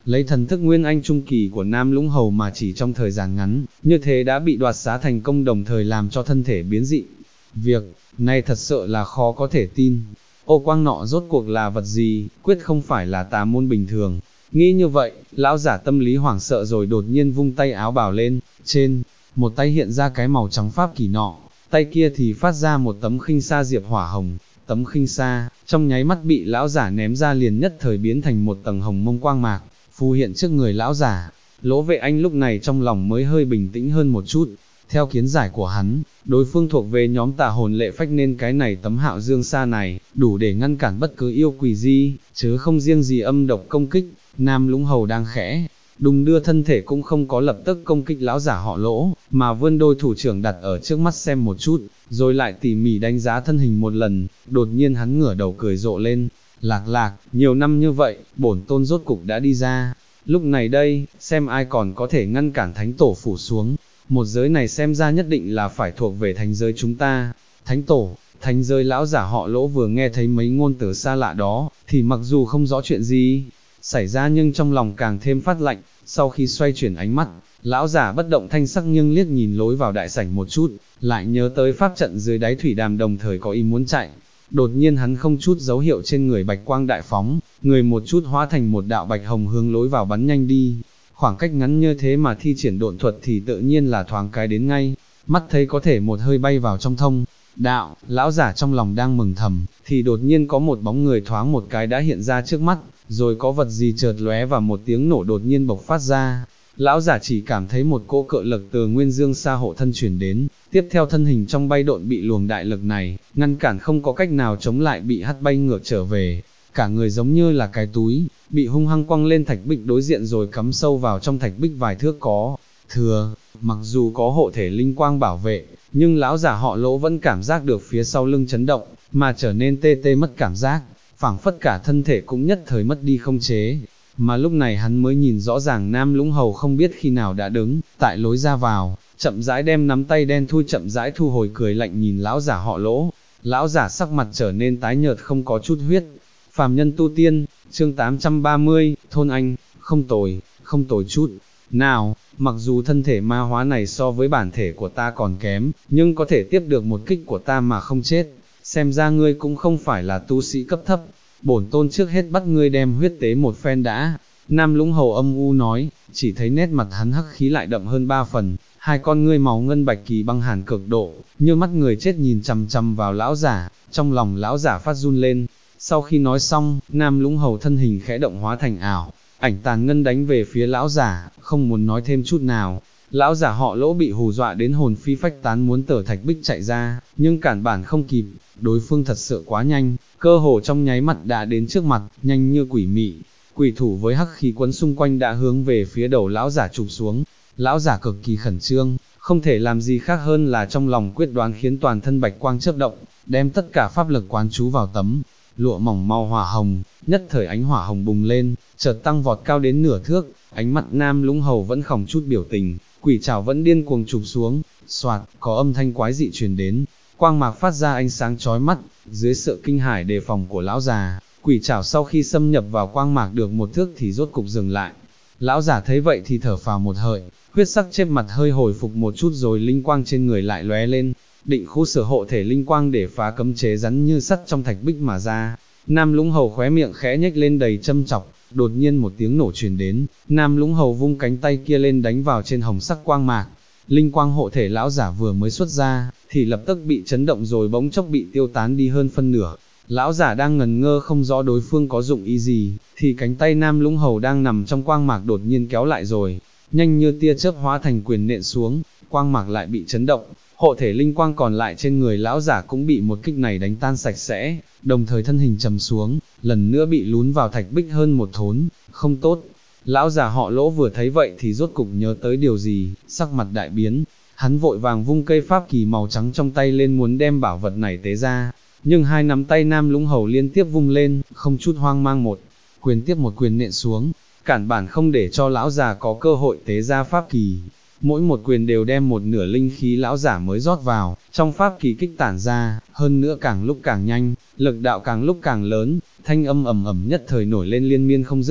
lấy thần thức Nguyên Anh Trung Kỳ của Nam Lũng Hầu mà chỉ trong thời gian ngắn, như thế đã bị đoạt xá thành công đồng thời làm cho thân thể biến dị. Việc này thật sự là khó có thể tin. Ô quang nọ rốt cuộc là vật gì, quyết không phải là tà môn bình thường. Nghĩ như vậy, lão giả tâm lý hoảng sợ rồi đột nhiên vung tay áo bào lên, trên một tay hiện ra cái màu trắng pháp kỳ nọ, tay kia thì phát ra một tấm khinh sa diệp hỏa hồng. Tấm khinh sa, trong nháy mắt bị lão giả ném ra liền nhất thời biến thành một tầng hồng mông quang mạc, phù hiện trước người lão giả. Lỗ Vệ Anh lúc này trong lòng mới hơi bình tĩnh hơn một chút. Theo kiến giải của hắn, đối phương thuộc về nhóm tà hồn lệ phách nên cái này tấm hạo dương sa này, đủ để ngăn cản bất cứ yêu quỷ gì, chứ không riêng gì âm độc công kích. Nam Lũng Hầu đang khẽ đùng đưa thân thể cũng không có lập tức công kích lão giả họ Lỗ, mà vươn đôi thủ trưởng đặt ở trước mắt xem một chút, rồi lại tỉ mỉ đánh giá thân hình một lần. Đột nhiên hắn ngửa đầu cười rộ lên, Lạc, nhiều năm như vậy, bổn tôn rốt cục đã đi ra, lúc này đây, xem ai còn có thể ngăn cản thánh tổ phủ xuống. Một giới này xem ra nhất định là phải thuộc về thánh giới chúng ta. Thánh tổ, thánh giới. Lão giả họ Lỗ vừa nghe thấy mấy ngôn từ xa lạ đó, thì mặc dù không rõ chuyện gì xảy ra nhưng trong lòng càng thêm phát lạnh. Sau khi xoay chuyển ánh mắt, lão giả bất động thanh sắc nhưng liếc nhìn lối vào đại sảnh một chút, lại nhớ tới pháp trận dưới đáy thủy đàm đồng thời có ý muốn chạy. Đột nhiên hắn không chút dấu hiệu trên người bạch quang đại phóng, người một chút hóa thành một đạo bạch hồng hướng lối vào bắn nhanh đi. Khoảng cách ngắn như thế mà thi triển độn thuật thì tự nhiên là thoáng cái đến ngay, mắt thấy có thể một hơi bay vào trong thông đạo. Lão giả trong lòng đang mừng thầm, thì đột nhiên có một bóng người thoáng một cái đã hiện ra trước mắt, rồi có vật gì chợt lóe và một tiếng nổ đột nhiên bộc phát ra. Lão giả chỉ cảm thấy một cỗ cự lực từ nguyên dương xa hộ thân chuyển đến, tiếp theo thân hình trong bay độn bị luồng đại lực này ngăn cản không có cách nào chống lại, bị hất bay ngược trở về. Cả người giống như là cái túi, bị hung hăng quăng lên thạch bích đối diện rồi cắm sâu vào trong thạch bích vài thước có thừa. Mặc dù có hộ thể linh quang bảo vệ, nhưng lão giả họ Lỗ vẫn cảm giác được phía sau lưng chấn động, mà trở nên tê tê mất cảm giác, phảng phất cả thân thể cũng nhất thời mất đi không chế. Mà lúc này hắn mới nhìn rõ ràng Nam Lũng Hầu không biết khi nào đã đứng tại lối ra vào, chậm rãi đem nắm tay đen thui chậm rãi thu hồi, cười lạnh nhìn lão giả họ Lỗ. Lão giả sắc mặt trở nên tái nhợt không có chút huyết. Phàm nhân tu tiên, chương 830, thôn anh, không tồi chút nào. Mặc dù thân thể ma hóa này so với bản thể của ta còn kém, nhưng có thể tiếp được một kích của ta mà không chết. Xem ra ngươi cũng không phải là tu sĩ cấp thấp, bổn tôn trước hết bắt ngươi đem huyết tế một phen đã. Nam Lũng Hầu âm u nói, chỉ thấy nét mặt hắn hắc khí lại đậm hơn 3 phần, hai con ngươi màu ngân bạch kỳ băng hàn cực độ, như mắt người chết nhìn chằm chằm vào lão giả. Trong lòng lão giả phát run lên. Sau khi nói xong, Nam Lũng Hầu thân hình khẽ động hóa thành ảo ảnh tàn ngân đánh về phía lão giả, không muốn nói thêm chút nào. Lão giả họ Lỗ bị hù dọa đến hồn phi phách tán, muốn tở thạch bích chạy ra, nhưng cản bản không kịp. Đối phương thật sự quá nhanh, cơ hồ trong nháy mắt đã đến trước mặt, nhanh như quỷ mị. Quỷ thủ với hắc khí quấn xung quanh đã hướng về phía đầu lão giả chụp xuống. Lão giả cực kỳ khẩn trương, không thể làm gì khác hơn là trong lòng quyết đoán, khiến toàn thân bạch quang chớp động, đem tất cả pháp lực quán chú vào tấm lụa mỏng màu hỏa hồng. Nhất thời ánh hỏa hồng bùng lên, chợt tăng vọt cao đến nửa thước. Ánh mắt Nam Lũng Hầu vẫn không chút biểu tình, quỷ trảo vẫn điên cuồng chụp xuống. Soạt, có âm thanh quái dị truyền đến, quang mạc phát ra ánh sáng chói mắt. Dưới sự kinh hãi đề phòng của lão già, quỷ trảo sau khi xâm nhập vào quang mạc được một thước thì rốt cục dừng lại. Lão giả thấy vậy thì thở phào một hơi, huyết sắc trên mặt hơi hồi phục một chút, rồi linh quang trên người lại lóe lên, định khu sở hộ thể linh quang để phá cấm chế rắn như sắt trong thạch bích mà ra. Nam Lũng Hầu khóe miệng khẽ nhếch lên đầy châm chọc. Đột nhiên một tiếng nổ truyền đến, Nam Lũng Hầu vung cánh tay kia lên đánh vào trên hồng sắc quang mạc. Linh quang hộ thể lão giả vừa mới xuất ra, thì lập tức bị chấn động rồi bỗng chốc bị tiêu tán đi hơn phân nửa. Lão giả đang ngần ngơ không rõ đối phương có dụng ý gì, thì cánh tay Nam Lũng Hầu đang nằm trong quang mạc đột nhiên kéo lại rồi, nhanh như tia chớp hóa thành quyền nện xuống. Quang mạc lại bị chấn động, hộ thể linh quang còn lại trên người lão giả cũng bị một kích này đánh tan sạch sẽ, đồng thời thân hình trầm xuống, lần nữa bị lún vào thạch bích hơn một thốn. Không tốt. Lão già họ Lỗ vừa thấy vậy thì rốt cục nhớ tới điều gì, sắc mặt đại biến. Hắn vội vàng vung cây pháp kỳ màu trắng trong tay lên muốn đem bảo vật này tế ra, nhưng hai nắm tay Nam Lũng Hầu liên tiếp vung lên, không chút hoang mang một quyền tiếp một quyền nện xuống, cản bản không để cho lão già có cơ hội tế ra pháp kỳ. Mỗi một quyền đều đem một nửa linh khí lão giả mới rót vào, trong pháp kỳ kích tản ra, hơn nữa càng lúc càng nhanh, lực đạo càng lúc càng lớn, thanh âm ầm ầm nhất thời nổi lên liên miên không dứt.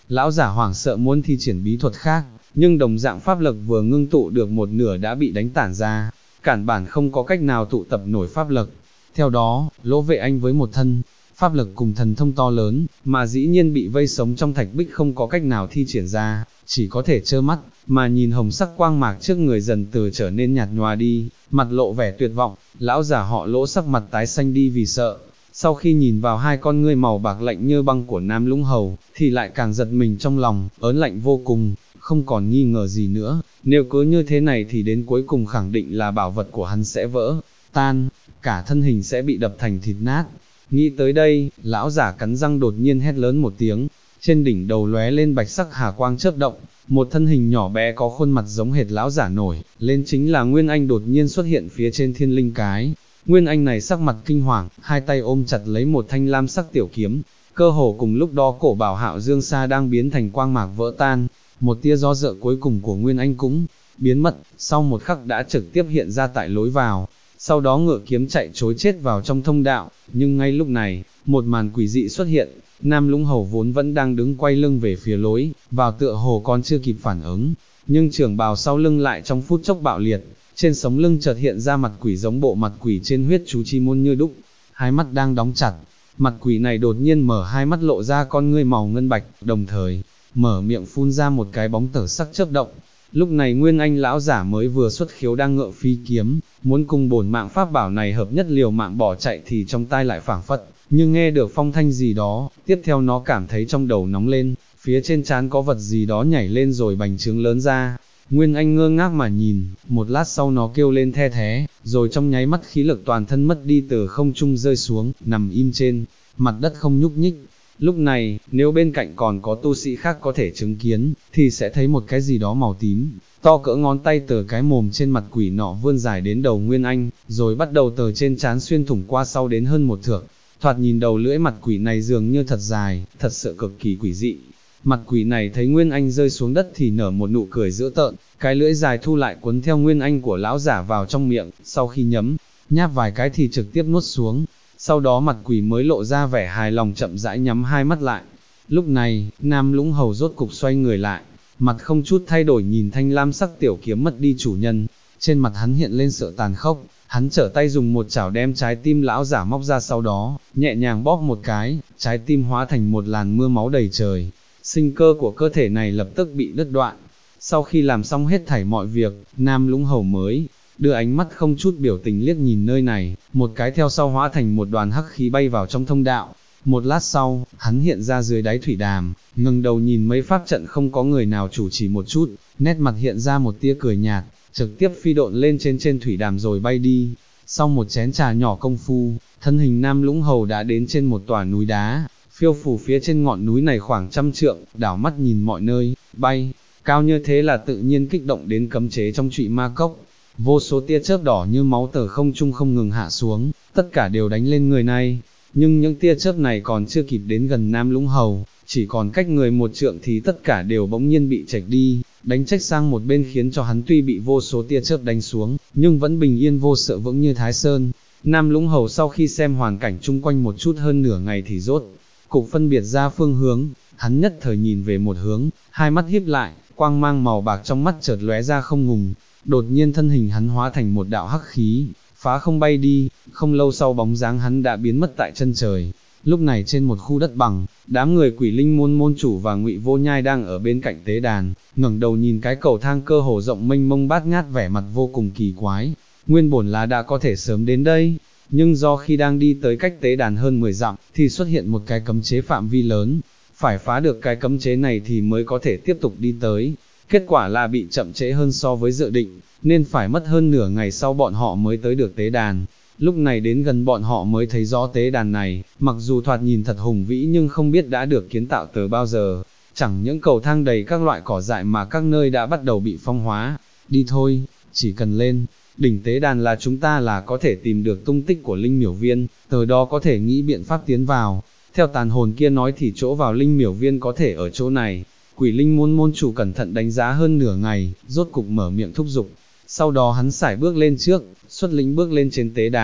lão giả hoảng sợ muốn thi triển bí thuật khác, nhưng đồng dạng pháp lực vừa ngưng tụ được một nửa đã bị đánh tản ra, cản bản không có cách nào tụ tập nổi pháp lực. Theo đó, Lỗ Vệ Anh với một thân pháp lực cùng thần thông to lớn, mà dĩ nhiên bị vây sống trong thạch bích không có cách nào thi triển ra, chỉ có thể trơ mắt, mà nhìn hồng sắc quang mạc trước người dần từ trở nên nhạt nhòa đi, mặt lộ vẻ tuyệt vọng, lão giả họ Lỗ sắc mặt tái xanh đi vì sợ. Sau khi nhìn vào hai con ngươi màu bạc lạnh như băng của Nam Lũng Hầu, thì lại càng giật mình trong lòng, ớn lạnh vô cùng, không còn nghi ngờ gì nữa, nếu cứ như thế này thì đến cuối cùng khẳng định là bảo vật của hắn sẽ vỡ tan, cả thân hình sẽ bị đập thành thịt nát. Nghĩ tới đây, lão giả cắn răng đột nhiên hét lớn một tiếng, trên đỉnh đầu lóe lên bạch sắc hà quang chớp động, một thân hình nhỏ bé có khuôn mặt giống hệt lão giả nổi lên chính là Nguyên Anh đột nhiên xuất hiện phía trên thiên linh cái. Nguyên Anh này sắc mặt kinh hoàng, hai tay ôm chặt lấy một thanh lam sắc tiểu kiếm, cơ hồ cùng lúc đó cổ bảo Hạo Dương Sa đang biến thành quang mạc vỡ tan, một tia do dự cuối cùng của Nguyên Anh cũng biến mất, sau một khắc đã trực tiếp hiện ra tại lối vào, sau đó ngựa kiếm chạy trối chết vào trong thông đạo, nhưng ngay lúc này, một màn quỷ dị xuất hiện, Nam Lũng Hầu vốn vẫn đang đứng quay lưng về phía lối vào tựa hồ còn chưa kịp phản ứng, nhưng trường bào sau lưng lại trong phút chốc bạo liệt, trên sống lưng chợt hiện ra mặt quỷ giống bộ mặt quỷ trên huyết chú chi môn như đúc, hai mắt đang đóng chặt, mặt quỷ này đột nhiên mở hai mắt lộ ra con ngươi màu ngân bạch, đồng thời mở miệng phun ra một cái bóng tở sắc chớp động. Lúc này Nguyên Anh lão giả mới vừa xuất khiếu đang ngựa phi kiếm, muốn cùng bổn mạng pháp bảo này hợp nhất liều mạng bỏ chạy thì trong tai lại phảng phất, nhưng nghe được phong thanh gì đó, tiếp theo nó cảm thấy trong đầu nóng lên, phía trên trán có vật gì đó nhảy lên rồi bành trướng lớn ra. Nguyên Anh ngơ ngác mà nhìn, một lát sau nó kêu lên the thé, rồi trong nháy mắt khí lực toàn thân mất đi từ không trung rơi xuống, nằm im trên mặt đất không nhúc nhích. Lúc này, nếu bên cạnh còn có tu sĩ khác có thể chứng kiến, thì sẽ thấy một cái gì đó màu tím, to cỡ ngón tay từ cái mồm trên mặt quỷ nọ vươn dài đến đầu Nguyên Anh, rồi bắt đầu từ trên trán xuyên thủng qua sau đến hơn một thước. Thoạt nhìn đầu lưỡi mặt quỷ này dường như thật dài, thật sự cực kỳ quỷ dị. Mặt quỷ này thấy Nguyên Anh rơi xuống đất thì nở một nụ cười dữ tợn, cái lưỡi dài thu lại cuốn theo Nguyên Anh của lão giả vào trong miệng, sau khi nhấm nháp vài cái thì trực tiếp nuốt xuống. Sau đó mặt quỷ mới lộ ra vẻ hài lòng chậm rãi nhắm hai mắt lại. Lúc này, Nam Lũng Hầu rốt cục xoay người lại, mặt không chút thay đổi nhìn thanh lam sắc tiểu kiếm mất đi chủ nhân, trên mặt hắn hiện lên sự tàn khốc, hắn trở tay dùng một chảo đem trái tim lão giả móc ra, sau đó, nhẹ nhàng bóp một cái, trái tim hóa thành một làn mưa máu đầy trời, sinh cơ của cơ thể này lập tức bị đứt đoạn. Sau khi làm xong hết thảy mọi việc, Nam Lũng Hầu mới đưa ánh mắt không chút biểu tình liếc nhìn nơi này, một cái theo sau hóa thành một đoàn hắc khí bay vào trong thông đạo. Một lát sau, hắn hiện ra dưới đáy thủy đàm, ngẩng đầu nhìn mấy pháp trận không có người nào chủ trì một chút, nét mặt hiện ra một tia cười nhạt, trực tiếp phi độn lên trên thủy đàm rồi bay đi. Sau một chén trà nhỏ công phu, thân hình Nam Lũng Hầu đã đến trên một tòa núi đá, phiêu phù phía trên ngọn núi này khoảng 100 trượng, đảo mắt nhìn mọi nơi, bay cao như thế là tự nhiên kích động đến cấm chế trong Trụy Ma Cốc. Vô số tia chớp đỏ như máu từ không trung không ngừng hạ xuống, tất cả đều đánh lên người này. Nhưng những tia chớp này còn chưa kịp đến gần Nam Lũng Hầu, chỉ còn cách người một trượng thì tất cả đều bỗng nhiên bị chệch đi, đánh trách sang một bên khiến cho hắn tuy bị vô số tia chớp đánh xuống, nhưng vẫn bình yên vô sợ vững như Thái Sơn. Nam Lũng Hầu sau khi xem hoàn cảnh chung quanh một chút hơn nửa ngày thì rốt cục phân biệt ra phương hướng, hắn nhất thời nhìn về một hướng, hai mắt híp lại, quang mang màu bạc trong mắt chợt lóe ra không ngừng. Đột nhiên thân hình hắn hóa thành một đạo hắc khí, phá không bay đi, không lâu sau bóng dáng hắn đã biến mất tại chân trời. Lúc này trên một khu đất bằng, đám người Quỷ Linh môn môn chủ và Ngụy Vô Nhai đang ở bên cạnh tế đàn, ngẩng đầu nhìn cái cầu thang cơ hồ rộng mênh mông bát ngát, vẻ mặt vô cùng kỳ quái. Nguyên bổn là đã có thể sớm đến đây, nhưng do khi đang đi tới cách tế đàn hơn 10 dặm, thì xuất hiện một cái cấm chế phạm vi lớn, phải phá được cái cấm chế này thì mới có thể tiếp tục đi tới. Kết quả là bị chậm trễ hơn so với dự định, nên phải mất hơn nửa ngày sau bọn họ mới tới được tế đàn. Lúc này đến gần bọn họ mới thấy rõ tế đàn này, mặc dù thoạt nhìn thật hùng vĩ nhưng không biết đã được kiến tạo từ bao giờ. Chẳng những cầu thang đầy các loại cỏ dại mà các nơi đã bắt đầu bị phong hóa. Đi thôi, chỉ cần lên đỉnh tế đàn là chúng ta là có thể tìm được tung tích của Linh Miểu Viên, từ đó có thể nghĩ biện pháp tiến vào. Theo tàn hồn kia nói thì chỗ vào Linh Miểu Viên có thể ở chỗ này. Quỷ Linh môn môn chủ cẩn thận đánh giá hơn nửa ngày, rốt cục mở miệng thúc giục. Sau đó hắn sải bước lên trước, xuất lĩnh bước lên trên tế đàn.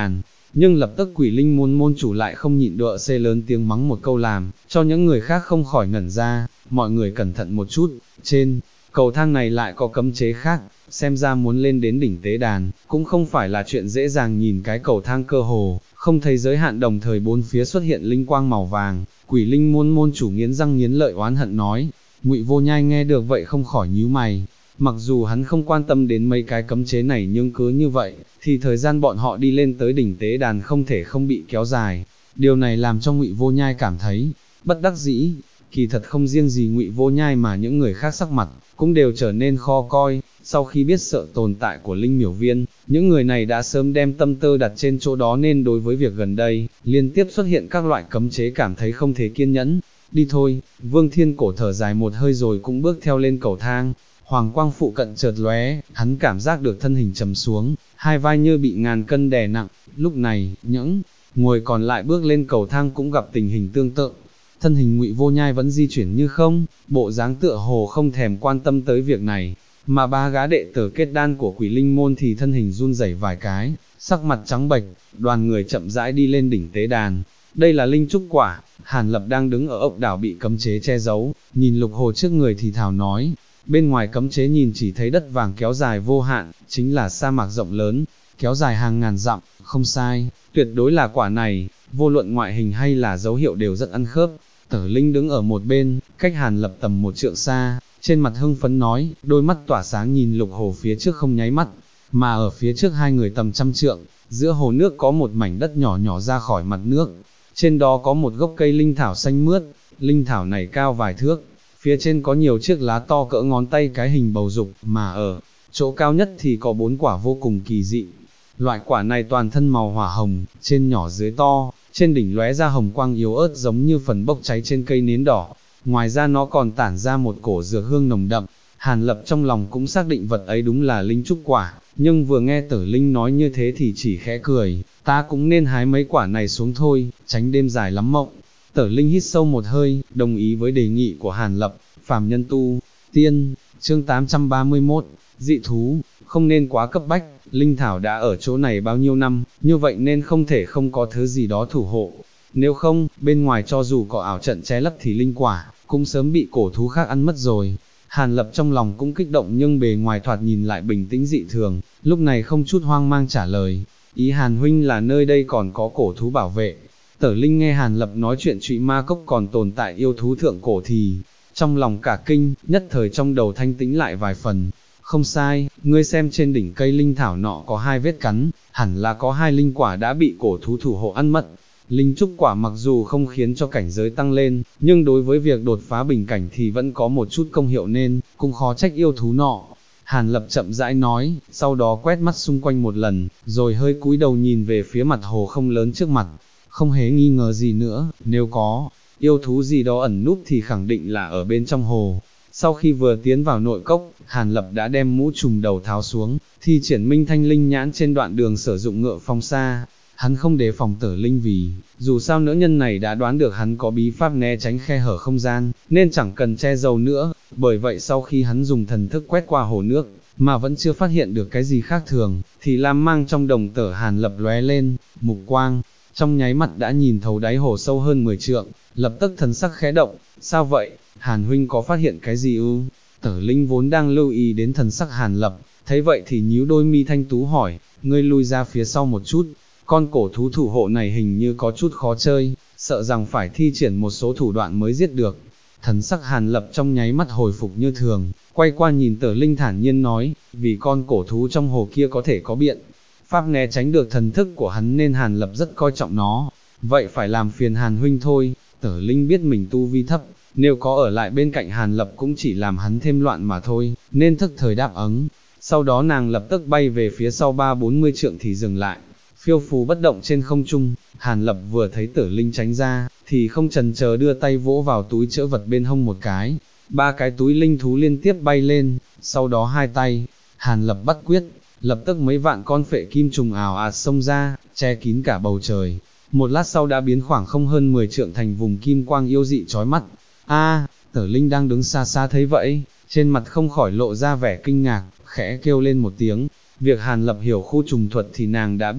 nhưng lập tức Quỷ Linh môn môn chủ lại không nhịn được lớn tiếng mắng một câu làm, cho những người khác không khỏi ngẩn ra, mọi người cẩn thận một chút, trên cầu thang này lại có cấm chế khác, xem ra muốn lên đến đỉnh tế đàn, cũng không phải là chuyện dễ dàng. Nhìn cái cầu thang cơ hồ, không thấy giới hạn, đồng thời bốn phía xuất hiện linh quang màu vàng, Quỷ Linh môn môn chủ nghiến răng nghiến lợi oán hận nói. Ngụy Vô Nhai nghe được vậy không khỏi nhíu mày, mặc dù hắn không quan tâm đến mấy cái cấm chế này nhưng cứ như vậy, thì thời gian bọn họ đi lên tới đỉnh tế đàn không thể không bị kéo dài, điều này làm cho Ngụy Vô Nhai cảm thấy bất đắc dĩ. Kỳ thật không riêng gì Ngụy Vô Nhai mà những người khác sắc mặt cũng đều trở nên khó coi. Sau khi biết sợ tồn tại của Linh Miểu Viên, những người này đã sớm đem tâm tư đặt trên chỗ đó, nên đối với việc gần đây liên tiếp xuất hiện các loại cấm chế cảm thấy không thể kiên nhẫn. Đi thôi. Vương Thiên Cổ thở dài một hơi rồi cũng bước theo lên cầu thang. Hoàng quang phụ cận chợt lóe, hắn cảm giác được thân hình trầm xuống, hai vai như bị ngàn cân đè nặng. Lúc này, những người còn lại bước lên cầu thang cũng gặp tình hình tương tự. Thân hình Ngụy Vô Nhai vẫn di chuyển như không, bộ dáng tựa hồ không thèm quan tâm tới việc này, mà ba gã đệ tử kết đan của Quỷ Linh môn thì thân hình run rẩy vài cái, sắc mặt trắng bệch. Đoàn người chậm rãi đi lên đỉnh tế đàn. Đây là linh trúc quả. Hàn Lập đang đứng ở ốc đảo bị cấm chế che giấu, nhìn Lục Hồ trước người thì thào nói, bên ngoài cấm chế nhìn chỉ thấy đất vàng kéo dài vô hạn, chính là sa mạc rộng lớn, kéo dài hàng ngàn dặm. Không sai, tuyệt đối là quả này, vô luận ngoại hình hay là dấu hiệu đều rất ăn khớp. Tử Linh đứng ở một bên, cách Hàn Lập tầm một trượng xa, trên mặt hưng phấn nói, đôi mắt tỏa sáng nhìn Lục Hồ phía trước không nháy mắt, mà ở phía trước hai người tầm trăm trượng, giữa hồ nước có một mảnh đất nhỏ nhỏ ra khỏi mặt nước, trên đó có một gốc cây linh thảo xanh mướt, linh thảo này cao vài thước, phía trên có nhiều chiếc lá to cỡ ngón tay cái hình bầu dục, mà ở chỗ cao nhất thì có 4 quả vô cùng kỳ dị. Loại quả này toàn thân màu hỏa hồng, trên nhỏ dưới to, trên đỉnh lóe ra hồng quang yếu ớt giống như phần bốc cháy trên cây nến đỏ, ngoài ra nó còn tản ra một cổ dược hương nồng đậm. Hàn Lập trong lòng cũng xác định vật ấy đúng là linh trúc quả, nhưng vừa nghe Tử Linh nói như thế thì chỉ khẽ cười, ta cũng nên hái mấy quả này xuống thôi, tránh đêm dài lắm mộng. Tử Linh hít sâu một hơi, đồng ý với đề nghị của Hàn Lập. Phàm nhân tu tiên, chương 831, dị thú, không nên quá cấp bách, linh thảo đã ở chỗ này bao nhiêu năm, như vậy nên không thể không có thứ gì đó thủ hộ. Nếu không, bên ngoài cho dù có ảo trận che lấp thì linh quả cũng sớm bị cổ thú khác ăn mất rồi. Hàn Lập trong lòng cũng kích động nhưng bề ngoài thoạt nhìn lại bình tĩnh dị thường, lúc này không chút hoang mang trả lời, ý Hàn huynh là nơi đây còn có cổ thú bảo vệ. Tử Linh nghe Hàn Lập nói chuyện Trụy Ma Cốc còn tồn tại yêu thú thượng cổ thì trong lòng cả kinh, nhất thời trong đầu thanh tĩnh lại vài phần. Không sai, ngươi xem trên đỉnh cây linh thảo nọ có 2 vết cắn, hẳn là có 2 linh quả đã bị cổ thú thủ hộ ăn mất. Linh trúc quả mặc dù không khiến cho cảnh giới tăng lên, nhưng đối với việc đột phá bình cảnh thì vẫn có một chút công hiệu nên cũng khó trách yêu thú nọ. Hàn Lập chậm rãi nói, sau đó quét mắt xung quanh một lần, rồi hơi cúi đầu nhìn về phía mặt hồ không lớn trước mặt. Không hề nghi ngờ gì nữa, nếu có yêu thú gì đó ẩn núp thì khẳng định là ở bên trong hồ. Sau khi vừa tiến vào nội cốc, Hàn Lập đã đem mũ trùm đầu tháo xuống, thi triển Minh Thanh Linh nhãn trên đoạn đường sử dụng ngựa phong xa. Hắn không đề phòng Tử Linh vì, dù sao nữ nhân này đã đoán được hắn có bí pháp né tránh khe hở không gian, nên chẳng cần che giấu nữa. Bởi vậy sau khi hắn dùng thần thức quét qua hồ nước, mà vẫn chưa phát hiện được cái gì khác thường, thì lam mang trong đồng tử Hàn Lập lóe lên, mục quang trong nháy mắt đã nhìn thấu đáy hồ sâu hơn 10 trượng, lập tức thần sắc khẽ động. Sao vậy, Hàn huynh có phát hiện cái gì ư? Tử Linh vốn đang lưu ý đến thần sắc Hàn Lập, thấy vậy thì nhíu đôi mi thanh tú hỏi, ngươi lui ra phía sau một chút, con cổ thú thủ hộ này hình như có chút khó chơi, sợ rằng phải thi triển một số thủ đoạn mới giết được. Thần sắc Hàn Lập trong nháy mắt hồi phục như thường, quay qua nhìn Tử Linh thản nhiên nói, vì con cổ thú trong hồ kia có thể có biện pháp né tránh được thần thức của hắn nên Hàn Lập rất coi trọng nó, vậy phải làm phiền Hàn huynh thôi. Tử Linh biết mình tu vi thấp, nếu có ở lại bên cạnh Hàn Lập cũng chỉ làm hắn thêm loạn mà thôi, nên thức thời đáp ứng. Sau đó nàng lập tức bay về phía sau 30-40 trượng thì dừng lại, phiêu phù bất động trên không trung. Hàn Lập vừa thấy Tử Linh tránh ra, thì không chần chờ đưa tay vỗ vào túi trữ vật bên hông một cái, 3 cái túi linh thú liên tiếp bay lên, sau đó hai tay Hàn Lập bắt quyết, lập tức mấy vạn con phệ kim trùng ào ạt xông ra, che kín cả bầu trời. Một lát sau đã biến khoảng không hơn 10 trượng thành vùng kim quang yêu dị chói mắt. Tử Linh đang đứng xa xa thấy vậy, trên mặt không khỏi lộ ra vẻ kinh ngạc, khẽ kêu lên một tiếng. Việc Hàn Lập hiểu khu trùng thuật thì nàng đã biết,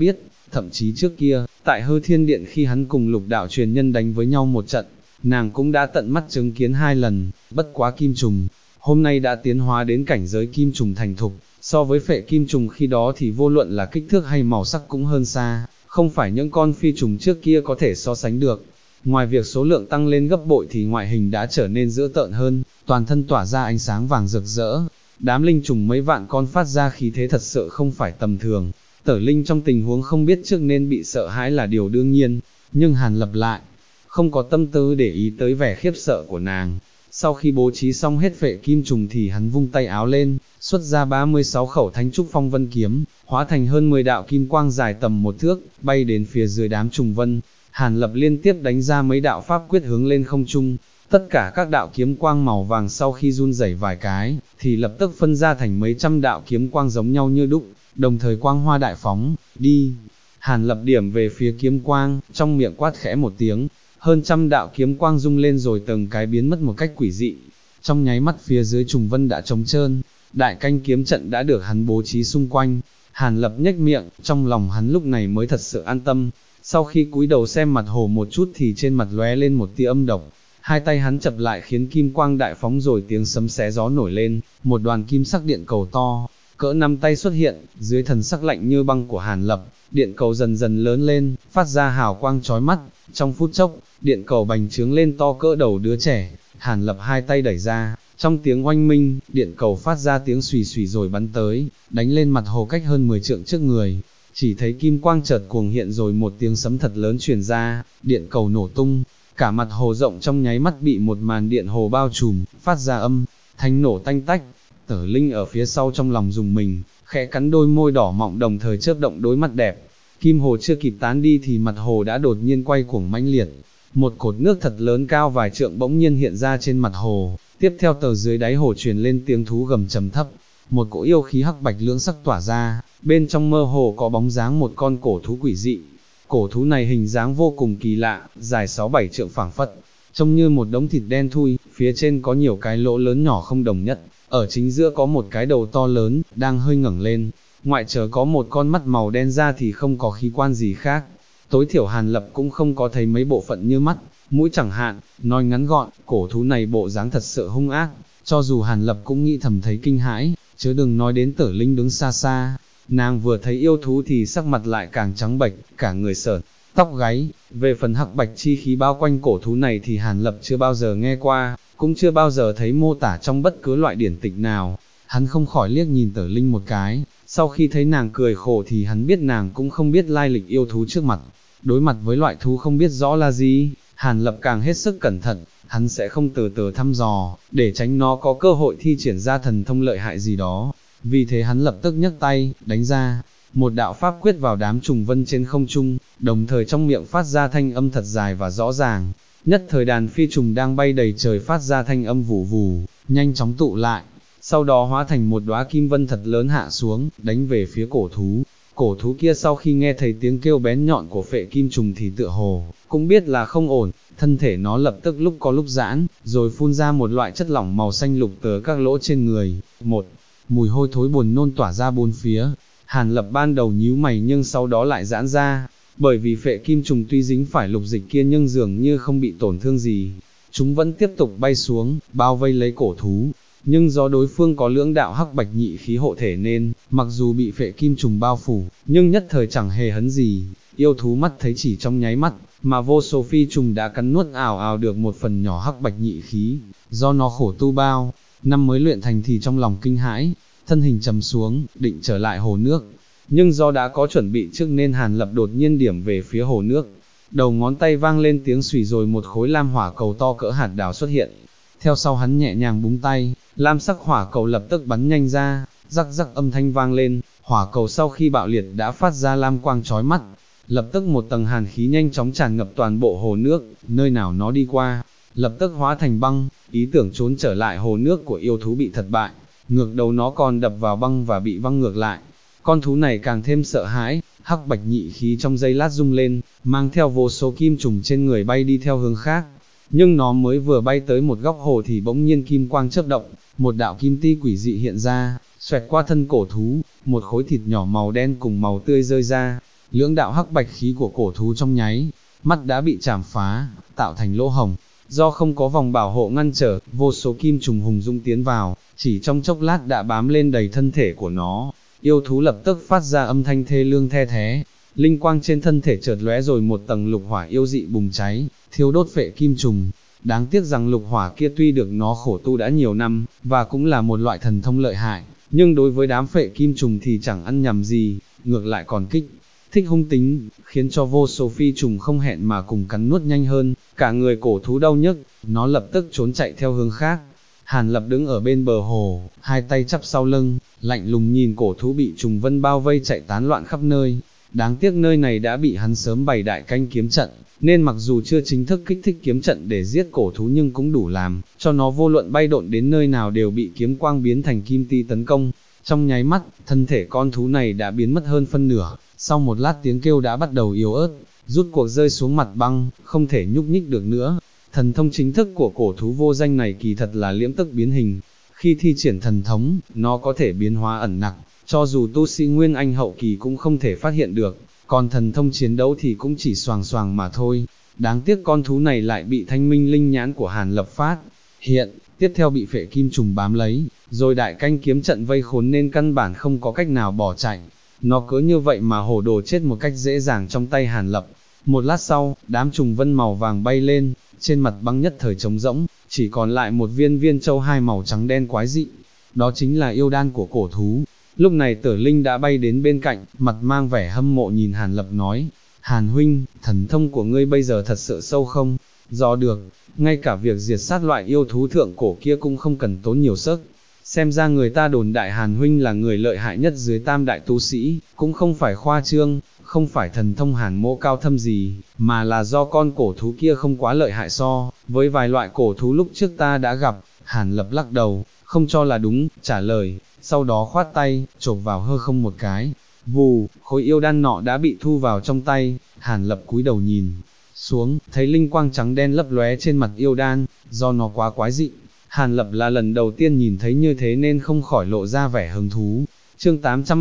thậm chí trước kia, tại Hư Thiên Điện khi hắn cùng Lục đạo truyền nhân đánh với nhau một trận, nàng cũng đã tận mắt chứng kiến 2 lần, bất quá kim trùng, hôm nay đã tiến hóa đến cảnh giới kim trùng thành thục, so với phệ kim trùng khi đó thì vô luận là kích thước hay màu sắc cũng hơn xa, không phải những con phi trùng trước kia có thể so sánh được. Ngoài việc số lượng tăng lên gấp bội thì ngoại hình đã trở nên dữ tợn hơn, toàn thân tỏa ra ánh sáng vàng rực rỡ. Đám linh trùng mấy vạn con phát ra khí thế thật sự không phải tầm thường. Tở Linh trong tình huống không biết trước nên bị sợ hãi là điều đương nhiên, nhưng Hàn Lập lại không có tâm tư để ý tới vẻ khiếp sợ của nàng. Sau khi bố trí xong hết phệ kim trùng thì hắn vung tay áo lên, xuất ra 36 khẩu Thánh Trúc Phong Vân kiếm, hóa thành hơn 10 đạo kim quang dài tầm 1 thước, bay đến phía dưới đám trùng vân. Hàn Lập liên tiếp đánh ra mấy đạo pháp quyết hướng lên không trung, tất cả các đạo kiếm quang màu vàng sau khi run rẩy vài cái, thì lập tức phân ra thành mấy trăm đạo kiếm quang giống nhau như đúc, đồng thời quang hoa đại phóng, đi. Hàn Lập điểm về phía kiếm quang, trong miệng quát khẽ một tiếng, hơn trăm đạo kiếm quang rung lên rồi từng cái biến mất một cách quỷ dị. Trong nháy mắt phía dưới trùng vân đã trống trơn, đại canh kiếm trận đã được hắn bố trí xung quanh. Hàn Lập nhếch miệng, trong lòng hắn lúc này mới thật sự an tâm. Sau khi cúi đầu xem mặt hồ một chút thì trên mặt lóe lên một tia âm độc. Hai tay hắn chập lại khiến kim quang đại phóng rồi tiếng sấm xé gió nổi lên, một đoàn kim sắc điện cầu to, cỡ 5 tay xuất hiện, dưới thần sắc lạnh như băng của Hàn Lập, điện cầu dần dần lớn lên, phát ra hào quang chói mắt. Trong phút chốc, điện cầu bành trướng lên to cỡ đầu đứa trẻ. Hàn Lập hai tay đẩy ra, trong tiếng oanh minh, điện cầu phát ra tiếng xùy xùy rồi bắn tới, đánh lên mặt hồ cách hơn 10 trượng trước người. Chỉ thấy kim quang chợt cuồng hiện rồi một tiếng sấm thật lớn truyền ra, điện cầu nổ tung, cả mặt hồ rộng trong nháy mắt bị một màn điện hồ bao trùm, phát ra âm thanh nổ tanh tách. Tở Linh ở phía sau trong lòng rùng mình, khẽ cắn đôi môi đỏ mọng đồng thời chớp động đôi mắt đẹp. Kim hồ chưa kịp tán đi thì mặt hồ đã đột nhiên quay cuồng mãnh liệt. Một cột nước thật lớn cao vài trượng bỗng nhiên hiện ra trên mặt hồ, tiếp theo từ dưới đáy hồ truyền lên tiếng thú gầm trầm thấp. Một cỗ yêu khí hắc bạch lưỡng sắc tỏa ra, bên trong mơ hồ có bóng dáng một con cổ thú quỷ dị. Cổ thú này hình dáng vô cùng kỳ lạ, dài 6-7 trượng phảng phất, trông như một đống thịt đen thui, phía trên có nhiều cái lỗ lớn nhỏ không đồng nhất, ở chính giữa có một cái đầu to lớn, đang hơi ngẩng lên, ngoại trừ có một con mắt màu đen ra thì không có khí quan gì khác. Tối thiểu Hàn Lập cũng không có thấy mấy bộ phận như mắt, mũi chẳng hạn, nói ngắn gọn, cổ thú này bộ dáng thật sự hung ác, cho dù Hàn Lập cũng nghĩ thầm thấy kinh hãi, chứ đừng nói đến Tở Linh đứng xa xa. Nàng vừa thấy yêu thú thì sắc mặt lại càng trắng bệch, cả người sởn tóc gáy. Về phần hắc bạch chi khí bao quanh cổ thú này thì Hàn Lập chưa bao giờ nghe qua, cũng chưa bao giờ thấy mô tả trong bất cứ loại điển tịch nào. Hắn không khỏi liếc nhìn Tở Linh một cái, sau khi thấy nàng cười khổ thì hắn biết nàng cũng không biết lai lịch yêu thú trước mặt. Đối mặt với loại thú không biết rõ là gì, Hàn Lập càng hết sức cẩn thận, hắn sẽ không từ từ thăm dò, để tránh nó có cơ hội thi triển ra thần thông lợi hại gì đó. Vì thế hắn lập tức nhấc tay, đánh ra một đạo pháp quyết vào đám trùng vân trên không trung, đồng thời trong miệng phát ra thanh âm thật dài và rõ ràng. Nhất thời đàn phi trùng đang bay đầy trời phát ra thanh âm vù vù, nhanh chóng tụ lại, sau đó hóa thành một đóa kim vân thật lớn hạ xuống, đánh về phía cổ thú. Cổ thú kia sau khi nghe thấy tiếng kêu bén nhọn của phệ kim trùng thì tựa hồ cũng biết là không ổn, thân thể nó lập tức lúc có lúc giãn, rồi phun ra một loại chất lỏng màu xanh lục từ các lỗ trên người. Một mùi hôi thối buồn nôn tỏa ra bốn phía. Hàn Lập ban đầu nhíu mày nhưng sau đó lại giãn ra, bởi vì phệ kim trùng tuy dính phải lục dịch kia nhưng dường như không bị tổn thương gì. Chúng vẫn tiếp tục bay xuống, bao vây lấy cổ thú. Nhưng do đối phương có lưỡng đạo hắc bạch nhị khí hộ thể nên, mặc dù bị phệ kim trùng bao phủ, nhưng nhất thời chẳng hề hấn gì. Yêu thú mắt thấy chỉ trong nháy mắt, mà vô số phi trùng đã cắn nuốt ào ào được một phần nhỏ hắc bạch nhị khí. Do nó khổ tu bao năm mới luyện thành thì trong lòng kinh hãi, thân hình trầm xuống, định trở lại hồ nước. Nhưng do đã có chuẩn bị trước nên Hàn Lập đột nhiên điểm về phía hồ nước. Đầu ngón tay vang lên tiếng xùy rồi một khối lam hỏa cầu to cỡ hạt đào xuất hiện. Theo sau hắn nhẹ nhàng búng tay, lam sắc hỏa cầu lập tức bắn nhanh ra, rắc rắc âm thanh vang lên, hỏa cầu sau khi bạo liệt đã phát ra lam quang chói mắt. Lập tức một tầng hàn khí nhanh chóng tràn ngập toàn bộ hồ nước, nơi nào nó đi qua, lập tức hóa thành băng. Ý tưởng trốn trở lại hồ nước của yêu thú bị thất bại, ngược đầu nó còn đập vào băng và bị văng ngược lại. Con thú này càng thêm sợ hãi, hắc bạch nhị khí trong giây lát rung lên, mang theo vô số kim trùng trên người bay đi theo hướng khác. Nhưng nó mới vừa bay tới một góc hồ thì bỗng nhiên kim quang chớp động, một đạo kim ti quỷ dị hiện ra, xoẹt qua thân cổ thú, một khối thịt nhỏ màu đen cùng màu tươi rơi ra. lưỡng đạo hắc bạch khí của cổ thú trong nháy mắt đã bị chảm phá, tạo thành lỗ hổng. Do không có vòng bảo hộ ngăn trở, vô số kim trùng hùng dũng tiến vào, chỉ trong chốc lát đã bám lên đầy thân thể của nó. Yêu thú lập tức phát ra âm thanh thê lương the thé, linh quang trên thân thể chợt lóe rồi một tầng lục hỏa yêu dị bùng cháy, thiêu đốt phệ kim trùng. Đáng tiếc rằng lục hỏa kia tuy được nó khổ tu đã nhiều năm, và cũng là một loại thần thông lợi hại, nhưng đối với đám phệ kim trùng thì chẳng ăn nhầm gì, ngược lại còn kích thích hung tính, khiến cho vô số phi trùng không hẹn mà cùng cắn nuốt nhanh hơn, cả người cổ thú đau nhức, nó lập tức trốn chạy theo hướng khác. Hàn Lập đứng ở bên bờ hồ, hai tay chắp sau lưng, lạnh lùng nhìn cổ thú bị trùng vân bao vây chạy tán loạn khắp nơi. Đáng tiếc nơi này đã bị hắn sớm bày đại canh kiếm trận, nên mặc dù chưa chính thức kích thích kiếm trận để giết cổ thú nhưng cũng đủ làm cho nó vô luận bay độn đến nơi nào đều bị kiếm quang biến thành kim ti tấn công. Trong nháy mắt, thân thể con thú này đã biến mất hơn phân nửa, sau một lát tiếng kêu đã bắt đầu yếu ớt, rút cuộc rơi xuống mặt băng, không thể nhúc nhích được nữa. Thần thông chính thức của cổ thú vô danh này kỳ thật là liễm tức biến hình. Khi thi triển thần thống, nó có thể biến hóa ẩn nặc, cho dù tu sĩ Nguyên Anh hậu kỳ cũng không thể phát hiện được, còn thần thông chiến đấu thì cũng chỉ xoàng xoàng mà thôi. Đáng tiếc con thú này lại bị thanh minh linh nhãn của Hàn Lập phát hiện, tiếp theo bị phệ kim trùng bám lấy, rồi đại canh kiếm trận vây khốn nên căn bản không có cách nào bỏ chạy. Nó cứ như vậy mà hổ đồ chết một cách dễ dàng trong tay Hàn Lập. Một lát sau, đám trùng vân màu vàng bay lên, trên mặt băng nhất thời trống rỗng, chỉ còn lại một viên viên châu hai màu trắng đen quái dị. Đó chính là yêu đan của cổ thú. Lúc này Tử Linh đã bay đến bên cạnh, mặt mang vẻ hâm mộ nhìn Hàn Lập nói, Hàn huynh, thần thông của ngươi bây giờ thật sự sâu không? Do được, ngay cả việc diệt sát loại yêu thú thượng cổ kia cũng không cần tốn nhiều sức. Xem ra người ta đồn đại Hàn huynh là người lợi hại nhất dưới tam đại tu sĩ, cũng không phải khoa trương, không phải thần thông Hàn mỗ cao thâm gì, mà là do con cổ thú kia không quá lợi hại so với vài loại cổ thú lúc trước ta đã gặp. Hàn Lập lắc đầu, không cho là đúng, trả lời, sau đó khoát tay, chộp vào hư không một cái. Vù, khối yêu đan nọ đã bị thu vào trong tay. Hàn Lập cúi đầu nhìn xuống, thấy linh quang trắng đen lấp lóe trên mặt yêu đan, do nó quá quái dị. Hàn Lập là lần đầu tiên nhìn thấy như thế nên không khỏi lộ ra vẻ hứng thú. Chương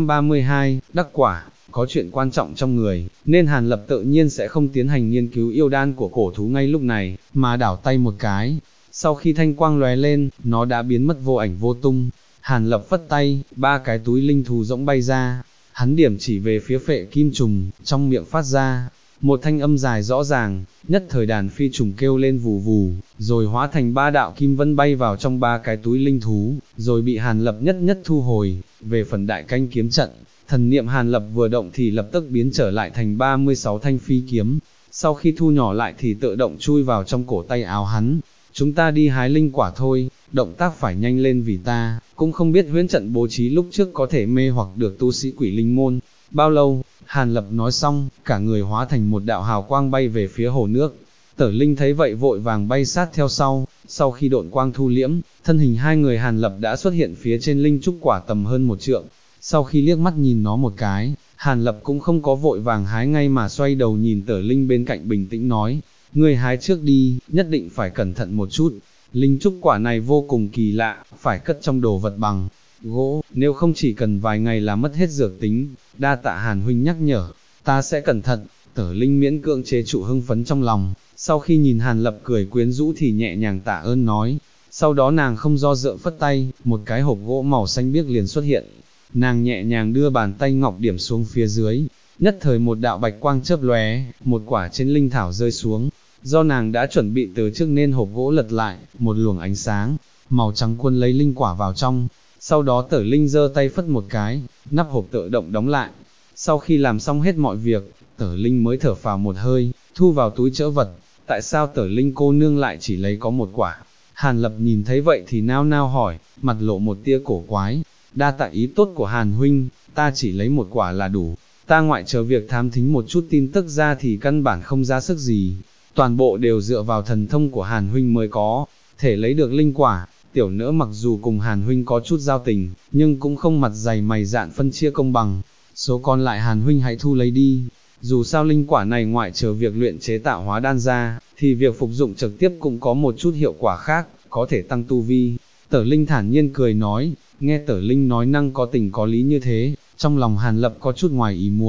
832, đắc quả, có chuyện quan trọng trong người, nên Hàn Lập tự nhiên sẽ không tiến hành nghiên cứu yêu đan của cổ thú ngay lúc này, mà đảo tay một cái. Sau khi thanh quang lóe lên, nó đã biến mất vô ảnh vô tung. Hàn Lập phất tay, ba cái túi linh thú rỗng bay ra. Hắn điểm chỉ về phía phệ kim trùng, trong miệng phát ra một thanh âm dài rõ ràng, nhất thời đàn phi trùng kêu lên vù vù, rồi hóa thành ba đạo kim vân bay vào trong ba cái túi linh thú, rồi bị Hàn Lập nhất nhất thu hồi. Về phần đại canh kiếm trận, thần niệm Hàn Lập vừa động thì lập tức biến trở lại thành 36 thanh phi kiếm, sau khi thu nhỏ lại thì tự động chui vào trong cổ tay áo hắn. Chúng ta đi hái linh quả thôi, động tác phải nhanh lên vì ta cũng không biết huyễn trận bố trí lúc trước có thể mê hoặc được tu sĩ Quỷ Linh môn bao lâu. Hàn Lập nói xong, cả người hóa thành một đạo hào quang bay về phía hồ nước. Tử Linh thấy vậy vội vàng bay sát theo sau khi độn quang thu liễm, thân hình hai người Hàn Lập đã xuất hiện phía trên linh trúc quả tầm hơn một trượng. Sau khi liếc mắt nhìn nó một cái, Hàn Lập cũng không có vội vàng hái ngay mà xoay đầu nhìn Tử Linh bên cạnh bình tĩnh nói, ngươi hái trước đi, nhất định phải cẩn thận một chút. Linh trúc quả này vô cùng kỳ lạ, phải cất trong đồ vật bằng gỗ, nếu không chỉ cần vài ngày là mất hết dược tính. Đa tạ Hàn huynh nhắc nhở, ta sẽ cẩn thận. Tử Linh miễn cưỡng chế trụ hưng phấn trong lòng, sau khi nhìn Hàn Lập cười quyến rũ thì nhẹ nhàng tạ ơn nói. Sau đó nàng không do dự phất tay, một cái hộp gỗ màu xanh biếc liền xuất hiện. Nàng nhẹ nhàng đưa bàn tay ngọc điểm xuống phía dưới, nhất thời một đạo bạch quang chớp lóe, một quả trên linh thảo rơi xuống. Do nàng đã chuẩn bị từ trước nên hộp gỗ lật lại, một luồng ánh sáng màu trắng cuốn lấy linh quả vào trong. Sau đó Tử Linh giơ tay phất một cái, nắp hộp tự động đóng lại. Sau khi làm xong hết mọi việc, Tử Linh mới thở phào một hơi, thu vào túi trữ vật. Tại sao Tử Linh cô nương lại chỉ lấy có một quả? Hàn Lập nhìn thấy vậy thì nao nao hỏi, mặt lộ một tia cổ quái. Đa tạ ý tốt của Hàn huynh, ta chỉ lấy một quả là đủ. Ta ngoại trừ việc thám thính một chút tin tức ra thì căn bản không ra sức gì. Toàn bộ đều dựa vào thần thông của Hàn huynh mới có thể lấy được linh quả. Tiểu nữ mặc dù cùng Hàn huynh có chút giao tình, nhưng cũng không mặt dày mày dạn phân chia công bằng. Số còn lại Hàn huynh hãy thu lấy đi. Dù sao linh quả này ngoại trừ việc luyện chế tạo hóa đan ra, thì việc phục dụng trực tiếp cũng có một chút hiệu quả khác, có thể tăng tu vi. Tử Linh thản nhiên cười nói. Nghe Tử Linh nói năng có tình có lý như thế, trong lòng Hàn Lập có chút ngoài ý muốn.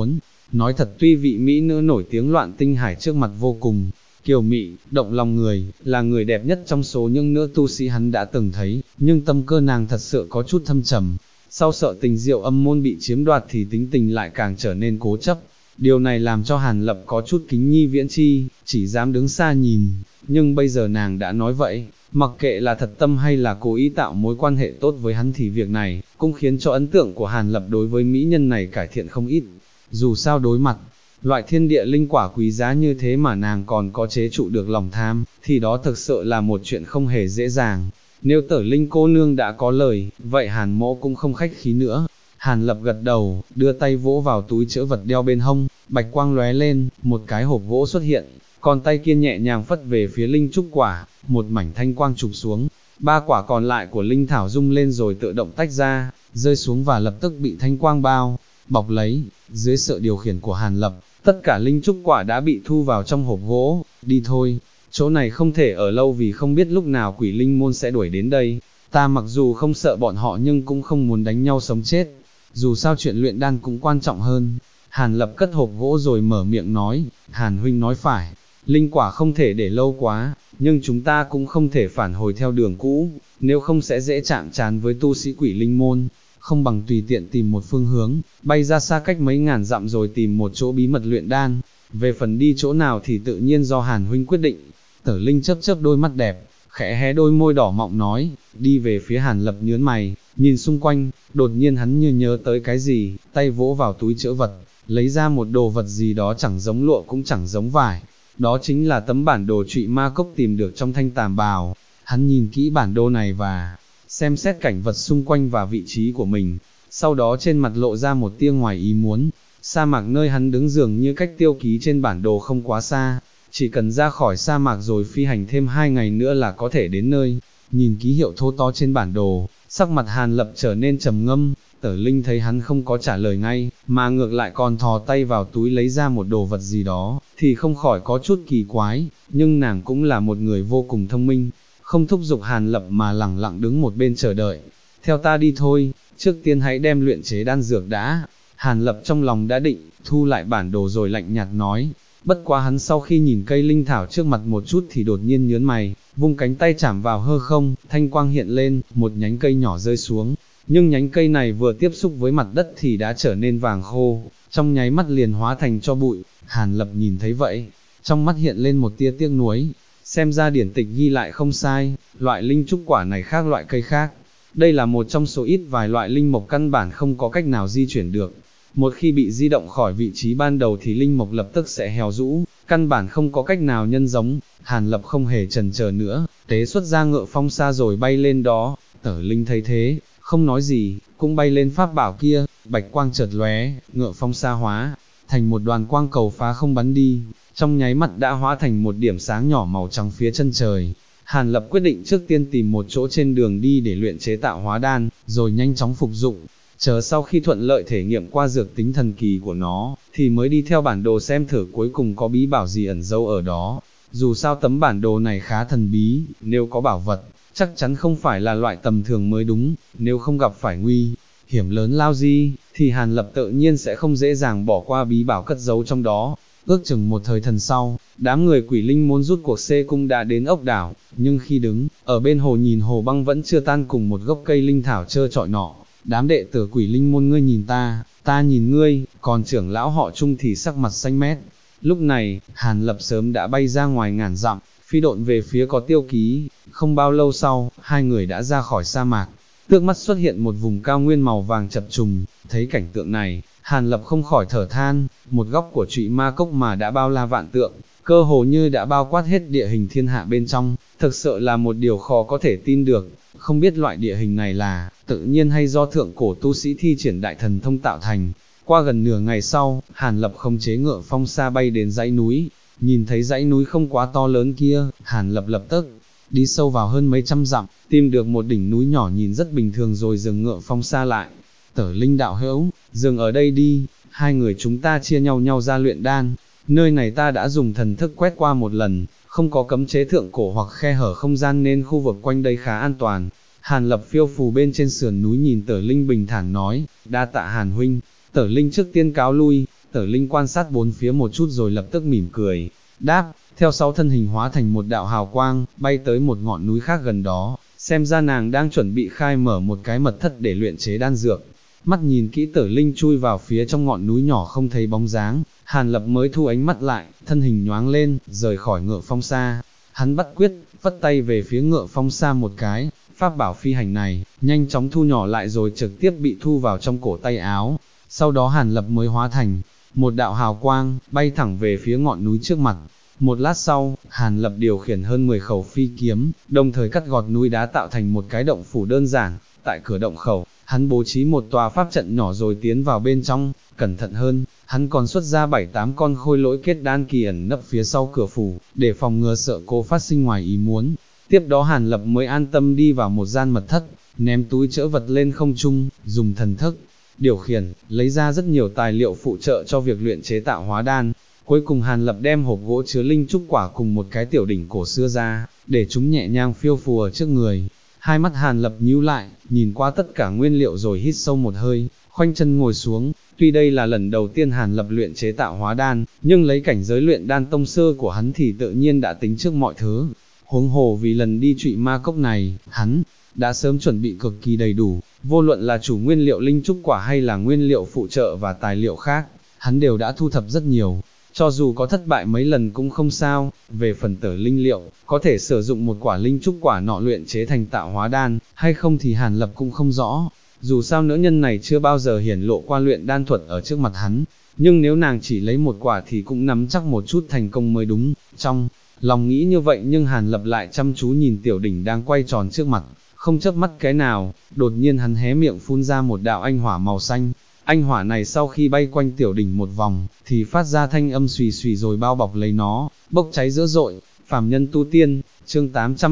nói thật tuy vị mỹ nữ nổi tiếng Loạn Tinh Hải trước mặt vô cùng kiều mị, động lòng người, là người đẹp nhất trong số những nữ tu sĩ hắn đã từng thấy, nhưng tâm cơ nàng thật sự có chút thâm trầm. Sau sợ tình diệu âm môn bị chiếm đoạt thì tính tình lại càng trở nên cố chấp. Điều này làm cho Hàn Lập có chút kính nhi viễn chi, chỉ dám đứng xa nhìn, nhưng bây giờ nàng đã nói vậy, mặc kệ là thật tâm hay là cố ý tạo mối quan hệ tốt với hắn thì việc này cũng khiến cho ấn tượng của Hàn Lập đối với mỹ nhân này cải thiện không ít. Dù sao đối mặt loại thiên địa linh quả quý giá như thế mà nàng còn có chế trụ được lòng tham, thì đó thực sự là một chuyện không hề dễ dàng. Nếu Tử Linh cô nương đã có lời, vậy Hàn mỗ cũng không khách khí nữa. Hàn Lập gật đầu, đưa tay vỗ vào túi trữ vật đeo bên hông, bạch quang lóe lên, một cái hộp gỗ xuất hiện, còn tay kia nhẹ nhàng phất về phía linh trúc quả, một mảnh thanh quang chụp xuống, 3 quả còn lại của linh thảo rung lên rồi tự động tách ra, rơi xuống và lập tức bị thanh quang bao bọc lấy. Dưới sự điều khiển của Hàn Lập, tất cả linh trúc quả đã bị thu vào trong hộp gỗ. Đi thôi, chỗ này không thể ở lâu vì không biết lúc nào quỷ linh môn sẽ đuổi đến đây. Ta mặc dù không sợ bọn họ nhưng cũng không muốn đánh nhau sống chết, dù sao chuyện luyện đan cũng quan trọng hơn. Hàn Lập cất hộp gỗ rồi mở miệng nói, Hàn huynh nói phải, linh quả không thể để lâu quá, nhưng chúng ta cũng không thể phản hồi theo đường cũ, nếu không sẽ dễ chạm trán với tu sĩ quỷ linh môn. Không bằng tùy tiện tìm một phương hướng, bay ra xa cách mấy ngàn dặm rồi tìm một chỗ bí mật luyện đan. Về phần đi chỗ nào thì tự nhiên do Hàn huynh quyết định. Tử Linh chớp chớp đôi mắt đẹp, khẽ hé đôi môi đỏ mọng nói. Đi về phía Hàn Lập nhướng mày, nhìn xung quanh, đột nhiên hắn như nhớ tới cái gì, tay vỗ vào túi trữ vật, lấy ra một đồ vật gì đó chẳng giống lụa cũng chẳng giống vải. Đó chính là tấm bản đồ trụy ma cốc tìm được trong thanh tàm bào. Hắn nhìn kỹ bản đồ này và xem xét cảnh vật xung quanh và vị trí của mình, sau đó trên mặt lộ ra một tia ngoài ý muốn. Sa mạc nơi hắn đứng dường như cách tiêu ký trên bản đồ không quá xa, chỉ cần ra khỏi sa mạc rồi phi hành thêm 2 ngày nữa là có thể đến nơi. Nhìn ký hiệu thô to trên bản đồ, sắc mặt Hàn Lập trở nên trầm ngâm. Tử Linh thấy hắn không có trả lời ngay, mà ngược lại còn thò tay vào túi lấy ra một đồ vật gì đó, thì không khỏi có chút kỳ quái, nhưng nàng cũng là một người vô cùng thông minh, không thúc giục Hàn Lập mà lẳng lặng đứng một bên chờ đợi. Theo ta đi thôi, trước tiên hãy đem luyện chế đan dược đã. Hàn Lập trong lòng đã định, thu lại bản đồ rồi lạnh nhạt nói. Bất quá hắn sau khi nhìn cây linh thảo trước mặt một chút thì đột nhiên nhớn mày, vung cánh tay chạm vào hư không, thanh quang hiện lên, một nhánh cây nhỏ rơi xuống. Nhưng nhánh cây này vừa tiếp xúc với mặt đất thì đã trở nên vàng khô, trong nháy mắt liền hóa thành tro bụi. Hàn Lập nhìn thấy vậy, trong mắt hiện lên một tia tiếc nuối. Xem ra điển tịch ghi lại không sai, loại linh trúc quả này khác loại cây khác. Đây là một trong số ít vài loại linh mộc căn bản không có cách nào di chuyển được. Một khi bị di động khỏi vị trí ban đầu thì linh mộc lập tức sẽ héo rũ, căn bản không có cách nào nhân giống. Hàn Lập không hề chần chờ nữa, tế xuất ra Ngự Phong Sa rồi bay lên đó. Tử Linh thấy thế, không nói gì, cũng bay lên pháp bảo kia. Bạch quang chợt lóe, Ngự Phong Sa hóa thành một đoàn quang cầu phá không bắn đi, trong nháy mắt đã hóa thành một điểm sáng nhỏ màu trắng phía chân trời. Hàn Lập quyết định trước tiên tìm một chỗ trên đường đi để luyện chế tạo hóa đan, rồi nhanh chóng phục dụng, chờ sau khi thuận lợi thể nghiệm qua dược tính thần kỳ của nó, thì mới đi theo bản đồ xem thử cuối cùng có bí bảo gì ẩn giấu ở đó. Dù sao tấm bản đồ này khá thần bí, nếu có bảo vật, chắc chắn không phải là loại tầm thường mới đúng, nếu không gặp phải nguy hiểm lớn lao gì, thì Hàn Lập tự nhiên sẽ không dễ dàng bỏ qua bí bảo cất giấu trong đó. Ước chừng một thời thần sau, đám người quỷ linh môn rút cuộc xê cung đã đến ốc đảo, nhưng khi đứng ở bên hồ nhìn hồ băng vẫn chưa tan cùng một gốc cây linh thảo trơ trọi nọ, đám đệ tử quỷ linh môn ngươi nhìn ta nhìn ngươi, còn trưởng lão họ Trung thì sắc mặt xanh mét. Lúc này, Hàn Lập sớm đã bay ra ngoài ngàn dặm, phi độn về phía có tiêu ký. Không bao lâu sau, hai người đã ra khỏi sa mạc, trước mắt xuất hiện một vùng cao nguyên màu vàng chập trùng. Thấy cảnh tượng này, Hàn Lập không khỏi thở than, một góc của trụy ma cốc mà đã bao la vạn tượng, cơ hồ như đã bao quát hết địa hình thiên hạ bên trong, thực sự là một điều khó có thể tin được. Không biết loại địa hình này là tự nhiên hay do thượng cổ tu sĩ thi triển đại thần thông tạo thành. Qua gần nửa ngày sau, Hàn Lập không chế Ngự Phong Sa bay đến dãy núi. Nhìn thấy dãy núi không quá to lớn kia, Hàn Lập lập tức đi sâu vào hơn mấy trăm dặm, tìm được một đỉnh núi nhỏ nhìn rất bình thường rồi dừng Ngự Phong Sa lại. Tử Linh đạo hữu, dừng ở đây đi, hai người chúng ta chia nhau ra luyện đan. Nơi này ta đã dùng thần thức quét qua một lần, không có cấm chế thượng cổ hoặc khe hở không gian nên khu vực quanh đây khá an toàn. Hàn Lập phiêu phù bên trên sườn núi nhìn Tử Linh bình thản nói, đa tạ Hàn huynh. Tử Linh trước tiên cáo lui, Tở Linh quan sát bốn phía một chút rồi lập tức mỉm cười, đáp, theo sau thân hình hóa thành một đạo hào quang, bay tới một ngọn núi khác gần đó, xem ra nàng đang chuẩn bị khai mở một cái mật thất để luyện chế đan dược. Mắt nhìn kỹ Tở Linh chui vào phía trong ngọn núi nhỏ không thấy bóng dáng, Hàn Lập mới thu ánh mắt lại, thân hình nhoáng lên, rời khỏi Ngựa Phong Sa. Hắn bắt quyết, vất tay về phía Ngựa Phong Sa một cái, pháp bảo phi hành này, nhanh chóng thu nhỏ lại rồi trực tiếp bị thu vào trong cổ tay áo. Sau đó Hàn Lập mới hóa thành một đạo hào quang, bay thẳng về phía ngọn núi trước mặt. Một lát sau, Hàn Lập điều khiển hơn 10 khẩu phi kiếm, đồng thời cắt gọt núi đá tạo thành một cái động phủ đơn giản. Tại cửa động khẩu, hắn bố trí một tòa pháp trận nhỏ rồi tiến vào bên trong. Cẩn thận hơn, hắn còn xuất ra 7-8 con khôi lỗi kết đan kỳ ẩn nấp phía sau cửa phủ, để phòng ngừa sợ cô phát sinh ngoài ý muốn. Tiếp đó Hàn Lập mới an tâm đi vào một gian mật thất, ném túi trữ vật lên không trung, dùng thần thức điều khiển, lấy ra rất nhiều tài liệu phụ trợ cho việc luyện chế tạo hóa đan. Cuối cùng Hàn Lập đem hộp gỗ chứa linh trúc quả cùng một cái tiểu đỉnh cổ xưa ra, để chúng nhẹ nhàng phiêu phù ở trước người. Hai mắt Hàn Lập nhíu lại, nhìn qua tất cả nguyên liệu rồi hít sâu một hơi, khoanh chân ngồi xuống. Tuy đây là lần đầu tiên Hàn Lập luyện chế tạo hóa đan, nhưng lấy cảnh giới luyện đan tông sơ của hắn thì tự nhiên đã tính trước mọi thứ. Huống hồ vì lần đi trụy ma cốc này, hắn đã sớm chuẩn bị cực kỳ đầy đủ, vô luận là chủ nguyên liệu linh trúc quả hay là nguyên liệu phụ trợ và tài liệu khác, hắn đều đã thu thập rất nhiều. Cho dù có thất bại mấy lần cũng không sao. Về phần Tở Linh liệu, có thể sử dụng một quả linh trúc quả nọ luyện chế thành tạo hóa đan, hay không thì Hàn Lập cũng không rõ. Dù sao nữ nhân này chưa bao giờ hiển lộ qua luyện đan thuật ở trước mặt hắn, nhưng nếu nàng chỉ lấy một quả thì cũng nắm chắc một chút thành công mới đúng. Trong lòng nghĩ như vậy nhưng Hàn Lập lại chăm chú nhìn tiểu đỉnh đang quay tròn trước mặt, không chớp mắt cái nào. Đột nhiên hắn hé miệng phun ra một đạo anh hỏa màu xanh. Anh hỏa này sau khi bay quanh tiểu đỉnh một vòng, thì phát ra thanh âm xùy xùy rồi bao bọc lấy nó, bốc cháy dữ dội. Phàm nhân tu tiên, chương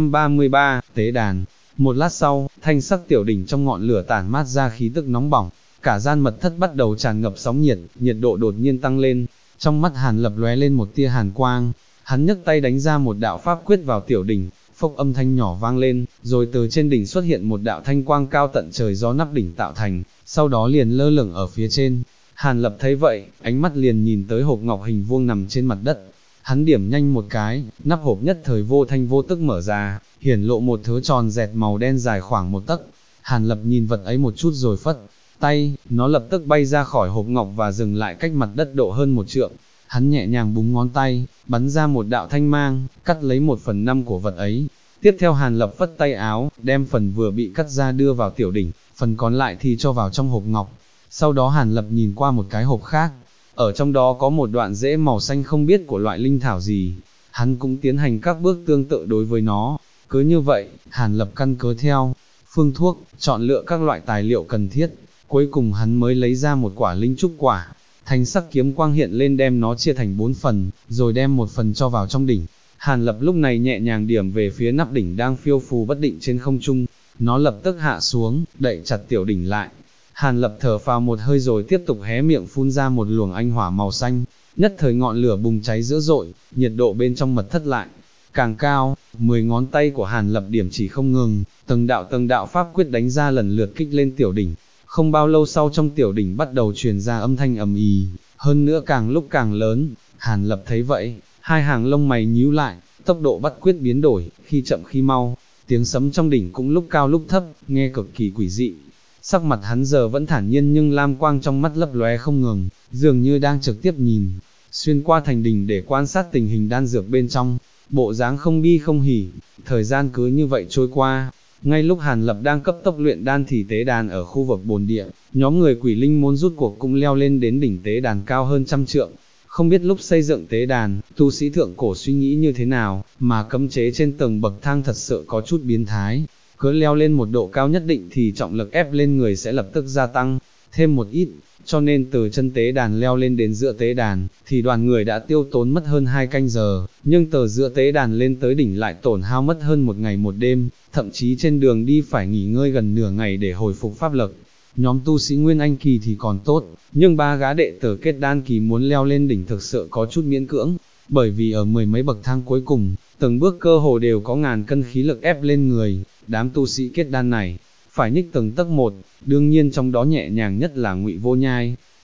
833, tế đàn. Một lát sau, thanh sắc tiểu đỉnh trong ngọn lửa tản mát ra khí tức nóng bỏng, cả gian mật thất bắt đầu tràn ngập sóng nhiệt, nhiệt độ đột nhiên tăng lên. Trong mắt Hàn Lập lóe lên một tia hàn quang, hắn nhấc tay đánh ra một đạo pháp quyết vào tiểu đỉnh, phốc âm thanh nhỏ vang lên, rồi từ trên đỉnh xuất hiện một đạo thanh quang cao tận trời do nắp đỉnh tạo thành, sau đó liền lơ lửng ở phía trên. Hàn Lập thấy vậy, ánh mắt liền nhìn tới hộp ngọc hình vuông nằm trên mặt đất. Hắn điểm nhanh một cái, nắp hộp nhất thời vô thanh vô tức mở ra, hiển lộ một thứ tròn dẹt màu đen dài khoảng 1 tấc. Hàn Lập nhìn vật ấy một chút rồi phất tay, nó lập tức bay ra khỏi hộp ngọc và dừng lại cách mặt đất độ hơn 1 trượng. Hắn nhẹ nhàng búng ngón tay, bắn ra một đạo thanh mang, cắt lấy 1/5 của vật ấy. Tiếp theo Hàn Lập phất tay áo, đem phần vừa bị cắt ra đưa vào tiểu đỉnh, phần còn lại thì cho vào trong hộp ngọc. Sau đó Hàn Lập nhìn qua một cái hộp khác, ở trong đó có một đoạn rễ màu xanh không biết của loại linh thảo gì. Hắn cũng tiến hành các bước tương tự đối với nó. Cứ như vậy, Hàn Lập căn cứ theo phương thuốc, chọn lựa các loại tài liệu cần thiết. Cuối cùng hắn mới lấy ra một quả linh trúc quả. Thanh sắc kiếm quang hiện lên đem nó chia thành 4 phần, rồi đem một phần cho vào trong đỉnh. Hàn Lập lúc này nhẹ nhàng điểm về phía nắp đỉnh đang phiêu phù bất định trên không trung, nó lập tức hạ xuống, đậy chặt tiểu đỉnh lại. Hàn Lập thở phào một hơi rồi tiếp tục hé miệng phun ra một luồng anh hỏa màu xanh, nhất thời ngọn lửa bùng cháy dữ dội, nhiệt độ bên trong mật thất lại càng cao. 10 ngón tay của Hàn Lập điểm chỉ không ngừng, từng đạo pháp quyết đánh ra lần lượt kích lên tiểu đỉnh. Không bao lâu sau trong tiểu đỉnh bắt đầu truyền ra âm thanh ầm ì, hơn nữa càng lúc càng lớn. Hàn Lập thấy vậy, hai hàng lông mày nhíu lại, tốc độ bắt quyết biến đổi, khi chậm khi mau, tiếng sấm trong đỉnh cũng lúc cao lúc thấp, nghe cực kỳ quỷ dị. Sắc mặt hắn giờ vẫn thản nhiên nhưng lam quang trong mắt lấp lóe không ngừng, dường như đang trực tiếp nhìn xuyên qua thành đỉnh để quan sát tình hình đan dược bên trong, bộ dáng không bi không hỉ. Thời gian cứ như vậy trôi qua. Ngay lúc Hàn Lập đang cấp tốc luyện đan thì tế đàn ở khu vực bồn địa, nhóm người quỷ linh môn rút cuộc cũng leo lên đến đỉnh tế đàn cao hơn 100 trượng. Không biết lúc xây dựng tế đàn, tu sĩ thượng cổ suy nghĩ như thế nào, mà cấm chế trên tầng bậc thang thật sự có chút biến thái. Cứ leo lên một độ cao nhất định thì trọng lực ép lên người sẽ lập tức gia tăng thêm một ít, cho nên từ chân tế đàn leo lên đến giữa tế đàn, thì đoàn người đã tiêu tốn mất hơn 2 canh giờ, nhưng từ giữa tế đàn lên tới đỉnh lại tổn hao mất hơn 1 ngày 1 đêm, thậm chí trên đường đi phải nghỉ ngơi gần nửa ngày để hồi phục pháp lực. Nhóm tu sĩ Nguyên Anh kỳ thì còn tốt, nhưng 3 gã đệ tử kết đan kỳ muốn leo lên đỉnh thực sự có chút miễn cưỡng, bởi vì ở 10 mấy bậc thang cuối cùng, từng bước cơ hồ đều có ngàn cân khí lực ép lên người. Đám tu sĩ kết đan này phải nhích từng tấc một, đương nhiên trong đó nhẹ nhàng nhất là Ngụy Vô Nhai.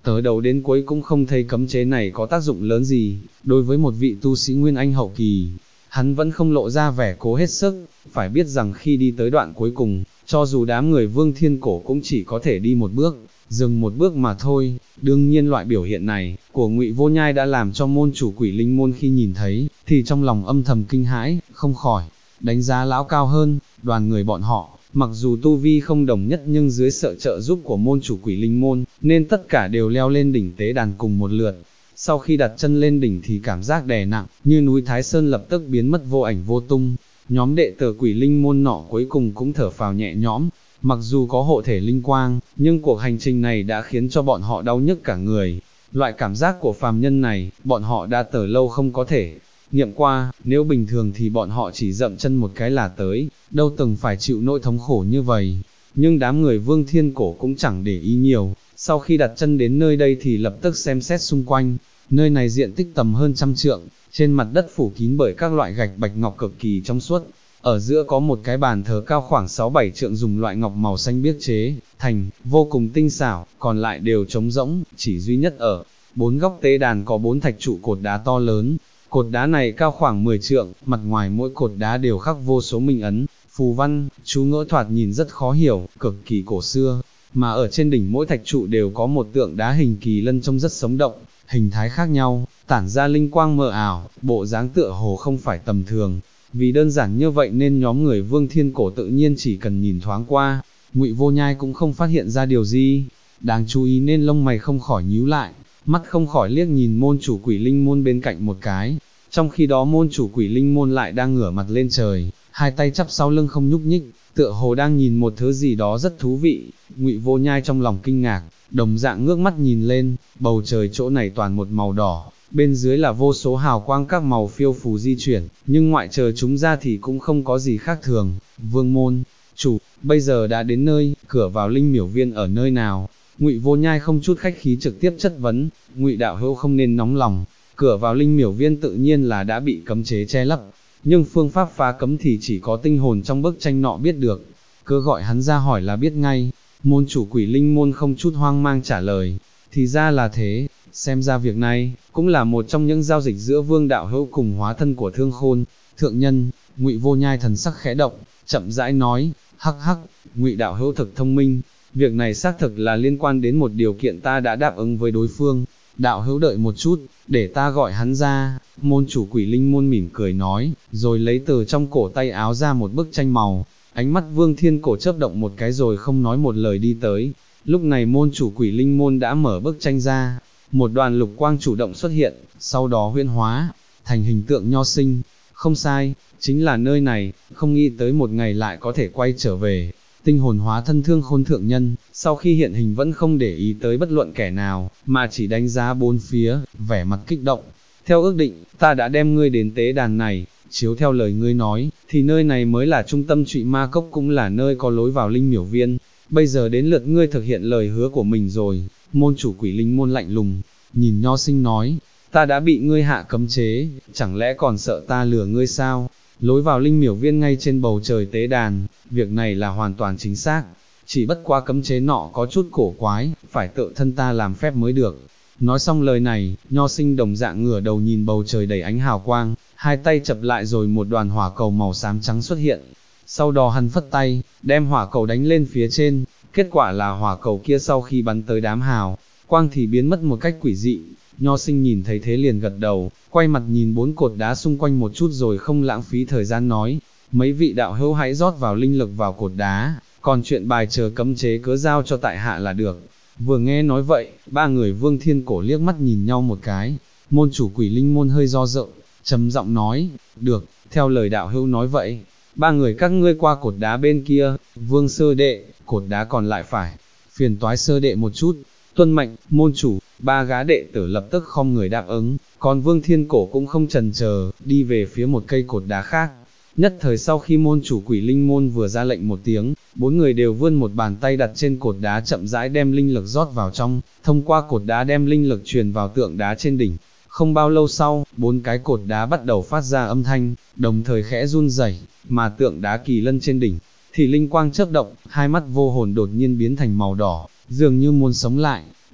Từ đầu đến cuối cũng không thấy cấm chế này có tác dụng lớn gì, đối với một vị tu sĩ Nguyên Anh hậu kỳ, hắn vẫn không lộ ra vẻ cố hết sức, phải biết rằng khi đi tới đoạn cuối cùng, cho dù đám người Vương Thiên Cổ cũng chỉ có thể đi một bước, dừng một bước mà thôi. Đương nhiên loại biểu hiện này của Ngụy Vô Nhai đã làm cho môn chủ Quỷ Linh môn khi nhìn thấy, thì trong lòng âm thầm kinh hãi, không khỏi đánh giá lão cao hơn. Đoàn người bọn họ, mặc dù tu vi không đồng nhất nhưng dưới sự trợ giúp của môn chủ Quỷ Linh môn, nên tất cả đều leo lên đỉnh tế đàn cùng một lượt. Sau khi đặt chân lên đỉnh thì cảm giác đè nặng, như núi Thái Sơn lập tức biến mất vô ảnh vô tung. Nhóm đệ tử Quỷ Linh môn nọ cuối cùng cũng thở phào nhẹ nhõm, mặc dù có hộ thể linh quang, nhưng cuộc hành trình này đã khiến cho bọn họ đau nhức cả người. Loại cảm giác của phàm nhân này, bọn họ đã từ lâu không có thể nghiệm qua, nếu bình thường thì bọn họ chỉ dậm chân một cái là tới, đâu từng phải chịu nỗi thống khổ như vậy. Nhưng đám người Vương Thiên Cổ cũng chẳng để ý nhiều, sau khi đặt chân đến nơi đây thì lập tức xem xét xung quanh. Nơi này diện tích tầm hơn 100 trượng, trên mặt đất phủ kín bởi các loại gạch bạch ngọc cực kỳ trong suốt. Ở giữa có một cái bàn thờ cao khoảng 6-7 trượng dùng loại ngọc màu xanh biếc chế thành, vô cùng tinh xảo, còn lại đều trống rỗng, chỉ duy nhất ở 4 góc tế đàn có 4 thạch trụ cột đá to lớn. Cột đá này cao khoảng 10 trượng, mặt ngoài mỗi cột đá đều khắc vô số minh ấn, phù văn, chú ngữ thoạt nhìn rất khó hiểu, cực kỳ cổ xưa, mà ở trên đỉnh mỗi thạch trụ đều có một tượng đá hình kỳ lân trông rất sống động, hình thái khác nhau, tản ra linh quang mờ ảo, bộ dáng tựa hồ không phải tầm thường. Vì đơn giản như vậy nên nhóm người Vương Thiên Cổ tự nhiên chỉ cần nhìn thoáng qua, Ngụy Vô Nhai cũng không phát hiện ra điều gì đáng chú ý nên lông mày không khỏi nhíu lại, mắt không khỏi liếc nhìn môn chủ Quỷ Linh môn bên cạnh một cái. Trong khi đó môn chủ Quỷ Linh môn lại đang ngửa mặt lên trời, hai tay chắp sau lưng không nhúc nhích, tựa hồ đang nhìn một thứ gì đó rất thú vị. Ngụy Vô Nhai trong lòng kinh ngạc, đồng dạng ngước mắt nhìn lên, bầu trời chỗ này toàn một màu đỏ, bên dưới là vô số hào quang các màu phiêu phù di chuyển, nhưng ngoại trừ chúng ra thì cũng không có gì khác thường. Vương môn chủ, bây giờ đã đến nơi, cửa vào Linh Miểu Viên ở nơi nào? Ngụy Vô Nhai không chút khách khí trực tiếp chất vấn. Ngụy đạo hữu không nên nóng lòng, cửa vào Linh Miểu Viên tự nhiên là đã bị cấm chế che lấp, nhưng phương pháp phá cấm thì chỉ có tinh hồn trong bức tranh nọ biết được. Cứ gọi hắn ra hỏi là biết ngay. Môn chủ Quỷ Linh môn không chút hoang mang trả lời, thì ra là thế, xem ra việc này cũng là một trong những giao dịch giữa Vương đạo hữu cùng hóa thân của Thương Khôn thượng nhân. Ngụy Vô Nhai thần sắc khẽ động, chậm rãi nói, hắc hắc, Ngụy đạo hữu thực thông minh, việc này xác thực là liên quan đến một điều kiện ta đã đáp ứng với đối phương. Đạo hữu đợi một chút, để ta gọi hắn ra. Môn chủ Quỷ Linh môn mỉm cười nói, rồi lấy từ trong cổ tay áo ra một bức tranh màu. Ánh mắt Vương Thiên Cổ chớp động một cái rồi không nói một lời đi tới. Lúc này môn chủ Quỷ Linh môn đã mở bức tranh ra, một đoàn lục quang chủ động xuất hiện, sau đó huyễn hóa thành hình tượng Nho Sinh. Không sai, chính là nơi này, không nghĩ tới một ngày lại có thể quay trở về. Tinh hồn hóa thân Thương Khôn thượng nhân, sau khi hiện hình vẫn không để ý tới bất luận kẻ nào, mà chỉ đánh giá bốn phía, vẻ mặt kích động. Theo ước định, ta đã đem ngươi đến tế đàn này, chiếu theo lời ngươi nói, thì nơi này mới là trung tâm Trụy Ma Cốc, cũng là nơi có lối vào Linh Miểu Viên. Bây giờ đến lượt ngươi thực hiện lời hứa của mình rồi. Môn chủ Quỷ Linh môn lạnh lùng nhìn Nho Sinh nói, ta đã bị ngươi hạ cấm chế, chẳng lẽ còn sợ ta lừa ngươi sao? Lối vào Linh Miểu Viên ngay trên bầu trời tế đàn, việc này là hoàn toàn chính xác, chỉ bất qua cấm chế nọ có chút cổ quái, phải tự thân ta làm phép mới được. Nói xong lời này, Nho Sinh đồng dạng ngửa đầu nhìn bầu trời đầy ánh hào quang, hai tay chập lại rồi một đoàn hỏa cầu màu xám trắng xuất hiện. Sau đó hắn phất tay, đem hỏa cầu đánh lên phía trên, kết quả là hỏa cầu kia sau khi bắn tới đám hào quang thì biến mất một cách quỷ dị. Nho Sinh nhìn thấy thế liền gật đầu, quay mặt nhìn bốn cột đá xung quanh một chút rồi không lãng phí thời gian nói, mấy vị đạo hữu hãy rót vào linh lực vào cột đá, còn chuyện bài chờ cấm chế cứ giao cho tại hạ là được. Vừa nghe nói vậy, ba người Vương Thiên Cổ liếc mắt nhìn nhau một cái. Môn chủ Quỷ Linh môn hơi do dự, trầm giọng nói, được, theo lời đạo hữu nói vậy, ba người các ngươi qua cột đá bên kia. Vương sơ đệ, cột đá còn lại phải phiền toái sơ đệ một chút. Tuân mệnh, môn chủ. Ba gã đệ tử lập tức khom người đáp ứng, còn Vương Thiên Cổ cũng không chần chờ, đi về phía một cây cột đá khác. Nhất thời sau khi môn chủ Quỷ Linh môn vừa ra lệnh một tiếng, bốn người đều vươn một bàn tay đặt trên cột đá chậm rãi đem linh lực rót vào trong, thông qua cột đá đem linh lực truyền vào tượng đá trên đỉnh. Không bao lâu sau, bốn cái cột đá bắt đầu phát ra âm thanh, đồng thời khẽ run rẩy, mà tượng đá kỳ lân trên đỉnh thì linh quang chớp động, hai mắt vô hồn đột nhiên biến thành màu đỏ, dường như muốn sống lại.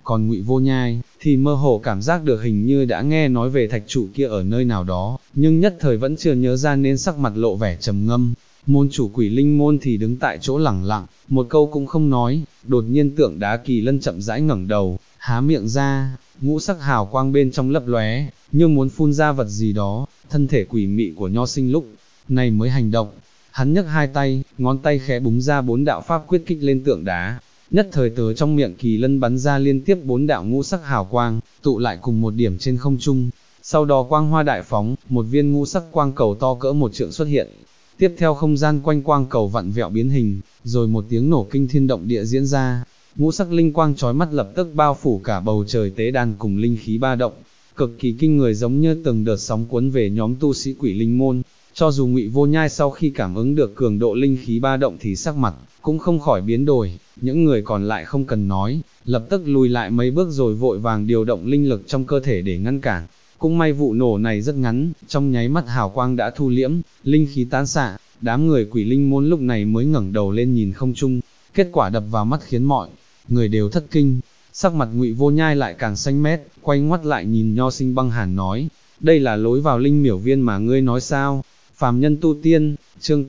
còn Ngụy Vô Nhai, thì mơ hồ cảm giác được hình như đã nghe nói về thạch trụ kia ở nơi nào đó, nhưng nhất thời vẫn chưa nhớ ra nên sắc mặt lộ vẻ trầm ngâm. Môn chủ Quỷ Linh môn thì đứng tại chỗ lẳng lặng, một câu cũng không nói, đột nhiên Tượng Đá Kỳ Lân chậm rãi ngẩng đầu, há miệng ra, ngũ sắc hào quang bên trong lấp lóe, như muốn phun ra vật gì đó, thân thể quỷ mị của Nho Sinh lúc này mới hành động. Hắn nhấc hai tay, ngón tay khẽ búng ra 4 đạo pháp quyết kích lên tượng đá, nhất thời từ trong miệng Kỳ Lân bắn ra liên tiếp 4 đạo ngũ sắc hào quang, tụ lại cùng một điểm trên không trung. Sau đó quang hoa đại phóng, một viên ngũ sắc quang cầu to cỡ 1 trượng xuất hiện. Tiếp theo không gian quanh quang cầu vặn vẹo biến hình, rồi một tiếng nổ kinh thiên động địa diễn ra. Ngũ sắc linh quang chói mắt lập tức bao phủ cả bầu trời tế đàn cùng linh khí ba động, cực kỳ kinh người, giống như từng đợt sóng cuốn về nhóm tu sĩ Quỷ Linh môn. Cho dù Ngụy Vô Nhai sau khi cảm ứng được cường độ linh khí ba động thì sắc mặt cũng không khỏi biến đổi, những người còn lại không cần nói, lập tức lùi lại mấy bước rồi vội vàng điều động linh lực trong cơ thể để ngăn cản. Cũng may vụ nổ này rất ngắn, trong nháy mắt hào quang đã thu liễm, linh khí tán xạ, đám người Quỷ Linh môn lúc này mới ngẩng đầu lên nhìn không trung, kết quả đập vào mắt khiến mọi người đều thất kinh. Sắc mặt Ngụy Vô Nhai lại càng xanh mét, quay ngoắt lại nhìn Nho Sinh băng hàn nói, đây là lối vào linh miểu viên mà ngươi nói sao? Phàm nhân tu tiên, chương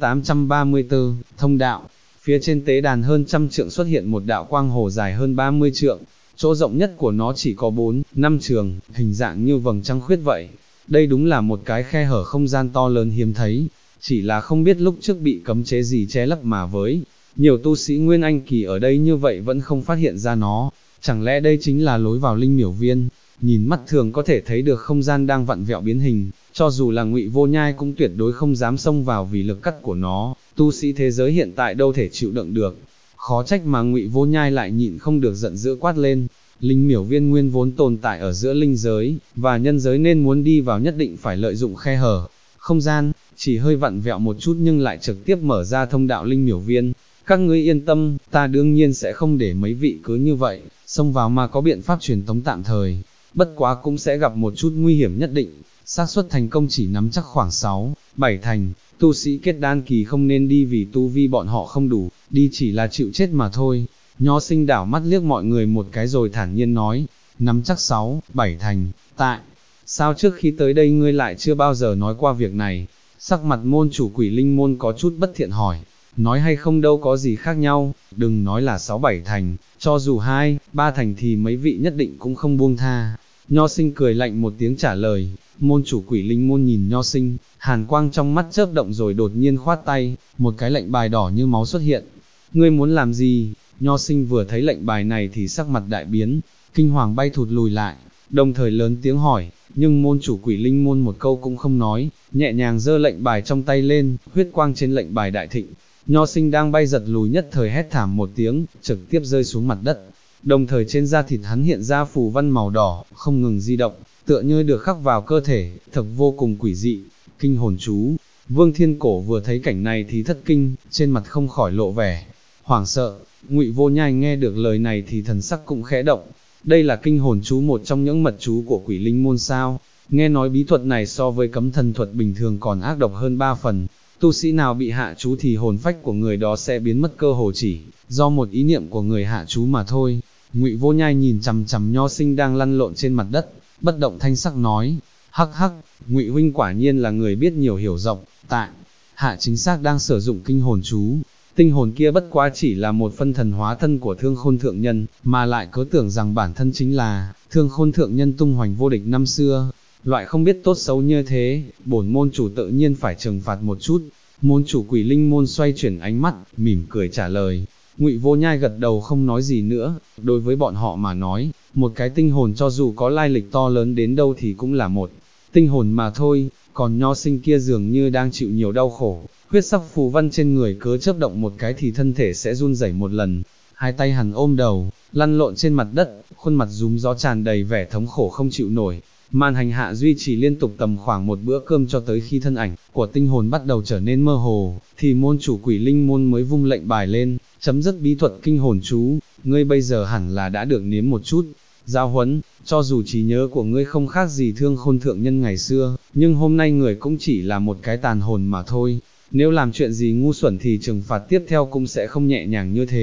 834, thông đạo. Phía trên tế đàn hơn 100 trượng xuất hiện một đạo quang hồ dài hơn 30 trượng, chỗ rộng nhất của nó chỉ có 4-5 trường, hình dạng như vầng trăng khuyết vậy. Đây đúng là một cái khe hở không gian to lớn hiếm thấy, chỉ là không biết lúc trước bị cấm chế gì che lấp mà với nhiều tu sĩ Nguyên Anh kỳ ở đây như vậy vẫn không phát hiện ra nó. Chẳng lẽ đây chính là lối vào linh miểu viên? Nhìn mắt thường có thể thấy được không gian đang vặn vẹo biến hình, cho dù là Ngụy Vô Nhai cũng tuyệt đối không dám xông vào vì lực cắt của nó, tu sĩ thế giới hiện tại đâu thể chịu đựng được. Khó trách mà Ngụy Vô Nhai lại nhịn không được giận dữ quát lên, linh miểu viên nguyên vốn tồn tại ở giữa linh giới và nhân giới nên muốn đi vào nhất định phải lợi dụng khe hở không gian, chỉ hơi vặn vẹo một chút nhưng lại trực tiếp mở ra thông đạo linh miểu viên. Các ngươi yên tâm, ta đương nhiên sẽ không để mấy vị cứ như vậy xông vào mà có biện pháp truyền tống tạm thời, bất quá cũng sẽ gặp một chút nguy hiểm nhất định, xác suất thành công chỉ nắm chắc khoảng 6-7 thành, tu sĩ kết đan kỳ không nên đi vì tu vi bọn họ không đủ, đi chỉ là chịu chết mà thôi. Nho Sinh đảo mắt liếc mọi người một cái rồi thản nhiên nói, nắm chắc 6-7 thành, tại sao trước khi tới đây ngươi lại chưa bao giờ nói qua việc này? Sắc mặt môn chủ Quỷ Linh môn có chút bất thiện hỏi, nói hay không đâu có gì khác nhau, đừng nói là 6-7 thành, cho dù 2-3 thành thì mấy vị nhất định cũng không buông tha. Nho Sinh cười lạnh một tiếng trả lời. Môn chủ Quỷ Linh môn nhìn Nho Sinh, hàn quang trong mắt chớp động rồi đột nhiên khoát tay, một cái lệnh bài đỏ như máu xuất hiện. Ngươi muốn làm gì? Nho Sinh vừa thấy lệnh bài này thì sắc mặt đại biến, kinh hoàng bay thụt lùi lại, đồng thời lớn tiếng hỏi, nhưng môn chủ Quỷ Linh môn một câu cũng không nói, nhẹ nhàng giơ lệnh bài trong tay lên, huyết quang trên lệnh bài đại thịnh. Nho Sinh đang bay giật lùi nhất thời hét thảm một tiếng, trực tiếp rơi xuống mặt đất. Đồng thời trên da thịt hắn hiện ra phù văn màu đỏ, không ngừng di động, tựa như được khắc vào cơ thể, thật vô cùng quỷ dị. Kinh hồn chú. Vương Thiên Cổ vừa thấy cảnh này thì thất kinh, trên mặt không khỏi lộ vẻ hoảng sợ. Ngụy Vô Nhai nghe được lời này thì thần sắc cũng khẽ động. Đây là kinh hồn chú, một trong những mật chú của Quỷ Linh môn sao? Nghe nói bí thuật này so với cấm thần thuật bình thường còn ác độc hơn 3 phần. Tu sĩ nào bị hạ chú thì hồn phách của người đó sẽ biến mất, cơ hồ chỉ do một ý niệm của người hạ chú mà thôi. Ngụy Vô Nhai nhìn chằm chằm Nho Sinh đang lăn lộn trên mặt đất, bất động thanh sắc nói, hắc hắc, Ngụy huynh quả nhiên là người biết nhiều hiểu rộng, tại hạ chính xác đang sử dụng kinh hồn chú. Tinh hồn kia bất quá chỉ là một phân thần hóa thân của Thương Khôn thượng nhân, mà lại cứ tưởng rằng bản thân chính là Thương Khôn thượng nhân tung hoành vô địch năm xưa. Loại không biết tốt xấu như thế, bổn môn chủ tự nhiên phải trừng phạt một chút. Môn chủ Quỷ Linh môn xoay chuyển ánh mắt, mỉm cười trả lời. Ngụy Vô Nhai gật đầu không nói gì nữa. Đối với bọn họ mà nói, một cái tinh hồn cho dù có lai lịch to lớn đến đâu thì cũng là một tinh hồn mà thôi. Còn Nho Sinh kia dường như đang chịu nhiều đau khổ, huyết sắc phù văn trên người cứ chớp động một cái thì thân thể sẽ run rẩy một lần. Hai tay hắn ôm đầu, lăn lộn trên mặt đất, khuôn mặt rúm gió tràn đầy vẻ thống khổ không chịu nổi. Màn hành hạ duy trì liên tục tầm khoảng một bữa cơm cho tới khi thân ảnh của tinh hồn bắt đầu trở nên mơ hồ, thì môn chủ Quỷ Linh môn mới vung lệnh bài lên, chấm dứt bí thuật kinh hồn chú. Ngươi bây giờ hẳn là đã được nếm một chút giáo huấn, cho dù trí nhớ của ngươi không khác gì Thương Khôn thượng nhân ngày xưa, nhưng hôm nay người cũng chỉ là một cái tàn hồn mà thôi. Nếu làm chuyện gì ngu xuẩn thì trừng phạt tiếp theo cũng sẽ không nhẹ nhàng như thế.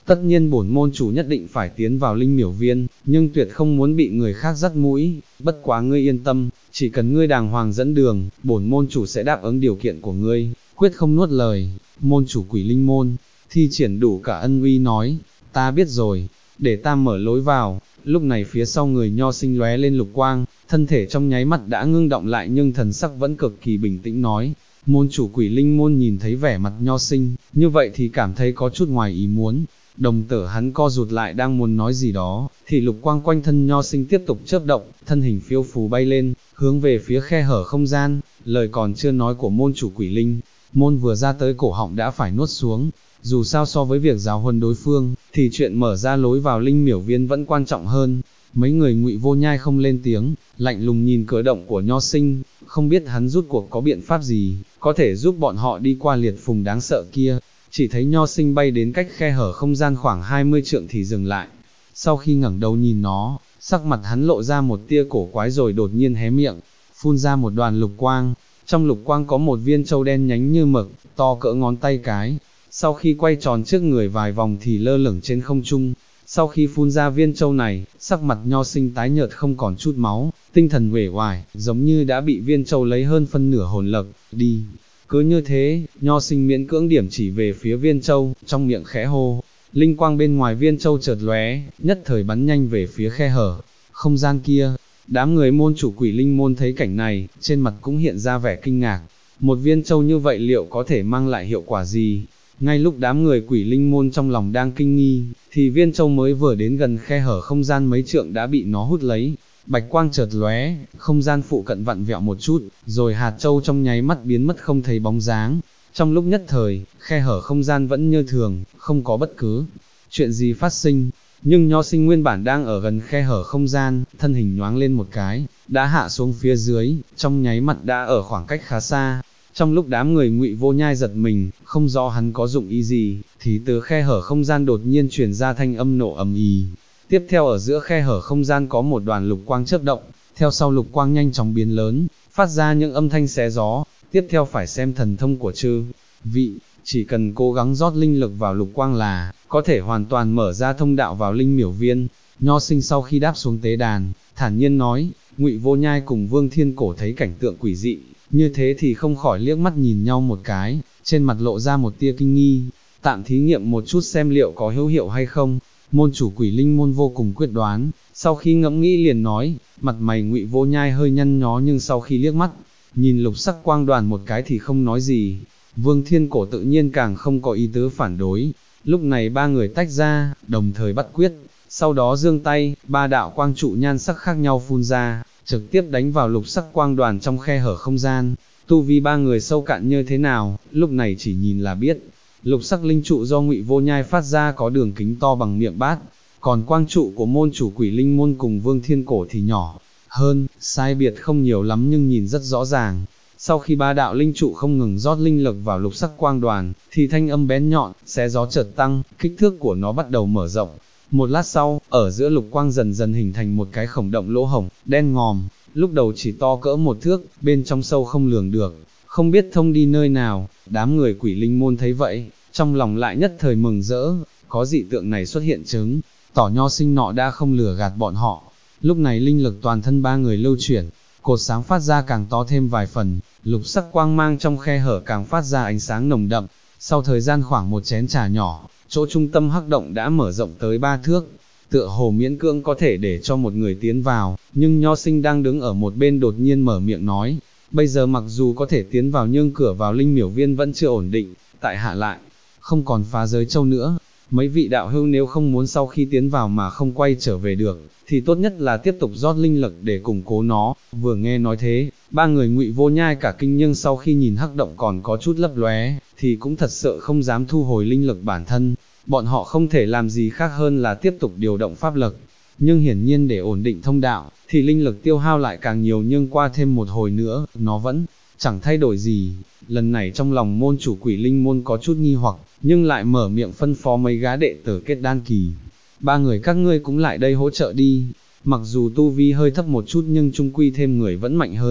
Tất nhiên bổn môn chủ nhất định phải tiến vào linh miểu viên, nhưng tuyệt không muốn bị người khác dắt mũi, bất quá ngươi yên tâm, chỉ cần ngươi đàng hoàng dẫn đường, bổn môn chủ sẽ đáp ứng điều kiện của ngươi, quyết không nuốt lời. Môn chủ Quỷ Linh môn, thi triển đủ cả ân uy nói, ta biết rồi, để ta mở lối vào. Lúc này phía sau người Nho Sinh lóe lên lục quang, thân thể trong nháy mắt đã ngưng động lại nhưng thần sắc vẫn cực kỳ bình tĩnh nói. Môn chủ Quỷ Linh môn nhìn thấy vẻ mặt Nho Sinh, như vậy thì cảm thấy có chút ngoài ý muốn. Đồng tử hắn co rụt lại đang muốn nói gì đó, thì lục quang quanh thân Nho Sinh tiếp tục chớp động, thân hình phiêu phù bay lên, hướng về phía khe hở không gian. Lời còn chưa nói của môn chủ Quỷ Linh môn vừa ra tới cổ họng đã phải nuốt xuống. Dù sao so với việc giáo huấn đối phương, thì chuyện mở ra lối vào linh miểu viên vẫn quan trọng hơn. Mấy người Ngụy Vô Nhai không lên tiếng, lạnh lùng nhìn cử động của Nho Sinh, không biết hắn rút cuộc có biện pháp gì, có thể giúp bọn họ đi qua liệt phùng đáng sợ kia. Chỉ thấy Nho Sinh bay đến cách khe hở không gian khoảng 20 trượng thì dừng lại. Sau khi ngẩng đầu nhìn nó, sắc mặt hắn lộ ra một tia cổ quái rồi đột nhiên hé miệng, phun ra một đoàn lục quang. Trong lục quang có một viên châu đen nhánh như mực, to cỡ ngón tay cái. Sau khi quay tròn trước người vài vòng thì lơ lửng trên không trung. Sau khi phun ra viên châu này, sắc mặt Nho Sinh tái nhợt không còn chút máu, tinh thần uể oải, giống như đã bị viên châu lấy hơn phân nửa hồn lực, đi. Cứ như thế, Nho Sinh miễn cưỡng điểm chỉ về phía viên châu, trong miệng khẽ hô. Linh quang bên ngoài viên châu chợt lóe, nhất thời bắn nhanh về phía khe hở không gian kia. Đám người môn chủ Quỷ Linh môn thấy cảnh này, trên mặt cũng hiện ra vẻ kinh ngạc. Một viên châu như vậy liệu có thể mang lại hiệu quả gì? Ngay lúc đám người Quỷ Linh môn trong lòng đang kinh nghi, thì viên châu mới vừa đến gần khe hở không gian mấy trượng đã bị nó hút lấy. Bạch quang chợt lóe, không gian phụ cận vặn vẹo một chút, rồi hạt châu trong nháy mắt biến mất không thấy bóng dáng. Trong lúc nhất thời, khe hở không gian vẫn như thường, không có bất cứ chuyện gì phát sinh. Nhưng Nho Sinh nguyên bản đang ở gần khe hở không gian, thân hình nhoáng lên một cái, đã hạ xuống phía dưới, trong nháy mắt đã ở khoảng cách khá xa. Trong lúc đám người Ngụy Vô Nhai giật mình, không rõ hắn có dụng ý gì, thì từ khe hở không gian đột nhiên truyền ra thanh âm nổ ầm ĩ. Tiếp theo ở giữa khe hở không gian có một đoàn lục quang chớp động, theo sau lục quang nhanh chóng biến lớn, phát ra những âm thanh xé gió. Tiếp theo phải xem thần thông của chư vị, chỉ cần cố gắng rót linh lực vào lục quang là có thể hoàn toàn mở ra thông đạo vào linh miểu viên. Nho Sinh sau khi đáp xuống tế đàn, thản nhiên nói. Ngụy Vô Nhai cùng Vương Thiên Cổ thấy cảnh tượng quỷ dị như thế thì không khỏi liếc mắt nhìn nhau một cái, trên mặt lộ ra một tia kinh nghi. Tạm thí nghiệm một chút xem liệu có hữu hiệu hay không. Môn chủ Quỷ Linh môn vô cùng quyết đoán, sau khi ngẫm nghĩ liền nói. Mặt mày Ngụy Vô Nhai hơi nhăn nhó nhưng sau khi liếc mắt nhìn lục sắc quang đoàn một cái thì không nói gì. Vương Thiên Cổ tự nhiên càng không có ý tứ phản đối. Lúc này ba người tách ra, đồng thời bắt quyết, sau đó giương tay, ba đạo quang trụ nhan sắc khác nhau phun ra, trực tiếp đánh vào lục sắc quang đoàn trong khe hở không gian. Tu vi ba người sâu cạn như thế nào, lúc này chỉ nhìn là biết. Lục sắc linh trụ do Ngụy Vô Nhai phát ra có đường kính to bằng miệng bát, còn quang trụ của môn chủ Quỷ Linh môn cùng Vương Thiên Cổ thì nhỏ hơn, sai biệt không nhiều lắm nhưng nhìn rất rõ ràng. Sau khi ba đạo linh trụ không ngừng rót linh lực vào lục sắc quang đoàn, thì thanh âm bén nhọn, xé gió chợt tăng, kích thước của nó bắt đầu mở rộng. Một lát sau, ở giữa lục quang dần dần hình thành một cái khổng động lỗ hổng, đen ngòm, lúc đầu chỉ to cỡ một thước, bên trong sâu không lường được, không biết thông đi nơi nào. Đám người Quỷ Linh môn thấy vậy, trong lòng lại nhất thời mừng rỡ, có dị tượng này xuất hiện chứng tỏ Nho Sinh nọ đã không lừa gạt bọn họ. Lúc này linh lực toàn thân ba người lưu chuyển, cột sáng phát ra càng to thêm vài phần, lục sắc quang mang trong khe hở càng phát ra ánh sáng nồng đậm. Sau thời gian khoảng một chén trà nhỏ, chỗ trung tâm hắc động đã mở rộng tới 3 thước, tựa hồ miễn cưỡng có thể để cho một người tiến vào, nhưng Nho Sinh đang đứng ở một bên đột nhiên mở miệng nói. Bây giờ mặc dù có thể tiến vào nhưng cửa vào linh miểu viên vẫn chưa ổn định, tại hạ lại không còn phá giới châu nữa. Mấy vị đạo hữu nếu không muốn sau khi tiến vào mà không quay trở về được, thì tốt nhất là tiếp tục rót linh lực để củng cố nó. Vừa nghe nói thế, ba người Ngụy Vô Nhai cả kinh nhưng sau khi nhìn hắc động còn có chút lấp lóe, thì cũng thật sự không dám thu hồi linh lực bản thân. Bọn họ không thể làm gì khác hơn là tiếp tục điều động pháp lực. Nhưng hiển nhiên để ổn định thông đạo, thì linh lực tiêu hao lại càng nhiều nhưng qua thêm một hồi nữa, nó vẫn chẳng thay đổi gì. Lần này trong lòng môn chủ Quỷ Linh môn có chút nghi hoặc, nhưng lại mở miệng phân phó mấy gã đệ tử kết đan kỳ. Ba người các ngươi cũng lại đây hỗ trợ đi, mặc dù tu vi hơi thấp một chút nhưng chung quy thêm người vẫn mạnh hơn.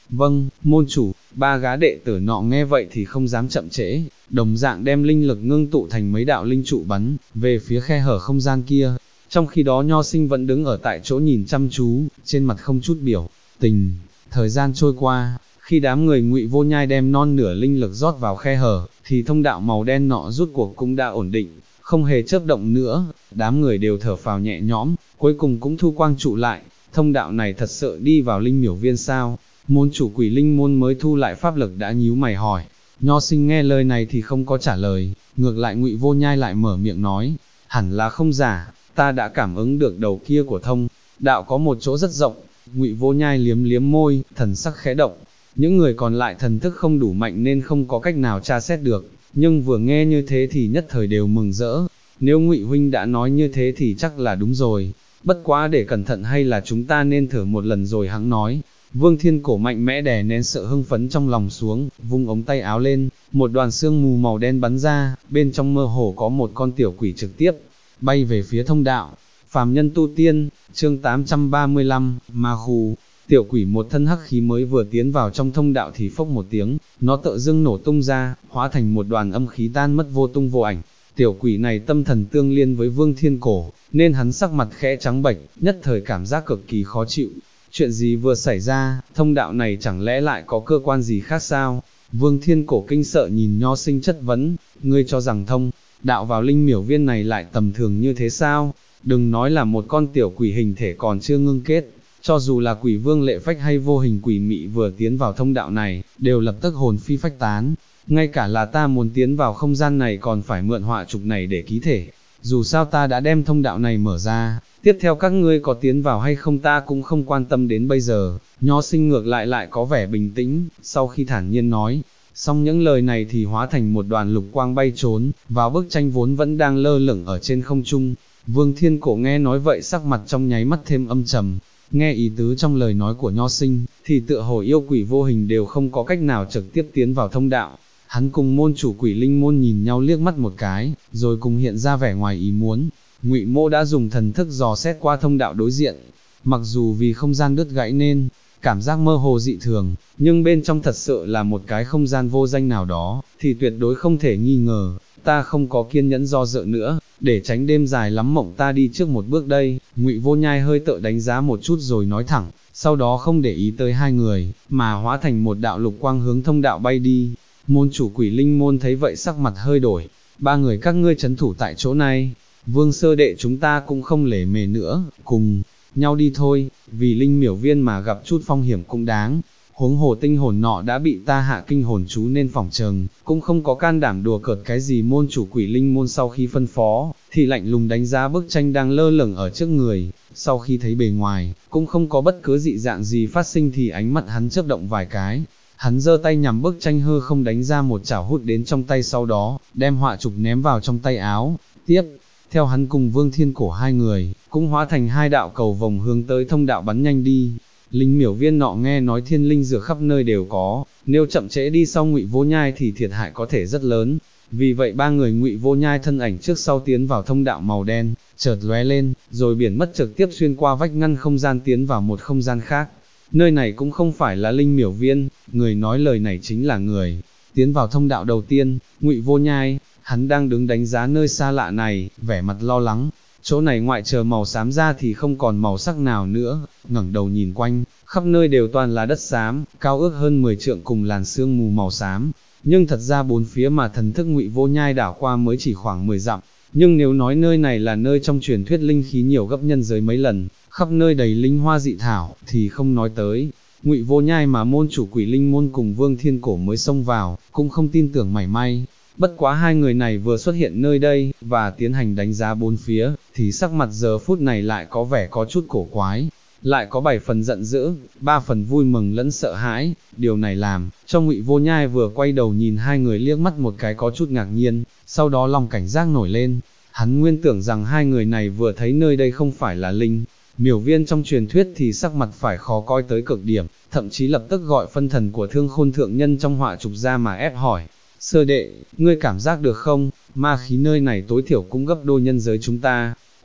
Vâng, môn chủ. Ba gã đệ tử nọ nghe vậy thì không dám chậm trễ, đồng dạng đem linh lực ngưng tụ thành mấy đạo linh trụ bắn về phía khe hở không gian kia. Trong khi đó Nho Sinh vẫn đứng ở tại chỗ nhìn chăm chú, trên mặt không chút biểu tình. Thời gian trôi qua, khi đám người Ngụy Vô Nhai đem non nửa linh lực rót vào khe hở, thì thông đạo màu đen nọ rút cuộc cũng đã ổn định, không hề chớp động nữa. Đám người đều thở phào nhẹ nhõm, cuối cùng cũng thu quang trụ lại. Thông đạo này thật sự đi vào linh miểu viên sao? Môn chủ Quỷ Linh môn mới thu lại pháp lực đã nhíu mày hỏi. Nho Sinh nghe lời này thì không có trả lời, ngược lại Ngụy Vô Nhai lại mở miệng nói, hẳn là không giả, ta đã cảm ứng được đầu kia của thông đạo có một chỗ rất rộng. Ngụy Vô Nhai liếm liếm môi, thần sắc khẽ động. Những người còn lại thần thức không đủ mạnh nên không có cách nào tra xét được, nhưng vừa nghe như thế thì nhất thời đều mừng rỡ. Nếu Ngụy huynh đã nói như thế thì chắc là đúng rồi, bất quá để cẩn thận hay là chúng ta nên thử một lần rồi hẵng nói. Vương Thiên Cổ mạnh mẽ đè nén sợ hưng phấn trong lòng xuống, vung ống tay áo lên, một đoàn sương mù màu đen bắn ra, bên trong mơ hồ có một con tiểu quỷ trực tiếp bay về phía thông đạo. Phàm nhân tu tiên, chương 835, ma khu. Tiểu quỷ một thân hắc khí mới vừa tiến vào trong thông đạo thì phốc một tiếng, nó tự dưng nổ tung ra, hóa thành một đoàn âm khí tan mất vô tung vô ảnh. Tiểu quỷ này tâm thần tương liên với Vương Thiên Cổ, nên hắn sắc mặt khẽ trắng bệch, nhất thời cảm giác cực kỳ khó chịu. Chuyện gì vừa xảy ra, thông đạo này chẳng lẽ lại có cơ quan gì khác sao? Vương Thiên Cổ kinh sợ nhìn Nho Sinh chất vấn, ngươi cho rằng thông đạo vào linh miểu viên này lại tầm thường như thế sao? Đừng nói là một con tiểu quỷ hình thể còn chưa ngưng kết, cho dù là quỷ vương lệ phách hay vô hình quỷ mị vừa tiến vào thông đạo này, đều lập tức hồn phi phách tán. Ngay cả là ta muốn tiến vào không gian này còn phải mượn họa trục này để ký thể. Dù sao ta đã đem thông đạo này mở ra, tiếp theo các ngươi có tiến vào hay không ta cũng không quan tâm đến bây giờ. Nho Sinh ngược lại có vẻ bình tĩnh, sau khi thản nhiên nói, xong những lời này thì hóa thành một đoàn lục quang bay trốn, vào bức tranh vốn vẫn đang lơ lửng ở trên không trung. Vương Thiên Cổ nghe nói vậy sắc mặt trong nháy mắt thêm âm trầm, nghe ý tứ trong lời nói của Nho Sinh, thì tựa hồ yêu quỷ vô hình đều không có cách nào trực tiếp tiến vào thông đạo. Hắn cùng môn chủ Quỷ Linh môn nhìn nhau liếc mắt một cái, rồi cùng hiện ra vẻ ngoài ý muốn. Ngụy Mô đã dùng thần thức dò xét qua thông đạo đối diện, mặc dù vì không gian đứt gãy nên cảm giác mơ hồ dị thường, nhưng bên trong thật sự là một cái không gian vô danh nào đó, thì tuyệt đối không thể nghi ngờ. Ta không có kiên nhẫn do dự nữa, để tránh đêm dài lắm mộng ta đi trước một bước đây. Ngụy Vô Nhai hơi tự đánh giá một chút rồi nói thẳng, sau đó không để ý tới hai người, mà hóa thành một đạo lục quang hướng thông đạo bay đi. Môn chủ Quỷ Linh môn thấy vậy sắc mặt hơi đổi, ba người các ngươi trấn thủ tại chỗ này, Vương sơ đệ chúng ta cũng không lề mề nữa, cùng nhau đi thôi, vì linh miểu viên mà gặp chút phong hiểm cũng đáng. Huống hồ tinh hồn nọ đã bị ta hạ kinh hồn chú nên phỏng chừng, cũng không có can đảm đùa cợt cái gì. Môn chủ Quỷ Linh môn sau khi phân phó, thì lạnh lùng đánh giá bức tranh đang lơ lửng ở trước người, sau khi thấy bề ngoài, cũng không có bất cứ dị dạng gì phát sinh thì ánh mắt hắn chớp động vài cái. Hắn giơ tay nhằm bức tranh hư không đánh ra một chảo hút đến trong tay, sau đó, đem họa trục ném vào trong tay áo. Tiếp theo hắn cùng Vương Thiên Cổ hai người, cũng hóa thành hai đạo cầu vồng hướng tới thông đạo bắn nhanh đi. Linh miểu viên nọ nghe nói thiên linh dược khắp nơi đều có, nếu chậm trễ đi sau Ngụy Vô Nhai thì thiệt hại có thể rất lớn. Vì vậy ba người Ngụy Vô Nhai thân ảnh trước sau tiến vào thông đạo màu đen, chợt lóe lên, rồi biển mất trực tiếp xuyên qua vách ngăn không gian tiến vào một không gian khác. Nơi này cũng không phải là linh miểu viên, người nói lời này chính là người tiến vào thông đạo đầu tiên, Ngụy Vô Nhai. Hắn đang đứng đánh giá nơi xa lạ này, vẻ mặt lo lắng. Chỗ này ngoại trừ màu xám ra thì không còn màu sắc nào nữa. Ngẩng đầu nhìn quanh, khắp nơi đều toàn là đất xám, cao ước hơn 10 trượng cùng làn sương mù màu xám. Nhưng thật ra bốn phía mà thần thức Ngụy Vô Nhai đảo qua mới chỉ khoảng 10 dặm. Nhưng nếu nói nơi này là nơi trong truyền thuyết linh khí nhiều gấp nhân giới mấy lần, khắp nơi đầy linh hoa dị thảo, thì không nói tới. Ngụy Vô Nhai mà môn chủ Quỷ Linh môn cùng Vương Thiên Cổ mới xông vào, cũng không tin tưởng mảy may. Bất quá hai người này vừa xuất hiện nơi đây, và tiến hành đánh giá bốn phía, thì sắc mặt giờ phút này lại có vẻ có chút cổ quái, lại có 7 phần giận dữ, 3 phần vui mừng lẫn sợ hãi. Điều này làm cho Ngụy Vô Nhai vừa quay đầu nhìn hai người liếc mắt một cái có chút ngạc nhiên, sau đó lòng cảnh giác nổi lên. Hắn nguyên tưởng rằng hai người này vừa thấy nơi đây không phải là linh miểu viên trong truyền thuyết thì sắc mặt phải khó coi tới cực điểm, thậm chí lập tức gọi phân thần của Thương Khôn thượng nhân trong họa trục ra mà ép hỏi. Sơ đệ, ngươi cảm giác được không, ma khí nơi này tối thiểu cũng gấp đôi nhân giới chúng ta.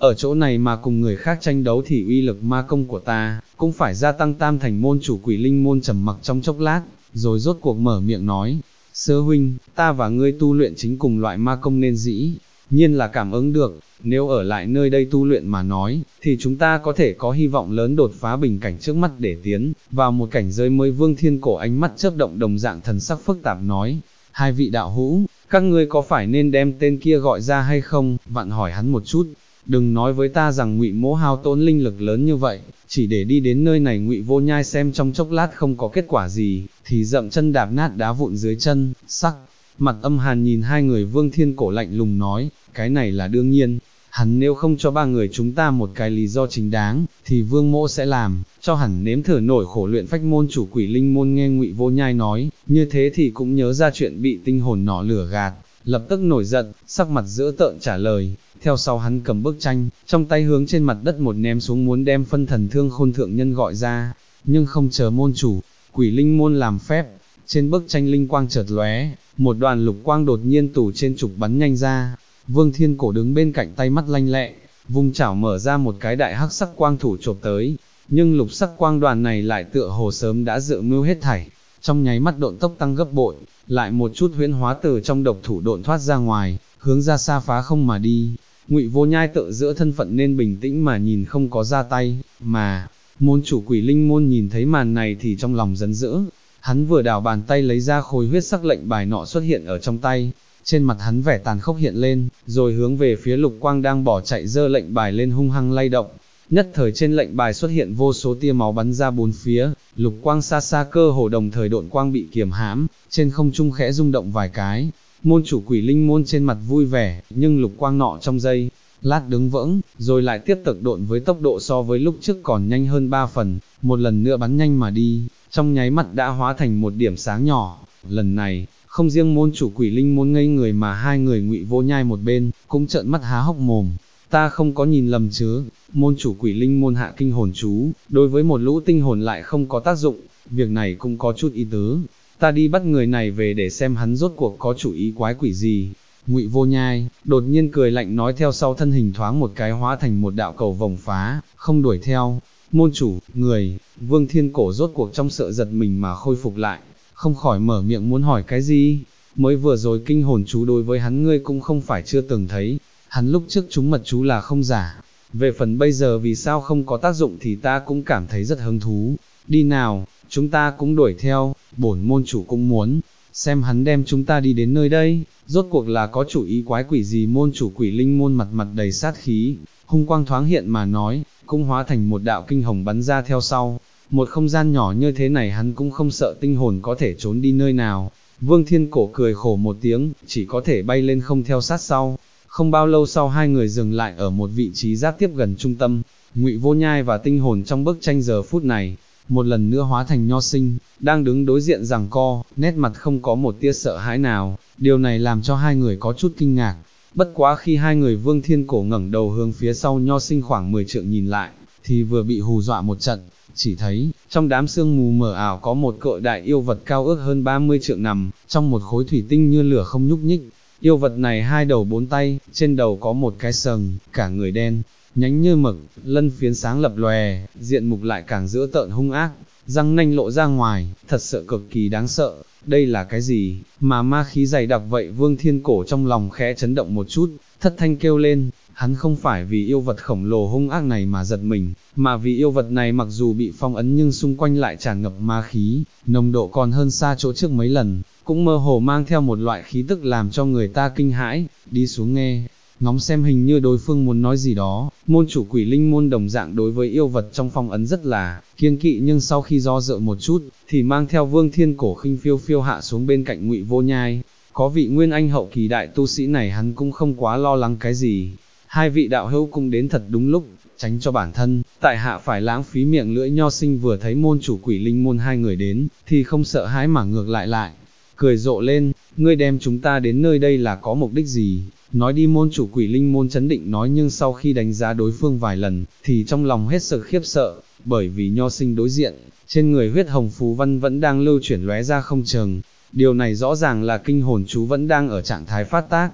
ở chỗ này mà cùng người khác tranh đấu thì uy lực ma công của ta, cũng phải gia tăng tam thành. Môn chủ Quỷ Linh môn trầm mặc trong chốc lát, rồi rốt cuộc mở miệng nói, Sơ huynh, ta và ngươi tu luyện chính cùng loại ma công nên dĩ nhiên là cảm ứng được, nếu ở lại nơi đây tu luyện mà nói, thì chúng ta có thể có hy vọng lớn đột phá bình cảnh trước mắt để tiến vào một cảnh giới mới. Vương Thiên Cổ ánh mắt chớp động đồng dạng thần sắc phức tạp nói, hai vị đạo hữu, các ngươi có phải nên đem tên kia gọi ra hay không, vặn hỏi hắn một chút. Đừng nói với ta rằng Ngụy Mỗ hao tốn linh lực lớn như vậy, chỉ để đi đến nơi này. Ngụy Vô Nhai xem trong chốc lát không có kết quả gì, thì dậm chân đạp nát đá vụn dưới chân, sắc mặt âm hàn nhìn hai người. Vương Thiên Cổ lạnh lùng nói, cái này là đương nhiên, hắn nếu không cho ba người chúng ta một cái lý do chính đáng, thì Vương Mỗ sẽ làm, cho hẳn nếm thử nổi khổ luyện phách. Môn chủ Quỷ Linh môn nghe Ngụy Vô Nhai nói, như thế thì cũng nhớ ra chuyện bị tinh hồn nỏ lửa gạt, lập tức nổi giận, sắc mặt dữ tợn trả lời. Theo sau hắn cầm bức tranh, trong tay hướng trên mặt đất một ném xuống, muốn đem phân thần Thương Khôn thượng nhân gọi ra, nhưng không chờ môn chủ Quỷ Linh môn làm phép, trên bức tranh linh quang chợt lóe, một đoàn lục quang đột nhiên từ trên trục bắn nhanh ra. Vương Thiên Cổ đứng bên cạnh tay mắt lanh lẹ, vung chảo mở ra một cái đại hắc sắc quang thủ chộp tới, nhưng lục sắc quang đoàn này lại tựa hồ sớm đã dự mưu hết thảy, trong nháy mắt độn tốc tăng gấp bội, lại một chút huyễn hóa từ trong độc thủ độn thoát ra ngoài, hướng ra xa phá không mà đi. Ngụy Vô Nhai tự giữa thân phận nên bình tĩnh mà nhìn, không có ra tay, mà môn chủ Quỷ Linh môn nhìn thấy màn này thì trong lòng giận dữ, hắn vừa đảo bàn tay lấy ra khối huyết sắc lệnh bài nọ xuất hiện ở trong tay, trên mặt hắn vẻ tàn khốc hiện lên, rồi hướng về phía lục quang đang bỏ chạy giơ lệnh bài lên hung hăng lay động. Nhất thời trên lệnh bài xuất hiện vô số tia máu bắn ra bốn phía, lục quang xa xa cơ hồ đồng thời độn quang bị kiềm hãm, trên không trung khẽ rung động vài cái. Môn chủ Quỷ Linh môn trên mặt vui vẻ, nhưng lục quang nọ trong giây lát đứng vững, rồi lại tiếp tục độn với tốc độ so với lúc trước còn nhanh hơn 3 phần, một lần nữa bắn nhanh mà đi, trong nháy mắt đã hóa thành một điểm sáng nhỏ. Lần này, không riêng môn chủ Quỷ Linh môn ngây người mà hai người Ngụy Vô Nhai một bên, cũng trợn mắt há hốc mồm. Ta không có nhìn lầm chứ? Môn chủ Quỷ Linh môn hạ kinh hồn chú, đối với một lũ tinh hồn lại không có tác dụng, việc này cũng có chút ý tứ. Ta đi bắt người này về để xem hắn rốt cuộc có chủ ý quái quỷ gì. Ngụy Vô Nhai đột nhiên cười lạnh nói, theo sau thân hình thoáng một cái hóa thành một đạo cầu vồng phá, không đuổi theo. Môn chủ, người, Vương Thiên Cổ rốt cuộc trong sợ giật mình mà khôi phục lại, không khỏi mở miệng muốn hỏi cái gì. Mới vừa rồi kinh hồn chú đối với hắn ngươi cũng không phải chưa từng thấy, hắn lúc trước chúng mật chú là không giả, về phần bây giờ vì sao không có tác dụng thì ta cũng cảm thấy rất hứng thú. Đi nào, chúng ta cũng đuổi theo, bổn môn chủ cũng muốn xem hắn đem chúng ta đi đến nơi đây, rốt cuộc là có chủ ý quái quỷ gì. Môn chủ Quỷ Linh môn mặt mặt đầy sát khí, hung quang thoáng hiện mà nói, cũng hóa thành một đạo kinh hồng bắn ra theo sau. Một không gian nhỏ như thế này hắn cũng không sợ tinh hồn có thể trốn đi nơi nào. Vương Thiên Cổ cười khổ một tiếng, chỉ có thể bay lên không theo sát sau. Không bao lâu sau hai người dừng lại ở một vị trí giáp tiếp gần trung tâm. Ngụy Vô Nhai và tinh hồn trong bức tranh giờ phút này, một lần nữa hóa thành Nho Sinh, đang đứng đối diện giằng co, nét mặt không có một tia sợ hãi nào. Điều này làm cho hai người có chút kinh ngạc. Bất quá khi hai người Vương Thiên Cổ ngẩng đầu hướng phía sau Nho Sinh khoảng 10 trượng nhìn lại, thì vừa bị hù dọa một trận. Chỉ thấy, trong đám sương mù mờ ảo có một cự đại yêu vật cao ước hơn 30 trượng nằm, trong một khối thủy tinh như lửa không nhúc nhích. Yêu vật này hai đầu bốn tay, trên đầu có một cái sừng, cả người đen, nhánh như mực, lân phiến sáng lập lòe, diện mục lại càng dữ tợn hung ác, răng nanh lộ ra ngoài, thật sự cực kỳ đáng sợ. Đây là cái gì, mà ma khí dày đặc vậy? Vương Thiên Cổ trong lòng khẽ chấn động một chút, thất thanh kêu lên. Hắn không phải vì yêu vật khổng lồ hung ác này mà giật mình, mà vì yêu vật này mặc dù bị phong ấn nhưng xung quanh lại tràn ngập ma khí, nồng độ còn hơn xa chỗ trước mấy lần, cũng mơ hồ mang theo một loại khí tức làm cho người ta kinh hãi. Đi xuống nghe, ngóng xem, hình như đối phương muốn nói gì đó. Môn chủ Quỷ Linh môn đồng dạng đối với yêu vật trong phong ấn rất là kiêng kỵ, nhưng sau khi do dự một chút, thì mang theo Vương Thiên Cổ khinh phiêu phiêu hạ xuống bên cạnh Ngụy Vô Nhai. Có vị nguyên anh hậu kỳ đại tu sĩ này hắn cũng không quá lo lắng cái gì. Hai vị đạo hữu cũng đến thật đúng lúc, tránh cho bản thân, tại hạ phải lãng phí miệng lưỡi. Nho Sinh vừa thấy môn chủ Quỷ Linh môn hai người đến, thì không sợ hãi mà ngược lại, cười rộ lên, ngươi đem chúng ta đến nơi đây là có mục đích gì? Nói đi. Môn chủ Quỷ Linh môn chấn định nói, nhưng sau khi đánh giá đối phương vài lần, thì trong lòng hết sức khiếp sợ, bởi vì Nho Sinh đối diện, trên người huyết hồng phù văn vẫn đang lưu chuyển lóe ra không chừng, điều này rõ ràng là kinh hồn chú vẫn đang ở trạng thái phát tác.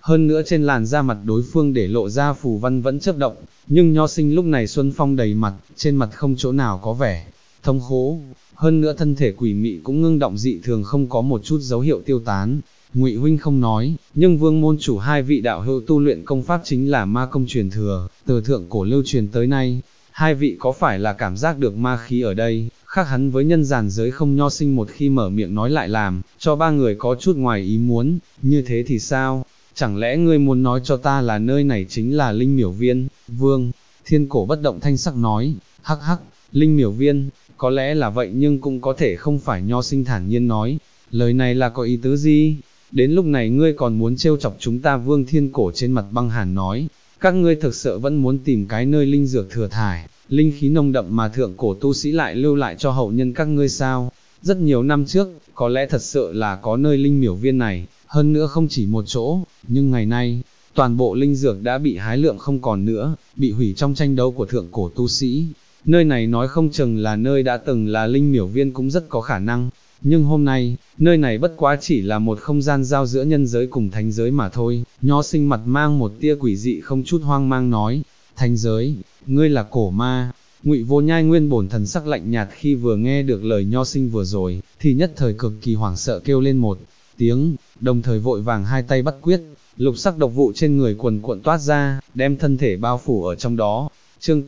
hơn nữa trên làn da mặt đối phương để lộ ra phù văn vẫn chớp động, nhưng Nho Sinh lúc này xuân phong đầy mặt, trên mặt không chỗ nào có vẻ thống khổ, hơn nữa thân thể quỷ mị cũng ngưng động dị thường không có một chút dấu hiệu tiêu tán. Ngụy huynh không nói, nhưng Vương môn chủ hai vị đạo hữu tu luyện công pháp chính là ma công truyền thừa, từ thượng cổ lưu truyền tới nay, hai vị có phải là cảm giác được ma khí ở đây, khác hắn với nhân gian giới không? Nho Sinh một khi mở miệng nói lại làm, cho ba người có chút ngoài ý muốn, như thế thì sao? Chẳng lẽ ngươi muốn nói cho ta là nơi này chính là Linh Miểu Viên? Vương Thiên Cổ bất động thanh sắc nói, hắc hắc, Linh Miểu Viên, có lẽ là vậy nhưng cũng có thể không phải. Nho Sinh thản nhiên nói, lời này là có ý tứ gì? Đến lúc này ngươi còn muốn trêu chọc chúng ta? Vương Thiên Cổ trên mặt băng hàn nói, các ngươi thực sự vẫn muốn tìm cái nơi linh dược thừa thải, linh khí nồng đậm mà thượng cổ tu sĩ lại lưu lại cho hậu nhân các ngươi sao? Rất nhiều năm trước, có lẽ thật sự là có nơi Linh Miểu Viên này, hơn nữa không chỉ một chỗ, nhưng ngày nay, toàn bộ linh dược đã bị hái lượng không còn nữa, bị hủy trong tranh đấu của thượng cổ tu sĩ. Nơi này nói không chừng là nơi đã từng là Linh Miểu Viên cũng rất có khả năng, nhưng hôm nay, nơi này bất quá chỉ là một không gian giao giữa nhân giới cùng thánh giới mà thôi. Nho Sinh mặt mang một tia quỷ dị không chút hoang mang nói, thánh giới, ngươi là cổ ma. Ngụy Vô Nhai nguyên bổn thần sắc lạnh nhạt khi vừa nghe được lời Nho Sinh vừa rồi, thì nhất thời cực kỳ hoảng sợ kêu lên một tiếng, đồng thời vội vàng hai tay bắt quyết, lục sắc độc vụ trên người quần cuộn toát ra, đem thân thể bao phủ ở trong đó. Chương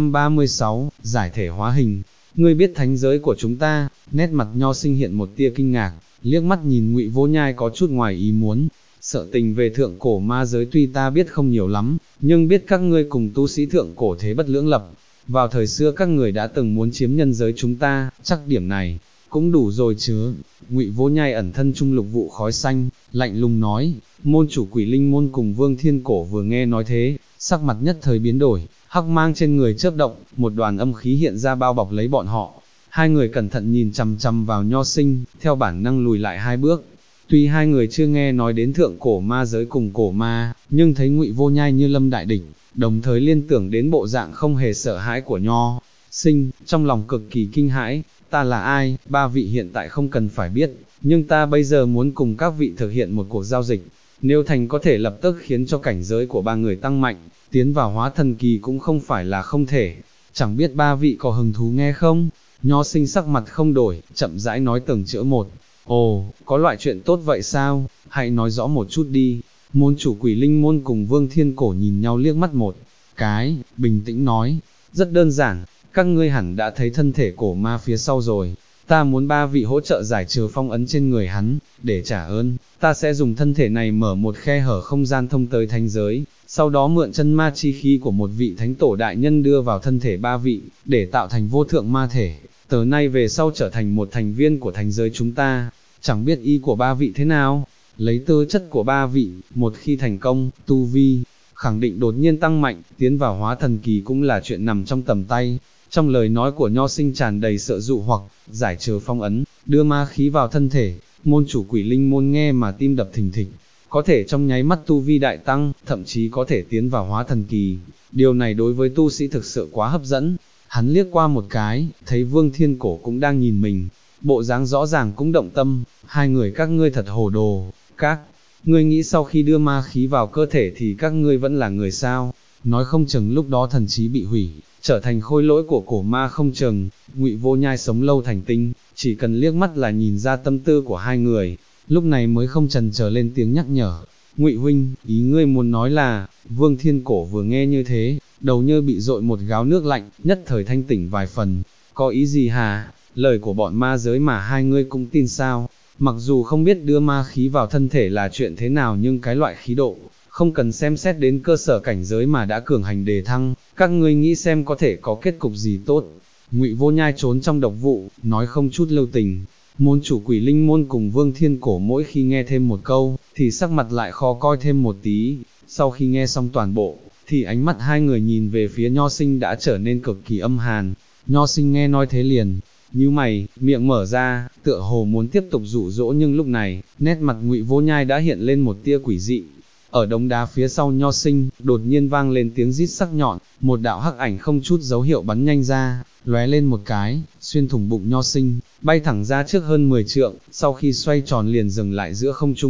836, giải thể hóa hình. Ngươi biết thánh giới của chúng ta? Nét mặt Nho Sinh hiện một tia kinh ngạc, liếc mắt nhìn Ngụy Vô Nhai có chút ngoài ý muốn. Sợ tình về thượng cổ ma giới tuy ta biết không nhiều lắm, nhưng biết các ngươi cùng tu sĩ thượng cổ thế bất lưỡng lập. Vào thời xưa các người đã từng muốn chiếm nhân giới chúng ta, chắc điểm này cũng đủ rồi chứ. Ngụy Vô Nhai ẩn thân trung lục vụ khói xanh, lạnh lùng nói. Môn chủ Quỷ Linh môn cùng Vương Thiên Cổ vừa nghe nói thế, sắc mặt nhất thời biến đổi, hắc mang trên người chớp động, một đoàn âm khí hiện ra bao bọc lấy bọn họ. Hai người cẩn thận nhìn chằm chằm vào Nho Sinh, theo bản năng lùi lại hai bước. Tuy hai người chưa nghe nói đến thượng cổ ma giới cùng cổ ma, nhưng thấy Ngụy Vô Nhai như lâm đại đỉnh, đồng thời liên tưởng đến bộ dạng không hề sợ hãi của Nho Sinh, trong lòng cực kỳ kinh hãi. Ta là ai? Ba vị hiện tại không cần phải biết, nhưng ta bây giờ muốn cùng các vị thực hiện một cuộc giao dịch. Nếu thành có thể lập tức khiến cho cảnh giới của ba người tăng mạnh, tiến vào hóa thần kỳ cũng không phải là không thể. Chẳng biết ba vị có hứng thú nghe không? Nho Sinh sắc mặt không đổi, chậm rãi nói từng chữ một. Ồ, có loại chuyện tốt vậy sao? Hãy nói rõ một chút đi. Môn chủ Quỷ Linh môn cùng Vương Thiên Cổ nhìn nhau liếc mắt một cái, bình tĩnh nói, rất đơn giản, các ngươi hẳn đã thấy thân thể cổ ma phía sau rồi. Ta muốn ba vị hỗ trợ giải trừ phong ấn trên người hắn, để trả ơn, ta sẽ dùng thân thể này mở một khe hở không gian thông tới thánh giới, sau đó mượn chân ma chi khí của một vị thánh tổ đại nhân đưa vào thân thể ba vị, để tạo thành vô thượng ma thể, từ nay về sau trở thành một thành viên của thánh giới chúng ta. Chẳng biết ý của ba vị thế nào? Lấy tư chất của ba vị, một khi thành công, tu vi khẳng định đột nhiên tăng mạnh, tiến vào hóa thần kỳ cũng là chuyện nằm trong tầm tay. Trong lời nói của Nho Sinh tràn đầy sợ dụ hoặc, giải trừ phong ấn, đưa ma khí vào thân thể. Môn chủ Quỷ Linh môn nghe mà tim đập thình thịch, có thể trong nháy mắt tu vi đại tăng, thậm chí có thể tiến vào hóa thần kỳ. Điều này đối với tu sĩ thực sự quá hấp dẫn. Hắn liếc qua một cái, thấy Vương Thiên Cổ cũng đang nhìn mình, bộ dáng rõ ràng cũng động tâm. Hai người các ngươi thật hồ đồ, các ngươi nghĩ sau khi đưa ma khí vào cơ thể thì các ngươi vẫn là người sao? Nói không chừng lúc đó thần trí bị hủy, trở thành khôi lỗi của cổ ma không chừng. Ngụy Vô Nhai sống lâu thành tinh, chỉ cần liếc mắt là nhìn ra tâm tư của hai người, lúc này mới không chần chờ lên tiếng nhắc nhở. Ngụy huynh, ý ngươi muốn nói là? Vương Thiên Cổ vừa nghe như thế, đầu như bị dội một gáo nước lạnh, nhất thời thanh tỉnh vài phần. Có ý gì hả? Lời của bọn ma giới mà hai ngươi cũng tin sao? Mặc dù không biết đưa ma khí vào thân thể là chuyện thế nào, nhưng cái loại khí độ, không cần xem xét đến cơ sở cảnh giới mà đã cường hành đề thăng, các ngươi nghĩ xem có thể có kết cục gì tốt. Ngụy Vô Nhai trốn trong độc vụ, nói không chút lưu tình. Môn chủ Quỷ Linh môn cùng Vương Thiên Cổ mỗi khi nghe thêm một câu, thì sắc mặt lại khó coi thêm một tí. Sau khi nghe xong toàn bộ, thì ánh mắt hai người nhìn về phía Nho Sinh đã trở nên cực kỳ âm hàn. Nho Sinh nghe nói thế liền nhíu mày, miệng mở ra, tựa hồ muốn tiếp tục dụ dỗ, nhưng lúc này, nét mặt Ngụy Vô Nhai đã hiện lên một tia quỷ dị. Ở đống đá phía sau Nho Sinh, đột nhiên vang lên tiếng rít sắc nhọn, một đạo hắc ảnh không chút dấu hiệu bắn nhanh ra, lóe lên một cái, xuyên thủng bụng Nho Sinh, bay thẳng ra trước hơn 10 trượng, sau khi xoay tròn liền dừng lại giữa không trung.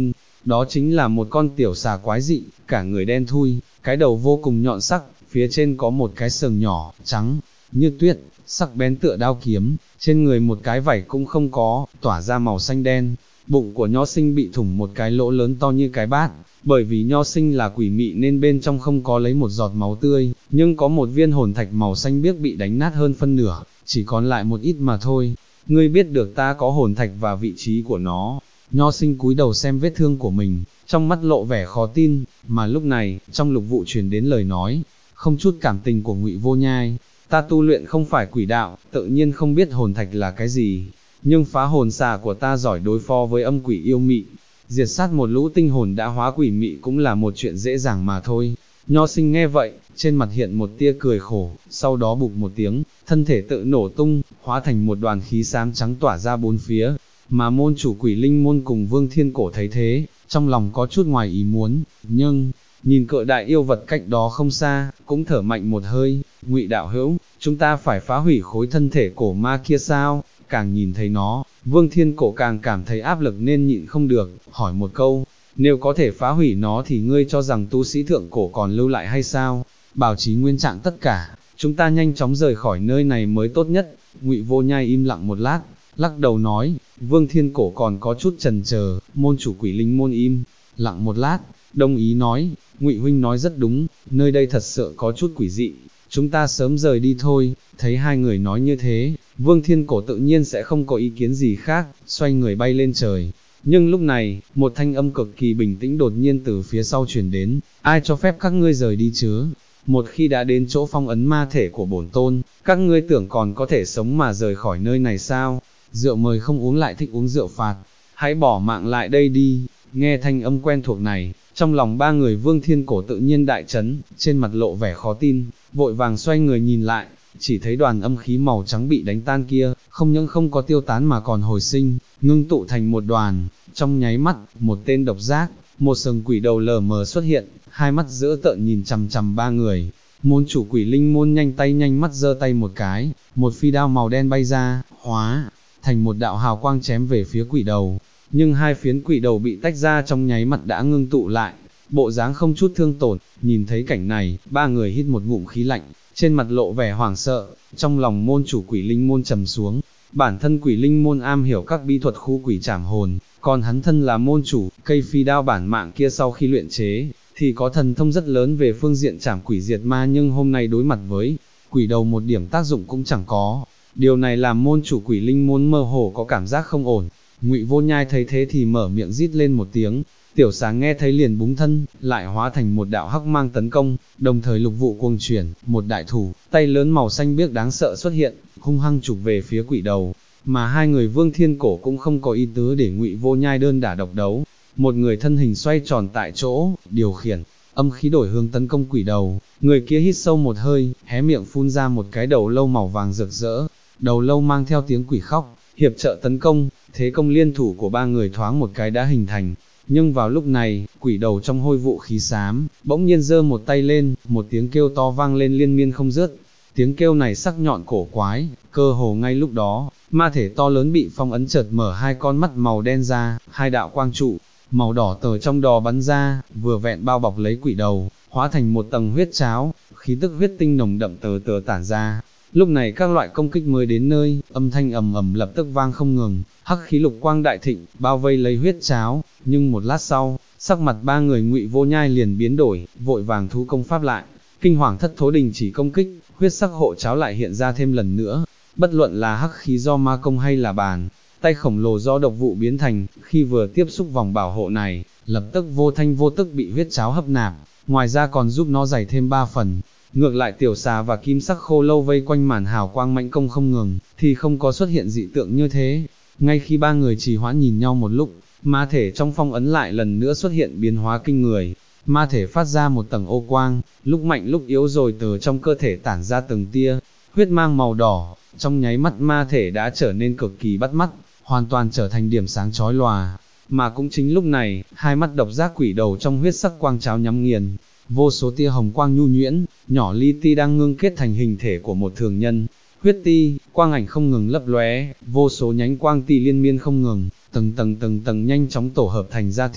đó chính là một con tiểu xà quái dị, cả người đen thui, cái đầu vô cùng nhọn sắc, phía trên có một cái sừng nhỏ, trắng, như tuyết, sắc bén tựa đao kiếm, trên người một cái vảy cũng không có, tỏa ra màu xanh đen. Bụng của nho sinh bị thủng một cái lỗ lớn to như cái bát, bởi vì nho sinh là quỷ mị nên bên trong không có lấy một giọt máu tươi, nhưng có một viên hồn thạch màu xanh biếc bị đánh nát hơn phân nửa, chỉ còn lại một ít mà thôi. Ngươi biết được ta có hồn thạch và vị trí của nó. Nho sinh cúi đầu xem vết thương của mình, trong mắt lộ vẻ khó tin, mà lúc này, trong lục vụ truyền đến lời nói, không chút cảm tình của Ngụy Vô Nhai. Ta tu luyện không phải quỷ đạo, tự nhiên không biết hồn thạch là cái gì, nhưng phá hồn xà của ta giỏi đối phó với âm quỷ yêu mị, diệt sát một lũ tinh hồn đã hóa quỷ mị cũng là một chuyện dễ dàng mà thôi. Nho sinh nghe vậy, trên mặt hiện một tia cười khổ, sau đó bụp một tiếng, thân thể tự nổ tung, hóa thành một đoàn khí xám trắng tỏa ra bốn phía, mà môn chủ Quỷ Linh môn cùng Vương Thiên Cổ thấy thế, trong lòng có chút ngoài ý muốn, nhưng, nhìn cự đại yêu vật cách đó không xa, cũng thở mạnh một hơi. Ngụy đạo hữu, chúng ta phải phá hủy khối thân thể cổ ma kia sao? Càng nhìn thấy nó, Vương Thiên Cổ càng cảm thấy áp lực nên nhịn không được, hỏi một câu, nếu có thể phá hủy nó thì ngươi cho rằng tu sĩ thượng cổ còn lưu lại hay sao? Bảo trì nguyên trạng tất cả, chúng ta nhanh chóng rời khỏi nơi này mới tốt nhất. Ngụy Vô Nhai im lặng một lát, lắc đầu nói. Vương Thiên Cổ còn có chút chần chờ, môn chủ Quỷ Linh môn im lặng một lát, đồng ý nói, Ngụy huynh nói rất đúng, nơi đây thật sự có chút quỷ dị, chúng ta sớm rời đi thôi. Thấy hai người nói như thế, Vương Thiên Cổ tự nhiên sẽ không có ý kiến gì khác, xoay người bay lên trời. Nhưng lúc này, một thanh âm cực kỳ bình tĩnh đột nhiên từ phía sau truyền đến, ai cho phép các ngươi rời đi chứ? Một khi đã đến chỗ phong ấn ma thể của bổn tôn, các ngươi tưởng còn có thể sống mà rời khỏi nơi này sao? Rượu mời không uống lại thích uống rượu phạt, hãy bỏ mạng lại đây đi. Nghe thanh âm quen thuộc này, trong lòng ba người Vương Thiên Cổ tự nhiên đại chấn, trên mặt lộ vẻ khó tin, vội vàng xoay người nhìn lại, chỉ thấy đoàn âm khí màu trắng bị đánh tan kia, không những không có tiêu tán mà còn hồi sinh, ngưng tụ thành một đoàn. Trong nháy mắt, một tên độc giác, một sừng quỷ đầu lờ mờ xuất hiện, hai mắt dữ tợn nhìn chằm chằm ba người. Môn chủ Quỷ Linh môn nhanh tay nhanh mắt giơ tay một cái, một phi đao màu đen bay ra, hóa thành một đạo hào quang chém về phía quỷ đầu. Nhưng hai phiến quỷ đầu bị tách ra trong nháy mắt đã ngưng tụ lại, bộ dáng không chút thương tổn. Nhìn thấy cảnh này, ba người hít một ngụm khí lạnh, trên mặt lộ vẻ hoảng sợ, trong lòng môn chủ Quỷ Linh môn trầm xuống. Bản thân Quỷ Linh môn am hiểu các bí thuật khu quỷ trảm hồn, còn hắn thân là môn chủ, cây phi đao bản mạng kia sau khi luyện chế, thì có thần thông rất lớn về phương diện trảm quỷ diệt ma, nhưng hôm nay đối mặt với quỷ đầu một điểm tác dụng cũng chẳng có. Điều này làm môn chủ Quỷ Linh môn mơ hồ có cảm giác không ổn. Ngụy Vô Nhai thấy thế thì mở miệng rít lên một tiếng, tiểu sáng nghe thấy liền búng thân, lại hóa thành một đạo hắc mang tấn công, đồng thời lục vụ cuồng chuyển, một đại thủ, tay lớn màu xanh biếc đáng sợ xuất hiện, hung hăng chụp về phía quỷ đầu. Mà hai người Vương Thiên Cổ cũng không có ý tứ để Ngụy Vô Nhai đơn đả độc đấu, một người thân hình xoay tròn tại chỗ, điều khiển âm khí đổi hướng tấn công quỷ đầu. Người kia hít sâu một hơi, hé miệng phun ra một cái đầu lâu màu vàng rực rỡ, đầu lâu mang theo tiếng quỷ khóc, hiệp trợ tấn công. Thế công liên thủ của ba người thoáng một cái đã hình thành. Nhưng vào lúc này, quỷ đầu trong hôi vụ khí xám, bỗng nhiên giơ một tay lên, một tiếng kêu to vang lên liên miên không dứt. Tiếng kêu này sắc nhọn cổ quái, cơ hồ ngay lúc đó, ma thể to lớn bị phong ấn chợt mở hai con mắt màu đen ra, hai đạo quang trụ màu đỏ tờ trong đó bắn ra, vừa vẹn bao bọc lấy quỷ đầu, hóa thành một tầng huyết cháo, khí tức huyết tinh nồng đậm tờ tản ra. Lúc này các loại công kích mới đến nơi, âm thanh ầm ầm lập tức vang không ngừng, hắc khí lục quang đại thịnh, bao vây lấy huyết cháo. Nhưng một lát sau, sắc mặt ba người Ngụy Vô Nhai liền biến đổi, vội vàng thu công pháp lại, kinh hoàng thất thố đình chỉ công kích, huyết sắc hộ cháo lại hiện ra thêm lần nữa. Bất luận là hắc khí do ma công hay là bàn tay khổng lồ do độc vụ biến thành, khi vừa tiếp xúc vòng bảo hộ này, lập tức vô thanh vô tức bị huyết cháo hấp nạp, ngoài ra còn giúp nó dày thêm 3 phần. Ngược lại tiểu xà và kim sắc khô lâu vây quanh màn hào quang mãnh công không ngừng, thì không có xuất hiện dị tượng như thế. Ngay khi ba người trì hoãn nhìn nhau một lúc, ma thể trong phong ấn lại lần nữa xuất hiện biến hóa kinh người. Ma thể phát ra một tầng ô quang, lúc mạnh lúc yếu rồi từ trong cơ thể tản ra từng tia huyết mang màu đỏ. Trong nháy mắt ma thể đã trở nên cực kỳ bắt mắt, hoàn toàn trở thành điểm sáng chói lòa. Mà cũng chính lúc này, hai mắt độc giác quỷ đầu trong huyết sắc quang cháo nhắm nghiền, vô số tia hồng quang nhu nhuyễn, nhỏ li ti đang ngưng kết thành hình thể của một thường nhân. Huyết ti, quang ảnh không ngừng lấp lóe, vô số nhánh quang ti liên miên không ngừng, từng tầng nhanh chóng tổ hợp thành da thịt,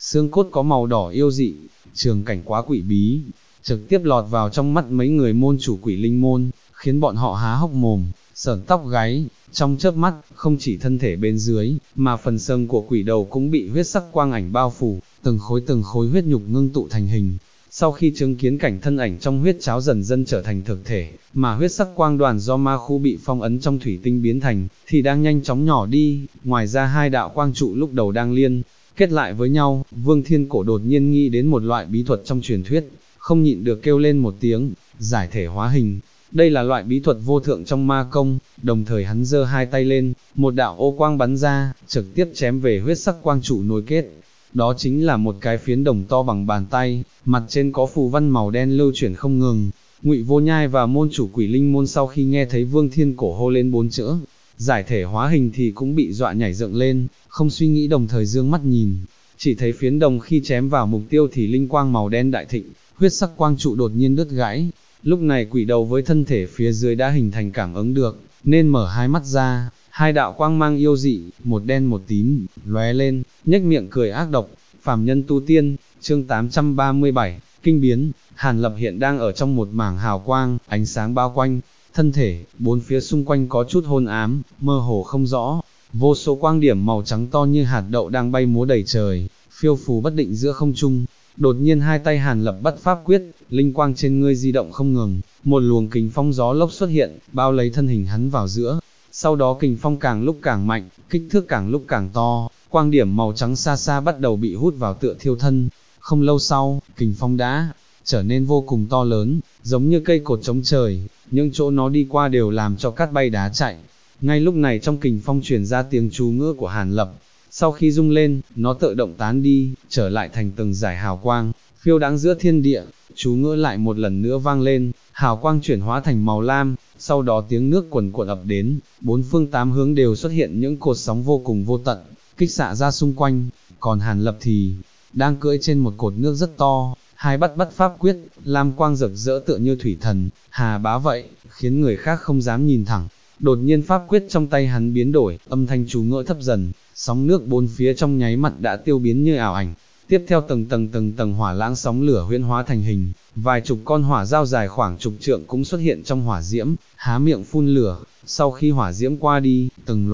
xương cốt có màu đỏ yêu dị, trường cảnh quá quỷ bí, trực tiếp lọt vào trong mắt mấy người môn chủ quỷ linh môn, khiến bọn họ há hốc mồm, sởn tóc gáy, trong chớp mắt, không chỉ thân thể bên dưới, mà phần xương của quỷ đầu cũng bị huyết sắc quang ảnh bao phủ, từng khối huyết nhục ngưng tụ thành hình. Sau khi chứng kiến cảnh thân ảnh trong huyết cháo dần dần trở thành thực thể, mà huyết sắc quang đoàn do ma khu bị phong ấn trong thủy tinh biến thành, thì đang nhanh chóng nhỏ đi, ngoài ra hai đạo quang trụ lúc đầu đang liên kết lại với nhau, Vương Thiên Cổ đột nhiên nghĩ đến một loại bí thuật trong truyền thuyết, không nhịn được kêu lên một tiếng, giải thể hóa hình. Đây là loại bí thuật vô thượng trong ma công, đồng thời hắn giơ hai tay lên, một đạo ô quang bắn ra, trực tiếp chém về huyết sắc quang trụ nối kết. Đó chính là một cái phiến đồng to bằng bàn tay, mặt trên có phù văn màu đen lưu chuyển không ngừng. Ngụy Vô Nhai và môn chủ quỷ linh môn sau khi nghe thấy Vương Thiên Cổ hô lên 4 chữ giải thể hóa hình thì cũng bị dọa nhảy dựng lên, không suy nghĩ đồng thời dương mắt nhìn, chỉ thấy phiến đồng khi chém vào mục tiêu thì linh quang màu đen đại thịnh, huyết sắc quang trụ đột nhiên đứt gãy. Lúc này quỷ đầu với thân thể phía dưới đã hình thành cảm ứng được, nên mở hai mắt ra, hai đạo quang mang yêu dị, một đen một tím, lóe lên, nhếch miệng cười ác độc. Phàm nhân tu tiên, chương 837, kinh biến. Hàn Lập hiện đang ở trong một mảng hào quang, ánh sáng bao quanh, thân thể, bốn phía xung quanh có chút hôn ám, mơ hồ không rõ, vô số quang điểm màu trắng to như hạt đậu đang bay múa đầy trời, phiêu phù bất định giữa không trung. Đột nhiên hai tay Hàn Lập bắt pháp quyết, linh quang trên ngươi di động không ngừng, một luồng kình phong gió lốc xuất hiện, bao lấy thân hình hắn vào giữa. Sau đó kình phong càng lúc càng mạnh, kích thước càng lúc càng to, quang điểm màu trắng xa xa bắt đầu bị hút vào tựa thiêu thân. Không lâu sau, kình phong đã trở nên vô cùng to lớn, giống như cây cột chống trời, những chỗ nó đi qua đều làm cho cát bay đá chạy. Ngay lúc này trong kình phong truyền ra tiếng chú ngữ của Hàn Lập, sau khi rung lên, nó tự động tán đi, trở lại thành từng dải hào quang, phiêu đáng giữa thiên địa. Chú ngữ lại một lần nữa vang lên, hào quang chuyển hóa thành màu lam, sau đó tiếng nước cuồn cuộn ập đến, bốn phương tám hướng đều xuất hiện những cột sóng vô cùng vô tận, kích xạ ra xung quanh. Còn Hàn Lập thì đang cưỡi trên một cột nước rất to, hai bắt pháp quyết, lam quang rực rỡ tựa như thủy thần, hà bá vậy, khiến người khác không dám nhìn thẳng. Đột nhiên pháp quyết trong tay hắn biến đổi, âm thanh chú ngữ thấp dần, sóng nước bốn phía trong nháy mắt đã tiêu biến như ảo ảnh. Tiếp theo từng tầng hỏa lãng sóng lửa huyễn hóa thành hình, vài chục con hỏa dao dài khoảng chục trượng cũng xuất hiện trong hỏa diễm, há miệng phun lửa. Sau khi hỏa diễm qua đi,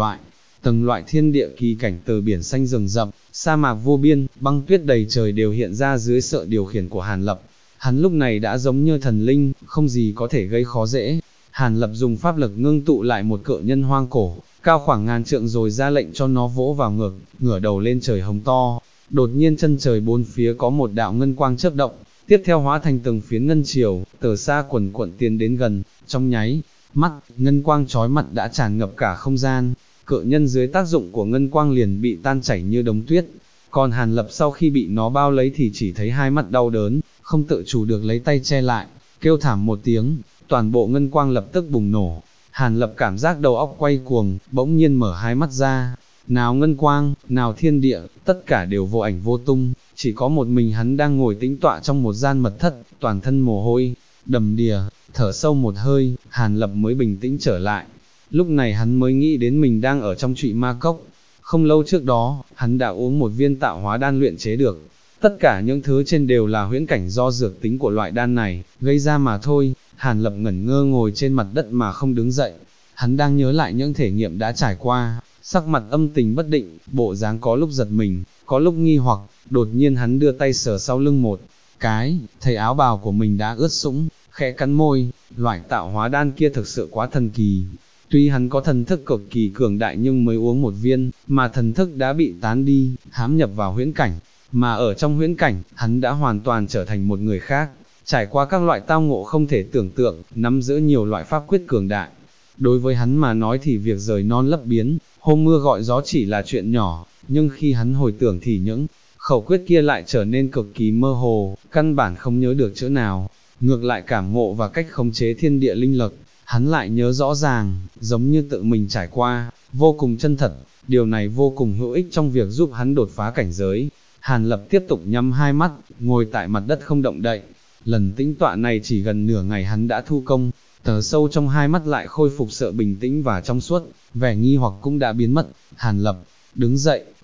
từng loại thiên địa kỳ cảnh từ biển xanh rừng rậm, sa mạc vô biên, băng tuyết đầy trời đều hiện ra dưới sự điều khiển của Hàn Lập. Hắn lúc này đã giống như thần linh, không gì có thể gây khó dễ. Hàn Lập dùng pháp lực ngưng tụ lại một cự nhân hoang cổ, cao khoảng ngàn trượng rồi ra lệnh cho nó vỗ vào ngực, ngửa đầu lên trời hống to. Đột nhiên chân trời bốn phía có một đạo ngân quang chớp động, tiếp theo hóa thành từng phiến ngân triều, từ xa quần quận tiến đến gần, trong nháy mắt, ngân quang chói mặt đã tràn ngập cả không gian. Cự nhân dưới tác dụng của ngân quang liền bị tan chảy như đống tuyết, còn Hàn Lập sau khi bị nó bao lấy thì chỉ thấy hai mắt đau đớn, không tự chủ được lấy tay che lại, kêu thảm một tiếng, toàn bộ ngân quang lập tức bùng nổ. Hàn Lập cảm giác đầu óc quay cuồng, bỗng nhiên mở hai mắt ra, nào ngân quang, nào thiên địa, tất cả đều vô ảnh vô tung, chỉ có một mình hắn đang ngồi tĩnh tọa trong một gian mật thất, toàn thân mồ hôi đầm đìa, thở sâu một hơi, Hàn Lập mới bình tĩnh trở lại. Lúc này hắn mới nghĩ đến mình đang ở trong trụy ma cốc. Không lâu trước đó, hắn đã uống một viên tạo hóa đan luyện chế được. Tất cả những thứ trên đều là huyễn cảnh do dược tính của loại đan này gây ra mà thôi. Hàn Lập ngẩn ngơ ngồi trên mặt đất mà không đứng dậy. Hắn đang nhớ lại những thể nghiệm đã trải qua, sắc mặt âm tình bất định, bộ dáng có lúc giật mình, có lúc nghi hoặc. Đột nhiên hắn đưa tay sờ sau lưng một cái, thấy áo bào của mình đã ướt sũng, khẽ cắn môi. Loại tạo hóa đan kia thực sự quá thần kỳ. Tuy hắn có thần thức cực kỳ cường đại nhưng mới uống một viên, mà thần thức đã bị tán đi, hám nhập vào huyễn cảnh, mà ở trong huyễn cảnh, hắn đã hoàn toàn trở thành một người khác, trải qua các loại tao ngộ không thể tưởng tượng, nắm giữ nhiều loại pháp quyết cường đại. Đối với hắn mà nói thì việc rời non lấp biến, hôm mưa gọi gió chỉ là chuyện nhỏ, nhưng khi hắn hồi tưởng thì những khẩu quyết kia lại trở nên cực kỳ mơ hồ, căn bản không nhớ được chữ nào. Ngược lại cảm ngộ và cách khống chế thiên địa linh lực, hắn lại nhớ rõ ràng, giống như tự mình trải qua, vô cùng chân thật. Điều này vô cùng hữu ích trong việc giúp hắn đột phá cảnh giới. Hàn Lập tiếp tục nhắm hai mắt, ngồi tại mặt đất không động đậy. Lần tĩnh tọa này chỉ gần nửa ngày hắn đã thu công, tờ sâu trong hai mắt lại khôi phục sự bình tĩnh và trong suốt, vẻ nghi hoặc cũng đã biến mất. Hàn Lập đứng dậy,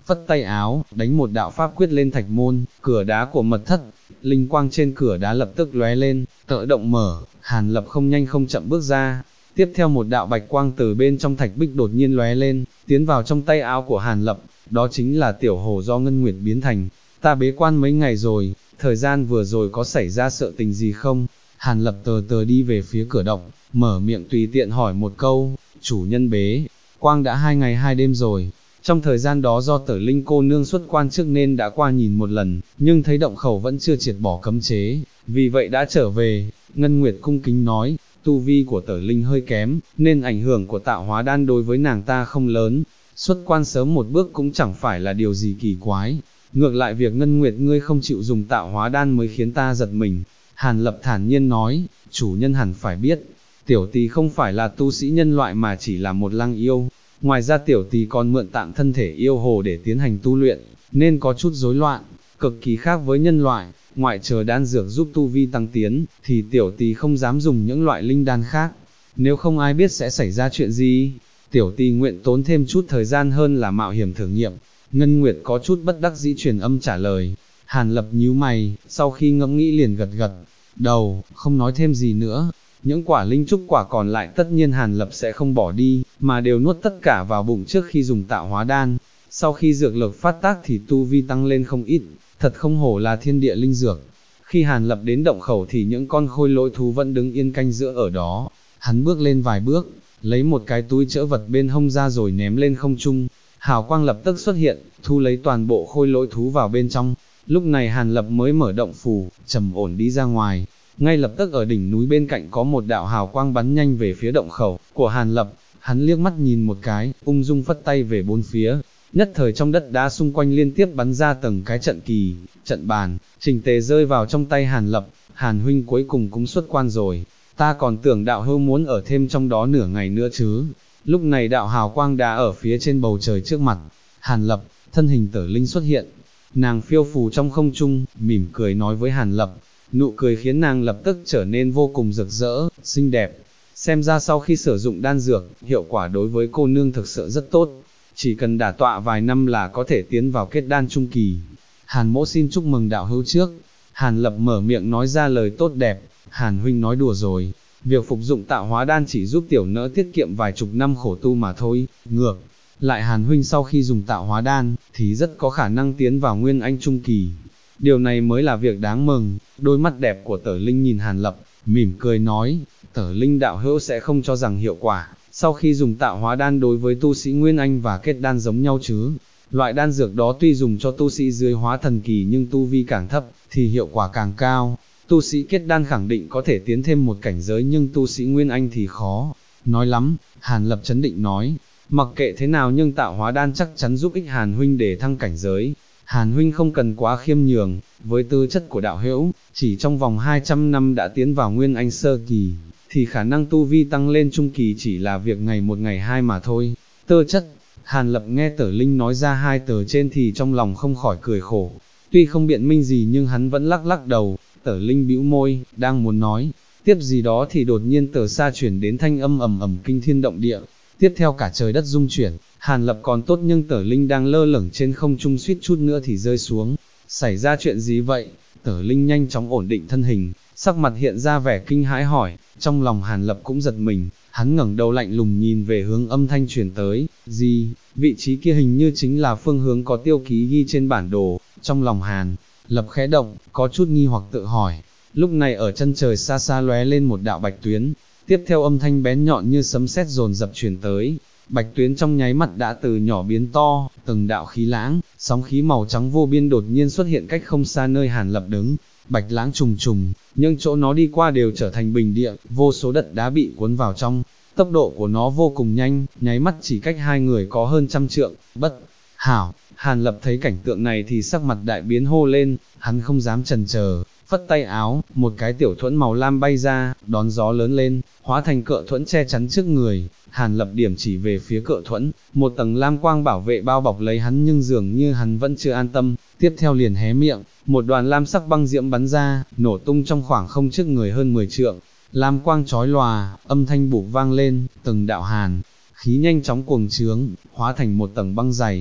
phất tay áo, đánh một đạo pháp quyết lên thạch môn, cửa đá của mật thất, linh quang trên cửa đá lập tức lóe lên, tự động mở, Hàn Lập không nhanh không chậm bước ra. Tiếp theo một đạo bạch quang từ bên trong thạch bích đột nhiên lóe lên, tiến vào trong tay áo của Hàn Lập, đó chính là tiểu hồ do Ngân Nguyệt biến thành. Ta bế quan mấy ngày rồi, thời gian vừa rồi có xảy ra sự tình gì không? Hàn Lập từ từ đi về phía cửa động, mở miệng tùy tiện hỏi một câu, chủ nhân bế quang đã 2 ngày 2 đêm rồi. Trong thời gian đó do Tử Linh cô nương xuất quan trước nên đã qua nhìn một lần, nhưng thấy động khẩu vẫn chưa triệt bỏ cấm chế, vì vậy đã trở về. Ngân Nguyệt cung kính nói, tu vi của Tử Linh hơi kém, nên ảnh hưởng của tạo hóa đan đối với nàng ta không lớn, xuất quan sớm một bước cũng chẳng phải là điều gì kỳ quái. Ngược lại việc Ngân Nguyệt ngươi không chịu dùng tạo hóa đan mới khiến ta giật mình. Hàn Lập thản nhiên nói, chủ nhân hẳn phải biết, tiểu tỳ không phải là tu sĩ nhân loại mà chỉ là một lăng yêu. Ngoài ra tiểu tỳ còn mượn tạm thân thể yêu hồ để tiến hành tu luyện, nên có chút rối loạn, cực kỳ khác với nhân loại. Ngoại trừ đan dược giúp tu vi tăng tiến, thì tiểu tỳ không dám dùng những loại linh đan khác. Nếu không ai biết sẽ xảy ra chuyện gì, tiểu tỳ nguyện tốn thêm chút thời gian hơn là mạo hiểm thử nghiệm. Ngân Nguyệt có chút bất đắc dĩ truyền âm trả lời. Hàn Lập nhíu mày, sau khi ngẫm nghĩ liền gật gật đầu, không nói thêm gì nữa. Những quả linh trúc quả còn lại tất nhiên Hàn Lập sẽ không bỏ đi, mà đều nuốt tất cả vào bụng trước khi dùng tạo hóa đan. Sau khi dược lực phát tác thì tu vi tăng lên không ít, thật không hổ là thiên địa linh dược. Khi Hàn Lập đến động khẩu thì những con khôi lỗi thú vẫn đứng yên canh giữa ở đó. Hắn bước lên vài bước, lấy một cái túi trữ vật bên hông ra rồi ném lên không trung. Hào quang lập tức xuất hiện, thu lấy toàn bộ khôi lỗi thú vào bên trong. Lúc này Hàn Lập mới mở động phủ, trầm ổn đi ra ngoài. Ngay lập tức ở đỉnh núi bên cạnh có một đạo hào quang bắn nhanh về phía động khẩu của Hàn Lập. Hắn liếc mắt nhìn một cái, ung dung phất tay về bốn phía. Nhất thời trong đất đá xung quanh liên tiếp bắn ra từng cái trận kỳ, trận bàn, chỉnh tề rơi vào trong tay Hàn Lập. Hàn huynh cuối cùng cũng xuất quan rồi, ta còn tưởng đạo hữu muốn ở thêm trong đó nửa ngày nữa chứ. Lúc này đạo hào quang đã ở phía trên bầu trời trước mặt. Hàn Lập, thân hình Tử Linh xuất hiện. Nàng phiêu phù trong không trung, mỉm cười nói với Hàn Lập. Nụ cười khiến nàng lập tức trở nên vô cùng rực rỡ, xinh đẹp. Xem ra sau khi sử dụng đan dược, hiệu quả đối với cô nương thực sự rất tốt. Chỉ cần đả tọa vài năm là có thể tiến vào kết đan trung kỳ. Hàn mỗ xin chúc mừng đạo hữu trước. Hàn Lập mở miệng nói ra lời tốt đẹp. Hàn huynh nói đùa rồi. Việc phục dụng tạo hóa đan chỉ giúp tiểu nỡ tiết kiệm vài chục năm khổ tu mà thôi. Ngược lại Hàn huynh sau khi dùng tạo hóa đan, thì rất có khả năng tiến vào nguyên anh trung kỳ. Điều này mới là việc đáng mừng. Đôi mắt đẹp của Tử Linh nhìn Hàn Lập, mỉm cười nói, Tử Linh đạo hữu sẽ không cho rằng hiệu quả sau khi dùng tạo hóa đan đối với tu sĩ nguyên anh và kết đan giống nhau chứ. Loại đan dược đó tuy dùng cho tu sĩ dưới hóa thần kỳ nhưng tu vi càng thấp, thì hiệu quả càng cao. Tu sĩ kết đan khẳng định có thể tiến thêm một cảnh giới nhưng tu sĩ nguyên anh thì khó. Nói lắm, Hàn Lập chấn định nói, mặc kệ thế nào nhưng tạo hóa đan chắc chắn giúp ích Hàn huynh để thăng cảnh giới. Hàn huynh không cần quá khiêm nhường, với tư chất của đạo hữu, chỉ trong vòng 200 năm đã tiến vào nguyên anh sơ kỳ, thì khả năng tu vi tăng lên trung kỳ chỉ là việc ngày một ngày hai mà thôi. Tư chất, Hàn Lập nghe Tử Linh nói ra hai từ trên thì trong lòng không khỏi cười khổ. Tuy không biện minh gì nhưng hắn vẫn lắc lắc đầu. Tử Linh bĩu môi, đang muốn nói tiếp gì đó thì đột nhiên từ xa chuyển đến thanh âm ầm ầm kinh thiên động địa. Tiếp theo cả trời đất rung chuyển. Hàn Lập còn tốt nhưng Tử Linh đang lơ lửng trên không trung suýt chút nữa thì rơi xuống. Xảy ra chuyện gì vậy? Tử Linh nhanh chóng ổn định thân hình, sắc mặt hiện ra vẻ kinh hãi hỏi. Trong lòng Hàn Lập cũng giật mình, hắn ngẩng đầu lạnh lùng nhìn về hướng âm thanh truyền tới. Gì? Vị trí kia hình như chính là phương hướng có tiêu ký ghi trên bản đồ. Trong lòng Hàn Lập khẽ động, có chút nghi hoặc tự hỏi. Lúc này ở chân trời xa xa lóe lên một đạo bạch tuyến. Tiếp theo âm thanh bén nhọn như sấm sét dồn dập truyền tới. Bạch tuyến trong nháy mắt đã từ nhỏ biến to, từng đạo khí lãng, sóng khí màu trắng vô biên đột nhiên xuất hiện cách không xa nơi Hàn Lập đứng. Bạch lãng trùng trùng, nhưng chỗ nó đi qua đều trở thành bình địa, vô số đất đá bị cuốn vào trong. Tốc độ của nó vô cùng nhanh, nháy mắt chỉ cách hai người có hơn 100 trượng. Bất hảo, Hàn Lập thấy cảnh tượng này thì sắc mặt đại biến hô lên, hắn không dám chần chờ, phất tay áo, một cái tiểu thuẫn màu lam bay ra, đón gió lớn lên, hóa thành cự thuẫn che chắn trước người. Hàn Lập điểm chỉ về phía cự thuẫn, một tầng lam quang bảo vệ bao bọc lấy hắn nhưng dường như hắn vẫn chưa an tâm, tiếp theo liền hé miệng, một đoàn lam sắc băng diễm bắn ra, nổ tung trong khoảng không trước người hơn 10 trượng. Lam quang chói lòa, âm thanh bụp vang lên, từng đạo hàn khí nhanh chóng cuồng trướng, hóa thành một tầng băng dày.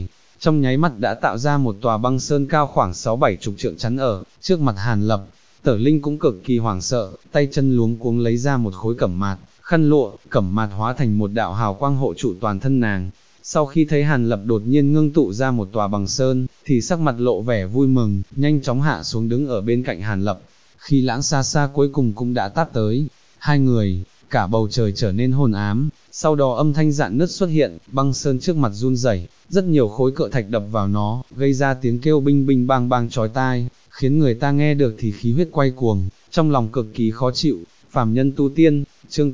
trong nháy mắt đã tạo ra một tòa băng sơn cao khoảng 6-7 chục trượng chắn ở trước mặt Hàn Lập. Tở Linh cũng cực kỳ hoảng sợ, tay chân luống cuống lấy ra một khối cẩm mạt, khăn lụa, cẩm mạt hóa thành một đạo hào quang hộ trụ toàn thân nàng. Sau khi thấy Hàn Lập đột nhiên ngưng tụ ra một tòa bằng sơn, thì sắc mặt lộ vẻ vui mừng, nhanh chóng hạ xuống đứng ở bên cạnh Hàn Lập. Khi lãng xa xa cuối cùng cũng đã táp tới, hai người, cả bầu trời trở nên hồn ám, sau đó âm thanh rạn nứt xuất hiện, băng sơn trước mặt run rẩy, rất nhiều khối cự thạch đập vào nó, gây ra tiếng kêu binh binh bang bang chói tai, khiến người ta nghe được thì khí huyết quay cuồng, trong lòng cực kỳ khó chịu. Phàm nhân tu tiên, chương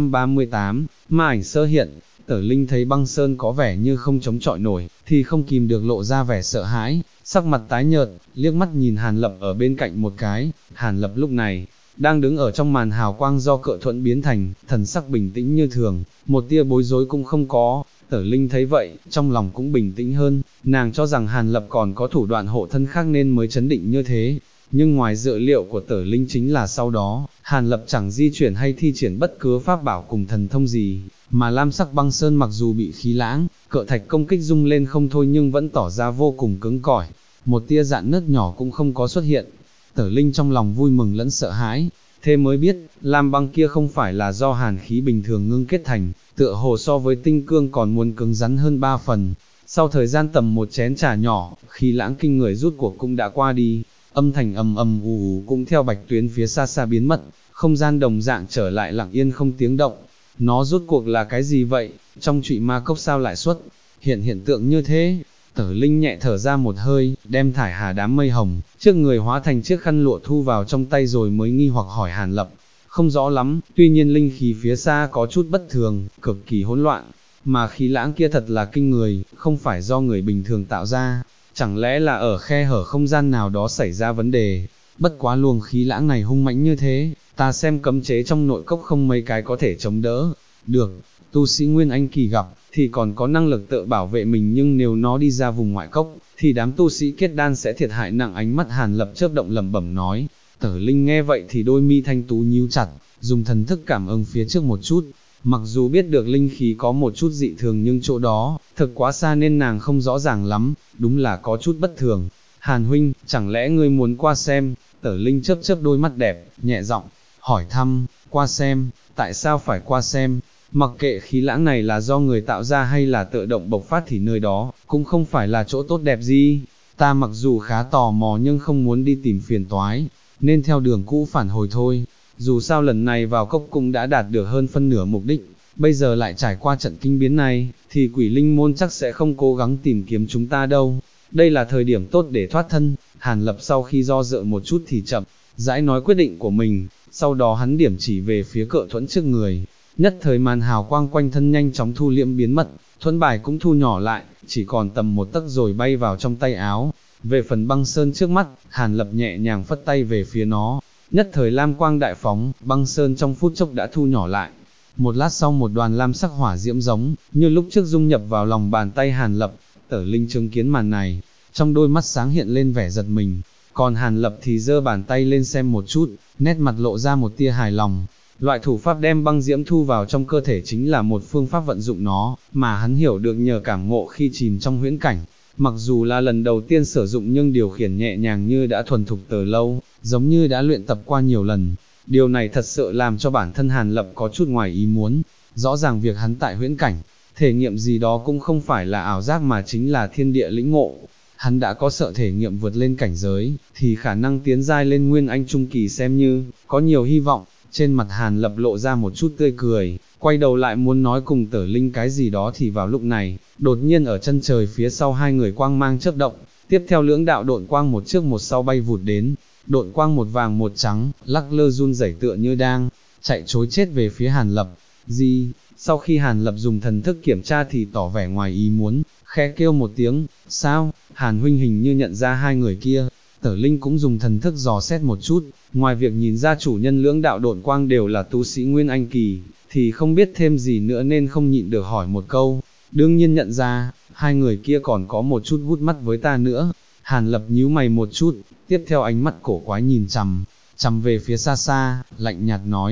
838, ma ảnh sơ hiện. Tở Linh thấy băng sơn có vẻ như không chống chọi nổi, thì không kìm được lộ ra vẻ sợ hãi, sắc mặt tái nhợt, liếc mắt nhìn Hàn Lập ở bên cạnh một cái. Hàn Lập lúc này, đang đứng ở trong màn hào quang do cự thuẫn biến thành, thần sắc bình tĩnh như thường, một tia bối rối cũng không có. Tở Linh thấy vậy, trong lòng cũng bình tĩnh hơn, nàng cho rằng Hàn Lập còn có thủ đoạn hộ thân khác nên mới chấn định như thế. Nhưng ngoài dự liệu của Tở Linh chính là sau đó, Hàn Lập chẳng di chuyển hay thi triển bất cứ pháp bảo cùng thần thông gì, mà lam sắc băng sơn mặc dù bị khí lãng, cự thạch công kích rung lên không thôi nhưng vẫn tỏ ra vô cùng cứng cỏi, một tia rạn nứt nhỏ cũng không có xuất hiện. Tở Linh trong lòng vui mừng lẫn sợ hãi, thế mới biết, lam băng kia không phải là do hàn khí bình thường ngưng kết thành, tựa hồ so với tinh cương còn muốn cứng rắn hơn 3 phần. Sau thời gian tầm một chén trà nhỏ, khí lãng kinh người rút cuộc cũng đã qua đi, âm thanh ầm ầm ù ù cũng theo bạch tuyến phía xa xa biến mất, không gian đồng dạng trở lại lặng yên không tiếng động. Nó rút cuộc là cái gì vậy? Trong trụy ma cốc sao lại xuất hiện tượng như thế? Tở Linh nhẹ thở ra một hơi, đem thải hà đám mây hồng, trước người hóa thành chiếc khăn lụa thu vào trong tay rồi mới nghi hoặc hỏi Hàn Lập. Không rõ lắm, tuy nhiên linh khí phía xa có chút bất thường, cực kỳ hỗn loạn, mà khí lãng kia thật là kinh người, không phải do người bình thường tạo ra, chẳng lẽ là ở khe hở không gian nào đó xảy ra vấn đề. Bất quá luồng khí lãng này hung mãnh như thế, ta xem cấm chế trong nội cốc không mấy cái có thể chống đỡ được. Tu sĩ Nguyên Anh kỳ gặp, thì còn có năng lực tự bảo vệ mình, nhưng nếu nó đi ra vùng ngoại cốc, thì đám tu sĩ kết đan sẽ thiệt hại nặng. Ánh mắt Hàn Lập chớp động lẩm bẩm nói. Tở Linh nghe vậy thì đôi mi thanh tú nhíu chặt, dùng thần thức cảm ứng phía trước một chút. Mặc dù biết được linh khí có một chút dị thường nhưng chỗ đó, thực quá xa nên nàng không rõ ràng lắm, đúng là có chút bất thường. Hàn huynh, chẳng lẽ ngươi muốn qua xem? Tở Linh chớp chớp đôi mắt đẹp, nhẹ giọng hỏi thăm. Qua xem? Tại sao phải qua xem? Mặc kệ khí lãng này là do người tạo ra hay là tự động bộc phát thì nơi đó cũng không phải là chỗ tốt đẹp gì. Ta mặc dù khá tò mò nhưng không muốn đi tìm phiền toái, nên theo đường cũ phản hồi thôi. Dù sao lần này vào cốc cũng đã đạt được hơn phân nửa mục đích, bây giờ lại trải qua trận kinh biến này, thì quỷ linh môn chắc sẽ không cố gắng tìm kiếm chúng ta đâu. Đây là thời điểm tốt để thoát thân. Hàn Lập sau khi do dự một chút thì chậm rãi nói quyết định của mình, sau đó hắn điểm chỉ về phía cự thuẫn trước người. Nhất thời màn hào quang quanh thân nhanh chóng thu liễm biến mất, thuẫn bài cũng thu nhỏ lại, chỉ còn tầm một tấc rồi bay vào trong tay áo. Về phần băng sơn trước mắt, Hàn Lập nhẹ nhàng phất tay về phía nó, nhất thời lam quang đại phóng, băng sơn trong phút chốc đã thu nhỏ lại. Một lát sau một đoàn lam sắc hỏa diễm giống như lúc trước dung nhập vào lòng bàn tay Hàn Lập. Tở Linh chứng kiến màn này, trong đôi mắt sáng hiện lên vẻ giật mình, còn Hàn Lập thì giơ bàn tay lên xem một chút, nét mặt lộ ra một tia hài lòng. Loại thủ pháp đem băng diễm thu vào trong cơ thể chính là một phương pháp vận dụng nó, mà hắn hiểu được nhờ cảm ngộ khi chìm trong huyễn cảnh. Mặc dù là lần đầu tiên sử dụng nhưng điều khiển nhẹ nhàng như đã thuần thục từ lâu, giống như đã luyện tập qua nhiều lần. Điều này thật sự làm cho bản thân Hàn Lập có chút ngoài ý muốn. Rõ ràng việc hắn tại huyễn cảnh, thể nghiệm gì đó cũng không phải là ảo giác mà chính là thiên địa lĩnh ngộ. Hắn đã có sợ thể nghiệm vượt lên cảnh giới, thì khả năng tiến giai lên Nguyên Anh Trung Kỳ xem như có nhiều hy vọng. Trên mặt Hàn Lập lộ ra một chút tươi cười, quay đầu lại muốn nói cùng Tở Linh cái gì đó thì vào lúc này, đột nhiên ở chân trời phía sau hai người quang mang chớp động, tiếp theo lưỡng đạo độn quang một trước một sau bay vụt đến, độn quang một vàng một trắng, lắc lơ run rẩy tựa như đang chạy trối chết về phía Hàn Lập. Gì? Sau khi Hàn Lập dùng thần thức kiểm tra thì tỏ vẻ ngoài ý muốn, khẽ kêu một tiếng. Sao? Hàn huynh hình như nhận ra hai người kia. Tở Linh cũng dùng thần thức dò xét một chút, ngoài việc nhìn ra chủ nhân lưỡng đạo độn quang đều là tu sĩ Nguyên Anh kỳ, thì không biết thêm gì nữa nên không nhịn được hỏi một câu. Đương nhiên nhận ra, hai người kia còn có một chút hút mắt với ta nữa. Hàn Lập nhíu mày một chút, tiếp theo ánh mắt cổ quái nhìn chằm về phía xa xa, lạnh nhạt nói.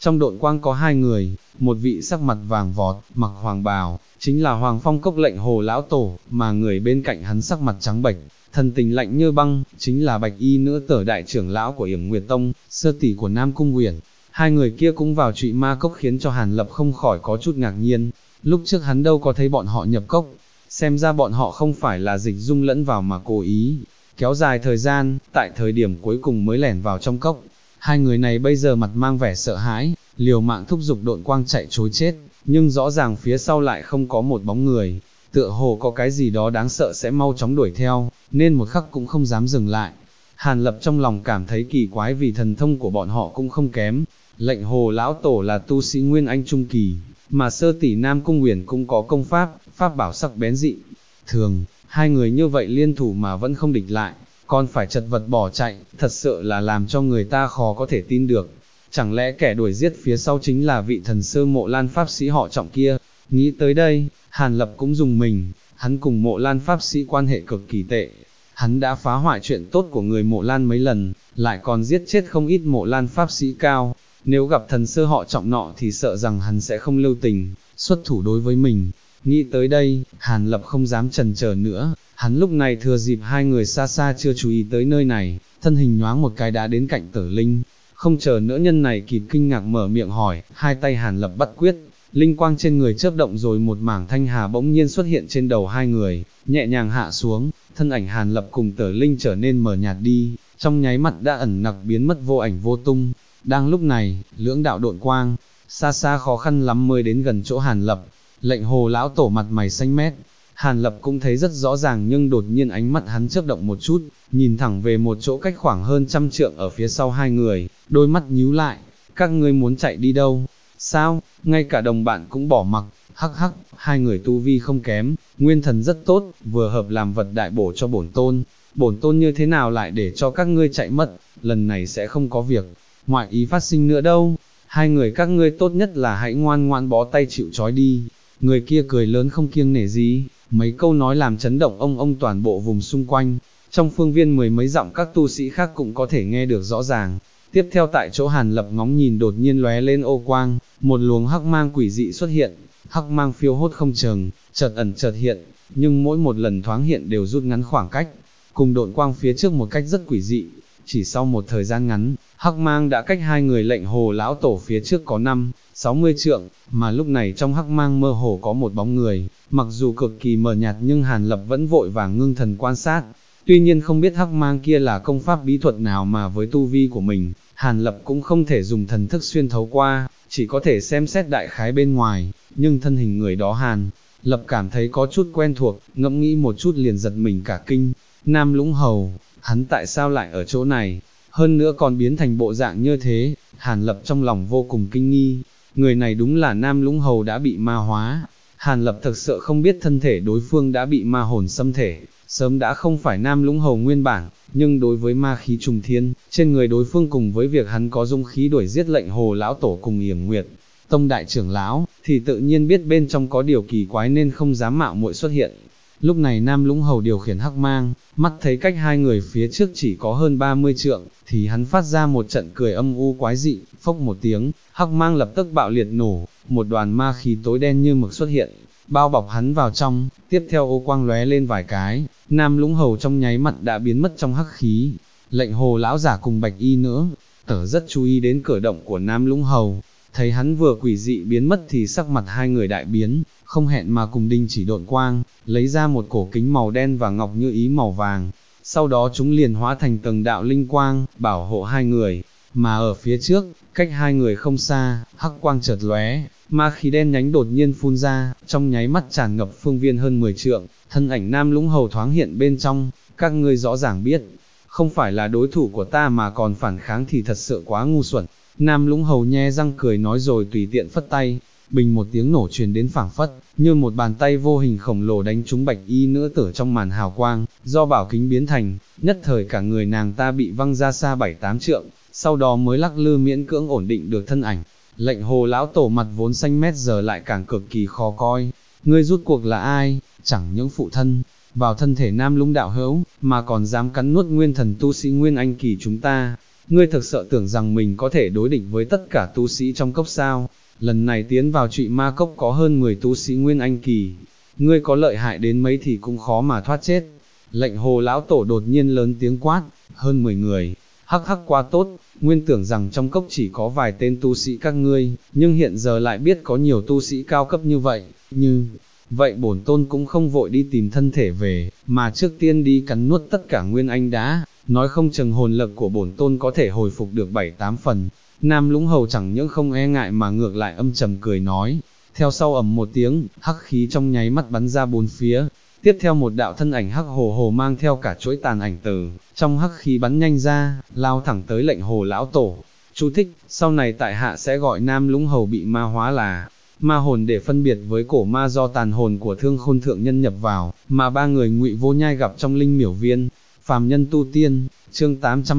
Trong độn quang có hai người, một vị sắc mặt vàng vọt, mặc hoàng bào, chính là Hoàng Phong Cốc lệnh Hồ lão tổ, mà người bên cạnh hắn sắc mặt trắng bệch, thần tình lạnh như băng, chính là Bạch Y nữ Tở đại trưởng lão của Yểm Nguyệt Tông, sơ tỷ của Nam Cung Uyển. Hai người kia cũng vào Trụy Ma Cốc khiến cho Hàn Lập không khỏi có chút ngạc nhiên, lúc trước hắn đâu có thấy bọn họ nhập cốc, xem ra bọn họ không phải là dịch dung lẫn vào mà cố ý, kéo dài thời gian, tại thời điểm cuối cùng mới lẻn vào trong cốc. Hai người này bây giờ mặt mang vẻ sợ hãi, liều mạng thúc giục độn quang chạy trối chết, nhưng rõ ràng phía sau lại không có một bóng người, tựa hồ có cái gì đó đáng sợ sẽ mau chóng đuổi theo, nên một khắc cũng không dám dừng lại. Hàn Lập trong lòng cảm thấy kỳ quái vì thần thông của bọn họ cũng không kém, lệnh Hồ lão tổ là tu sĩ Nguyên Anh Trung Kỳ, mà sơ tỷ Nam Cung Uyển cũng có công pháp bảo sắc bén dị. Thường, hai người như vậy liên thủ mà vẫn không địch lại, còn phải chật vật bỏ chạy, thật sự là làm cho người ta khó có thể tin được. Chẳng lẽ kẻ đuổi giết phía sau chính là vị thần sơ Mộ Lan Pháp Sĩ họ Trọng kia? Nghĩ tới đây, Hàn Lập cũng dùng mình, hắn cùng Mộ Lan Pháp Sĩ quan hệ cực kỳ tệ. Hắn đã phá hoại chuyện tốt của người Mộ Lan mấy lần, lại còn giết chết không ít Mộ Lan Pháp Sĩ cao. Nếu gặp thần sơ họ Trọng nọ thì sợ rằng hắn sẽ không lưu tình, xuất thủ đối với mình. Nghĩ tới đây, Hàn Lập không dám chần chờ nữa, hắn lúc này thừa dịp hai người xa xa chưa chú ý tới nơi này, thân hình nhoáng một cái đã đến cạnh Tử Linh. Không chờ nữa nhân này kịp kinh ngạc mở miệng hỏi, hai tay Hàn Lập bắt quyết, linh quang trên người chớp động rồi một mảng thanh hà bỗng nhiên xuất hiện trên đầu hai người, nhẹ nhàng hạ xuống, thân ảnh Hàn Lập cùng Tử Linh trở nên mờ nhạt đi, trong nháy mắt đã ẩn nặc biến mất vô ảnh vô tung. Đang lúc này, lưỡng đạo độn quang, xa xa khó khăn lắm mới đến gần chỗ Hàn Lập, lệnh Hồ lão tổ mặt mày xanh mét. Hàn Lập cũng thấy rất rõ ràng nhưng đột nhiên ánh mắt hắn chớp động một chút, nhìn thẳng về một chỗ cách khoảng hơn 100 trượng ở phía sau hai người, đôi mắt nhíu lại, các ngươi muốn chạy đi đâu? Sao, ngay cả đồng bạn cũng bỏ mặc, hắc hắc, hai người tu vi không kém, nguyên thần rất tốt, vừa hợp làm vật đại bổ cho bổn tôn như thế nào lại để cho các ngươi chạy mất, lần này sẽ không có việc ngoại ý phát sinh nữa đâu, hai người các ngươi tốt nhất là hãy ngoan ngoãn bó tay chịu trói đi. Người kia cười lớn không kiêng nể gì, mấy câu nói làm chấn động ông toàn bộ vùng xung quanh, trong phương viên mười mấy dặm các tu sĩ khác cũng có thể nghe được rõ ràng. Tiếp theo tại chỗ Hàn Lập ngóng nhìn đột nhiên lóe lên ô quang, một luồng hắc mang quỷ dị xuất hiện, hắc mang phiêu hốt không chừng, chợt ẩn chợt hiện, nhưng mỗi một lần thoáng hiện đều rút ngắn khoảng cách, cùng độn quang phía trước một cách rất quỷ dị. Chỉ sau một thời gian ngắn, hắc mang đã cách hai người lệnh Hồ lão tổ phía trước có 50-60 trượng, mà lúc này trong hắc mang mơ hồ có một bóng người, mặc dù cực kỳ mờ nhạt nhưng Hàn Lập vẫn vội vàng ngưng thần quan sát. Tuy nhiên không biết hắc mang kia là công pháp bí thuật nào mà với tu vi của mình, Hàn Lập cũng không thể dùng thần thức xuyên thấu qua, chỉ có thể xem xét đại khái bên ngoài, nhưng thân hình người đó Hàn Lập cảm thấy có chút quen thuộc, ngẫm nghĩ một chút liền giật mình cả kinh. Nam Lũng Hầu, hắn tại sao lại ở chỗ này, hơn nữa còn biến thành bộ dạng như thế? Hàn Lập trong lòng vô cùng kinh nghi, người này đúng là Nam Lũng Hầu đã bị ma hóa. Hàn Lập thực sự không biết thân thể đối phương đã bị ma hồn xâm thể, sớm đã không phải Nam Lũng Hầu nguyên bản, nhưng đối với ma khí trùng thiên, trên người đối phương cùng với việc hắn có dung khí đuổi giết lệnh Hồ lão tổ cùng Yểm Nguyệt Tông đại trưởng lão, thì tự nhiên biết bên trong có điều kỳ quái nên không dám mạo muội xuất hiện. Lúc này Nam Lũng Hầu điều khiển hắc mang, mắt thấy cách hai người phía trước chỉ có hơn 30 trượng, thì hắn phát ra một trận cười âm u quái dị, phốc một tiếng, hắc mang lập tức bạo liệt nổ, một đoàn ma khí tối đen như mực xuất hiện, bao bọc hắn vào trong, tiếp theo ô quang lóe lên vài cái, Nam Lũng Hầu trong nháy mắt đã biến mất trong hắc khí. Lệnh Hồ lão giả cùng Bạch Y nữa, Tở rất chú ý đến cử động của Nam Lũng Hầu, thấy hắn vừa quỷ dị biến mất thì sắc mặt hai người đại biến, không hẹn mà cùng đình chỉ độn quang, lấy ra một cổ kính màu đen và ngọc như ý màu vàng, sau đó chúng liền hóa thành từng đạo linh quang, bảo hộ hai người, mà ở phía trước, cách hai người không xa, hắc quang chợt lóe, ma khí đen nhánh đột nhiên phun ra, trong nháy mắt tràn ngập phương viên hơn 10 trượng, thân ảnh Nam Lũng Hầu thoáng hiện bên trong, các ngươi rõ ràng biết, không phải là đối thủ của ta mà còn phản kháng thì thật sự quá ngu xuẩn. Nam Lũng Hầu nhe răng cười nói rồi tùy tiện phất tay, bình một tiếng nổ truyền đến phảng phất, như một bàn tay vô hình khổng lồ đánh trúng Bạch Y nữ tử trong màn hào quang, do bảo kính biến thành, nhất thời cả người nàng ta bị văng ra xa 7-8 trượng, sau đó mới lắc lư miễn cưỡng ổn định được thân ảnh. Lệnh Hồ lão tổ mặt vốn xanh mét giờ lại càng cực kỳ khó coi, ngươi rút cuộc là ai, chẳng những phụ thân vào thân thể Nam Lũng đạo hữu, mà còn dám cắn nuốt nguyên thần tu sĩ Nguyên Anh kỳ chúng ta. ngươi thực sợ tưởng rằng mình có thể đối địch với tất cả tu sĩ trong cốc sao, lần này tiến vào trụy ma cốc có hơn 10 tu sĩ nguyên anh kỳ, ngươi có lợi hại đến mấy thì cũng khó mà thoát chết. Lệnh hồ lão tổ đột nhiên lớn tiếng quát, hơn 10 người, hắc hắc quá tốt, nguyên tưởng rằng trong cốc chỉ có vài tên tu sĩ các ngươi, nhưng hiện giờ lại biết có nhiều tu sĩ cao cấp như vậy, vậy bổn tôn cũng không vội đi tìm thân thể về, mà trước tiên đi cắn nuốt tất cả nguyên anh đã, nói không chừng hồn lực của bổn tôn có thể hồi phục được 7-8 phần. Nam Lũng Hầu chẳng những không e ngại mà ngược lại âm trầm cười nói, theo sau ầm một tiếng, hắc khí trong nháy mắt bắn ra bốn phía, tiếp theo một đạo thân ảnh hắc hồ hồ mang theo cả chuỗi tàn ảnh từ trong hắc khí bắn nhanh ra, lao thẳng tới lệnh hồ lão tổ. Chú thích, sau này tại hạ sẽ gọi Nam Lũng Hầu bị ma hóa là ma hồn để phân biệt với cổ ma do tàn hồn của Thương Khôn thượng nhân nhập vào, mà ba người Ngụy Vô Nhai gặp trong linh miểu viên. Phàm nhân tu tiên, chương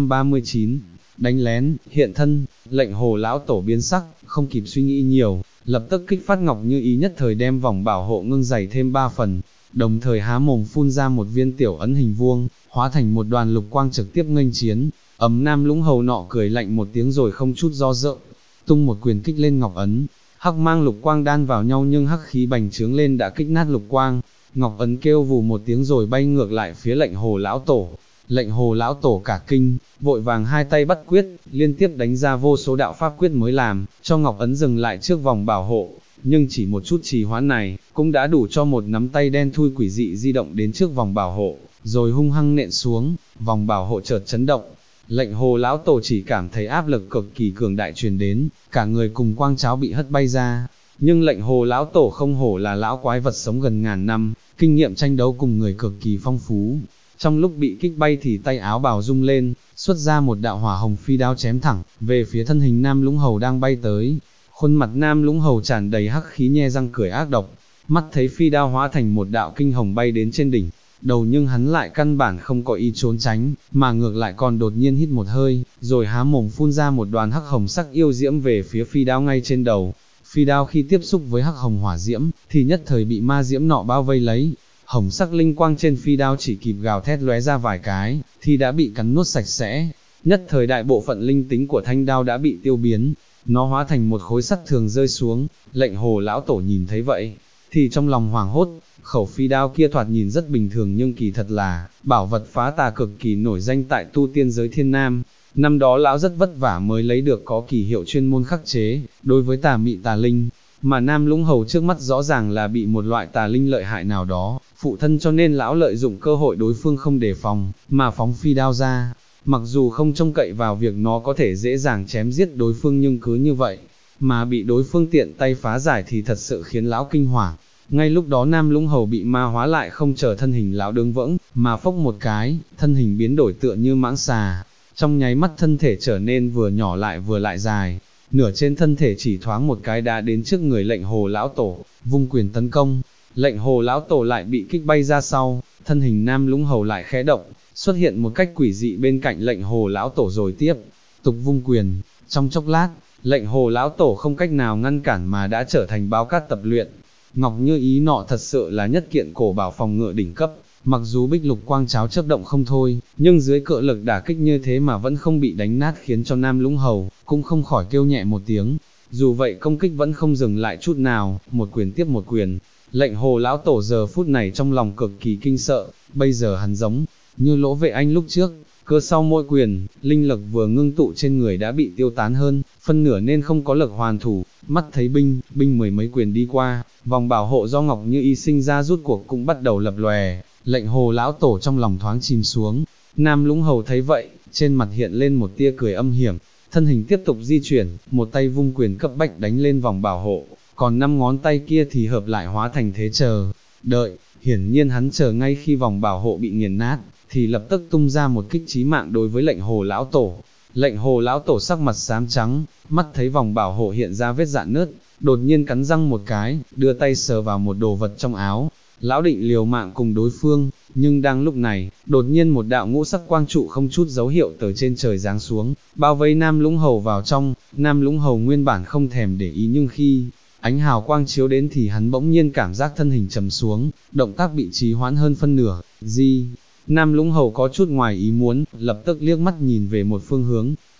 839, đánh lén, hiện thân. Lệnh hồ lão tổ biến sắc, không kịp suy nghĩ nhiều, lập tức kích phát Ngọc Như Ý nhất thời đem vòng bảo hộ ngưng dày thêm 3 phần, đồng thời há mồm phun ra một viên tiểu ấn hình vuông, hóa thành một đoàn lục quang trực tiếp nghênh chiến. Nam Lũng Hầu nọ cười lạnh một tiếng rồi không chút do dự, tung một quyền kích lên ngọc ấn, hắc mang lục quang đan vào nhau nhưng hắc khí bành trướng lên đã kích nát lục quang, ngọc ấn kêu vù một tiếng rồi bay ngược lại phía lệnh hồ lão tổ. Lệnh hồ lão tổ cả kinh, vội vàng hai tay bắt quyết, liên tiếp đánh ra vô số đạo pháp quyết mới làm cho ngọc ấn dừng lại trước vòng bảo hộ, nhưng chỉ một chút trì hoãn này, cũng đã đủ cho một nắm tay đen thui quỷ dị di động đến trước vòng bảo hộ, rồi hung hăng nện xuống, vòng bảo hộ chợt chấn động. Lệnh hồ lão tổ chỉ cảm thấy áp lực cực kỳ cường đại truyền đến, cả người cùng quang cháo bị hất bay ra. Nhưng lệnh hồ lão tổ không hổ là lão quái vật sống gần ngàn năm, kinh nghiệm tranh đấu cùng người cực kỳ phong phú. Trong lúc bị kích bay thì tay áo bào rung lên, xuất ra một đạo hỏa hồng phi đao chém thẳng về phía thân hình Nam Lũng Hầu đang bay tới. Khuôn mặt Nam Lũng Hầu tràn đầy hắc khí nhe răng cười ác độc, mắt thấy phi đao hóa thành một đạo kinh hồng bay đến trên đỉnh đầu, nhưng hắn lại căn bản không có ý trốn tránh, mà ngược lại còn đột nhiên hít một hơi, rồi há mồm phun ra một đoàn hắc hồng sắc yêu diễm về phía phi đao ngay trên đầu. Phi đao khi tiếp xúc với hắc hồng hỏa diễm, thì nhất thời bị ma diễm nọ bao vây lấy. Hồng sắc linh quang trên phi đao chỉ kịp gào thét lóe ra vài cái, thì đã bị cắn nuốt sạch sẽ. Nhất thời đại bộ phận linh tính của thanh đao đã bị tiêu biến, nó hóa thành một khối sắt thường rơi xuống. Lệnh hồ lão tổ nhìn thấy vậy, thì trong lòng hoảng hốt, khẩu phi đao kia thoạt nhìn rất bình thường nhưng kỳ thật là bảo vật phá tà cực kỳ nổi danh tại tu tiên giới Thiên Nam. Năm đó lão rất vất vả mới lấy được có kỳ hiệu chuyên môn khắc chế đối với tà mị tà linh, mà Nam Lũng Hầu trước mắt rõ ràng là bị một loại tà linh lợi hại nào đó phụ thân, cho nên lão lợi dụng cơ hội đối phương không đề phòng mà phóng phi đao ra. Mặc dù không trông cậy vào việc nó có thể dễ dàng chém giết đối phương, nhưng cứ như vậy mà bị đối phương tiện tay phá giải thì thật sự khiến lão kinh hoàng. Ngay lúc đó Nam Lũng Hầu bị ma hóa lại không chờ thân hình lão đứng vững, mà phốc một cái, thân hình biến đổi tựa như mãng xà, trong nháy mắt thân thể trở nên vừa nhỏ lại vừa lại dài, nửa trên thân thể chỉ thoáng một cái đã đến trước người lệnh hồ lão tổ, vung quyền tấn công. Lệnh hồ lão tổ lại bị kích bay ra sau, thân hình Nam Lũng Hầu lại khẽ động, xuất hiện một cách quỷ dị bên cạnh lệnh hồ lão tổ rồi tiếp tục vung quyền. Trong chốc lát, lệnh hồ lão tổ không cách nào ngăn cản mà đã trở thành báo cát tập luyện. Ngọc Như Ý nọ thật sự là nhất kiện cổ bảo phòng ngự đỉnh cấp, mặc dù bích lục quang cháo chớp động không thôi, nhưng dưới cỡ lực đả kích như thế mà vẫn không bị đánh nát, khiến cho Nam Lũng Hầu cũng không khỏi kêu nhẹ một tiếng. Dù vậy công kích vẫn không dừng lại chút nào, một quyền tiếp một quyền. Lệnh hồ lão tổ giờ phút này trong lòng cực kỳ kinh sợ, bây giờ hắn giống như Lỗ Vệ Anh lúc trước, cơ sau mỗi quyền, linh lực vừa ngưng tụ trên người đã bị tiêu tán hơn phân nửa nên không có lực hoàn thủ. Mắt thấy binh mười mấy quyền đi qua, vòng bảo hộ do Ngọc Như Ý sinh ra rút cuộc cũng bắt đầu lập lòe. Lệnh hồ lão tổ trong lòng thoáng chìm xuống. Nam Lũng Hầu thấy vậy, trên mặt hiện lên một tia cười âm hiểm, thân hình tiếp tục di chuyển, một tay vung quyền cấp bách đánh lên vòng bảo hộ, còn 5 ngón tay kia thì hợp lại hóa thành thế chờ đợi. Hiển nhiên hắn chờ ngay khi vòng bảo hộ bị nghiền nát, thì lập tức tung ra một kích chí mạng đối với lệnh hồ lão tổ. Lệnh hồ lão tổ sắc mặt xám trắng, mắt thấy vòng bảo hộ hiện ra vết rạn nứt, đột nhiên cắn răng một cái, đưa tay sờ vào một đồ vật trong áo. Lão định liều mạng cùng đối phương, nhưng đang lúc này, đột nhiên một đạo ngũ sắc quang trụ không chút dấu hiệu từ trên trời giáng xuống, bao vây Nam Lũng Hầu vào trong. Nam Lũng Hầu nguyên bản không thèm để ý, nhưng khi ánh hào quang chiếu đến thì hắn bỗng nhiên cảm giác thân hình trầm xuống, động tác bị trì hoãn hơn phân nửa. Nam Lũng Hầu có chút ngoài ý muốn, lập tức liếc mắt nhìn về một phương hướng,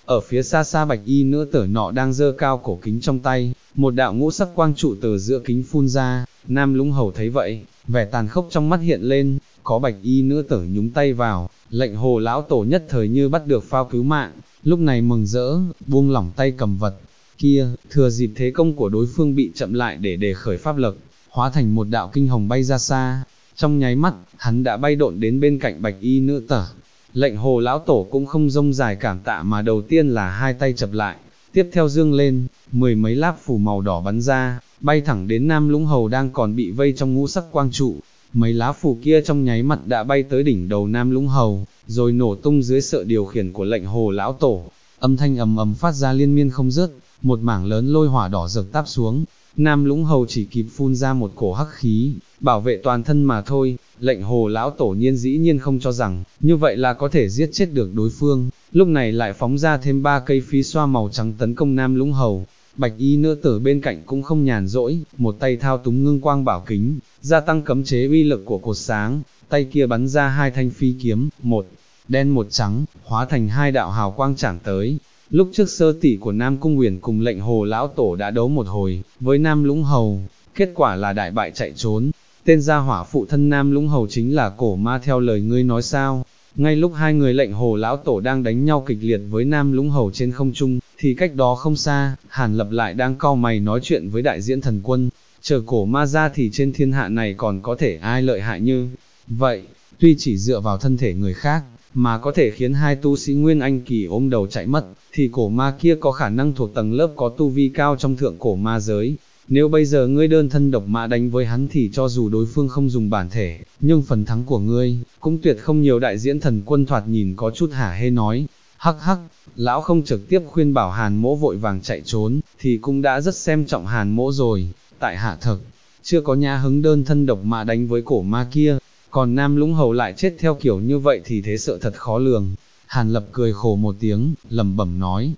Ở phía xa xa bạch y nữ tử nọ đang giơ cao cổ kính trong tay, một đạo ngũ sắc quang trụ từ giữa kính phun ra, Nam Lũng Hầu thấy vậy, vẻ tàn khốc trong mắt hiện lên, có bạch y nữ tử nhúng tay vào, lệnh Hồ lão tổ nhất thời như bắt được phao cứu mạng, lúc này mừng rỡ, buông lỏng tay cầm vật kia, thừa dịp thế công của đối phương bị chậm lại để đề khởi pháp lực, hóa thành một đạo kinh hồng bay ra xa. Trong nháy mắt, hắn đã bay độn đến bên cạnh bạch y nữ tử. Lệnh Hồ lão tổ cũng không rông dài cảm tạ mà đầu tiên là hai tay chập lại, tiếp theo dương lên, 10 mấy láp phù màu đỏ bắn ra, bay thẳng đến Nam Lũng Hầu đang còn bị vây trong ngũ sắc quang trụ. Mấy lá phù kia trong nháy mắt đã bay tới đỉnh đầu Nam Lũng Hầu, rồi nổ tung dưới sự điều khiển của lệnh Hồ lão tổ. Âm thanh ầm ầm phát ra liên miên không dứt, một mảng lớn lôi hỏa đỏ rực táp xuống. Nam Lũng Hầu chỉ kịp phun ra một cổ hắc khí, bảo vệ toàn thân mà thôi. Lệnh Hồ lão tổ nhiên dĩ nhiên không cho rằng, như vậy là có thể giết chết được đối phương, lúc này lại phóng ra thêm 3 cây phi xoa màu trắng tấn công Nam Lũng Hầu. Bạch y nữ tử bên cạnh cũng không nhàn rỗi, một tay thao túng ngưng quang bảo kính, gia tăng cấm chế uy lực của cột sáng, tay kia bắn ra 2 thanh phi kiếm, một đen một trắng, hóa thành 2 đạo hào quang chảng tới. Lúc trước sơ tỷ của Nam Cung Uyển cùng lệnh Hồ lão tổ đã đấu một hồi với Nam Lũng Hầu, kết quả là đại bại chạy trốn. Tên gia hỏa phụ thân Nam Lũng Hầu chính là Cổ Ma theo lời ngươi nói sao? Ngay lúc hai người lệnh Hồ lão tổ đang đánh nhau kịch liệt với Nam Lũng Hầu trên không trung, thì cách đó không xa, Hàn Lập lại đang cau mày nói chuyện với đại diễn thần quân. Chờ Cổ Ma ra thì trên thiên hạ này còn có thể ai lợi hại như vậy? Tuy chỉ dựa vào thân thể người khác, mà có thể khiến 2 tu sĩ Nguyên Anh kỳ ôm đầu chạy mất, thì Cổ Ma kia có khả năng thuộc tầng lớp có tu vi cao trong thượng cổ ma giới. Nếu bây giờ ngươi đơn thân độc mã đánh với hắn thì cho dù đối phương không dùng bản thể, nhưng phần thắng của ngươi, cũng tuyệt không nhiều. Đại diễn thần quân thoạt nhìn có chút hả hê nói, hắc hắc, lão không trực tiếp khuyên bảo Hàn Mỗ vội vàng chạy trốn, thì cũng đã rất xem trọng Hàn Mỗ rồi, tại hạ thực, chưa có nhã hứng đơn thân độc mã đánh với Cổ Ma kia, còn Nam Lũng Hầu lại chết theo kiểu như vậy thì thế sợ thật khó lường. Hàn Lập cười khổ một tiếng, lẩm bẩm nói,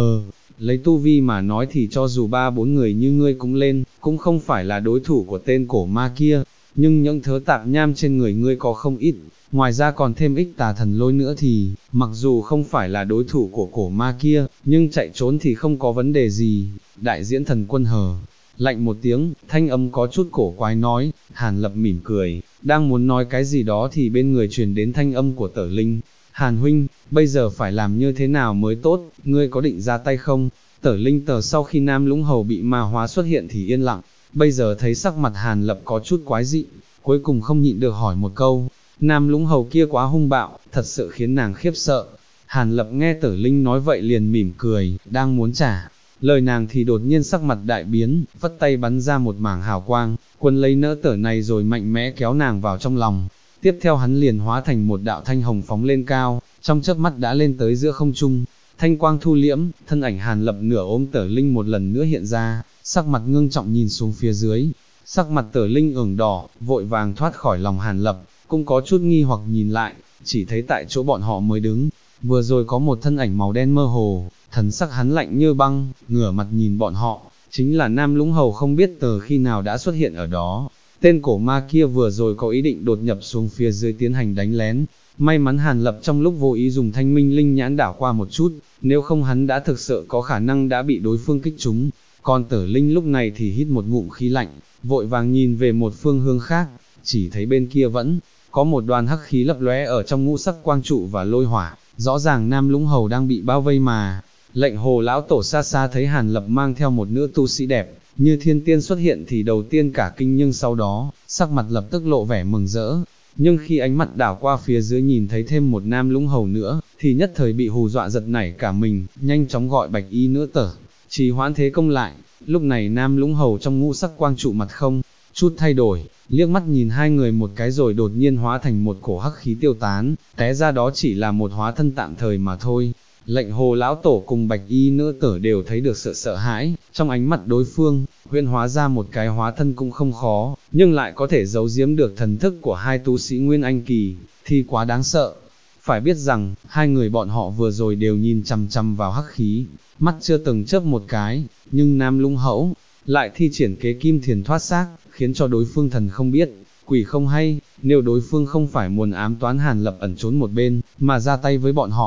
lấy tu vi mà nói thì cho dù 3-4 người như ngươi cũng lên, cũng không phải là đối thủ của tên Cổ Ma kia, nhưng những thứ tạp nham trên người ngươi có không ít, ngoài ra còn thêm ích tà thần lôi nữa thì, mặc dù không phải là đối thủ của Cổ Ma kia, nhưng chạy trốn thì không có vấn đề gì. Đại diễn thần quân lạnh một tiếng, thanh âm có chút cổ quái nói. Hàn Lập mỉm cười, đang muốn nói cái gì đó thì bên người truyền đến thanh âm của Tở Linh. Hàn huynh, bây giờ phải làm như thế nào mới tốt, ngươi có định ra tay không? Tở Linh sau khi Nam Lũng Hầu bị ma hóa xuất hiện thì yên lặng, bây giờ thấy sắc mặt Hàn Lập có chút quái dị, cuối cùng không nhịn được hỏi một câu. Nam Lũng Hầu kia quá hung bạo, thật sự khiến nàng khiếp sợ. Hàn Lập nghe Tở Linh nói vậy liền mỉm cười, đang muốn trả lời nàng thì đột nhiên sắc mặt đại biến, vất tay bắn ra một mảng hào quang, quân lấy nỡ Tở này rồi mạnh mẽ kéo nàng vào trong lòng. Tiếp theo hắn liền hóa thành một đạo thanh hồng phóng lên cao, trong chớp mắt đã lên tới giữa không trung. Thanh quang thu liễm, thân ảnh Hàn Lập nửa ôm Tở Linh một lần nữa hiện ra, sắc mặt ngưng trọng nhìn xuống phía dưới. Sắc mặt Tở Linh ửng đỏ, vội vàng thoát khỏi lòng Hàn Lập, cũng có chút nghi hoặc nhìn lại, chỉ thấy tại chỗ bọn họ mới đứng, vừa rồi có một thân ảnh màu đen mơ hồ, thần sắc hắn lạnh như băng, ngửa mặt nhìn bọn họ, chính là Nam Lũng Hầu không biết từ khi nào đã xuất hiện ở đó. Tên Cổ Ma kia vừa rồi có ý định đột nhập xuống phía dưới tiến hành đánh lén, may mắn Hàn Lập trong lúc vô ý dùng thanh minh linh nhãn đảo qua một chút, nếu không hắn đã thực sự có khả năng đã bị đối phương kích trúng. Còn Tở Linh lúc này thì hít một ngụm khí lạnh, vội vàng nhìn về một phương hướng khác, chỉ thấy bên kia vẫn có một đoàn hắc khí lấp lóe ở trong ngũ sắc quang trụ và lôi hỏa, rõ ràng Nam Lũng Hầu đang bị bao vây mà. Lệnh Hồ lão tổ xa xa thấy Hàn Lập mang theo một nữ tu sĩ đẹp như thiên tiên xuất hiện thì đầu tiên cả kinh, nhưng sau đó, sắc mặt lập tức lộ vẻ mừng rỡ. Nhưng khi ánh mặt đảo qua phía dưới nhìn thấy thêm một Nam Lũng Hầu nữa, thì nhất thời bị hù dọa giật nảy cả mình, nhanh chóng gọi bạch y nữ tử, trì hoãn thế công lại. Lúc này Nam Lũng Hầu trong ngũ sắc quang trụ mặt không chút thay đổi, liếc mắt nhìn hai người một cái rồi đột nhiên hóa thành một cổ hắc khí tiêu tán, té ra đó chỉ là một hóa thân tạm thời mà thôi. Lệnh Hồ lão tổ cùng bạch y nữ tử đều thấy được sự sợ hãi, trong ánh mặt đối phương, huyễn hóa ra một cái hóa thân cũng không khó, nhưng lại có thể giấu giếm được thần thức của 2 tu sĩ Nguyên Anh kỳ, thì quá đáng sợ. Phải biết rằng, hai người bọn họ vừa rồi đều nhìn chằm chằm vào hắc khí, mắt chưa từng chớp một cái, nhưng Nam Lũng Hầu lại thi triển kế kim thiền thoát xác, khiến cho đối phương thần không biết, quỷ không hay. Nếu đối phương không phải muốn ám toán Hàn Lập ẩn trốn một bên, mà ra tay với bọn họ,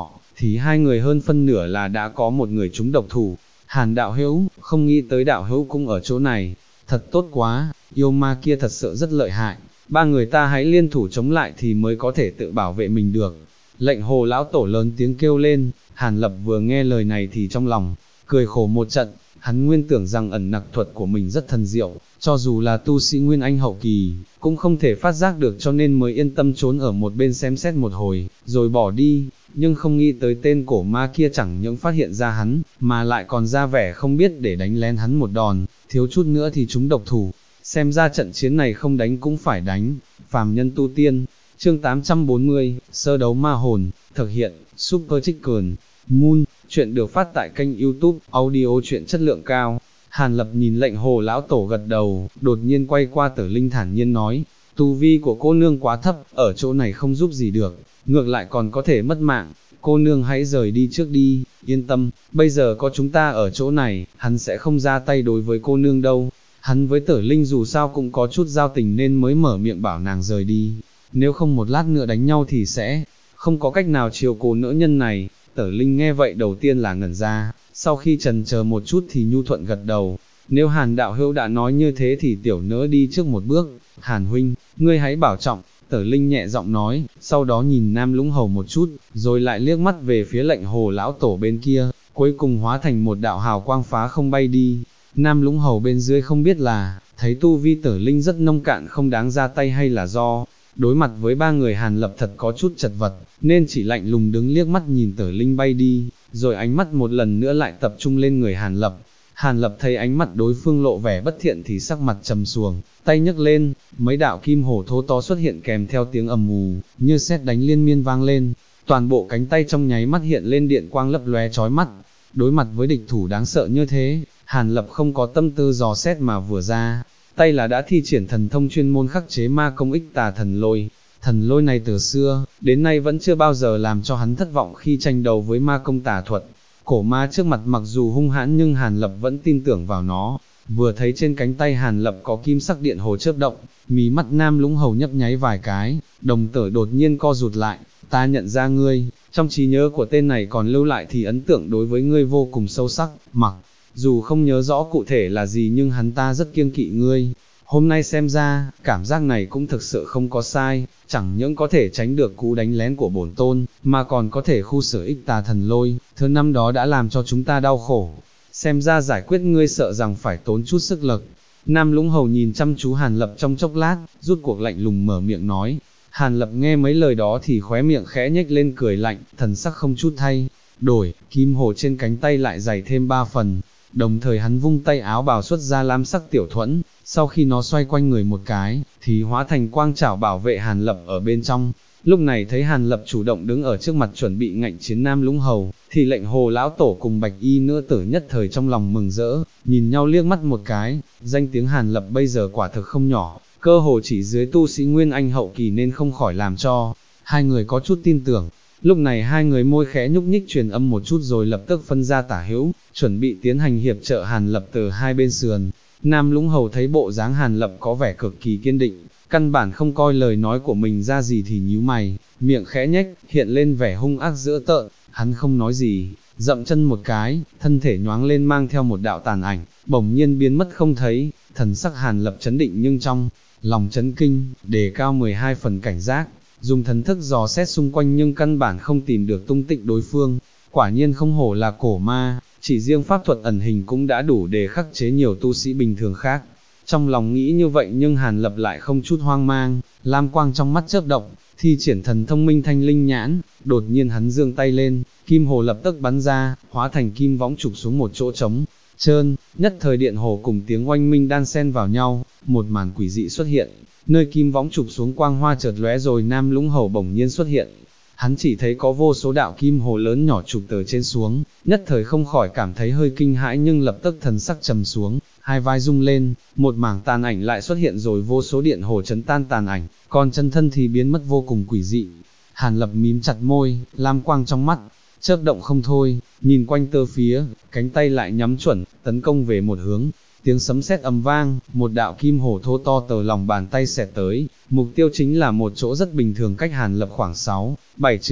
thì hai người hơn phân nửa là đã có một người trúng độc thủ. Hàn đạo hữu, không nghĩ tới đạo hữu cũng ở chỗ này, thật tốt quá, yêu ma kia thật sự rất lợi hại, ba người ta hãy liên thủ chống lại thì mới có thể tự bảo vệ mình được. Lệnh Hồ lão tổ lớn tiếng kêu lên. Hàn Lập vừa nghe lời này thì trong lòng cười khổ một trận, hắn nguyên tưởng rằng ẩn nặc thuật của mình rất thần diệu, cho dù là tu sĩ Nguyên Anh hậu kỳ, cũng không thể phát giác được, cho nên mới yên tâm trốn ở một bên xem xét một hồi, rồi bỏ đi, nhưng không nghĩ tới tên cổ ma kia chẳng những phát hiện ra hắn, mà lại còn ra vẻ không biết để đánh lén hắn một đòn, thiếu chút nữa thì chúng độc thủ, xem ra trận chiến này không đánh cũng phải đánh. Phàm nhân tu tiên, chương 840, sơ đấu ma hồn, thực hiện, Super Chicken, Moon, chuyện được phát tại kênh YouTube, audio chuyện chất lượng cao. Hàn Lập nhìn Lệnh Hồ lão tổ gật đầu, đột nhiên quay qua Tử Linh thản nhiên nói, tu vi của cô nương quá thấp, ở chỗ này không giúp gì được, ngược lại còn có thể mất mạng, cô nương hãy rời đi trước đi, yên tâm, bây giờ có chúng ta ở chỗ này, hắn sẽ không ra tay đối với cô nương đâu. Hắn với Tử Linh dù sao cũng có chút giao tình nên mới mở miệng bảo nàng rời đi, nếu không một lát nữa đánh nhau thì sẽ không có cách nào chiều cố nữ nhân này. Tử Linh nghe vậy đầu tiên là ngẩn ra, sau khi chần chờ một chút thì nhu thuận gật đầu, nếu Hàn đạo hữu đã nói như thế thì tiểu nỡ đi trước một bước. Hàn huynh, ngươi hãy bảo trọng, Tử Linh nhẹ giọng nói, sau đó nhìn Nam Lũng Hầu một chút, rồi lại liếc mắt về phía Lệnh Hồ lão tổ bên kia, cuối cùng hóa thành một đạo hào quang phá không bay đi. Nam Lũng Hầu bên dưới không biết là, thấy tu vi Tử Linh rất nông cạn không đáng ra tay hay là do, đối mặt với ba người Hàn Lập thật có chút chật vật, nên chỉ lạnh lùng đứng liếc mắt nhìn Tử Linh bay đi, rồi ánh mắt một lần nữa lại tập trung lên người Hàn Lập. Hàn Lập thấy ánh mắt đối phương lộ vẻ bất thiện thì sắc mặt trầm xuồng, tay nhấc lên, mấy đạo kim hổ thô to xuất hiện kèm theo tiếng ầm ù, như sét đánh liên miên vang lên, toàn bộ cánh tay trong nháy mắt hiện lên điện quang lấp lóe chói mắt. Đối mặt với địch thủ đáng sợ như thế, Hàn Lập không có tâm tư dò xét mà vừa ra tay là đã thi triển thần thông chuyên môn khắc chế ma công ích tà thần lôi. Thần lôi này từ xưa đến nay vẫn chưa bao giờ làm cho hắn thất vọng khi tranh đấu với ma công tà thuật. Cổ ma trước mặt mặc dù hung hãn nhưng Hàn Lập vẫn tin tưởng vào nó. Vừa thấy trên cánh tay Hàn Lập có kim sắc điện hồ chớp động, mí mắt Nam Lũng Hầu nhấp nháy vài cái, đồng tử đột nhiên co rụt lại. Ta nhận ra ngươi, trong trí nhớ của tên này còn lưu lại thì ấn tượng đối với ngươi vô cùng sâu sắc, mặc dù không nhớ rõ cụ thể là gì nhưng hắn ta rất kiêng kỵ ngươi. Hôm nay xem ra, cảm giác này cũng thực sự không có sai, chẳng những có thể tránh được cú đánh lén của bổn tôn, mà còn có thể khu xử ích tà thần lôi, thứ năm đó đã làm cho chúng ta đau khổ. Xem ra giải quyết ngươi sợ rằng phải tốn chút sức lực. Nam Lũng Hầu nhìn chăm chú Hàn Lập trong chốc lát, rút cuộc lạnh lùng mở miệng nói. Hàn Lập nghe mấy lời đó thì khóe miệng khẽ nhếch lên cười lạnh, thần sắc không chút thay đổi, kim hồ trên cánh tay lại dày thêm 3 phần. Đồng thời hắn vung tay áo bào xuất ra lam sắc tiểu thuẫn, sau khi nó xoay quanh người một cái, thì hóa thành quang trảo bảo vệ Hàn Lập ở bên trong. Lúc này thấy Hàn Lập chủ động đứng ở trước mặt chuẩn bị ngạnh chiến Nam Lũng Hầu, thì Lệnh Hồ lão tổ cùng Bạch Y nữ tử nhất thời trong lòng mừng rỡ, nhìn nhau liếc mắt một cái, danh tiếng Hàn Lập bây giờ quả thực không nhỏ, cơ hồ chỉ dưới tu sĩ Nguyên Anh hậu kỳ nên không khỏi làm cho hai người có chút tin tưởng. Lúc này hai người môi khẽ nhúc nhích truyền âm một chút rồi lập tức phân ra tả hữu, chuẩn bị tiến hành hiệp trợ Hàn Lập từ hai bên sườn. Nam Lũng Hầu thấy bộ dáng Hàn Lập có vẻ cực kỳ kiên định, căn bản không coi lời nói của mình ra gì thì nhíu mày, miệng khẽ nhếch, hiện lên vẻ hung ác dữ tợn, hắn không nói gì, dậm chân một cái, thân thể nhoáng lên mang theo một đạo tàn ảnh, bỗng nhiên biến mất không thấy. Thần sắc Hàn Lập chấn định nhưng trong lòng chấn kinh, đề cao 12 phần cảnh giác, dùng thần thức dò xét xung quanh nhưng căn bản không tìm được tung tích đối phương. Quả nhiên không hổ là cổ ma, chỉ riêng pháp thuật ẩn hình cũng đã đủ để khắc chế nhiều tu sĩ bình thường khác. Trong lòng nghĩ như vậy nhưng Hàn Lập lại không chút hoang mang, lam quang trong mắt chớp động, thi triển thần thông minh thanh linh nhãn, đột nhiên hắn giương tay lên, kim hồ lập tức bắn ra, hóa thành kim võng chụp xuống một chỗ trống trơn, nhất thời điện hồ cùng tiếng oanh minh đan xen vào nhau, một màn quỷ dị xuất hiện, nơi kim võng chụp xuống quang hoa chợt lóe rồi Nam Lũng Hầu bỗng nhiên xuất hiện. Hắn chỉ thấy có vô số đạo kim hồ lớn nhỏ chụp từ trên xuống, nhất thời không khỏi cảm thấy hơi kinh hãi nhưng lập tức thần sắc trầm xuống, hai vai rung lên, một mảng tàn ảnh lại xuất hiện rồi vô số điện hồ chấn tan tàn ảnh, còn chân thân thì biến mất vô cùng quỷ dị. Hàn Lập mím chặt môi, lam quang trong mắt chớp động không thôi, nhìn quanh tơ phía, cánh tay lại nhắm chuẩn, tấn công về một hướng. Tiếng sấm sét ầm vang, một đạo kim hổ thô to từ lòng bàn tay xẹt tới, mục tiêu chính là một chỗ rất bình thường cách Hàn Lập khoảng 6, 7 trượng,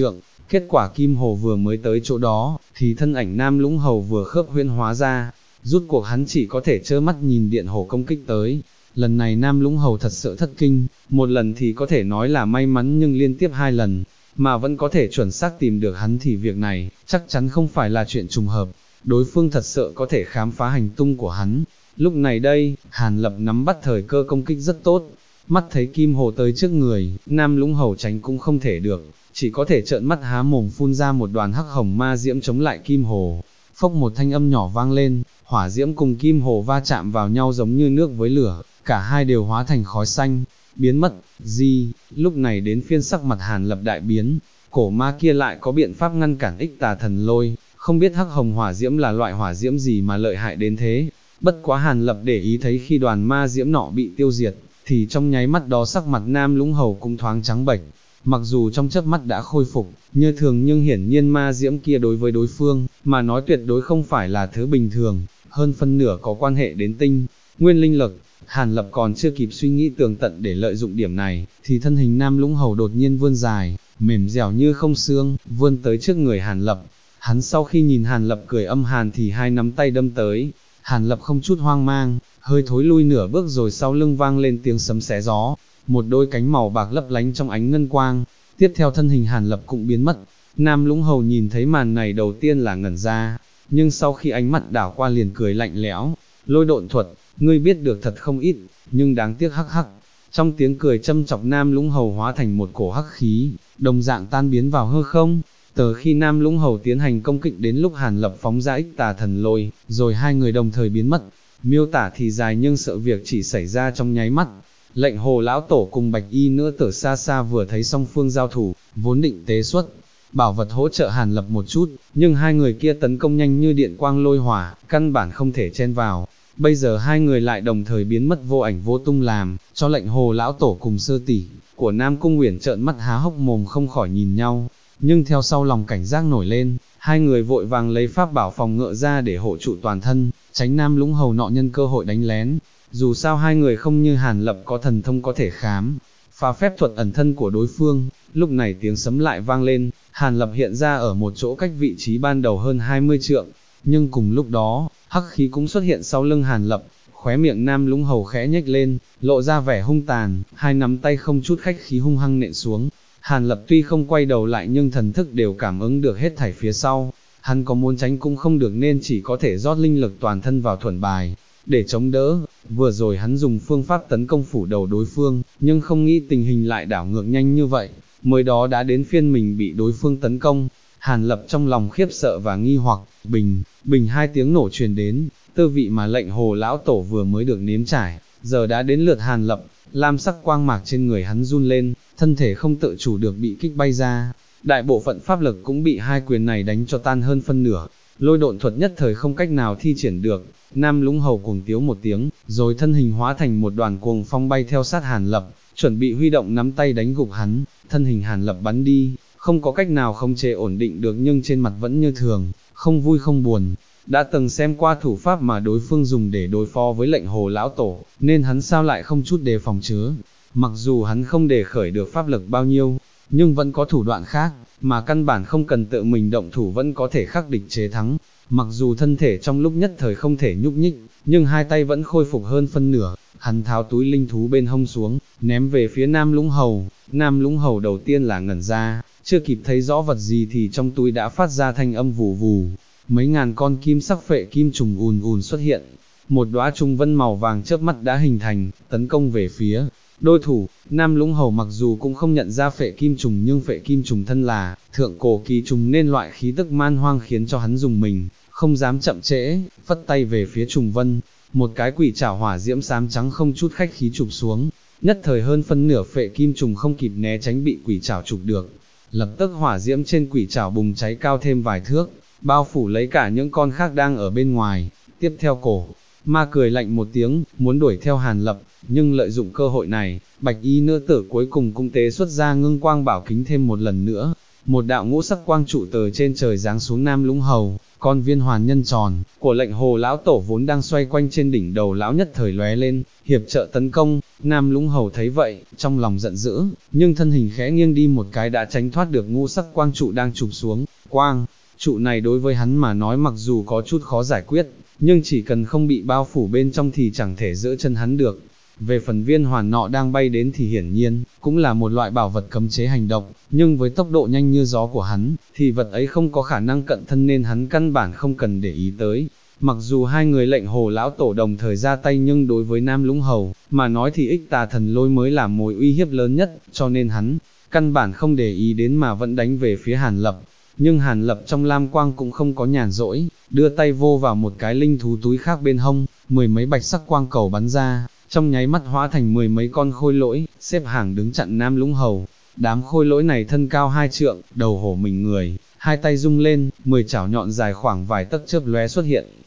Kết quả Kim Hồ vừa mới tới chỗ đó, thì thân ảnh Nam Lũng Hầu vừa khớp huyễn hóa ra, rút cuộc hắn chỉ có thể trơ mắt nhìn điện hồ công kích tới. Lần này Nam Lũng Hầu thật sự thất kinh, một lần thì có thể nói là may mắn nhưng liên tiếp 2 lần, mà vẫn có thể chuẩn xác tìm được hắn thì việc này, chắc chắn không phải là chuyện trùng hợp, đối phương thật sự có thể khám phá hành tung của hắn. Lúc này đây, Hàn Lập nắm bắt thời cơ công kích rất tốt, mắt thấy Kim Hồ tới trước người, Nam Lũng Hầu tránh cũng không thể được, chỉ có thể trợn mắt há mồm phun ra một đoàn hắc hồng ma diễm chống lại Kim Hồ. Phốc một thanh âm nhỏ vang lên, hỏa diễm cùng Kim Hồ va chạm vào nhau giống như nước với lửa, cả hai đều hóa thành khói xanh, biến mất. Lúc này đến phiên sắc mặt Hàn Lập đại biến, cổ ma kia lại có biện pháp ngăn cản Ích Tà Thần Lôi, không biết hắc hồng hỏa diễm là loại hỏa diễm gì mà lợi hại đến thế. Bất quá Hàn Lập để ý thấy khi đoàn ma diễm nọ bị tiêu diệt, thì trong nháy mắt đó sắc mặt Nam Lũng Hầu cũng thoáng trắng bệch, mặc dù trong chớp mắt đã khôi phục như thường nhưng hiển nhiên ma diễm kia đối với đối phương mà nói tuyệt đối không phải là thứ bình thường, hơn phân nửa có quan hệ đến tinh nguyên linh lực. Hàn Lập còn chưa kịp suy nghĩ tường tận để lợi dụng điểm này, thì thân hình Nam Lũng Hầu đột nhiên vươn dài, mềm dẻo như không xương, vươn tới trước người Hàn Lập. Hắn sau khi nhìn Hàn Lập cười âm hàn thì hai nắm tay đâm tới. Hàn Lập không chút hoang mang, hơi thối lui nửa bước rồi sau lưng vang lên tiếng sấm xé gió, một đôi cánh màu bạc lấp lánh trong ánh ngân quang, tiếp theo thân hình Hàn Lập cũng biến mất. Nam Lũng Hầu nhìn thấy màn này đầu tiên là ngẩn ra, nhưng sau khi ánh mắt đảo qua liền cười lạnh lẽo, Lôi độn thuật, ngươi biết được thật không ít, nhưng đáng tiếc hắc hắc. Trong tiếng cười châm chọc Nam Lũng Hầu hóa thành một cổ hắc khí, đồng dạng tan biến vào hư không. Từ khi Nam Lũng Hầu tiến hành công kích đến lúc Hàn Lập phóng ra Ích Tà Thần Lôi, rồi hai người đồng thời biến mất. Miêu tả thì dài nhưng sự việc chỉ xảy ra trong nháy mắt. Lệnh Hồ lão tổ cùng Bạch Y nữ tử xa xa vừa thấy song phương giao thủ, vốn định tế xuất bảo vật hỗ trợ Hàn Lập một chút, nhưng hai người kia tấn công nhanh như điện quang lôi hỏa, căn bản không thể chen vào. Bây giờ hai người lại đồng thời biến mất vô ảnh vô tung làm cho Lệnh Hồ lão tổ cùng sư tỷ của Nam Cung Uyển trợn mắt há hốc mồm không khỏi nhìn nhau. Nhưng theo sau lòng cảnh giác nổi lên, hai người vội vàng lấy pháp bảo phòng ngự ra để hộ trụ toàn thân, tránh Nam Lũng Hầu nọ nhân cơ hội đánh lén. Dù sao hai người không như Hàn Lập có thần thông có thể khám phá phép thuật ẩn thân của đối phương. Lúc này tiếng sấm lại vang lên, Hàn Lập hiện ra ở một chỗ cách vị trí ban đầu hơn 20 trượng, nhưng cùng lúc đó, hắc khí cũng xuất hiện sau lưng Hàn Lập. Khóe miệng Nam Lũng Hầu khẽ nhếch lên, lộ ra vẻ hung tàn, hai nắm tay không chút khách khí hung hăng nện xuống. Hàn Lập tuy không quay đầu lại nhưng thần thức đều cảm ứng được hết thảy phía sau, hắn có muốn tránh cũng không được nên chỉ có thể rót linh lực toàn thân vào thuần bài, để chống đỡ. Vừa rồi hắn dùng phương pháp tấn công phủ đầu đối phương, nhưng không nghĩ tình hình lại đảo ngược nhanh như vậy, mới đó đã đến phiên mình bị đối phương tấn công. Hàn Lập trong lòng khiếp sợ và nghi hoặc, bình hai tiếng nổ truyền đến, tư vị mà Lệnh Hồ lão tổ vừa mới được nếm trải, giờ đã đến lượt Hàn Lập. Lam sắc quang mạc trên người hắn run lên, thân thể không tự chủ được bị kích bay ra, đại bộ phận pháp lực cũng bị hai quyền này đánh cho tan hơn phân nửa. Lôi độn thuật nhất thời không cách nào thi triển được. Nam Lũng Hầu cuồng tiếu một tiếng, rồi thân hình hóa thành một đoàn cuồng phong bay theo sát Hàn Lập, chuẩn bị huy động nắm tay đánh gục hắn. Thân hình Hàn Lập bắn đi, không có cách nào khống chế ổn định được nhưng trên mặt vẫn như thường, không vui không buồn. Đã từng xem qua thủ pháp mà đối phương dùng để đối phó với Lệnh Hồ lão tổ, nên hắn sao lại không chút đề phòng chứ. Mặc dù hắn không đề khởi được pháp lực bao nhiêu, nhưng vẫn có thủ đoạn khác, mà căn bản không cần tự mình động thủ vẫn có thể khắc địch chế thắng. Mặc dù thân thể trong lúc nhất thời không thể nhúc nhích, nhưng hai tay vẫn khôi phục hơn phân nửa. Hắn tháo túi linh thú bên hông xuống, ném về phía Nam Lũng Hầu. Nam Lũng Hầu đầu tiên là ngẩn ra, chưa kịp thấy rõ vật gì thì trong túi đã phát ra thanh âm vù vù. Mấy ngàn con kim sắc phệ kim trùng ùn ùn xuất hiện, một đóa trùng vân màu vàng chớp mắt đã hình thành, tấn công về phía đối thủ. Nam Lũng Hầu mặc dù cũng không nhận ra phệ kim trùng nhưng phệ kim trùng thân là thượng cổ kỳ trùng nên loại khí tức man hoang khiến cho hắn dùng mình, không dám chậm trễ, phất tay về phía trùng vân, một cái quỷ trảo hỏa diễm xám trắng không chút khách khí chụp xuống, nhất thời hơn phân nửa phệ kim trùng không kịp né tránh bị quỷ trảo chụp được, lập tức hỏa diễm trên quỷ trảo bùng cháy cao thêm vài thước, bao phủ lấy cả những con khác đang ở bên ngoài. Tiếp theo cổ ma cười lạnh một tiếng, muốn đuổi theo Hàn Lập, nhưng lợi dụng cơ hội này, Bạch Y nữ tử cuối cùng cũng tế xuất ra ngưng quang bảo kính thêm một lần nữa. một đạo ngũ sắc quang trụ từ trên trời giáng xuống Nam Lũng Hầu, con viên hoàn nhân tròn của lệnh Hồ lão tổ vốn đang xoay quanh trên đỉnh đầu lão nhất thời lóe lên, hiệp trợ tấn công. Nam Lũng Hầu thấy vậy, trong lòng giận dữ, nhưng thân hình khẽ nghiêng đi một cái đã tránh thoát được ngũ sắc quang trụ đang chụp xuống. Quang trụ này đối với hắn mà nói mặc dù có chút khó giải quyết, nhưng chỉ cần không bị bao phủ bên trong thì chẳng thể giữ chân hắn được. Về phần viên hoàn nọ đang bay đến thì hiển nhiên, cũng là một loại bảo vật cấm chế hành động, nhưng với tốc độ nhanh như gió của hắn, thì vật ấy không có khả năng cận thân nên hắn căn bản không cần để ý tới. Mặc dù hai người lệnh Hồ lão tổ đồng thời ra tay nhưng đối với Nam Lũng Hầu, mà nói thì Ích Tà Thần Lôi mới là mối uy hiếp lớn nhất, cho nên hắn, căn bản không để ý đến mà vẫn đánh về phía Hàn Lập. Nhưng Hàn Lập trong lam quang cũng không có nhàn rỗi, đưa tay vô vào một cái linh thú túi khác bên hông, mười mấy bạch sắc quang cầu bắn ra, trong nháy mắt hóa thành mười mấy con khôi lỗi, xếp hàng đứng chặn Nam Lũng Hầu. Đám khôi lỗi này thân cao 2 trượng, đầu hổ mình người, hai tay rung lên, 10 chảo nhọn dài khoảng vài tấc chớp lóe xuất hiện,